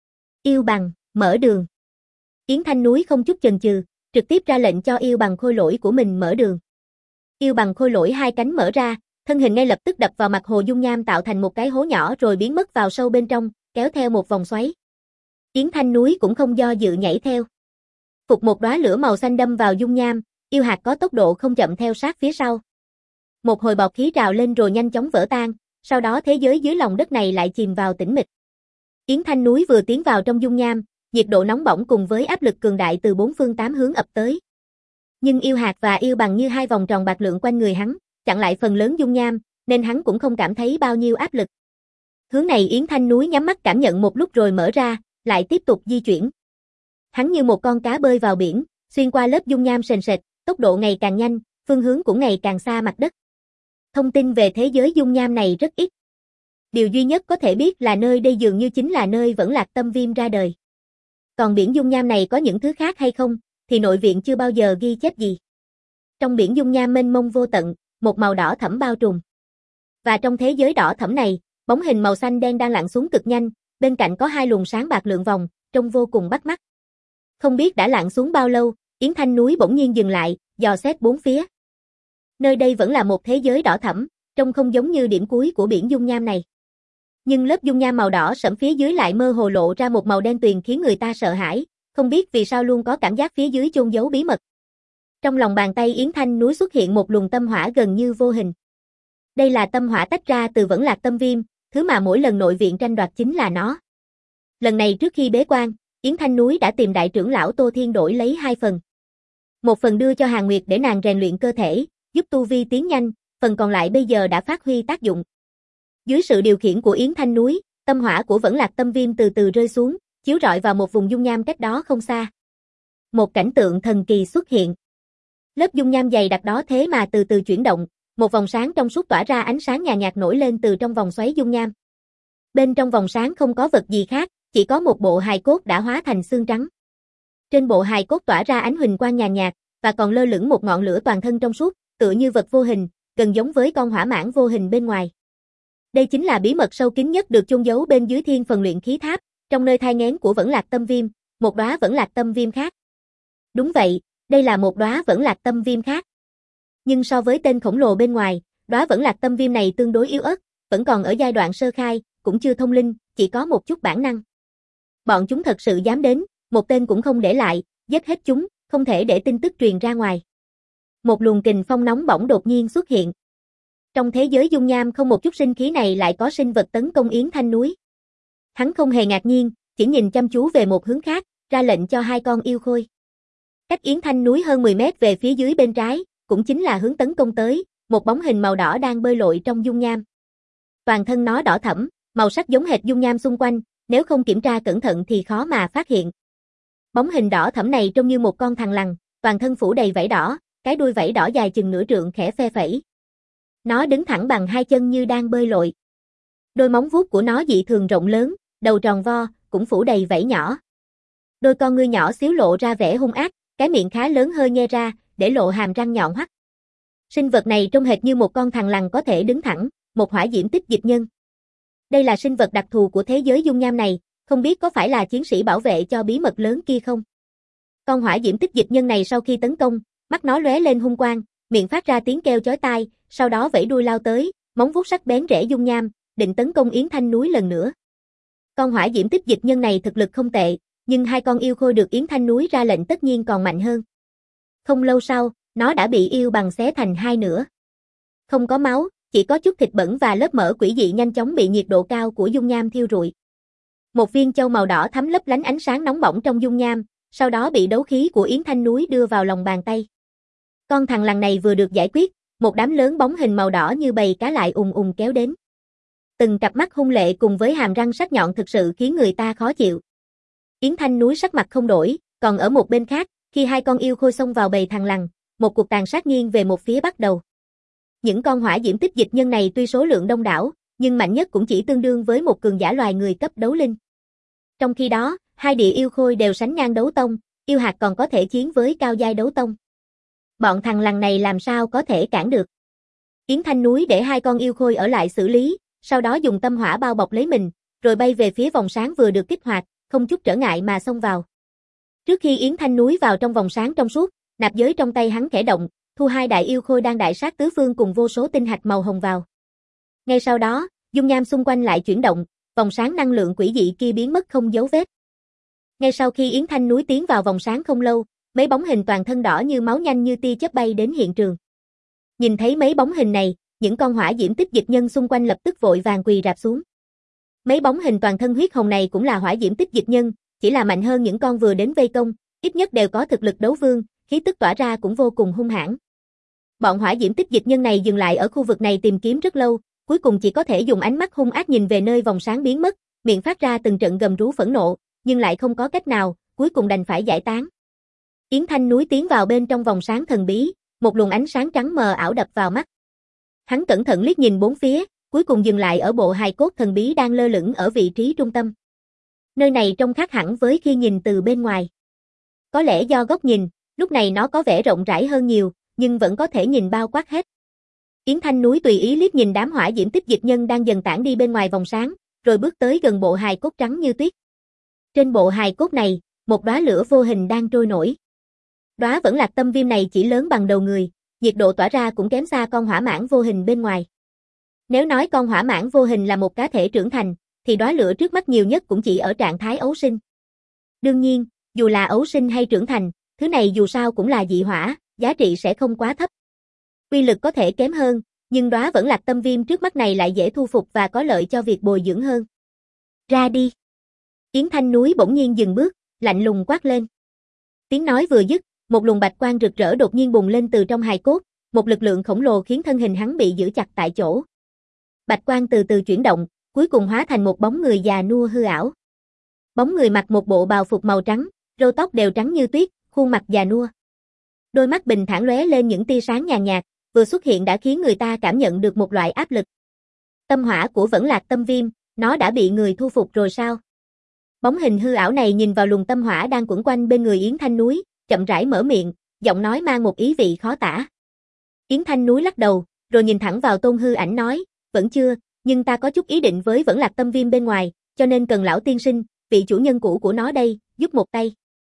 Yêu bằng, mở đường. Yến Thanh Núi không chút chần chừ, trực tiếp ra lệnh cho yêu bằng khôi lỗi của mình mở đường. Yêu bằng khôi lỗi hai cánh mở ra, thân hình ngay lập tức đập vào mặt hồ dung nham tạo thành một cái hố nhỏ rồi biến mất vào sâu bên trong, kéo theo một vòng xoáy. Yến Thanh Núi cũng không do dự nhảy theo. Phục một đóa lửa màu xanh đâm vào dung nham, yêu hạt có tốc độ không chậm theo sát phía sau. Một hồi bọt khí trào lên rồi nhanh chóng vỡ tan, sau đó thế giới dưới lòng đất này lại chìm vào tĩnh mịch. Yến Thanh núi vừa tiến vào trong dung nham, nhiệt độ nóng bỏng cùng với áp lực cường đại từ bốn phương tám hướng ập tới. Nhưng yêu hạt và yêu bằng như hai vòng tròn bạc lượn quanh người hắn, chặn lại phần lớn dung nham, nên hắn cũng không cảm thấy bao nhiêu áp lực. Hướng này Yến Thanh núi nhắm mắt cảm nhận một lúc rồi mở ra, lại tiếp tục di chuyển. Hắn như một con cá bơi vào biển, xuyên qua lớp dung nham sền sệt, tốc độ ngày càng nhanh, phương hướng cũng ngày càng xa mặt đất. Thông tin về thế giới dung nham này rất ít. Điều duy nhất có thể biết là nơi đây dường như chính là nơi Vẫn Lạc Tâm Viêm ra đời. Còn biển dung nham này có những thứ khác hay không, thì nội viện chưa bao giờ ghi chép gì. Trong biển dung nham mênh mông vô tận, một màu đỏ thẫm bao trùm. Và trong thế giới đỏ thẫm này, bóng hình màu xanh đen đang lặn xuống cực nhanh, bên cạnh có hai luồng sáng bạc lượn vòng, trông vô cùng bắt mắt. Không biết đã lặn xuống bao lâu, Yến Thanh núi bỗng nhiên dừng lại, dò xét bốn phía. Nơi đây vẫn là một thế giới đỏ thẫm, trông không giống như điểm cuối của biển dung nham này. Nhưng lớp dung nham màu đỏ sẫm phía dưới lại mơ hồ lộ ra một màu đen tuyền khiến người ta sợ hãi, không biết vì sao luôn có cảm giác phía dưới chôn giấu bí mật. Trong lòng bàn tay Yến Thanh núi xuất hiện một luồng tâm hỏa gần như vô hình. Đây là tâm hỏa tách ra từ Vẫn Lạc Tâm Viêm, thứ mà mỗi lần nội viện tranh đoạt chính là nó. Lần này trước khi bế quan, Yến Thanh núi đã tìm đại trưởng lão Tô Thiên đổi lấy hai phần. Một phần đưa cho Hàn Nguyệt để nàng rèn luyện cơ thể, giúp tu vi tiến nhanh, phần còn lại bây giờ đã phát huy tác dụng. Dưới sự điều khiển của Yến Thanh núi, tâm hỏa của Vẫn Lạc Tâm Viêm từ từ rơi xuống, chiếu rọi vào một vùng dung nham cách đó không xa. Một cảnh tượng thần kỳ xuất hiện. Lớp dung nham dày đặc đó thế mà từ từ chuyển động, một vòng sáng trong suốt tỏa ra ánh sáng nhàn nhạt nổi lên từ trong vòng xoáy dung nham. Bên trong vòng sáng không có vật gì khác, chỉ có một bộ hài cốt đã hóa thành xương trắng. Trên bộ hài cốt tỏa ra ánh huỳnh quang nhàn nhạt, và còn lơ lửng một ngọn lửa toàn thân trong suốt, tựa như vật vô hình, gần giống với con hỏa mãng vô hình bên ngoài. Đây chính là bí mật sâu kín nhất được chôn giấu bên dưới thiên phần luyện khí tháp, trong nơi thai nghén của Vẫn Lạc Tâm Viêm, một đóa Vẫn Lạc Tâm Viêm khác. Đúng vậy, đây là một đóa Vẫn Lạc Tâm Viêm khác. Nhưng so với tên khổng lồ bên ngoài, đóa Vẫn Lạc Tâm Viêm này tương đối yếu ớt, vẫn còn ở giai đoạn sơ khai, cũng chưa thông linh, chỉ có một chút bản năng. Bọn chúng thật sự dám đến, một tên cũng không để lại, giết hết chúng, không thể để tin tức truyền ra ngoài. Một luồng kình phong nóng bỏng đột nhiên xuất hiện. Trong thế giới dung nham không một chút sinh khí này lại có sinh vật tấn công Yến Thanh núi. Hắn không hề ngạc nhiên, chỉ nhìn chăm chú về một hướng khác, ra lệnh cho hai con yêu khôi. Cách Yến Thanh núi hơn mười mét về phía dưới bên trái, cũng chính là hướng tấn công tới, một bóng hình màu đỏ đang bơi lội trong dung nham. Toàn thân nó đỏ thẫm, màu sắc giống hệt dung nham xung quanh, nếu không kiểm tra cẩn thận thì khó mà phát hiện. Bóng hình đỏ thẫm này trông như một con thằn lằn, toàn thân phủ đầy vảy đỏ, cái đuôi vảy đỏ dài chừng nửa trượng khẽ phe phẩy. Nó đứng thẳng bằng hai chân như đang bơi lội. Đôi móng vuốt của nó dị thường rộng lớn, đầu tròn vo, cũng phủ đầy vảy nhỏ. Đôi con ngươi nhỏ xíu lộ ra vẻ hung ác, cái miệng khá lớn hơi nhe ra, để lộ hàm răng nhọn hoắt. Sinh vật này trông hệt như một con thằn lằn có thể đứng thẳng, một hỏa diễm tích dịch nhân. Đây là sinh vật đặc thù của thế giới dung nham này, không biết có phải là chiến sĩ bảo vệ cho bí mật lớn kia không? Con hỏa diễm tích dịch nhân này sau khi tấn công, mắt nó lóe lên hung quang, miệng phát ra tiếng kêu chói tai, sau đó vẫy đuôi lao tới, móng vuốt sắc bén rẽ dung nham, định tấn công Yến Thanh núi lần nữa. Con hỏa diễm tích dịch nhân này thực lực không tệ, nhưng hai con yêu khôi được Yến Thanh núi ra lệnh tất nhiên còn mạnh hơn. Không lâu sau, nó đã bị yêu bằng xé thành hai nửa. Không có máu, chỉ có chút thịt bẩn và lớp mỡ quỷ dị nhanh chóng bị nhiệt độ cao của dung nham thiêu rụi. Một viên châu màu đỏ thắm lấp lánh ánh sáng nóng bỏng trong dung nham, sau đó bị đấu khí của Yến Thanh núi đưa vào lòng bàn tay. Con thằn lằn này vừa được giải quyết, một đám lớn bóng hình màu đỏ như bầy cá lại ùng ùng kéo đến. Từng cặp mắt hung lệ cùng với hàm răng sắc nhọn thực sự khiến người ta khó chịu. Yến Thanh núi sắc mặt không đổi, còn ở một bên khác, khi hai con yêu khôi xông vào bầy thằn lằn, một cuộc tàn sát nghiêng về một phía bắt đầu. Những con hỏa diễm tích dịch nhân này tuy số lượng đông đảo, nhưng mạnh nhất cũng chỉ tương đương với một cường giả loài người cấp đấu linh. Trong khi đó, hai địa yêu khôi đều sánh ngang đấu tông, yêu hạt còn có thể chiến với cao giai đấu tông. Bọn thằn lằn này làm sao có thể cản được? Yến Thanh núi để hai con yêu khôi ở lại xử lý, sau đó dùng tâm hỏa bao bọc lấy mình, rồi bay về phía vòng sáng vừa được kích hoạt, không chút trở ngại mà xông vào. Trước khi Yến Thanh núi vào trong vòng sáng trong suốt, nạp giới trong tay hắn khẽ động, thu hai đại yêu khôi đang đại sát tứ phương cùng vô số tinh hạch màu hồng vào. Ngay sau đó, dung nham xung quanh lại chuyển động, vòng sáng năng lượng quỷ dị kia biến mất không dấu vết. Ngay sau khi Yến Thanh núi tiến vào vòng sáng không lâu, mấy bóng hình toàn thân đỏ như máu nhanh như tia chớp bay đến hiện trường. Nhìn thấy mấy bóng hình này, những con hỏa diễm tích dịch nhân xung quanh lập tức vội vàng quỳ rạp xuống. Mấy bóng hình toàn thân huyết hồng này cũng là hỏa diễm tích dịch nhân, chỉ là mạnh hơn những con vừa đến vây công, ít nhất đều có thực lực đấu vương, khí tức tỏa ra cũng vô cùng hung hãn. Bọn hỏa diễm tích dịch nhân này dừng lại ở khu vực này tìm kiếm rất lâu, cuối cùng chỉ có thể dùng ánh mắt hung ác nhìn về nơi vòng sáng biến mất, miệng phát ra từng trận gầm rú phẫn nộ, nhưng lại không có cách nào, cuối cùng đành phải giải tán. Yến Thanh Núi tiến vào bên trong vòng sáng thần bí, một luồng ánh sáng trắng mờ ảo đập vào mắt. Hắn cẩn thận liếc nhìn bốn phía, cuối cùng dừng lại ở bộ hài cốt thần bí đang lơ lửng ở vị trí trung tâm. Nơi này trông khác hẳn với khi nhìn từ bên ngoài. Có lẽ do góc nhìn, lúc này nó có vẻ rộng rãi hơn nhiều, nhưng vẫn có thể nhìn bao quát hết. Yến Thanh Núi tùy ý liếc nhìn đám hỏa diễm tích dịch nhân đang dần tản đi bên ngoài vòng sáng, rồi bước tới gần bộ hài cốt trắng như tuyết. Trên bộ hài cốt này, một đóa lửa vô hình đang trôi nổi. Đóa vẫn lạc tâm viêm này chỉ lớn bằng đầu người, nhiệt độ tỏa ra cũng kém xa con hỏa mãng vô hình bên ngoài. Nếu nói con hỏa mãng vô hình là một cá thể trưởng thành, thì đóa lửa trước mắt nhiều nhất cũng chỉ ở trạng thái ấu sinh. Đương nhiên, dù là ấu sinh hay trưởng thành, thứ này dù sao cũng là dị hỏa, giá trị sẽ không quá thấp. Uy lực có thể kém hơn, nhưng đóa vẫn lạc tâm viêm trước mắt này lại dễ thu phục và có lợi cho việc bồi dưỡng hơn. Ra đi. Yến Thanh Núi bỗng nhiên dừng bước, lạnh lùng quát lên. Tiếng nói vừa dứt, một luồng bạch quang rực rỡ đột nhiên bùng lên từ trong hài cốt, một lực lượng khổng lồ khiến thân hình hắn bị giữ chặt tại chỗ. Bạch quang từ từ chuyển động, cuối cùng hóa thành một bóng người già nua hư ảo. Bóng người mặc một bộ bào phục màu trắng, râu tóc đều trắng như tuyết, khuôn mặt già nua. Đôi mắt bình thản lóe lên những tia sáng nhàn nhạt, vừa xuất hiện đã khiến người ta cảm nhận được một loại áp lực. Tâm hỏa của vẫn lạc tâm viêm, nó đã bị người thu phục rồi sao? Bóng hình hư ảo này nhìn vào luồng tâm hỏa đang quẩn quanh bên người Yến Thanh Núi, chậm rãi mở miệng, giọng nói mang một ý vị khó tả. Yến Thanh Núi lắc đầu, rồi nhìn thẳng vào Tôn Hư Ảnh nói, vẫn chưa, nhưng ta có chút ý định với vẫn lạc tâm viêm bên ngoài, cho nên cần lão tiên sinh, vị chủ nhân cũ của nó đây, giúp một tay.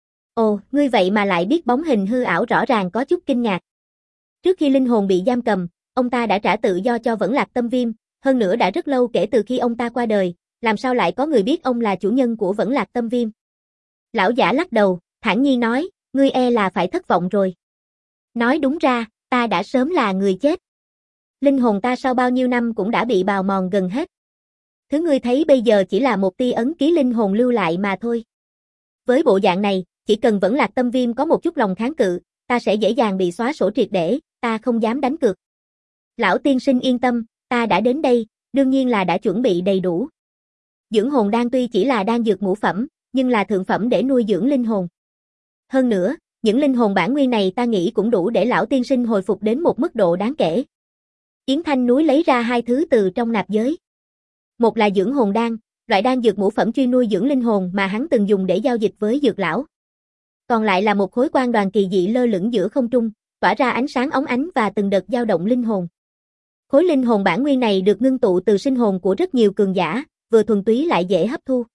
Ồ, ngươi vậy mà lại biết bóng hình hư ảo rõ ràng có chút kinh ngạc. Trước khi linh hồn bị giam cầm, ông ta đã trả tự do cho vẫn lạc tâm viêm, hơn nữa đã rất lâu kể từ khi ông ta qua đời, làm sao lại có người biết ông là chủ nhân của vẫn lạc tâm viêm. Lão giả lắc đầu, thản nhiên nói, ngươi e là phải thất vọng rồi. Nói đúng ra, ta đã sớm là người chết. Linh hồn ta sau bao nhiêu năm cũng đã bị bào mòn gần hết. Thứ ngươi thấy bây giờ chỉ là một tia ấn ký linh hồn lưu lại mà thôi. Với bộ dạng này, chỉ cần vẫn lạc tâm viêm có một chút lòng kháng cự, ta sẽ dễ dàng bị xóa sổ triệt để, ta không dám đánh cược. Lão tiên sinh yên tâm, ta đã đến đây, đương nhiên là đã chuẩn bị đầy đủ. Dưỡng hồn đan tuy chỉ là đan dược ngũ phẩm, nhưng là thượng phẩm để nuôi dưỡng linh hồn. Hơn nữa, những linh hồn bản nguyên này ta nghĩ cũng đủ để lão tiên sinh hồi phục đến một mức độ đáng kể. Yến Thanh Núi lấy ra hai thứ từ trong nạp giới. Một là dưỡng hồn đan, loại đan dược ngũ phẩm chuyên nuôi dưỡng linh hồn mà hắn từng dùng để giao dịch với dược lão. Còn lại là một khối quan đoàn kỳ dị lơ lửng giữa không trung, tỏa ra ánh sáng óng ánh và từng đợt dao động linh hồn. Khối linh hồn bản nguyên này được ngưng tụ từ sinh hồn của rất nhiều cường giả, vừa thuần túy lại dễ hấp thu.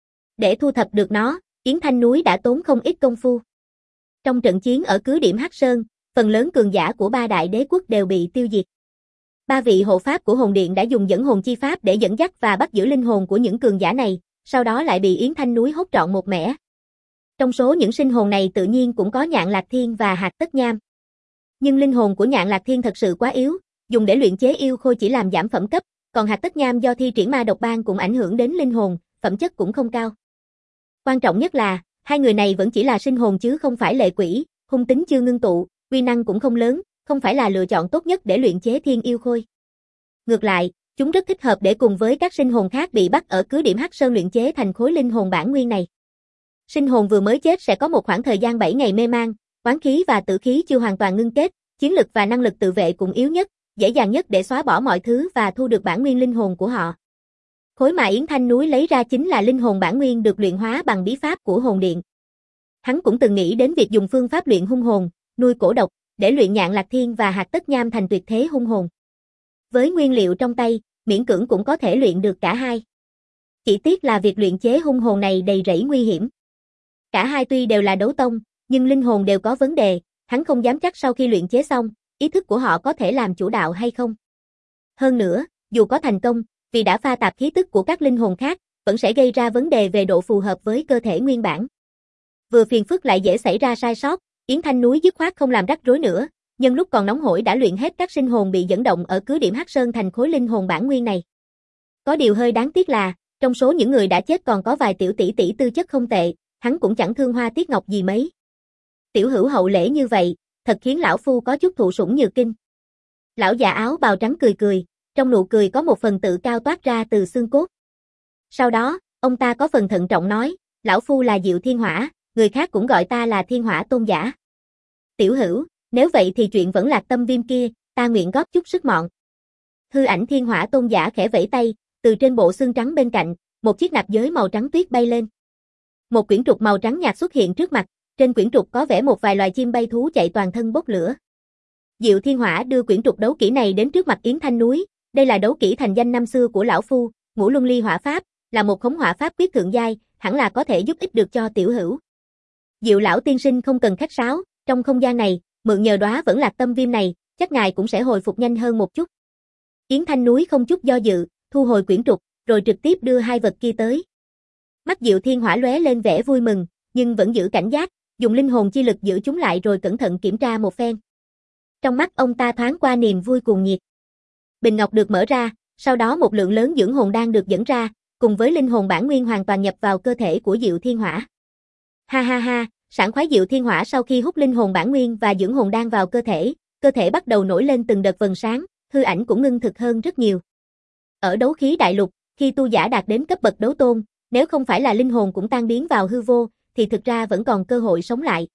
Để thu thập được nó, Yến Thanh Núi đã tốn không ít công phu. Trong trận chiến ở cứ điểm Hắc Sơn, phần lớn cường giả của ba đại đế quốc đều bị tiêu diệt. Ba vị hộ pháp của hồn điện đã dùng dẫn hồn chi pháp để dẫn dắt và bắt giữ linh hồn của những cường giả này, sau đó lại bị Yến Thanh Núi hốt trọn một mẻ. Trong số những sinh hồn này tự nhiên cũng có Nhạn Lạc Thiên và Hạc Tất Nham. Nhưng linh hồn của Nhạn Lạc Thiên thật sự quá yếu, dùng để luyện chế yêu khôi chỉ làm giảm phẩm cấp, còn Hạc Tất Nham do thi triển ma độc ban cũng ảnh hưởng đến linh hồn, phẩm chất cũng không cao. Quan trọng nhất là, hai người này vẫn chỉ là sinh hồn chứ không phải lệ quỷ, hung tính chưa ngưng tụ, uy năng cũng không lớn, không phải là lựa chọn tốt nhất để luyện chế thiên yêu khôi. Ngược lại, chúng rất thích hợp để cùng với các sinh hồn khác bị bắt ở cứ điểm Hắc Sơn luyện chế thành khối linh hồn bản nguyên này. Sinh hồn vừa mới chết sẽ có một khoảng thời gian bảy ngày mê man, oán khí và tử khí chưa hoàn toàn ngưng kết, chiến lực và năng lực tự vệ cũng yếu nhất, dễ dàng nhất để xóa bỏ mọi thứ và thu được bản nguyên linh hồn của họ. Khối mà Yến Thanh Núi lấy ra chính là linh hồn bản nguyên được luyện hóa bằng bí pháp của hồn điện. Hắn cũng từng nghĩ đến việc dùng phương pháp luyện hung hồn, nuôi cổ độc, để luyện Nhạn Lạc Thiên và Hạc Tất Nham thành tuyệt thế hung hồn. Với nguyên liệu trong tay, miễn cưỡng cũng có thể luyện được cả hai. Chỉ tiếc là việc luyện chế hung hồn này đầy rẫy nguy hiểm. Cả hai tuy đều là đấu tông, nhưng linh hồn đều có vấn đề, hắn không dám chắc sau khi luyện chế xong, ý thức của họ có thể làm chủ đạo hay không. Hơn nữa, dù có thành công, vì đã pha tạp khí tức của các linh hồn khác, vẫn sẽ gây ra vấn đề về độ phù hợp với cơ thể nguyên bản. Vừa phiền phức lại dễ xảy ra sai sót, Yến Thanh Núi dứt khoát không làm rắc rối nữa, nhân lúc còn nóng hổi đã luyện hết các sinh hồn bị dẫn động ở cứ điểm Hắc Sơn thành khối linh hồn bản nguyên này. Có điều hơi đáng tiếc là, trong số những người đã chết còn có vài tiểu tỷ tỷ tư chất không tệ, hắn cũng chẳng thương hoa tiếc ngọc gì mấy. Tiểu hữu hậu lễ như vậy, thật khiến lão phu có chút thụ sủng nhược kinh. Lão già áo bào trắng cười cười, trong nụ cười có một phần tự cao toát ra từ xương cốt. Sau đó, ông ta có phần thận trọng nói, lão phu là Diệu Thiên Hỏa, người khác cũng gọi ta là Thiên Hỏa Tôn giả. Tiểu hữu, nếu vậy thì chuyện vẫn Lạc Tâm Viêm kia, ta nguyện góp chút sức mọn. Hư ảnh Thiên Hỏa Tôn giả khẽ vẫy tay, từ trên bộ xương trắng bên cạnh, một chiếc nạp giới màu trắng tuyết bay lên. Một quyển trục màu trắng nhạt xuất hiện trước mặt, trên quyển trục có vẽ một vài loài chim bay thú chạy toàn thân bốc lửa. Diệu Thiên Hỏa đưa quyển trục đấu kỹ này đến trước mặt Yến Thanh Núi, đây là đấu kỹ thành danh năm xưa của lão phu, Ngũ Luân Ly Hỏa Pháp, là một khống hỏa pháp quyết thượng giai, hẳn là có thể giúp ích được cho tiểu hữu. Diệu lão tiên sinh không cần khách sáo, trong không gian này, mượn nhờ đóa vẫn Lạc Tâm Viêm này, chắc ngài cũng sẽ hồi phục nhanh hơn một chút. Yến Thanh Núi không chút do dự, thu hồi quyển trục, rồi trực tiếp đưa hai vật kia tới. Mắt Diệu Thiên Hỏa lóe lên vẻ vui mừng, nhưng vẫn giữ cảnh giác, dùng linh hồn chi lực giữ chúng lại rồi cẩn thận kiểm tra một phen. Trong mắt ông ta thoáng qua niềm vui cuồng nhiệt. Bình ngọc được mở ra, sau đó một lượng lớn dưỡng hồn đan được dẫn ra, cùng với linh hồn bản nguyên hoàn toàn nhập vào cơ thể của Diệu Thiên Hỏa. Ha ha ha, sảng khoái. Diệu Thiên Hỏa sau khi hút linh hồn bản nguyên và dưỡng hồn đan vào cơ thể, cơ thể bắt đầu nổi lên từng đợt vầng sáng, hư ảnh cũng ngưng thực hơn rất nhiều. Ở đấu khí đại lục, khi tu giả đạt đến cấp bậc đấu tôn, nếu không phải là linh hồn cũng tan biến vào hư vô, thì thực ra vẫn còn cơ hội sống lại.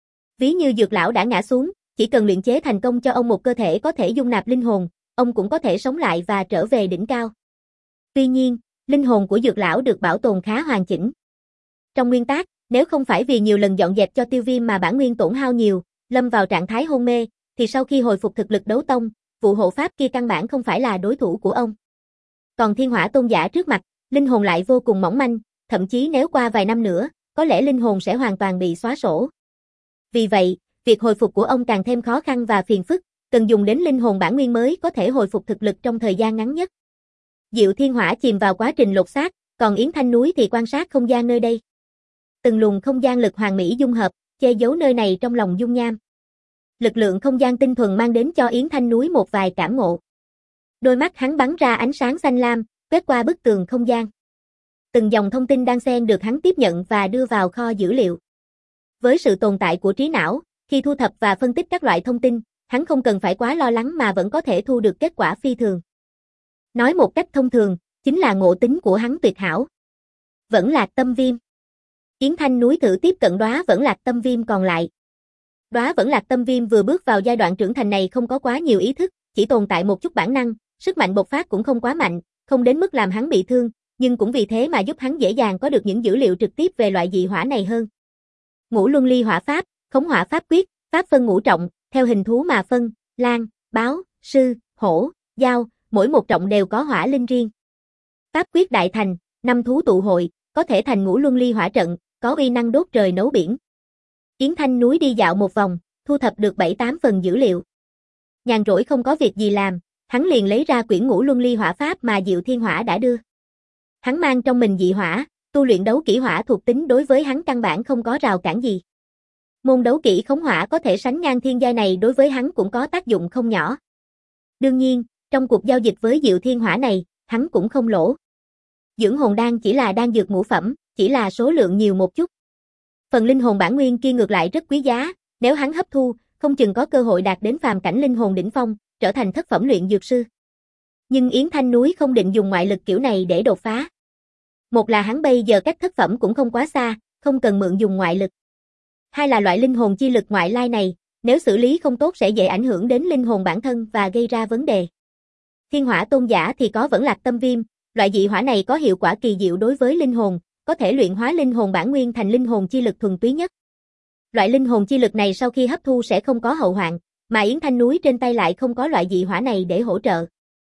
Ví như Dược lão đã ngã xuống, chỉ cần luyện chế thành công cho ông một cơ thể có thể dung nạp linh hồn, ông cũng có thể sống lại và trở về đỉnh cao. Tuy nhiên, linh hồn của Dược lão được bảo tồn khá hoàn chỉnh. Trong nguyên tắc, nếu không phải vì nhiều lần dọn dẹp cho Tiêu Viêm mà bản nguyên tổn hao nhiều, lâm vào trạng thái hôn mê, thì sau khi hồi phục thực lực đấu tông, vụ hộ pháp kia căn bản không phải là đối thủ của ông. Còn Thiên Hỏa Tôn giả trước mặt, linh hồn lại vô cùng mỏng manh, thậm chí nếu qua vài năm nữa, có lẽ linh hồn sẽ hoàn toàn bị xóa sổ. Vì vậy, việc hồi phục của ông càng thêm khó khăn và phiền phức, cần dùng đến linh hồn bản nguyên mới có thể hồi phục thực lực trong thời gian ngắn nhất. Diệu Thiên Hỏa chìm vào quá trình lột xác, còn Yến Thanh Núi thì quan sát không gian nơi đây. Từng luồng không gian lực hoàn mỹ dung hợp, che giấu nơi này trong lòng dung nham. Lực lượng không gian tinh thuần mang đến cho Yến Thanh Núi một vài cảm ngộ. Đôi mắt hắn bắn ra ánh sáng xanh lam, quét qua bức tường không gian. Từng dòng thông tin đan xen được hắn tiếp nhận và đưa vào kho dữ liệu. Với sự tồn tại của trí não, khi thu thập và phân tích các loại thông tin, hắn không cần phải quá lo lắng mà vẫn có thể thu được kết quả phi thường. Nói một cách thông thường, chính là ngộ tính của hắn tuyệt hảo. Vẫn Lạc Tâm Viêm. Yến Thanh Núi thử tiếp cận đóa Vẫn Lạc Tâm Viêm còn lại. Đóa Vẫn Lạc Tâm Viêm vừa bước vào giai đoạn trưởng thành này không có quá nhiều ý thức, chỉ tồn tại một chút bản năng, sức mạnh bộc phát cũng không quá mạnh, không đến mức làm hắn bị thương, nhưng cũng vì thế mà giúp hắn dễ dàng có được những dữ liệu trực tiếp về loại dị hỏa này hơn. Ngũ Luân Ly Hỏa Pháp, khống hỏa pháp quyết, pháp phân ngũ trọng, theo hình thú mà phân, lang, báo, sư, hổ, dao, mỗi một trọng đều có hỏa linh riêng. Pháp quyết đại thành, năm thú tụ hội, có thể thành Ngũ Luân Ly Hỏa trận, có uy năng đốt trời nấu biển. Yến Thanh Núi đi dạo một vòng, thu thập được bảy tám phần dữ liệu. Nhàn rỗi không có việc gì làm, hắn liền lấy ra quyển Ngũ Luân Ly Hỏa Pháp mà Diệu Thiên Hỏa đã đưa. Hắn mang trong mình dị hỏa, tu luyện đấu kỹ hỏa thuộc tính đối với hắn căn bản không có rào cản gì. Môn đấu kỹ khống hỏa có thể sánh ngang thiên giai này đối với hắn cũng có tác dụng không nhỏ. Đương nhiên, trong cuộc giao dịch với Diệu Thiên Hỏa này, hắn cũng không lỗ. Dưỡng hồn đan chỉ là đan dược ngũ phẩm, chỉ là số lượng nhiều một chút. Phần linh hồn bản nguyên kia ngược lại rất quý giá, nếu hắn hấp thu, không chừng có cơ hội đạt đến phàm cảnh linh hồn đỉnh phong, trở thành thất phẩm luyện dược sư. Nhưng Yến Thanh Núi không định dùng ngoại lực kiểu này để đột phá. Một là hắn bây giờ cách thất phẩm cũng không quá xa, không cần mượn dùng ngoại lực. Hai là loại linh hồn chi lực ngoại lai này, nếu xử lý không tốt sẽ dễ ảnh hưởng đến linh hồn bản thân và gây ra vấn đề. Thiên Hỏa Tôn giả thì có Vẫn Lạc Tâm Viêm, loại dị hỏa này có hiệu quả kỳ diệu đối với linh hồn, có thể luyện hóa linh hồn bản nguyên thành linh hồn chi lực thuần túy nhất. Loại linh hồn chi lực này sau khi hấp thu sẽ không có hậu hoạn, mà Yến Thanh Núi trên tay lại không có loại dị hỏa này để hỗ trợ.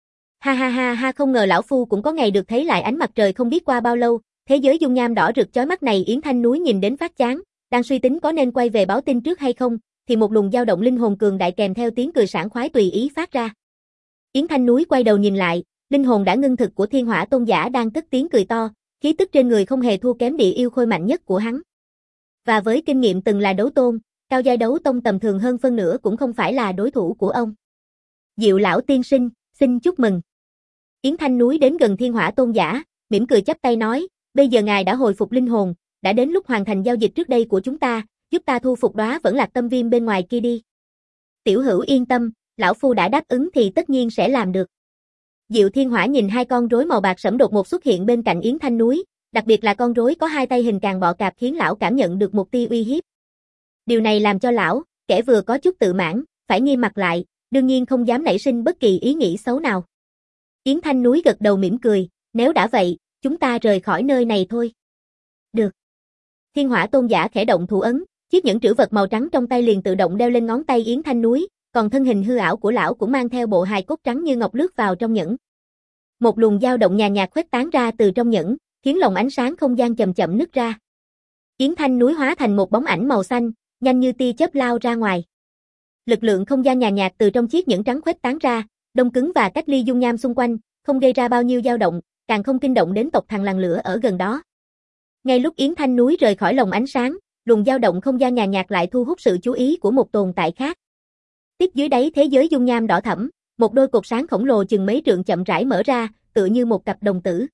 Ha ha ha ha, không ngờ lão phu cũng có ngày được thấy lại ánh mặt trời không biết qua bao lâu, thế giới dung nham đỏ rực chói mắt này. Yến Thanh Núi nhìn đến phát chán, đang suy tính có nên quay về báo tin trước hay không, thì một luồng dao động linh hồn cường đại kèm theo tiếng cười sảng khoái tùy ý phát ra. Yến Thanh Núi quay đầu nhìn lại, linh hồn đã ngưng thực của Thiên Hỏa Tôn giả đang cất tiếng cười to, khí tức trên người không hề thua kém địa yêu khôi mạnh nhất của hắn. Và với kinh nghiệm từng là đấu tôn, cao giai đấu tông tầm thường hơn phân nửa cũng không phải là đối thủ của ông. Diệu lão tiên sinh, xin chúc mừng. Yến Thanh Núi đến gần Thiên Hỏa Tôn giả, mỉm cười chắp tay nói, bây giờ ngài đã hồi phục linh hồn, đã đến lúc hoàn thành giao dịch trước đây của chúng ta, giúp ta thu phục đóa vẫn lạc tâm viêm bên ngoài kia đi. Tiểu hữu yên tâm, lão phu đã đáp ứng thì tất nhiên sẽ làm được. Diệu Thiên Hỏa nhìn hai con rối màu bạc sẫm đột ngột xuất hiện bên cạnh Yến Thanh Núi, đặc biệt là con rối có hai tay hình càng bọ cạp khiến lão cảm nhận được một tia uy hiếp. Điều này làm cho lão, kẻ vừa có chút tự mãn, phải nghiêm mặt lại, đương nhiên không dám nảy sinh bất kỳ ý nghĩ xấu nào. Yến Thanh Núi gật đầu mỉm cười, nếu đã vậy, chúng ta rời khỏi nơi này thôi. Được. Thiên Hỏa Tôn giả khẽ động thủ ấn, chiếc nhẫn trữ vật màu trắng trong tay liền tự động đeo lên ngón tay Yến Thanh Núi, còn thân hình hư ảo của lão cũng mang theo bộ hài cốt trắng như ngọc lướt vào trong nhẫn. Một luồng dao động nhàn nhạt khuếch tán ra từ trong nhẫn, khiến lồng ánh sáng không gian chậm chậm nứt ra. Yến Thanh Núi hóa thành một bóng ảnh màu xanh, nhanh như tia chớp lao ra ngoài. Lực lượng không gian nhàn nhạt từ trong chiếc nhẫn trắng khuếch tán ra, đông cứng và cách ly dung nham xung quanh, không gây ra bao nhiêu dao động, càng không kinh động đến tộc thằn lằn lửa ở gần đó. Ngay lúc Yến Thanh Núi rời khỏi lồng ánh sáng, luồng dao động không gian nhàn nhạt lại thu hút sự chú ý của một tồn tại khác. Tiếp dưới đáy thế giới dung nham đỏ thẫm, một đôi cột sáng khổng lồ chừng mấy trượng chậm rãi mở ra, tựa như một cặp đồng tử.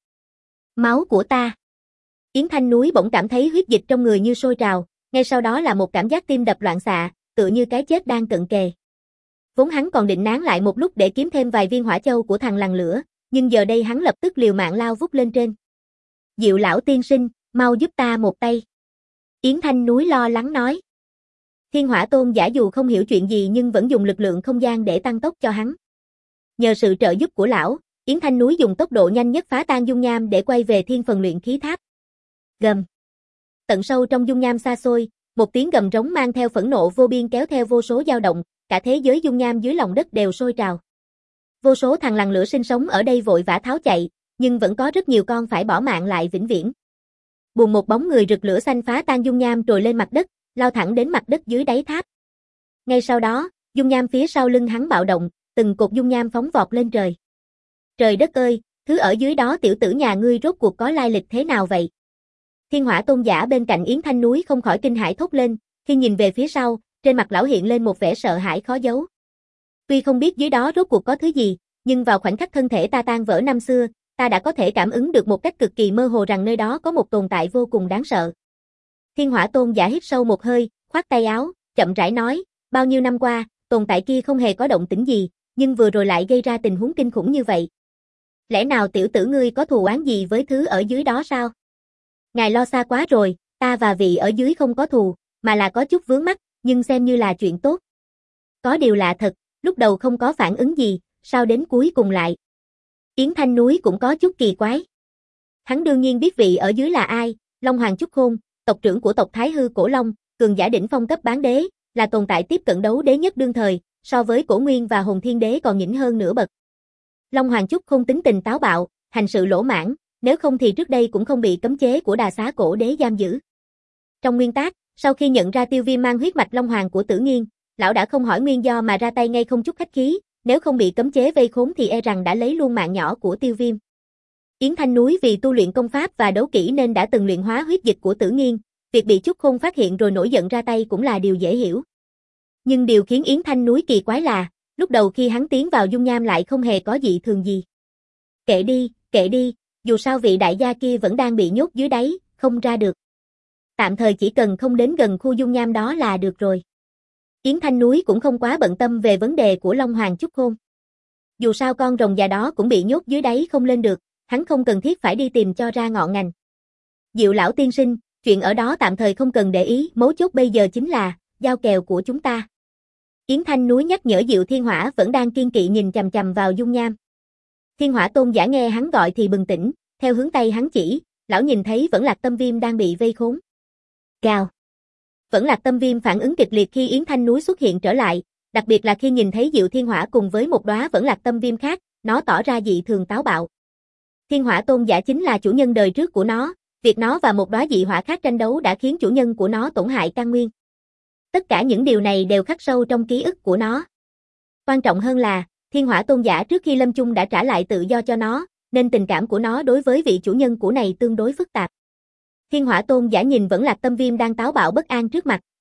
Máu của ta. Yến Thanh Núi bỗng cảm thấy huyết dịch trong người như sôi trào, ngay sau đó là một cảm giác tim đập loạn xạ, tựa như cái chết đang cận kề. Vốn hắn còn định nán lại một lúc để kiếm thêm vài viên hỏa châu của thằng lằn lửa, nhưng giờ đây hắn lập tức liều mạng lao vút lên trên. Diệu lão tiên sinh, mau giúp ta một tay. Yến Thanh Núi lo lắng nói. Thiên Hỏa Tôn giả dù không hiểu chuyện gì nhưng vẫn dùng lực lượng không gian để tăng tốc cho hắn. Nhờ sự trợ giúp của lão, Yến Thanh Núi dùng tốc độ nhanh nhất phá tan dung nham để quay về thiên phần luyện khí tháp. Gầm. Tận sâu trong dung nham xa xôi, một tiếng gầm rống mang theo phẫn nộ vô biên kéo theo vô số dao động, cả thế giới dung nham dưới lòng đất đều sôi trào. Vô số thằn lằn lửa sinh sống ở đây vội vã tháo chạy, nhưng vẫn có rất nhiều con phải bỏ mạng lại vĩnh viễn. Bùm, một bóng người rực lửa xanh phá tan dung nham trồi lên mặt đất, lao thẳng đến mặt đất dưới đáy tháp. Ngay sau đó, dung nham phía sau lưng hắn bạo động, từng cột dung nham phóng vọt lên trời. Trời đất ơi, thứ ở dưới đó tiểu tử nhà ngươi rốt cuộc có lai lịch thế nào vậy? Thiên Hỏa Tôn giả bên cạnh Yến Thanh Núi không khỏi kinh hãi thốt lên, khi nhìn về phía sau, trên mặt lão hiện lên một vẻ sợ hãi khó giấu. Tuy không biết dưới đó rốt cuộc có thứ gì, nhưng vào khoảnh khắc thân thể ta tan vỡ năm xưa, ta đã có thể cảm ứng được một cách cực kỳ mơ hồ rằng nơi đó có một tồn tại vô cùng đáng sợ. Thiên Hỏa Tôn giả hít sâu một hơi, khoát tay áo, chậm rãi nói, bao nhiêu năm qua, tồn tại kia không hề có động tĩnh gì, nhưng vừa rồi lại gây ra tình huống kinh khủng như vậy. Lẽ nào tiểu tử ngươi có thù oán gì với thứ ở dưới đó sao? Ngài lo xa quá rồi, ta và vị ở dưới không có thù, mà là có chút vướng mắc, nhưng xem như là chuyện tốt. Có điều lạ thật, lúc đầu không có phản ứng gì, sao đến cuối cùng lại? Yến Thanh Núi cũng có chút kỳ quái. Hắn đương nhiên biết vị ở dưới là ai, Long Hoàng Chúc Khôn, tộc trưởng của tộc Thái Hư Cổ Long, cường giả đỉnh phong cấp bán đế, là tồn tại tiếp cận đấu đế nhất đương thời, so với Cổ Nguyên và Hồn Thiên Đế còn nhỉnh hơn nửa bậc. Long Hoàng Chúc Khôn tính tình táo bạo, hành sự lỗ mãng, nếu không thì trước đây cũng không bị cấm chế của Đà Xá Cổ Đế giam giữ. Trong nguyên tắc, sau khi nhận ra Tiêu Viêm mang huyết mạch Long Hoàng của Tử Nghiên, lão đã không hỏi nguyên do mà ra tay ngay không chút khách khí, nếu không bị cấm chế vây khốn thì e rằng đã lấy luôn mạng nhỏ của Tiêu Viêm. Yến Thanh Núi vì tu luyện công pháp và đấu kỹ nên đã từng luyện hóa huyết dịch của Tử Nghiên, việc bị Chúc Khôn phát hiện rồi nổi giận ra tay cũng là điều dễ hiểu. Nhưng điều khiến Yến Thanh Núi kỳ quái là, lúc đầu khi hắn tiến vào dung nham lại không hề có dị thường gì. Kệ đi, kệ đi, dù sao vị đại gia kia vẫn đang bị nhốt dưới đáy, không ra được. Tạm thời chỉ cần không đến gần khu dung nham đó là được rồi. Yến Thanh Núi cũng không quá bận tâm về vấn đề của Long Hoàng Chúc Khôn. Dù sao con rồng già đó cũng bị nhốt dưới đáy không lên được, hắn không cần thiết phải đi tìm cho ra ngọn ngành. Diệu lão tiên sinh, chuyện ở đó tạm thời không cần để ý, mấu chốt bây giờ chính là giao kèo của chúng ta. Yến Thanh Núi nhắc nhở Diệu Thiên Hỏa vẫn đang kiên kỵ nhìn chằm chằm vào dung nham. Thiên Hỏa Tôn giả nghe hắn gọi thì bừng tỉnh, theo hướng tay hắn chỉ, lão nhìn thấy Vẫn Lạc Tâm Viêm đang bị vây khốn. Gào. Vẫn Lạc Tâm Viêm phản ứng kịch liệt khi Yến Thanh Núi xuất hiện trở lại, đặc biệt là khi nhìn thấy Diệu Thiên Hỏa cùng với một đóa Vẫn Lạc Tâm Viêm khác, nó tỏ ra dị thường táo bạo. Thiên Hỏa Tôn giả chính là chủ nhân đời trước của nó, việc nó và một đóa dị hỏa khác tranh đấu đã khiến chủ nhân của nó tổn hại căn nguyên. Tất cả những điều này đều khắc sâu trong ký ức của nó. Quan trọng hơn là, Thiên Hỏa Tôn giả trước khi lâm chung đã trả lại tự do cho nó, nên tình cảm của nó đối với vị chủ nhân của này tương đối phức tạp. Thiên Hỏa Tôn giả nhìn Vẫn Lạc Tâm Viêm đang táo bạo bất an trước mặt,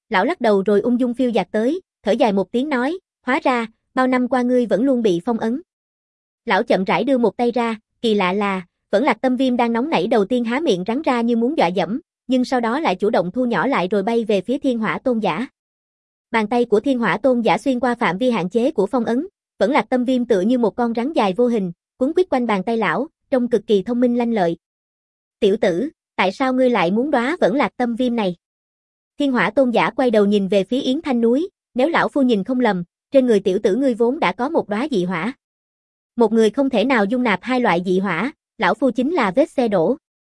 Lão lắc đầu rồi ung dung phiêu dạt tới, thở dài một tiếng nói, hóa ra, bao năm qua ngươi vẫn luôn bị phong ấn. Lão chậm rãi đưa một tay ra, kỳ lạ là, Vẫn Lạc Tâm Viêm đang nóng nảy đầu tiên há miệng rắn ra như muốn dọa dẫm, nhưng sau đó lại chủ động thu nhỏ lại rồi bay về phía Thiên Hỏa Tôn Giả. Bàn tay của Thiên Hỏa Tôn Giả xuyên qua phạm vi hạn chế của phong ấn, Vẫn Lạc Tâm Viêm tựa như một con rắn dài vô hình, quấn quýt quanh bàn tay lão, trông cực kỳ thông minh lanh lợi. Tiểu tử, tại sao ngươi lại muốn đóa Vẫn Lạc Tâm Viêm này? Thiên Hỏa Tôn Giả quay đầu nhìn về phía Yến Thanh núi, nếu lão phu nhìn không lầm, trên người tiểu tử ngươi vốn đã có một đóa dị hỏa. Một người không thể nào dung nạp hai loại dị hỏa, lão phu chính là vết xe đổ.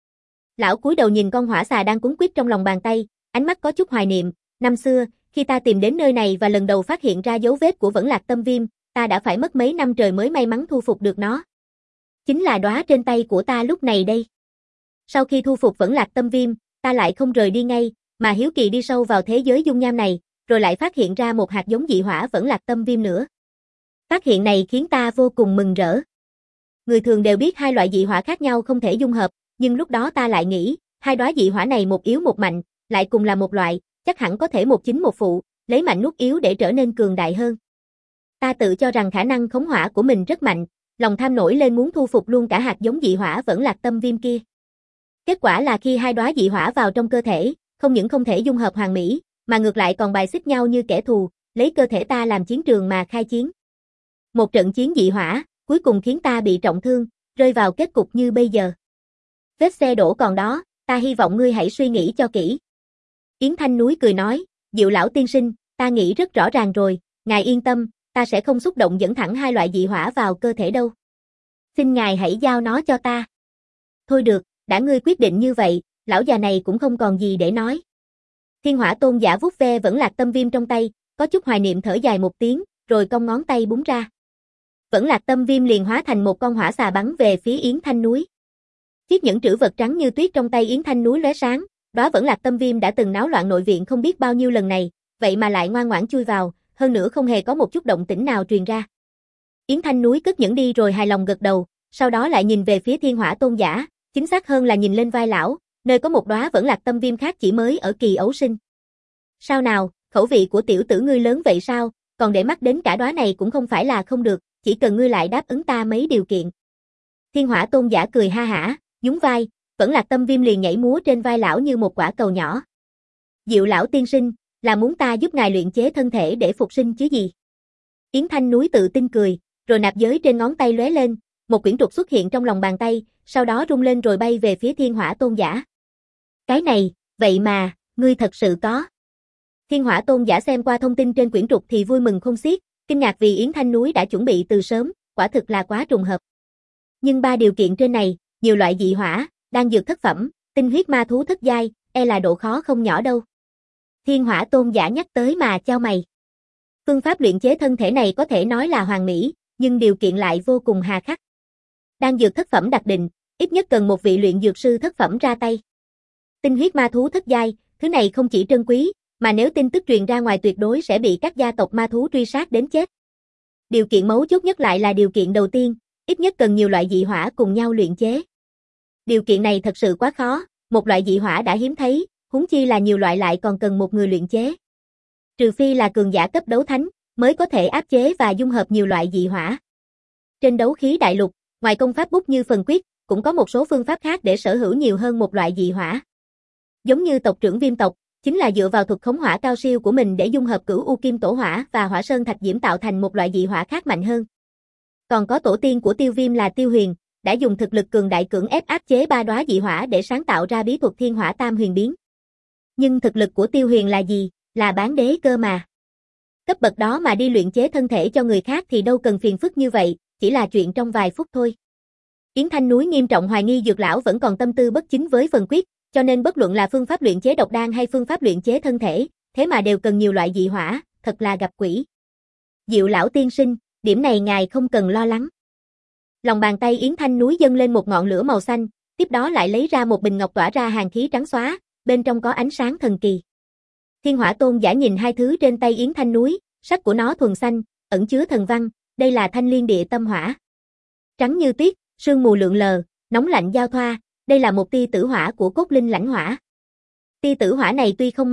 Lão cúi đầu nhìn con hỏa xà đang cuốn quýt trong lòng bàn tay, ánh mắt có chút hoài niệm, năm xưa, khi ta tìm đến nơi này và lần đầu phát hiện ra dấu vết của Vẫn Lạc Tâm Viêm, ta đã phải mất mấy năm trời mới may mắn thu phục được nó. Chính là đóa trên tay của ta lúc này đây. Sau khi thu phục Vẫn Lạc Tâm Viêm, ta lại không rời đi ngay, mà hiếu kỳ đi sâu vào thế giới dung nham này, rồi lại phát hiện ra một hạt giống dị hỏa Vẫn Lạc Tâm Viêm nữa. Phát hiện này khiến ta vô cùng mừng rỡ. Người thường đều biết hai loại dị hỏa khác nhau không thể dung hợp, nhưng lúc đó ta lại nghĩ, hai đóa dị hỏa này một yếu một mạnh, lại cùng là một loại, chắc hẳn có thể một chính một phụ, lấy mạnh nuốt yếu để trở nên cường đại hơn. Ta tự cho rằng khả năng khống hỏa của mình rất mạnh, lòng tham nổi lên muốn thu phục luôn cả hạt giống dị hỏa Vẫn Lạc Tâm Viêm kia. Kết quả là khi hai đóa dị hỏa vào trong cơ thể, không những không thể dung hợp hoàn mỹ, mà ngược lại còn bài xích nhau như kẻ thù, lấy cơ thể ta làm chiến trường mà khai chiến. Một trận chiến dị hỏa, cuối cùng khiến ta bị trọng thương, rơi vào kết cục như bây giờ. Vết xe đổ còn đó, ta hy vọng ngươi hãy suy nghĩ cho kỹ. Yến Thanh núi cười nói, Diệu lão tiên sinh, ta nghĩ rất rõ ràng rồi, ngài yên tâm, ta sẽ không xúc động dẫn thẳng hai loại dị hỏa vào cơ thể đâu. Xin ngài hãy giao nó cho ta. Thôi được, đã ngươi quyết định như vậy, lão già này cũng không còn gì để nói. Thiên Hỏa Tôn Giả vuốt ve Vẫn Lạc Tâm Viêm trong tay, có chút hoài niệm thở dài một tiếng, rồi cong ngón tay búng ra. Vẫn Lạc Tâm Viêm liền hóa thành một con hỏa xà bắn về phía Yến Thanh núi. Chiếc nhẫn trữ vật trắng như tuyết trong tay Yến Thanh núi lóe sáng, đóa Vẫn Lạc Tâm Viêm đã từng náo loạn nội viện không biết bao nhiêu lần này, vậy mà lại ngoan ngoãn chui vào, hơn nữa không hề có một chút động tĩnh nào truyền ra. Yến Thanh núi cất nhẫn đi rồi hài lòng gật đầu, sau đó lại nhìn về phía Thiên Hỏa Tôn Giả, chính xác hơn là nhìn lên vai lão, nơi có một đóa Vẫn Lạc Tâm Viêm khác chỉ mới ở kỳ ấu sinh. Sao nào, khẩu vị của tiểu tử ngươi lớn vậy sao, còn để mắt đến cả đóa này cũng không phải là không được, chỉ cần ngươi lại đáp ứng ta mấy điều kiện. Thiên Hỏa Tôn Giả cười ha hả, nhún vai, Vẫn Lạc Tâm Viêm liền nhảy múa trên vai lão như một quả cầu nhỏ. Diệu lão tiên sinh, là muốn ta giúp ngài luyện chế thân thể để phục sinh chứ gì? Yến Thanh núi tự tin cười, rồi nạp giới trên ngón tay lóe lên, một quyển trục xuất hiện trong lòng bàn tay, sau đó rung lên rồi bay về phía Thiên Hỏa Tôn Giả. Cái này, vậy mà, ngươi thật sự có. Thiên Hỏa Tôn Giả xem qua thông tin trên quyển trục thì vui mừng khôn xiết, kinh ngạc vì Yến Thanh núi đã chuẩn bị từ sớm, quả thực là quá trùng hợp. Nhưng ba điều kiện trên này, nhiều loại dị hỏa, đan dược thất phẩm, tinh huyết ma thú thất giai, e là độ khó không nhỏ đâu. Thiên Hỏa Tôn Giả nhắc tới mà chau mày. Phương pháp luyện chế thân thể này có thể nói là hoàn mỹ, nhưng điều kiện lại vô cùng hà khắc. Đan dược thất phẩm đặc định, ít nhất cần một vị luyện dược sư thất phẩm ra tay. Tinh huyết ma thú thất giai, thứ này không chỉ trân quý, mà nếu tin tức truyền ra ngoài tuyệt đối sẽ bị các gia tộc ma thú truy sát đến chết. Điều kiện mấu chốt nhất lại là điều kiện đầu tiên, ít nhất cần nhiều loại dị hỏa cùng nhau luyện chế. Điều kiện này thật sự quá khó, một loại dị hỏa đã hiếm thấy, huống chi là nhiều loại lại còn cần một người luyện chế. Trừ phi là cường giả cấp đấu thánh, mới có thể áp chế và dung hợp nhiều loại dị hỏa. Trên đấu khí đại lục, ngoài công pháp bút như phần quyết, cũng có một số phương pháp khác để sở hữu nhiều hơn một loại dị hỏa. Giống như tộc trưởng Viêm tộc, chính là dựa vào thuật khống hỏa cao siêu của mình để dung hợp Cửu U Kim Tổ Hỏa và Hỏa Sơn Thạch Diễm tạo thành một loại dị hỏa khác mạnh hơn. Còn có tổ tiên của Tiêu Viêm là Tiêu Huyền, đã dùng thực lực cường đại cưỡng ép áp chế ba đóa dị hỏa để sáng tạo ra bí thuật Thiên Hỏa Tam Huyền Biến. Nhưng thực lực của Tiêu Huyền là gì? Là bán đế cơ mà. Cấp bậc đó mà đi luyện chế thân thể cho người khác thì đâu cần phiền phức như vậy, chỉ là chuyện trong vài phút thôi. Yến Thanh núi nghiêm trọng hoài nghi Dược lão vẫn còn tâm tư bất chính với phần quyết, cho nên bất luận là phương pháp luyện chế độc đan hay phương pháp luyện chế thân thể, thế mà đều cần nhiều loại dị hỏa, thật là gặp quỷ. Diệu lão tiên sinh, điểm này ngài không cần lo lắng. Lòng bàn tay Yến Thanh núi dâng lên một ngọn lửa màu xanh, tiếp đó lại lấy ra một bình ngọc tỏa ra hàn khí trắng xóa, bên trong có ánh sáng thần kỳ. Thiên Hỏa Tôn Giả nhìn hai thứ trên tay Yến Thanh núi, sắc của nó thuần xanh, ẩn chứa thần văn, đây là Thanh Liên Địa Tâm Hỏa. Trắng như tuyết, sương mù lượn lờ, nóng lạnh giao thoa, đây là một tia tử hỏa của cốt linh lãnh hỏa. Tia tử hỏa này tuy không mạnh,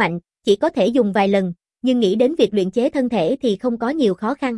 chỉ có thể dùng vài lần, nhưng nghĩ đến việc luyện chế thân thể thì không có nhiều khó khăn.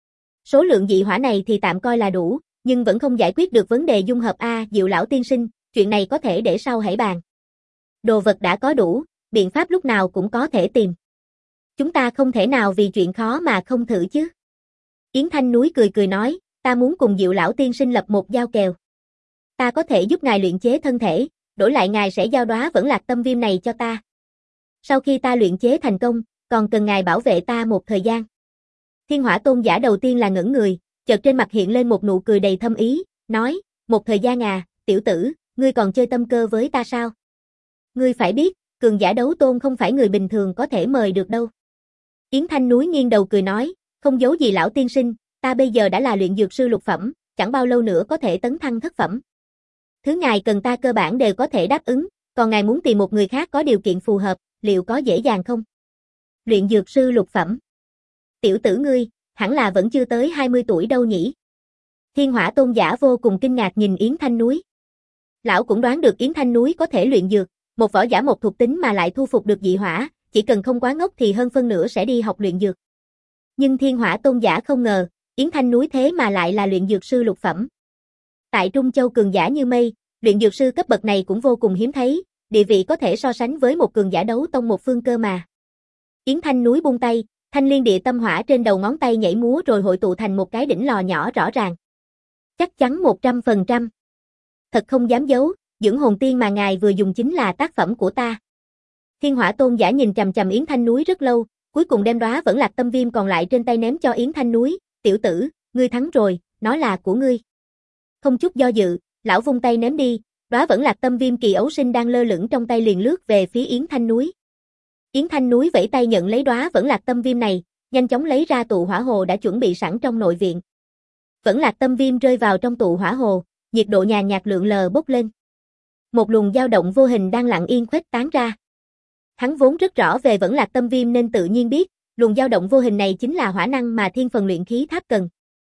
Số lượng dị hỏa này thì tạm coi là đủ, nhưng vẫn không giải quyết được vấn đề dung hợp a, Diệu lão tiên sinh, chuyện này có thể để sau hãy bàn. Đồ vật đã có đủ, biện pháp lúc nào cũng có thể tìm. Chúng ta không thể nào vì chuyện khó mà không thử chứ. Yến Thanh Núi cười cười nói, ta muốn cùng Diệu lão tiên sinh lập một giao kèo. Ta có thể giúp ngài luyện chế thân thể, đổi lại ngài sẽ giao đóa vẫn lạc tâm viêm này cho ta. Sau khi ta luyện chế thành công, còn cần ngài bảo vệ ta một thời gian. Thiên Hỏa Tôn giả đầu tiên là ngẩn người, chợt trên mặt hiện lên một nụ cười đầy thâm ý, nói, một thời gian à, tiểu tử, ngươi còn chơi tâm cơ với ta sao? Ngươi phải biết, cường giả đấu tôn không phải người bình thường có thể mời được đâu. Yến Thanh Núi nghiêng đầu cười nói, không giấu gì lão tiên sinh, ta bây giờ đã là luyện dược sư lục phẩm, chẳng bao lâu nữa có thể tấn thăng thất phẩm. Thứ ngài cần ta cơ bản đều có thể đáp ứng, còn ngài muốn tìm một người khác có điều kiện phù hợp, liệu có dễ dàng không? Luyện dược sư lục phẩm. Tiểu tử ngươi, hẳn là vẫn chưa tới hai mươi tuổi đâu nhỉ? Thiên Hỏa Tôn giả vô cùng kinh ngạc nhìn Yến Thanh Núi. Lão cũng đoán được Yến Thanh Núi có thể luyện dược, một võ giả một thuộc tính mà lại thu phục được dị hỏa, chỉ cần không quá ngốc thì hơn phân nửa sẽ đi học luyện dược. Nhưng Thiên Hỏa Tôn giả không ngờ, Yến Thanh Núi thế mà lại là luyện dược sư lục phẩm. Tại Trung Châu cường giả như mây, luyện dược sư cấp bậc này cũng vô cùng hiếm thấy, địa vị có thể so sánh với một cường giả đấu tông một phương cơ mà. Yến Thanh Núi buông tay, thanh liên địa tâm hỏa trên đầu ngón tay nhảy múa rồi hội tụ thành một cái đỉnh lò nhỏ rõ ràng. Chắc chắn một trăm phần trăm. Thật không dám giấu, dưỡng hồn tiên mà ngài vừa dùng chính là tác phẩm của ta. Thiên Hỏa Tôn giả nhìn chằm chằm Yến Thanh Núi rất lâu, cuối cùng đem đóa vẫn lạc tâm viêm còn lại trên tay ném cho Yến Thanh Núi, tiểu tử, ngươi thắng rồi, nó là của ngươi. Không chút do dự, lão vung tay ném đi, đóa vẫn lạc tâm viêm kỳ ấu sinh đang lơ lửng trong tay liền lướt về phía Yến Thanh Núi. Yến Thanh Núi vẫy tay nhận lấy đóa vẫn lạc tâm viêm này, nhanh chóng lấy ra tụ hỏa hồ đã chuẩn bị sẵn trong nội viện. Vẫn lạc tâm viêm rơi vào trong tụ hỏa hồ, nhiệt độ nhàn nhạt lượn lờ bốc lên. Một luồng dao động vô hình đang lặng yên khuếch tán ra. Hắn vốn rất rõ về vẫn lạc tâm viêm nên tự nhiên biết, luồng dao động vô hình này chính là hỏa năng mà thiên phần luyện khí tháp cần.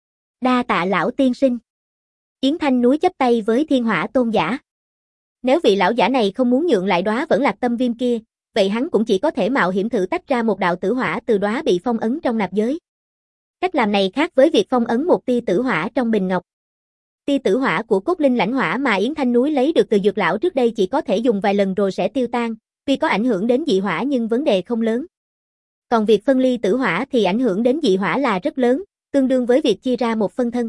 Đa tạ lão tiên sinh. Yến Thanh Núi chắp tay với Thiên Hỏa Tôn giả. Nếu vị lão giả này không muốn nhượng lại đóa vẫn lạc tâm viêm kia, vậy hắn cũng chỉ có thể mạo hiểm thử tách ra một đạo tử hỏa từ đóa bị phong ấn trong nạp giới. Cách làm này khác với việc phong ấn một tia tử hỏa trong bình ngọc. Tia tử hỏa của cốt linh lãnh hỏa mà Yến Thanh Núi lấy được từ dược lão trước đây chỉ có thể dùng vài lần rồi sẽ tiêu tan, tuy có ảnh hưởng đến dị hỏa nhưng vấn đề không lớn. Còn việc phân ly tử hỏa thì ảnh hưởng đến dị hỏa là rất lớn, tương đương với việc chia ra một phân thân.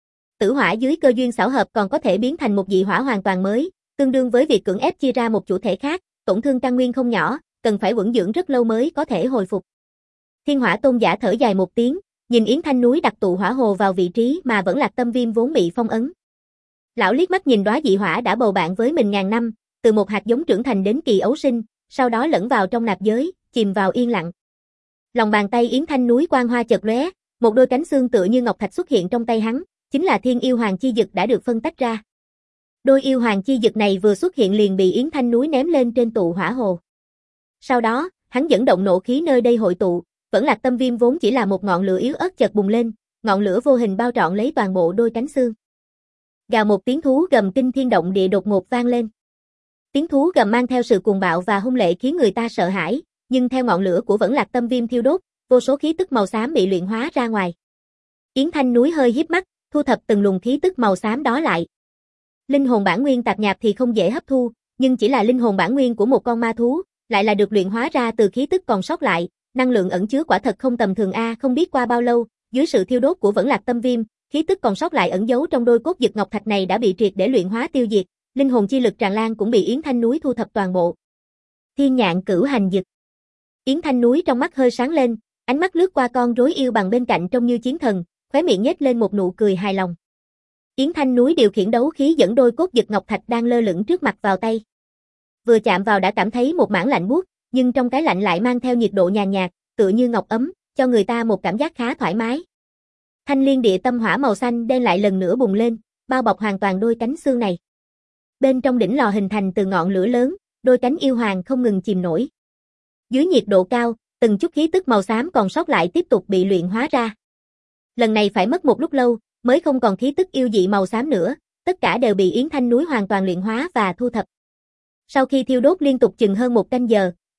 Tử hỏa dưới cơ duyên xảo hợp còn có thể biến thành một dị hỏa hoàn toàn mới, tương đương với việc cưỡng ép chia ra một chủ thể khác, tổn thương căn nguyên không nhỏ, cần phải uẩn dưỡng rất lâu mới có thể hồi phục. Thiên Hỏa Tôn giả thở dài một tiếng, nhìn Yến Thanh Núi đặt tụ hỏa hồ vào vị trí mà vẫn lạc tâm viêm vốn bị phong ấn. Lão liếc mắt nhìn đóa dị hỏa đã bầu bạn với mình ngàn năm, từ một hạt giống trưởng thành đến kỳ ấu sinh, sau đó lẫn vào trong nạp giới, chìm vào yên lặng. Lòng bàn tay Yến Thanh Núi quang hoa chợt lóe, một đôi cánh xương tựa như ngọc thạch xuất hiện trong tay hắn, chính là Thiên Yêu Hoàng chi dực đã được phân tách ra. Đôi yêu hoàng chi dực này vừa xuất hiện liền bị Yến Thanh Núi ném lên trên tụ hỏa hồ. Sau đó, hắn dẫn động nộ khí nơi đây hội tụ, vẫn lạc tâm viêm vốn chỉ là một ngọn lửa yếu ớt chợt bùng lên, ngọn lửa vô hình bao trọn lấy toàn bộ đôi cánh xương. Gào một tiếng thú gầm kinh thiên động địa đột ngột vang lên. Tiếng thú gầm mang theo sự cuồng bạo và hung lệ khiến người ta sợ hãi, nhưng theo ngọn lửa của vẫn lạc tâm viêm thiêu đốt, vô số khí tức màu xám bị luyện hóa ra ngoài. Yến Thanh Núi hơi híp mắt, thu thập từng luồng khí tức màu xám đó lại. Linh hồn bản nguyên tạp nhạp thì không dễ hấp thu, nhưng chỉ là linh hồn bản nguyên của một con ma thú, lại là được luyện hóa ra từ khí tức còn sót lại, năng lượng ẩn chứa quả thật không tầm thường a, không biết qua bao lâu, dưới sự thiêu đốt của vẫn lạc tâm viêm, khí tức còn sót lại ẩn giấu trong đôi cốt dực ngọc thạch này đã bị triệt để luyện hóa tiêu diệt, linh hồn chi lực tràn lan cũng bị Yến Thanh Núi thu thập toàn bộ. Thiên Nhạn Cửu Hành Dực. Yến Thanh Núi trong mắt hơi sáng lên, ánh mắt lướt qua con rối yêu bằng bên cạnh trông như chiến thần, khóe miệng nhếch lên một nụ cười hài lòng. Yến Thanh Núi điều khiển đấu khí dẫn đôi cốt dực ngọc thạch đang lơ lửng trước mặt vào tay. Vừa chạm vào đã cảm thấy một mảng lạnh buốt, nhưng trong cái lạnh lại mang theo nhiệt độ nhàn nhạt, tựa như ngọc ấm, cho người ta một cảm giác khá thoải mái. Thanh liên địa tâm hỏa màu xanh đen lại lần nữa bùng lên, bao bọc hoàn toàn đôi cánh xương này. Bên trong đỉnh lò hình thành từ ngọn lửa lớn, đôi cánh yêu hoàng không ngừng chìm nổi. Dưới nhiệt độ cao, từng chút khí tức màu xám còn sót lại tiếp tục bị luyện hóa ra. Lần này phải mất một lúc lâu, mới không còn khí tức yêu dị màu xám nữa, tất cả đều bị Yến Thanh Núi hoàn toàn luyện hóa và thu thập. Sau khi thiêu đốt liên tục chừng hơn một canh giờ,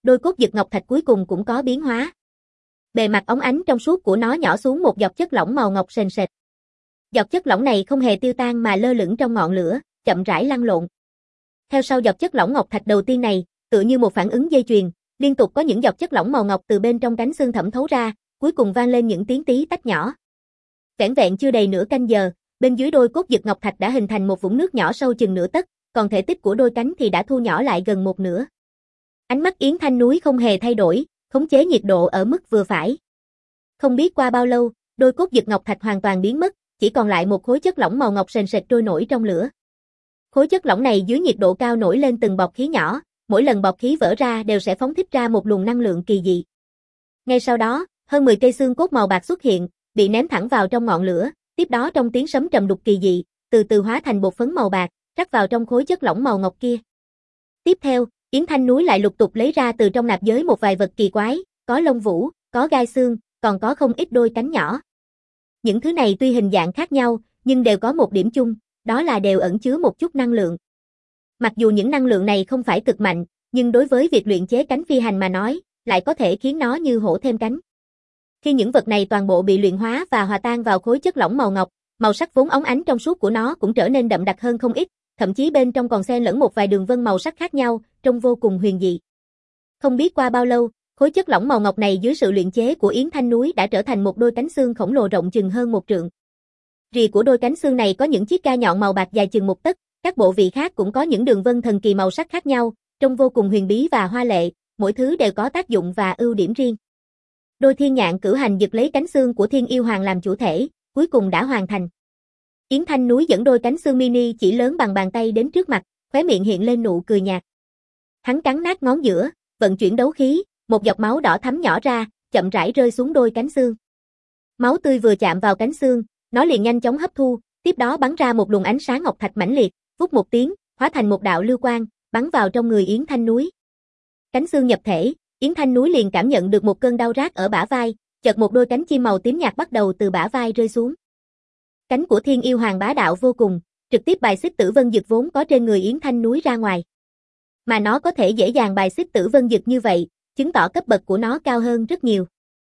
đôi cốt dực ngọc thạch cuối cùng cũng có biến hóa. Bề mặt óng ánh trong suốt của nó nhỏ xuống một giọt chất lỏng màu ngọc sền sệt. Giọt chất lỏng này không hề tiêu tan mà lơ lửng trong ngọn lửa, chậm rãi lăn lộn. Theo sau giọt chất lỏng ngọc thạch đầu tiên này, tựa như một phản ứng dây chuyền, liên tục có những giọt chất lỏng màu ngọc từ bên trong cánh xương thẩm thấu ra, cuối cùng vang lên những tiếng tí tách nhỏ. Vẻn vẹn chưa đầy nửa canh giờ, bên dưới đôi cốt dực ngọc thạch đã hình thành một vũng nước nhỏ sâu chừng nửa tấc, còn thể tích của đôi cánh thì đã thu nhỏ lại gần một nửa. Ánh mắt Yến Thanh Núi không hề thay đổi, khống chế nhiệt độ ở mức vừa phải. Không biết qua bao lâu, đôi cốt dực ngọc thạch hoàn toàn biến mất, chỉ còn lại một khối chất lỏng màu ngọc sền sệt trôi nổi trong lửa. Khối chất lỏng này dưới nhiệt độ cao nổi lên từng bọt khí nhỏ, mỗi lần bọt khí vỡ ra đều sẽ phóng thích ra một luồng năng lượng kỳ dị. Ngay sau đó, hơn mười cây xương cốt màu bạc xuất hiện, bị ném thẳng vào trong ngọn lửa, tiếp đó trong tiếng sấm trầm đục kỳ dị, từ từ hóa thành bột phấn màu bạc, rắc vào trong khối chất lỏng màu ngọc kia. Tiếp theo, Yến Thanh Núi lại lục tục lấy ra từ trong nạp giới một vài vật kỳ quái, có lông vũ, có gai xương, còn có không ít đôi cánh nhỏ. Những thứ này tuy hình dạng khác nhau, nhưng đều có một điểm chung, đó là đều ẩn chứa một chút năng lượng. Mặc dù những năng lượng này không phải cực mạnh, nhưng đối với việc luyện chế cánh phi hành mà nói, lại có thể khiến nó như hổ thêm cánh. Khi những vật này toàn bộ bị luyện hóa và hòa tan vào khối chất lỏng màu ngọc, màu sắc vốn óng ánh trong suốt của nó cũng trở nên đậm đặc hơn không ít, thậm chí bên trong còn xen lẫn một vài đường vân màu sắc khác nhau, trông vô cùng huyền dị. Không biết qua bao lâu, khối chất lỏng màu ngọc này dưới sự luyện chế của Yến Thanh Núi đã trở thành một đôi cánh xương khổng lồ rộng chừng hơn một trượng. Rìa của đôi cánh xương này có những chiếc gai nhọn màu bạc dài chừng một tấc, các bộ vị khác cũng có những đường vân thần kỳ màu sắc khác nhau, trông vô cùng huyền bí và hoa lệ, mỗi thứ đều có tác dụng và ưu điểm riêng. Đôi thiên nhạn cửu hành giật lấy cánh xương của Thiên Yêu Hoàng làm chủ thể, cuối cùng đã hoàn thành. Yến Thanh Núi dẫn đôi cánh xương mini chỉ lớn bằng bàn tay đến trước mặt, khóe miệng hiện lên nụ cười nhạt. Hắn cắn nát ngón giữa, vận chuyển đấu khí, một giọt máu đỏ thắm nhỏ ra, chậm rãi rơi xuống đôi cánh xương. Máu tươi vừa chạm vào cánh xương, nó liền nhanh chóng hấp thu, tiếp đó bắn ra một luồng ánh sáng ngọc thạch mãnh liệt, vút một tiếng, hóa thành một đạo lưu quang, bắn vào trong người Yến Thanh Núi. Cánh xương nhập thể, Yến Thanh Núi liền cảm nhận được một cơn đau rát ở bả vai, chợt một đôi cánh chim màu tím nhạt bắt đầu từ bả vai rơi xuống. Cánh của Thiên Yêu Hoàng bá đạo vô cùng, trực tiếp bài xích Tử Vân Dực vốn có trên người Yến Thanh Núi ra ngoài. Mà nó có thể dễ dàng bài xích Tử Vân Dực như vậy, chứng tỏ cấp bậc của nó cao hơn rất nhiều.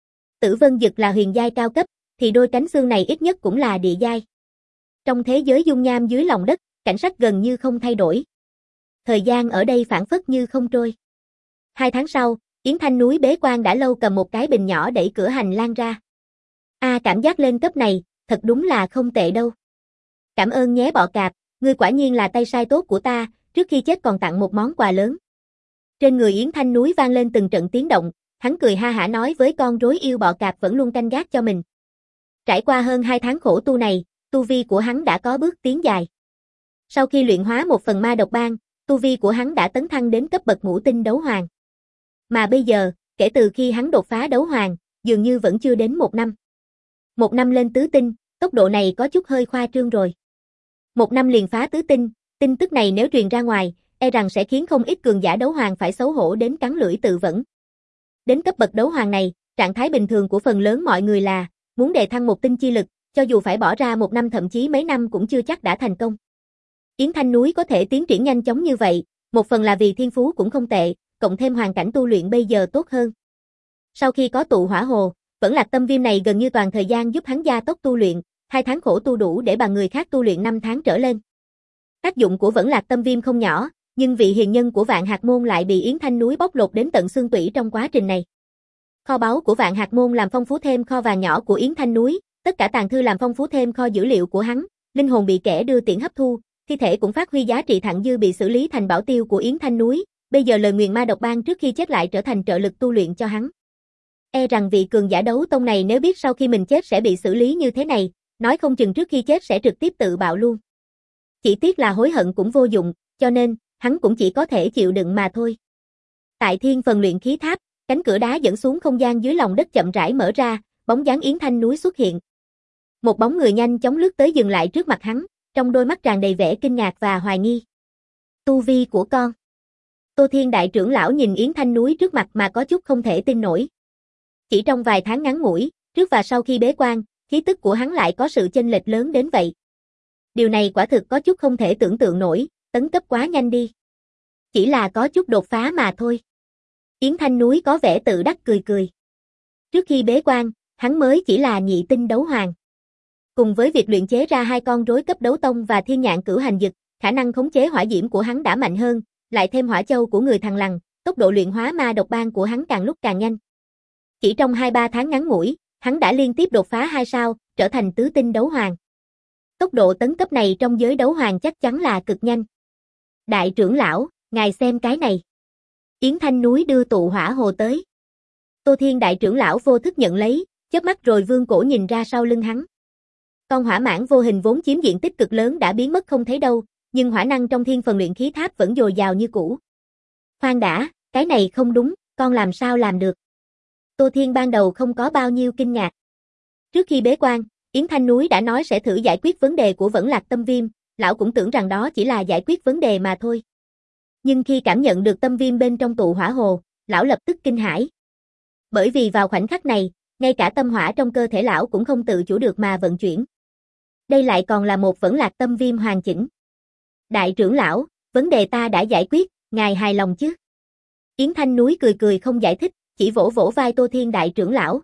Tử Vân Dực là huyền giai cao cấp, thì đôi cánh xương này ít nhất cũng là địa giai. Trong thế giới dung nham dưới lòng đất, cảnh sắc gần như không thay đổi. Thời gian ở đây phảng phất như không trôi. Hai tháng sau, Yến Thanh Núi bế quan đã lâu cầm một cái bình nhỏ đẩy cửa hành lang ra. A à, cảm giác lên cấp này, thật đúng là không tệ đâu. Cảm ơn nhé bọ cạp, ngươi quả nhiên là tay sai tốt của ta, trước khi chết còn tặng một món quà lớn. Trên người Yến Thanh Núi vang lên từng trận tiếng động, hắn cười ha hả nói với con rối yêu bọ cạp vẫn luôn canh gác cho mình. Trải qua hơn hai tháng khổ tu này, tu vi của hắn đã có bước tiến dài. Sau khi luyện hóa một phần ma độc ban, tu vi của hắn đã tấn thăng đến cấp bậc ngũ tinh đấu hoàng. Mà bây giờ, kể từ khi hắn đột phá đấu hoàng, dường như vẫn chưa đến một năm. Một năm lên tứ tinh, tốc độ này có chút hơi khoa trương rồi. Một năm liền phá tứ tinh, tin tức này nếu truyền ra ngoài, e rằng sẽ khiến không ít cường giả đấu hoàng phải xấu hổ đến cắn lưỡi tự vẫn. Đến cấp bậc đấu hoàng này, trạng thái bình thường của phần lớn mọi người là muốn đề thăng một tinh chi lực, cho dù phải bỏ ra một năm thậm chí mấy năm cũng chưa chắc đã thành công. Yến Thanh Núi có thể tiến triển nhanh chóng như vậy, một phần là vì thiên phú cũng không tệ, cộng thêm hoàn cảnh tu luyện bây giờ tốt hơn. Sau khi có tụ hỏa hồ, Vẫn Lạc Tâm Viêm này gần như toàn thời gian giúp hắn gia tốc tu luyện, hai tháng khổ tu đủ để bằng người khác tu luyện năm tháng trở lên. Tác dụng của Vẫn Lạc Tâm Viêm không nhỏ, nhưng vị hiền nhân của Vạn Hạt Môn lại bị Yến Thanh Núi bóc lột đến tận xương tủy trong quá trình này. Kho báu của Vạn Hạt Môn làm phong phú thêm kho vàng nhỏ của Yến Thanh Núi, tất cả tàng thư làm phong phú thêm kho dữ liệu của hắn, linh hồn bị kẻ đưa tiễn hấp thu, thi thể cũng phát huy giá trị thặng dư bị xử lý thành bảo tiêu của Yến Thanh Núi, bây giờ lời nguyền ma độc ban trước khi chết lại trở thành trợ lực tu luyện cho hắn. E rằng vị cường giả đấu tông này nếu biết sau khi mình chết sẽ bị xử lý như thế này, nói không chừng trước khi chết sẽ trực tiếp tự bạo luôn. Chỉ tiếc là hối hận cũng vô dụng, cho nên, hắn cũng chỉ có thể chịu đựng mà thôi. Tại thiên phần luyện khí tháp, cánh cửa đá dẫn xuống không gian dưới lòng đất chậm rãi mở ra, bóng dáng Yến Thanh Núi xuất hiện. Một bóng người nhanh chóng lướt tới dừng lại trước mặt hắn, trong đôi mắt tràn đầy vẻ kinh ngạc và hoài nghi. Tu vi của con. Tô Thiên đại trưởng lão nhìn Yến Thanh Núi trước mặt mà có chút không thể tin nổi. Chỉ trong vài tháng ngắn ngủi, trước và sau khi bế quan, khí tức của hắn lại có sự chênh lệch lớn đến vậy. Điều này quả thực có chút không thể tưởng tượng nổi, tấn cấp quá nhanh đi. Chỉ là có chút đột phá mà thôi. Yến Thanh Núi có vẻ tự đắc cười cười. Trước khi bế quan, hắn mới chỉ là nhị tinh đấu hoàng. Cùng với việc luyện chế ra hai con rối cấp đấu tông và thiên nhạn cửu hành dực, khả năng khống chế hỏa diễm của hắn đã mạnh hơn, lại thêm hỏa châu của người thằn lằn, tốc độ luyện hóa ma độc ban của hắn càng lúc càng nhanh. Chỉ trong hai ba tháng ngắn ngủi, hắn đã liên tiếp đột phá hai sao, trở thành tứ tinh đấu hoàng. Tốc độ tấn cấp này trong giới đấu hoàng chắc chắn là cực nhanh. Đại trưởng lão, ngài xem cái này. Yến Thanh Núi đưa tụ hỏa hồ tới. Tô Thiên đại trưởng lão vô thức nhận lấy, chớp mắt rồi vươn cổ nhìn ra sau lưng hắn. Con hỏa mãng vô hình vốn chiếm diện tích cực lớn đã biến mất không thấy đâu, nhưng hỏa năng trong thiên phần luyện khí tháp vẫn dồi dào như cũ. Khoan đã, cái này không đúng, con làm sao làm được? Tô Thiên ban đầu không có bao nhiêu kinh ngạc. Trước khi bế quan, Yến Thanh Núi đã nói sẽ thử giải quyết vấn đề của Vẫn Lạc Tâm Viêm, lão cũng tưởng rằng đó chỉ là giải quyết vấn đề mà thôi. Nhưng khi cảm nhận được tâm viêm bên trong tụ hỏa hồ, lão lập tức kinh hãi. Bởi vì vào khoảnh khắc này, ngay cả tâm hỏa trong cơ thể lão cũng không tự chủ được mà vận chuyển. Đây lại còn là một Vẫn Lạc Tâm Viêm hoàn chỉnh. Đại trưởng lão, vấn đề ta đã giải quyết, ngài hài lòng chứ? Yến Thanh Núi cười cười không giải thích, chỉ vỗ vỗ vai Tô Thiên đại trưởng lão.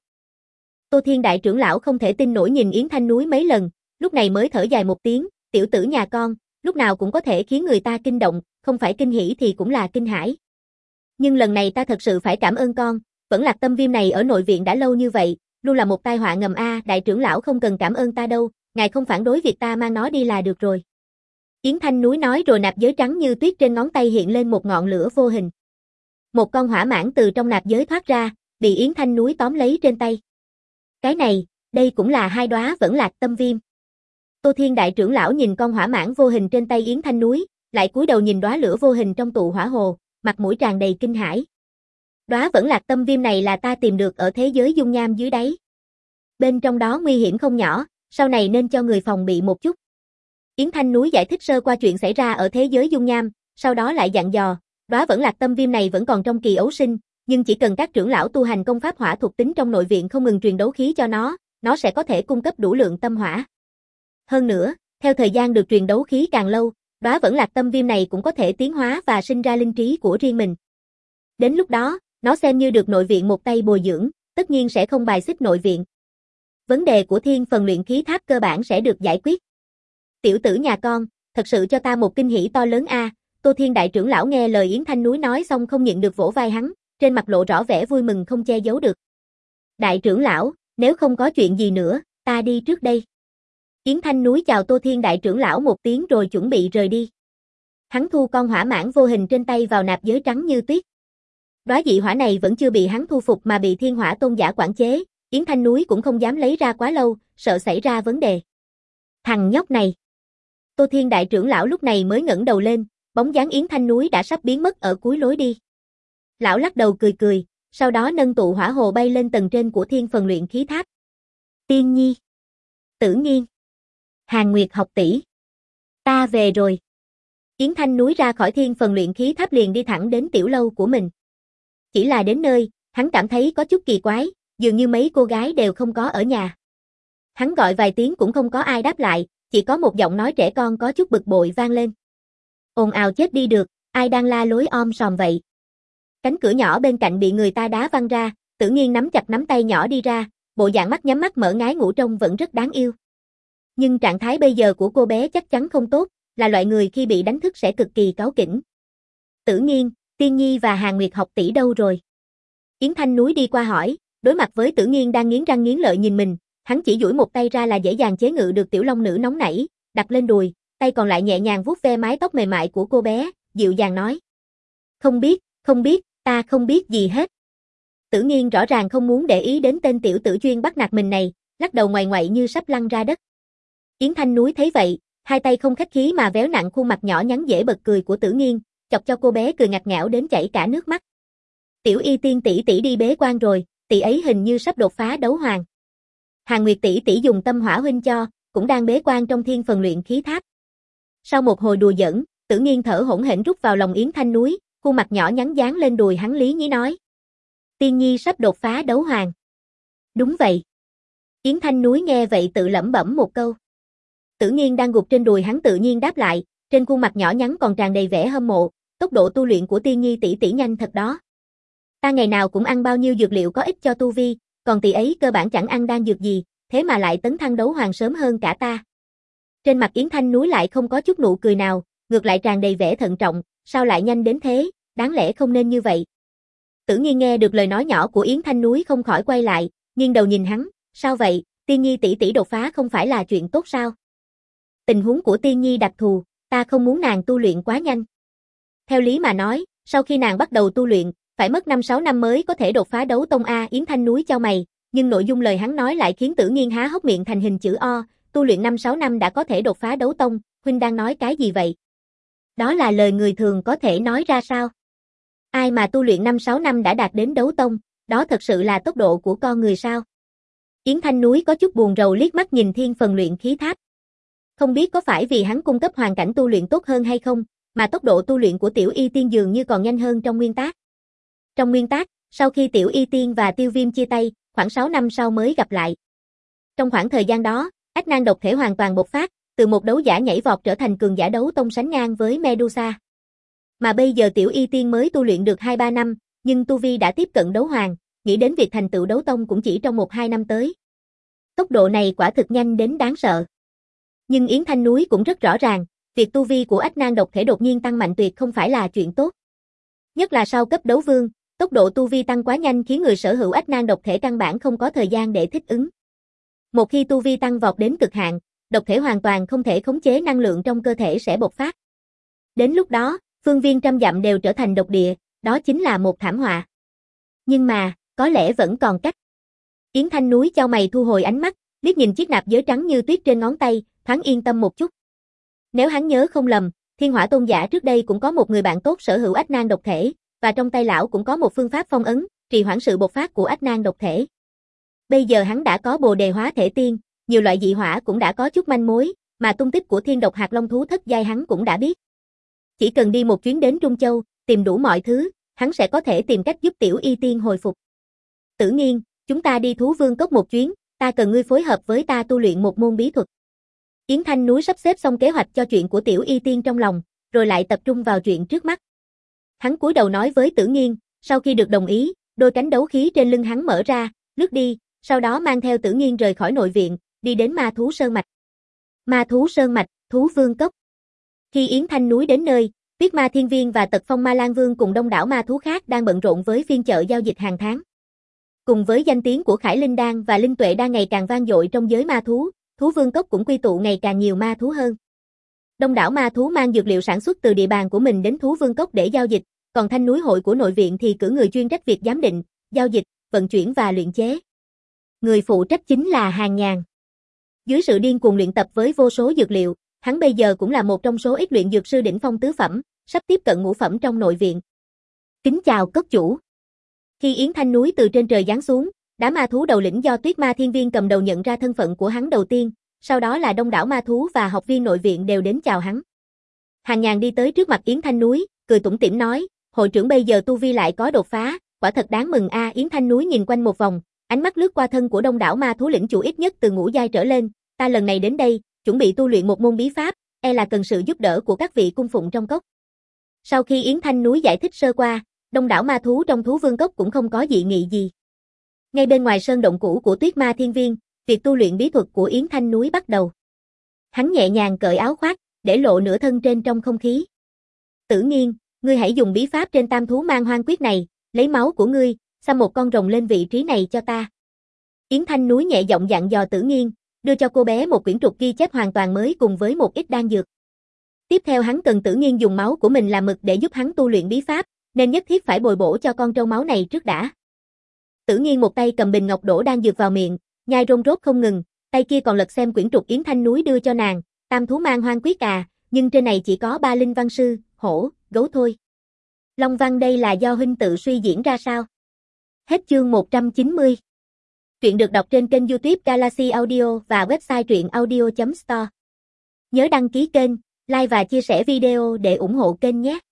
Tô Thiên đại trưởng lão không thể tin nổi nhìn Yến Thanh Núi mấy lần, lúc này mới thở dài một tiếng, tiểu tử nhà con, lúc nào cũng có thể khiến người ta kinh động, không phải kinh hỉ thì cũng là kinh hãi. Nhưng lần này ta thật sự phải cảm ơn con, Vẫn Lạc Tâm Viêm này ở nội viện đã lâu như vậy, luôn là một tai họa ngầm a, đại trưởng lão không cần cảm ơn ta đâu, ngài không phản đối việc ta mang nó đi là được rồi. Yến Thanh Núi nói rồi nạp giới trắng như tuyết trên ngón tay hiện lên một ngọn lửa vô hình. Một con hỏa mãng từ trong nạp giới thoát ra, bị Yến Thanh Núi tóm lấy trên tay. Cái này, đây cũng là hai đóa Vẫn Lạc Tâm Viêm. Tô Thiên đại trưởng lão nhìn con hỏa mãng vô hình trên tay Yến Thanh Núi, lại cúi đầu nhìn đóa lửa vô hình trong tụ hỏa hồ, mặt mũi tràn đầy kinh hãi. Đóa Vẫn Lạc Tâm Viêm này là ta tìm được ở thế giới dung nham dưới đáy. Bên trong đó nguy hiểm không nhỏ, sau này nên cho người phòng bị một chút. Yến Thanh Núi giải thích sơ qua chuyện xảy ra ở thế giới dung nham, sau đó lại dặn dò, đóa Vẫn Lạc Tâm Viêm này vẫn còn trong kỳ ấu sinh, nhưng chỉ cần các trưởng lão tu hành công pháp hỏa thuộc tính trong nội viện không ngừng truyền đấu khí cho nó, nó sẽ có thể cung cấp đủ lượng tâm hỏa. Hơn nữa, theo thời gian được truyền đấu khí càng lâu, đóa Vẫn Lạc Tâm Viêm này cũng có thể tiến hóa và sinh ra linh trí của riêng mình. Đến lúc đó, nó xem như được nội viện một tay bồi dưỡng, tất nhiên sẽ không bài xích nội viện. Vấn đề của thiên phần luyện khí tháp cơ bản sẽ được giải quyết. Tiểu tử nhà con, thật sự cho ta một kinh hỉ to lớn a. À. Tô Thiên đại trưởng lão nghe lời Yến Thanh Núi nói xong không nhịn được vỗ vai hắn, trên mặt lộ rõ vẻ vui mừng không che giấu được. Đại trưởng lão, nếu không có chuyện gì nữa, ta đi trước đây. Yến Thanh Núi chào Tô Thiên đại trưởng lão một tiếng rồi chuẩn bị rời đi. Hắn thu con hỏa mãng vô hình trên tay vào nạp giới trắng như tuyết. Đóa dị hỏa này vẫn chưa bị hắn thu phục mà bị thiên hỏa tôn giả quản chế, Yến Thanh Núi cũng không dám lấy ra quá lâu, sợ xảy ra vấn đề. Thằng nhóc này. Tô Thiên đại trưởng lão lúc này mới ngẩng đầu lên, bóng dáng Yến Thanh Núi đã sắp biến mất ở cuối lối đi. Lão lắc đầu cười cười, sau đó nâng tụ hỏa hồ bay lên tầng trên của thiên phần luyện khí tháp. Tiên Nhi, Tử Nghiên, Hàn Nguyệt học tỷ, ta về rồi. Yến Thanh Núi ra khỏi thiên phần luyện khí tháp liền đi thẳng đến tiểu lâu của mình. Chỉ là đến nơi, hắn cảm thấy có chút kỳ quái, dường như mấy cô gái đều không có ở nhà. Hắn gọi vài tiếng cũng không có ai đáp lại, chỉ có một giọng nói trẻ con có chút bực bội vang lên. Ồn ào chết đi được, ai đang la lối om sòm vậy? Cánh cửa nhỏ bên cạnh bị người ta đá văng ra, Tử Nghiên nắm chặt nắm tay nhỏ đi ra, bộ dạng mắt nhắm mắt mở ngái ngủ trông vẫn rất đáng yêu. Nhưng trạng thái bây giờ của cô bé chắc chắn không tốt, là loại người khi bị đánh thức sẽ cực kỳ cáu kỉnh. Tử Nghiên, Tiên Nhi và Hàn Nguyệt học tỷ đâu rồi? Yến Thanh Núi đi qua hỏi, đối mặt với Tử Nghiên đang nghiến răng nghiến lợi nhìn mình, hắn chỉ duỗi một tay ra là dễ dàng chế ngự được tiểu long nữ nóng nảy, đặt lên đùi, tay còn lại nhẹ nhàng vuốt ve mái tóc mềm mại của cô bé, dịu dàng nói. Không biết, không biết, ta không biết gì hết. Tử Nghiên rõ ràng không muốn để ý đến tên tiểu tử chuyên bắt nạt mình này, lắc đầu ngoại ngoại như sắp lăn ra đất. Yến Thanh Núi thấy vậy, hai tay không khách khí mà véo nặng khuôn mặt nhỏ nhắn dễ bật cười của Tử Nghiên, chọc cho cô bé cười ngặt nghẽo đến chảy cả nước mắt. Tiểu Y Tiên tỷ tỷ đi bế quan rồi, tỷ ấy hình như sắp đột phá đấu hoàng. Hàn Nguyệt tỷ tỷ dùng tâm hỏa huynh cho, cũng đang bế quan trong thiên phần luyện khí tháp. Sau một hồi đùa giỡn, Tử Nghiên thở hổn hển rút vào lòng Yến Thanh Núi, khuôn mặt nhỏ nhắn dán lên đùi hắn lý nhí nói. Tiên Nhi sắp đột phá đấu hoàng. Đúng vậy. Yến Thanh Núi nghe vậy tự lẩm bẩm một câu. Tử Nghiên đang gục trên đùi hắn tự nhiên đáp lại, trên khuôn mặt nhỏ nhắn còn tràn đầy vẻ hâm mộ, tốc độ tu luyện của Tiên Nhi tỷ tỷ nhanh thật đó. Ta ngày nào cũng ăn bao nhiêu dược liệu có ích cho tu vi, còn tỷ ấy cơ bản chẳng ăn đan dược gì, thế mà lại tấn thăng đấu hoàng sớm hơn cả ta. Trên mặt Yến Thanh Núi lại không có chút nụ cười nào, ngược lại tràn đầy vẻ thận trọng, sao lại nhanh đến thế, đáng lẽ không nên như vậy. Tử Nghiên nghe được lời nói nhỏ của Yến Thanh Núi không khỏi quay lại, nghiêng đầu nhìn hắn, sao vậy, Tiên Nhi tỷ tỷ đột phá không phải là chuyện tốt sao? Tình huống của Tiên Nhi đặc thù, ta không muốn nàng tu luyện quá nhanh. Theo lý mà nói, sau khi nàng bắt đầu tu luyện, phải mất năm sáu năm mới có thể đột phá đấu tông A. Yến Thanh Núi chau mày, nhưng nội dung lời hắn nói lại khiến Tử Nghiên há hốc miệng thành hình chữ O, tu luyện năm sáu năm đã có thể đột phá đấu tông, huynh đang nói cái gì vậy? Đó là lời người thường có thể nói ra sao? Ai mà tu luyện năm sáu năm đã đạt đến đấu tông, đó thật sự là tốc độ của con người sao? Yến Thanh Núi có chút buồn rầu liếc mắt nhìn thiên phần luyện khí tháp. Không biết có phải vì hắn cung cấp hoàn cảnh tu luyện tốt hơn hay không, mà tốc độ tu luyện của Tiểu Y Tiên dường như còn nhanh hơn trong nguyên tác. Trong nguyên tác, sau khi Tiểu Y Tiên và Tiêu Viêm chia tay, khoảng sáu năm sau mới gặp lại. Trong khoảng thời gian đó, ách nan độc thể hoàn toàn bộc phát, từ một đấu giả nhảy vọt trở thành cường giả đấu tông sánh ngang với Medusa. Mà bây giờ Tiểu Y Tiên mới tu luyện được hai ba năm, nhưng tu vi đã tiếp cận đấu hoàng, nghĩ đến việc thành tựu đấu tông cũng chỉ trong một hai năm tới. Tốc độ này quả thực nhanh đến đáng sợ. Nhưng Yến Thanh Núi cũng rất rõ ràng, việc tu vi của ách nan độc thể đột nhiên tăng mạnh tuyệt không phải là chuyện tốt. Nhất là sau cấp đấu vương, tốc độ tu vi tăng quá nhanh khiến người sở hữu ách nan độc thể căn bản không có thời gian để thích ứng. Một khi tu vi tăng vọt đến cực hạn, độc thể hoàn toàn không thể khống chế năng lượng trong cơ thể sẽ bộc phát. Đến lúc đó, phương viên trăm dặm đều trở thành độc địa, đó chính là một thảm họa. Nhưng mà, có lẽ vẫn còn cách. Yến Thanh Núi chau mày thu hồi ánh mắt, liếc nhìn chiếc nạp giới trắng như tuyết trên ngón tay, thoáng yên tâm một chút. Nếu hắn nhớ không lầm, Thiên Hỏa Tôn giả trước đây cũng có một người bạn tốt sở hữu ách nan độc thể, và trong tay lão cũng có một phương pháp phong ấn, trì hoãn sự bộc phát của ách nan độc thể. Bây giờ hắn đã có Bồ Đề Hóa Thể Tiên, nhiều loại dị hỏa cũng đã có chút manh mối, mà tung tích của Thiên Độc Hạt Long thú thất giai hắn cũng đã biết. Chỉ cần đi một chuyến đến Trung Châu, tìm đủ mọi thứ, hắn sẽ có thể tìm cách giúp Tiểu Y Tiên hồi phục. Tử Nghiên, chúng ta đi Thú Vương Cốc một chuyến, ta cần ngươi phối hợp với ta tu luyện một môn bí thuật. Yến Thanh Núi sắp xếp xong kế hoạch cho chuyện của Tiểu Y Tiên trong lòng, rồi lại tập trung vào chuyện trước mắt. Hắn cúi đầu nói với Tử Nghiên, sau khi được đồng ý, đôi cánh đấu khí trên lưng hắn mở ra, lướt đi, sau đó mang theo Tử Nghiên rời khỏi nội viện, đi đến Ma Thú Sơn Mạch. Ma Thú Sơn Mạch, Thú Vương Cốc. Khi Yến Thanh Núi đến nơi, Tuyết Ma Thiên Viên và Tật Phong Ma Lang Vương cùng đông đảo ma thú khác đang bận rộn với phiên chợ giao dịch hàng tháng. Cùng với danh tiếng của Khải Linh Đan và Linh Tuệ Đan ngày càng vang dội trong giới ma thú, Thú Vương Cốc cũng quy tụ ngày càng nhiều ma thú hơn. Đông đảo ma thú mang dược liệu sản xuất từ địa bàn của mình đến Thú Vương Cốc để giao dịch, còn Thanh Núi Hội của nội viện thì cử người chuyên trách việc giám định, giao dịch, vận chuyển và luyện chế. Người phụ trách chính là Hàn Nhàn. Dưới sự điên cuồng luyện tập với vô số dược liệu, hắn bây giờ cũng là một trong số ít luyện dược sư đỉnh phong tứ phẩm, sắp tiếp cận ngũ phẩm trong nội viện. Kính chào cốc chủ. Khi Yến Thanh Núi từ trên trời giáng xuống, đám ma thú đầu lĩnh do Tuyết Ma Thiên Viên cầm đầu nhận ra thân phận của hắn đầu tiên, sau đó là đông đảo ma thú và học viên nội viện đều đến chào hắn. Hàn Nhàn đi tới trước mặt Yến Thanh Núi, cười tủm tỉm nói, hội trưởng bây giờ tu vi lại có đột phá, quả thật đáng mừng a. Yến Thanh Núi nhìn quanh một vòng, ánh mắt lướt qua thân của đông đảo ma thú lĩnh chủ ít nhất từ ngũ giai trở lên, ta lần này đến đây, chuẩn bị tu luyện một môn bí pháp, e là cần sự giúp đỡ của các vị cung phụng trong cốc. Sau khi Yến Thanh Núi giải thích sơ qua, đông đảo ma thú trong Thú Vương Cốc cũng không có dị nghị gì. Ngay bên ngoài sơn động cũ của Tuyết Ma Thiên Viên, việc tu luyện bí thuật của Yến Thanh Núi bắt đầu. Hắn nhẹ nhàng cởi áo khoác, để lộ nửa thân trên trong không khí. Tử Nghiên, ngươi hãy dùng bí pháp trên Tam Thú Mang Hoang Quyết này, lấy máu của ngươi, xăm một con rồng lên vị trí này cho ta. Yến Thanh Núi nhẹ giọng dặn dò Tử Nghiên, đưa cho cô bé một quyển trục ghi chép hoàn toàn mới cùng với một ít đan dược. Tiếp theo hắn cần Tử Nghiên dùng máu của mình làm mực để giúp hắn tu luyện bí pháp, nên nhất thiết phải bồi bổ cho con trâu máu này trước đã. Tử Nghiên một tay cầm bình ngọc đổ đan dược vào miệng, nhai rôm rốt không ngừng, tay kia còn lật xem quyển trục Yến Thanh Núi đưa cho nàng, Tam Thú Mang Hoang Quyết à, nhưng trên này chỉ có ba linh văn sư, hổ, gấu thôi. Long văn đây là do huynh tự suy diễn ra sao? Hết chương một trăm chín mươi. Truyện được đọc trên kênh YouTube Galaxy Audio và website truyện audio chấm store. Nhớ đăng ký kênh, like và chia sẻ video để ủng hộ kênh nhé.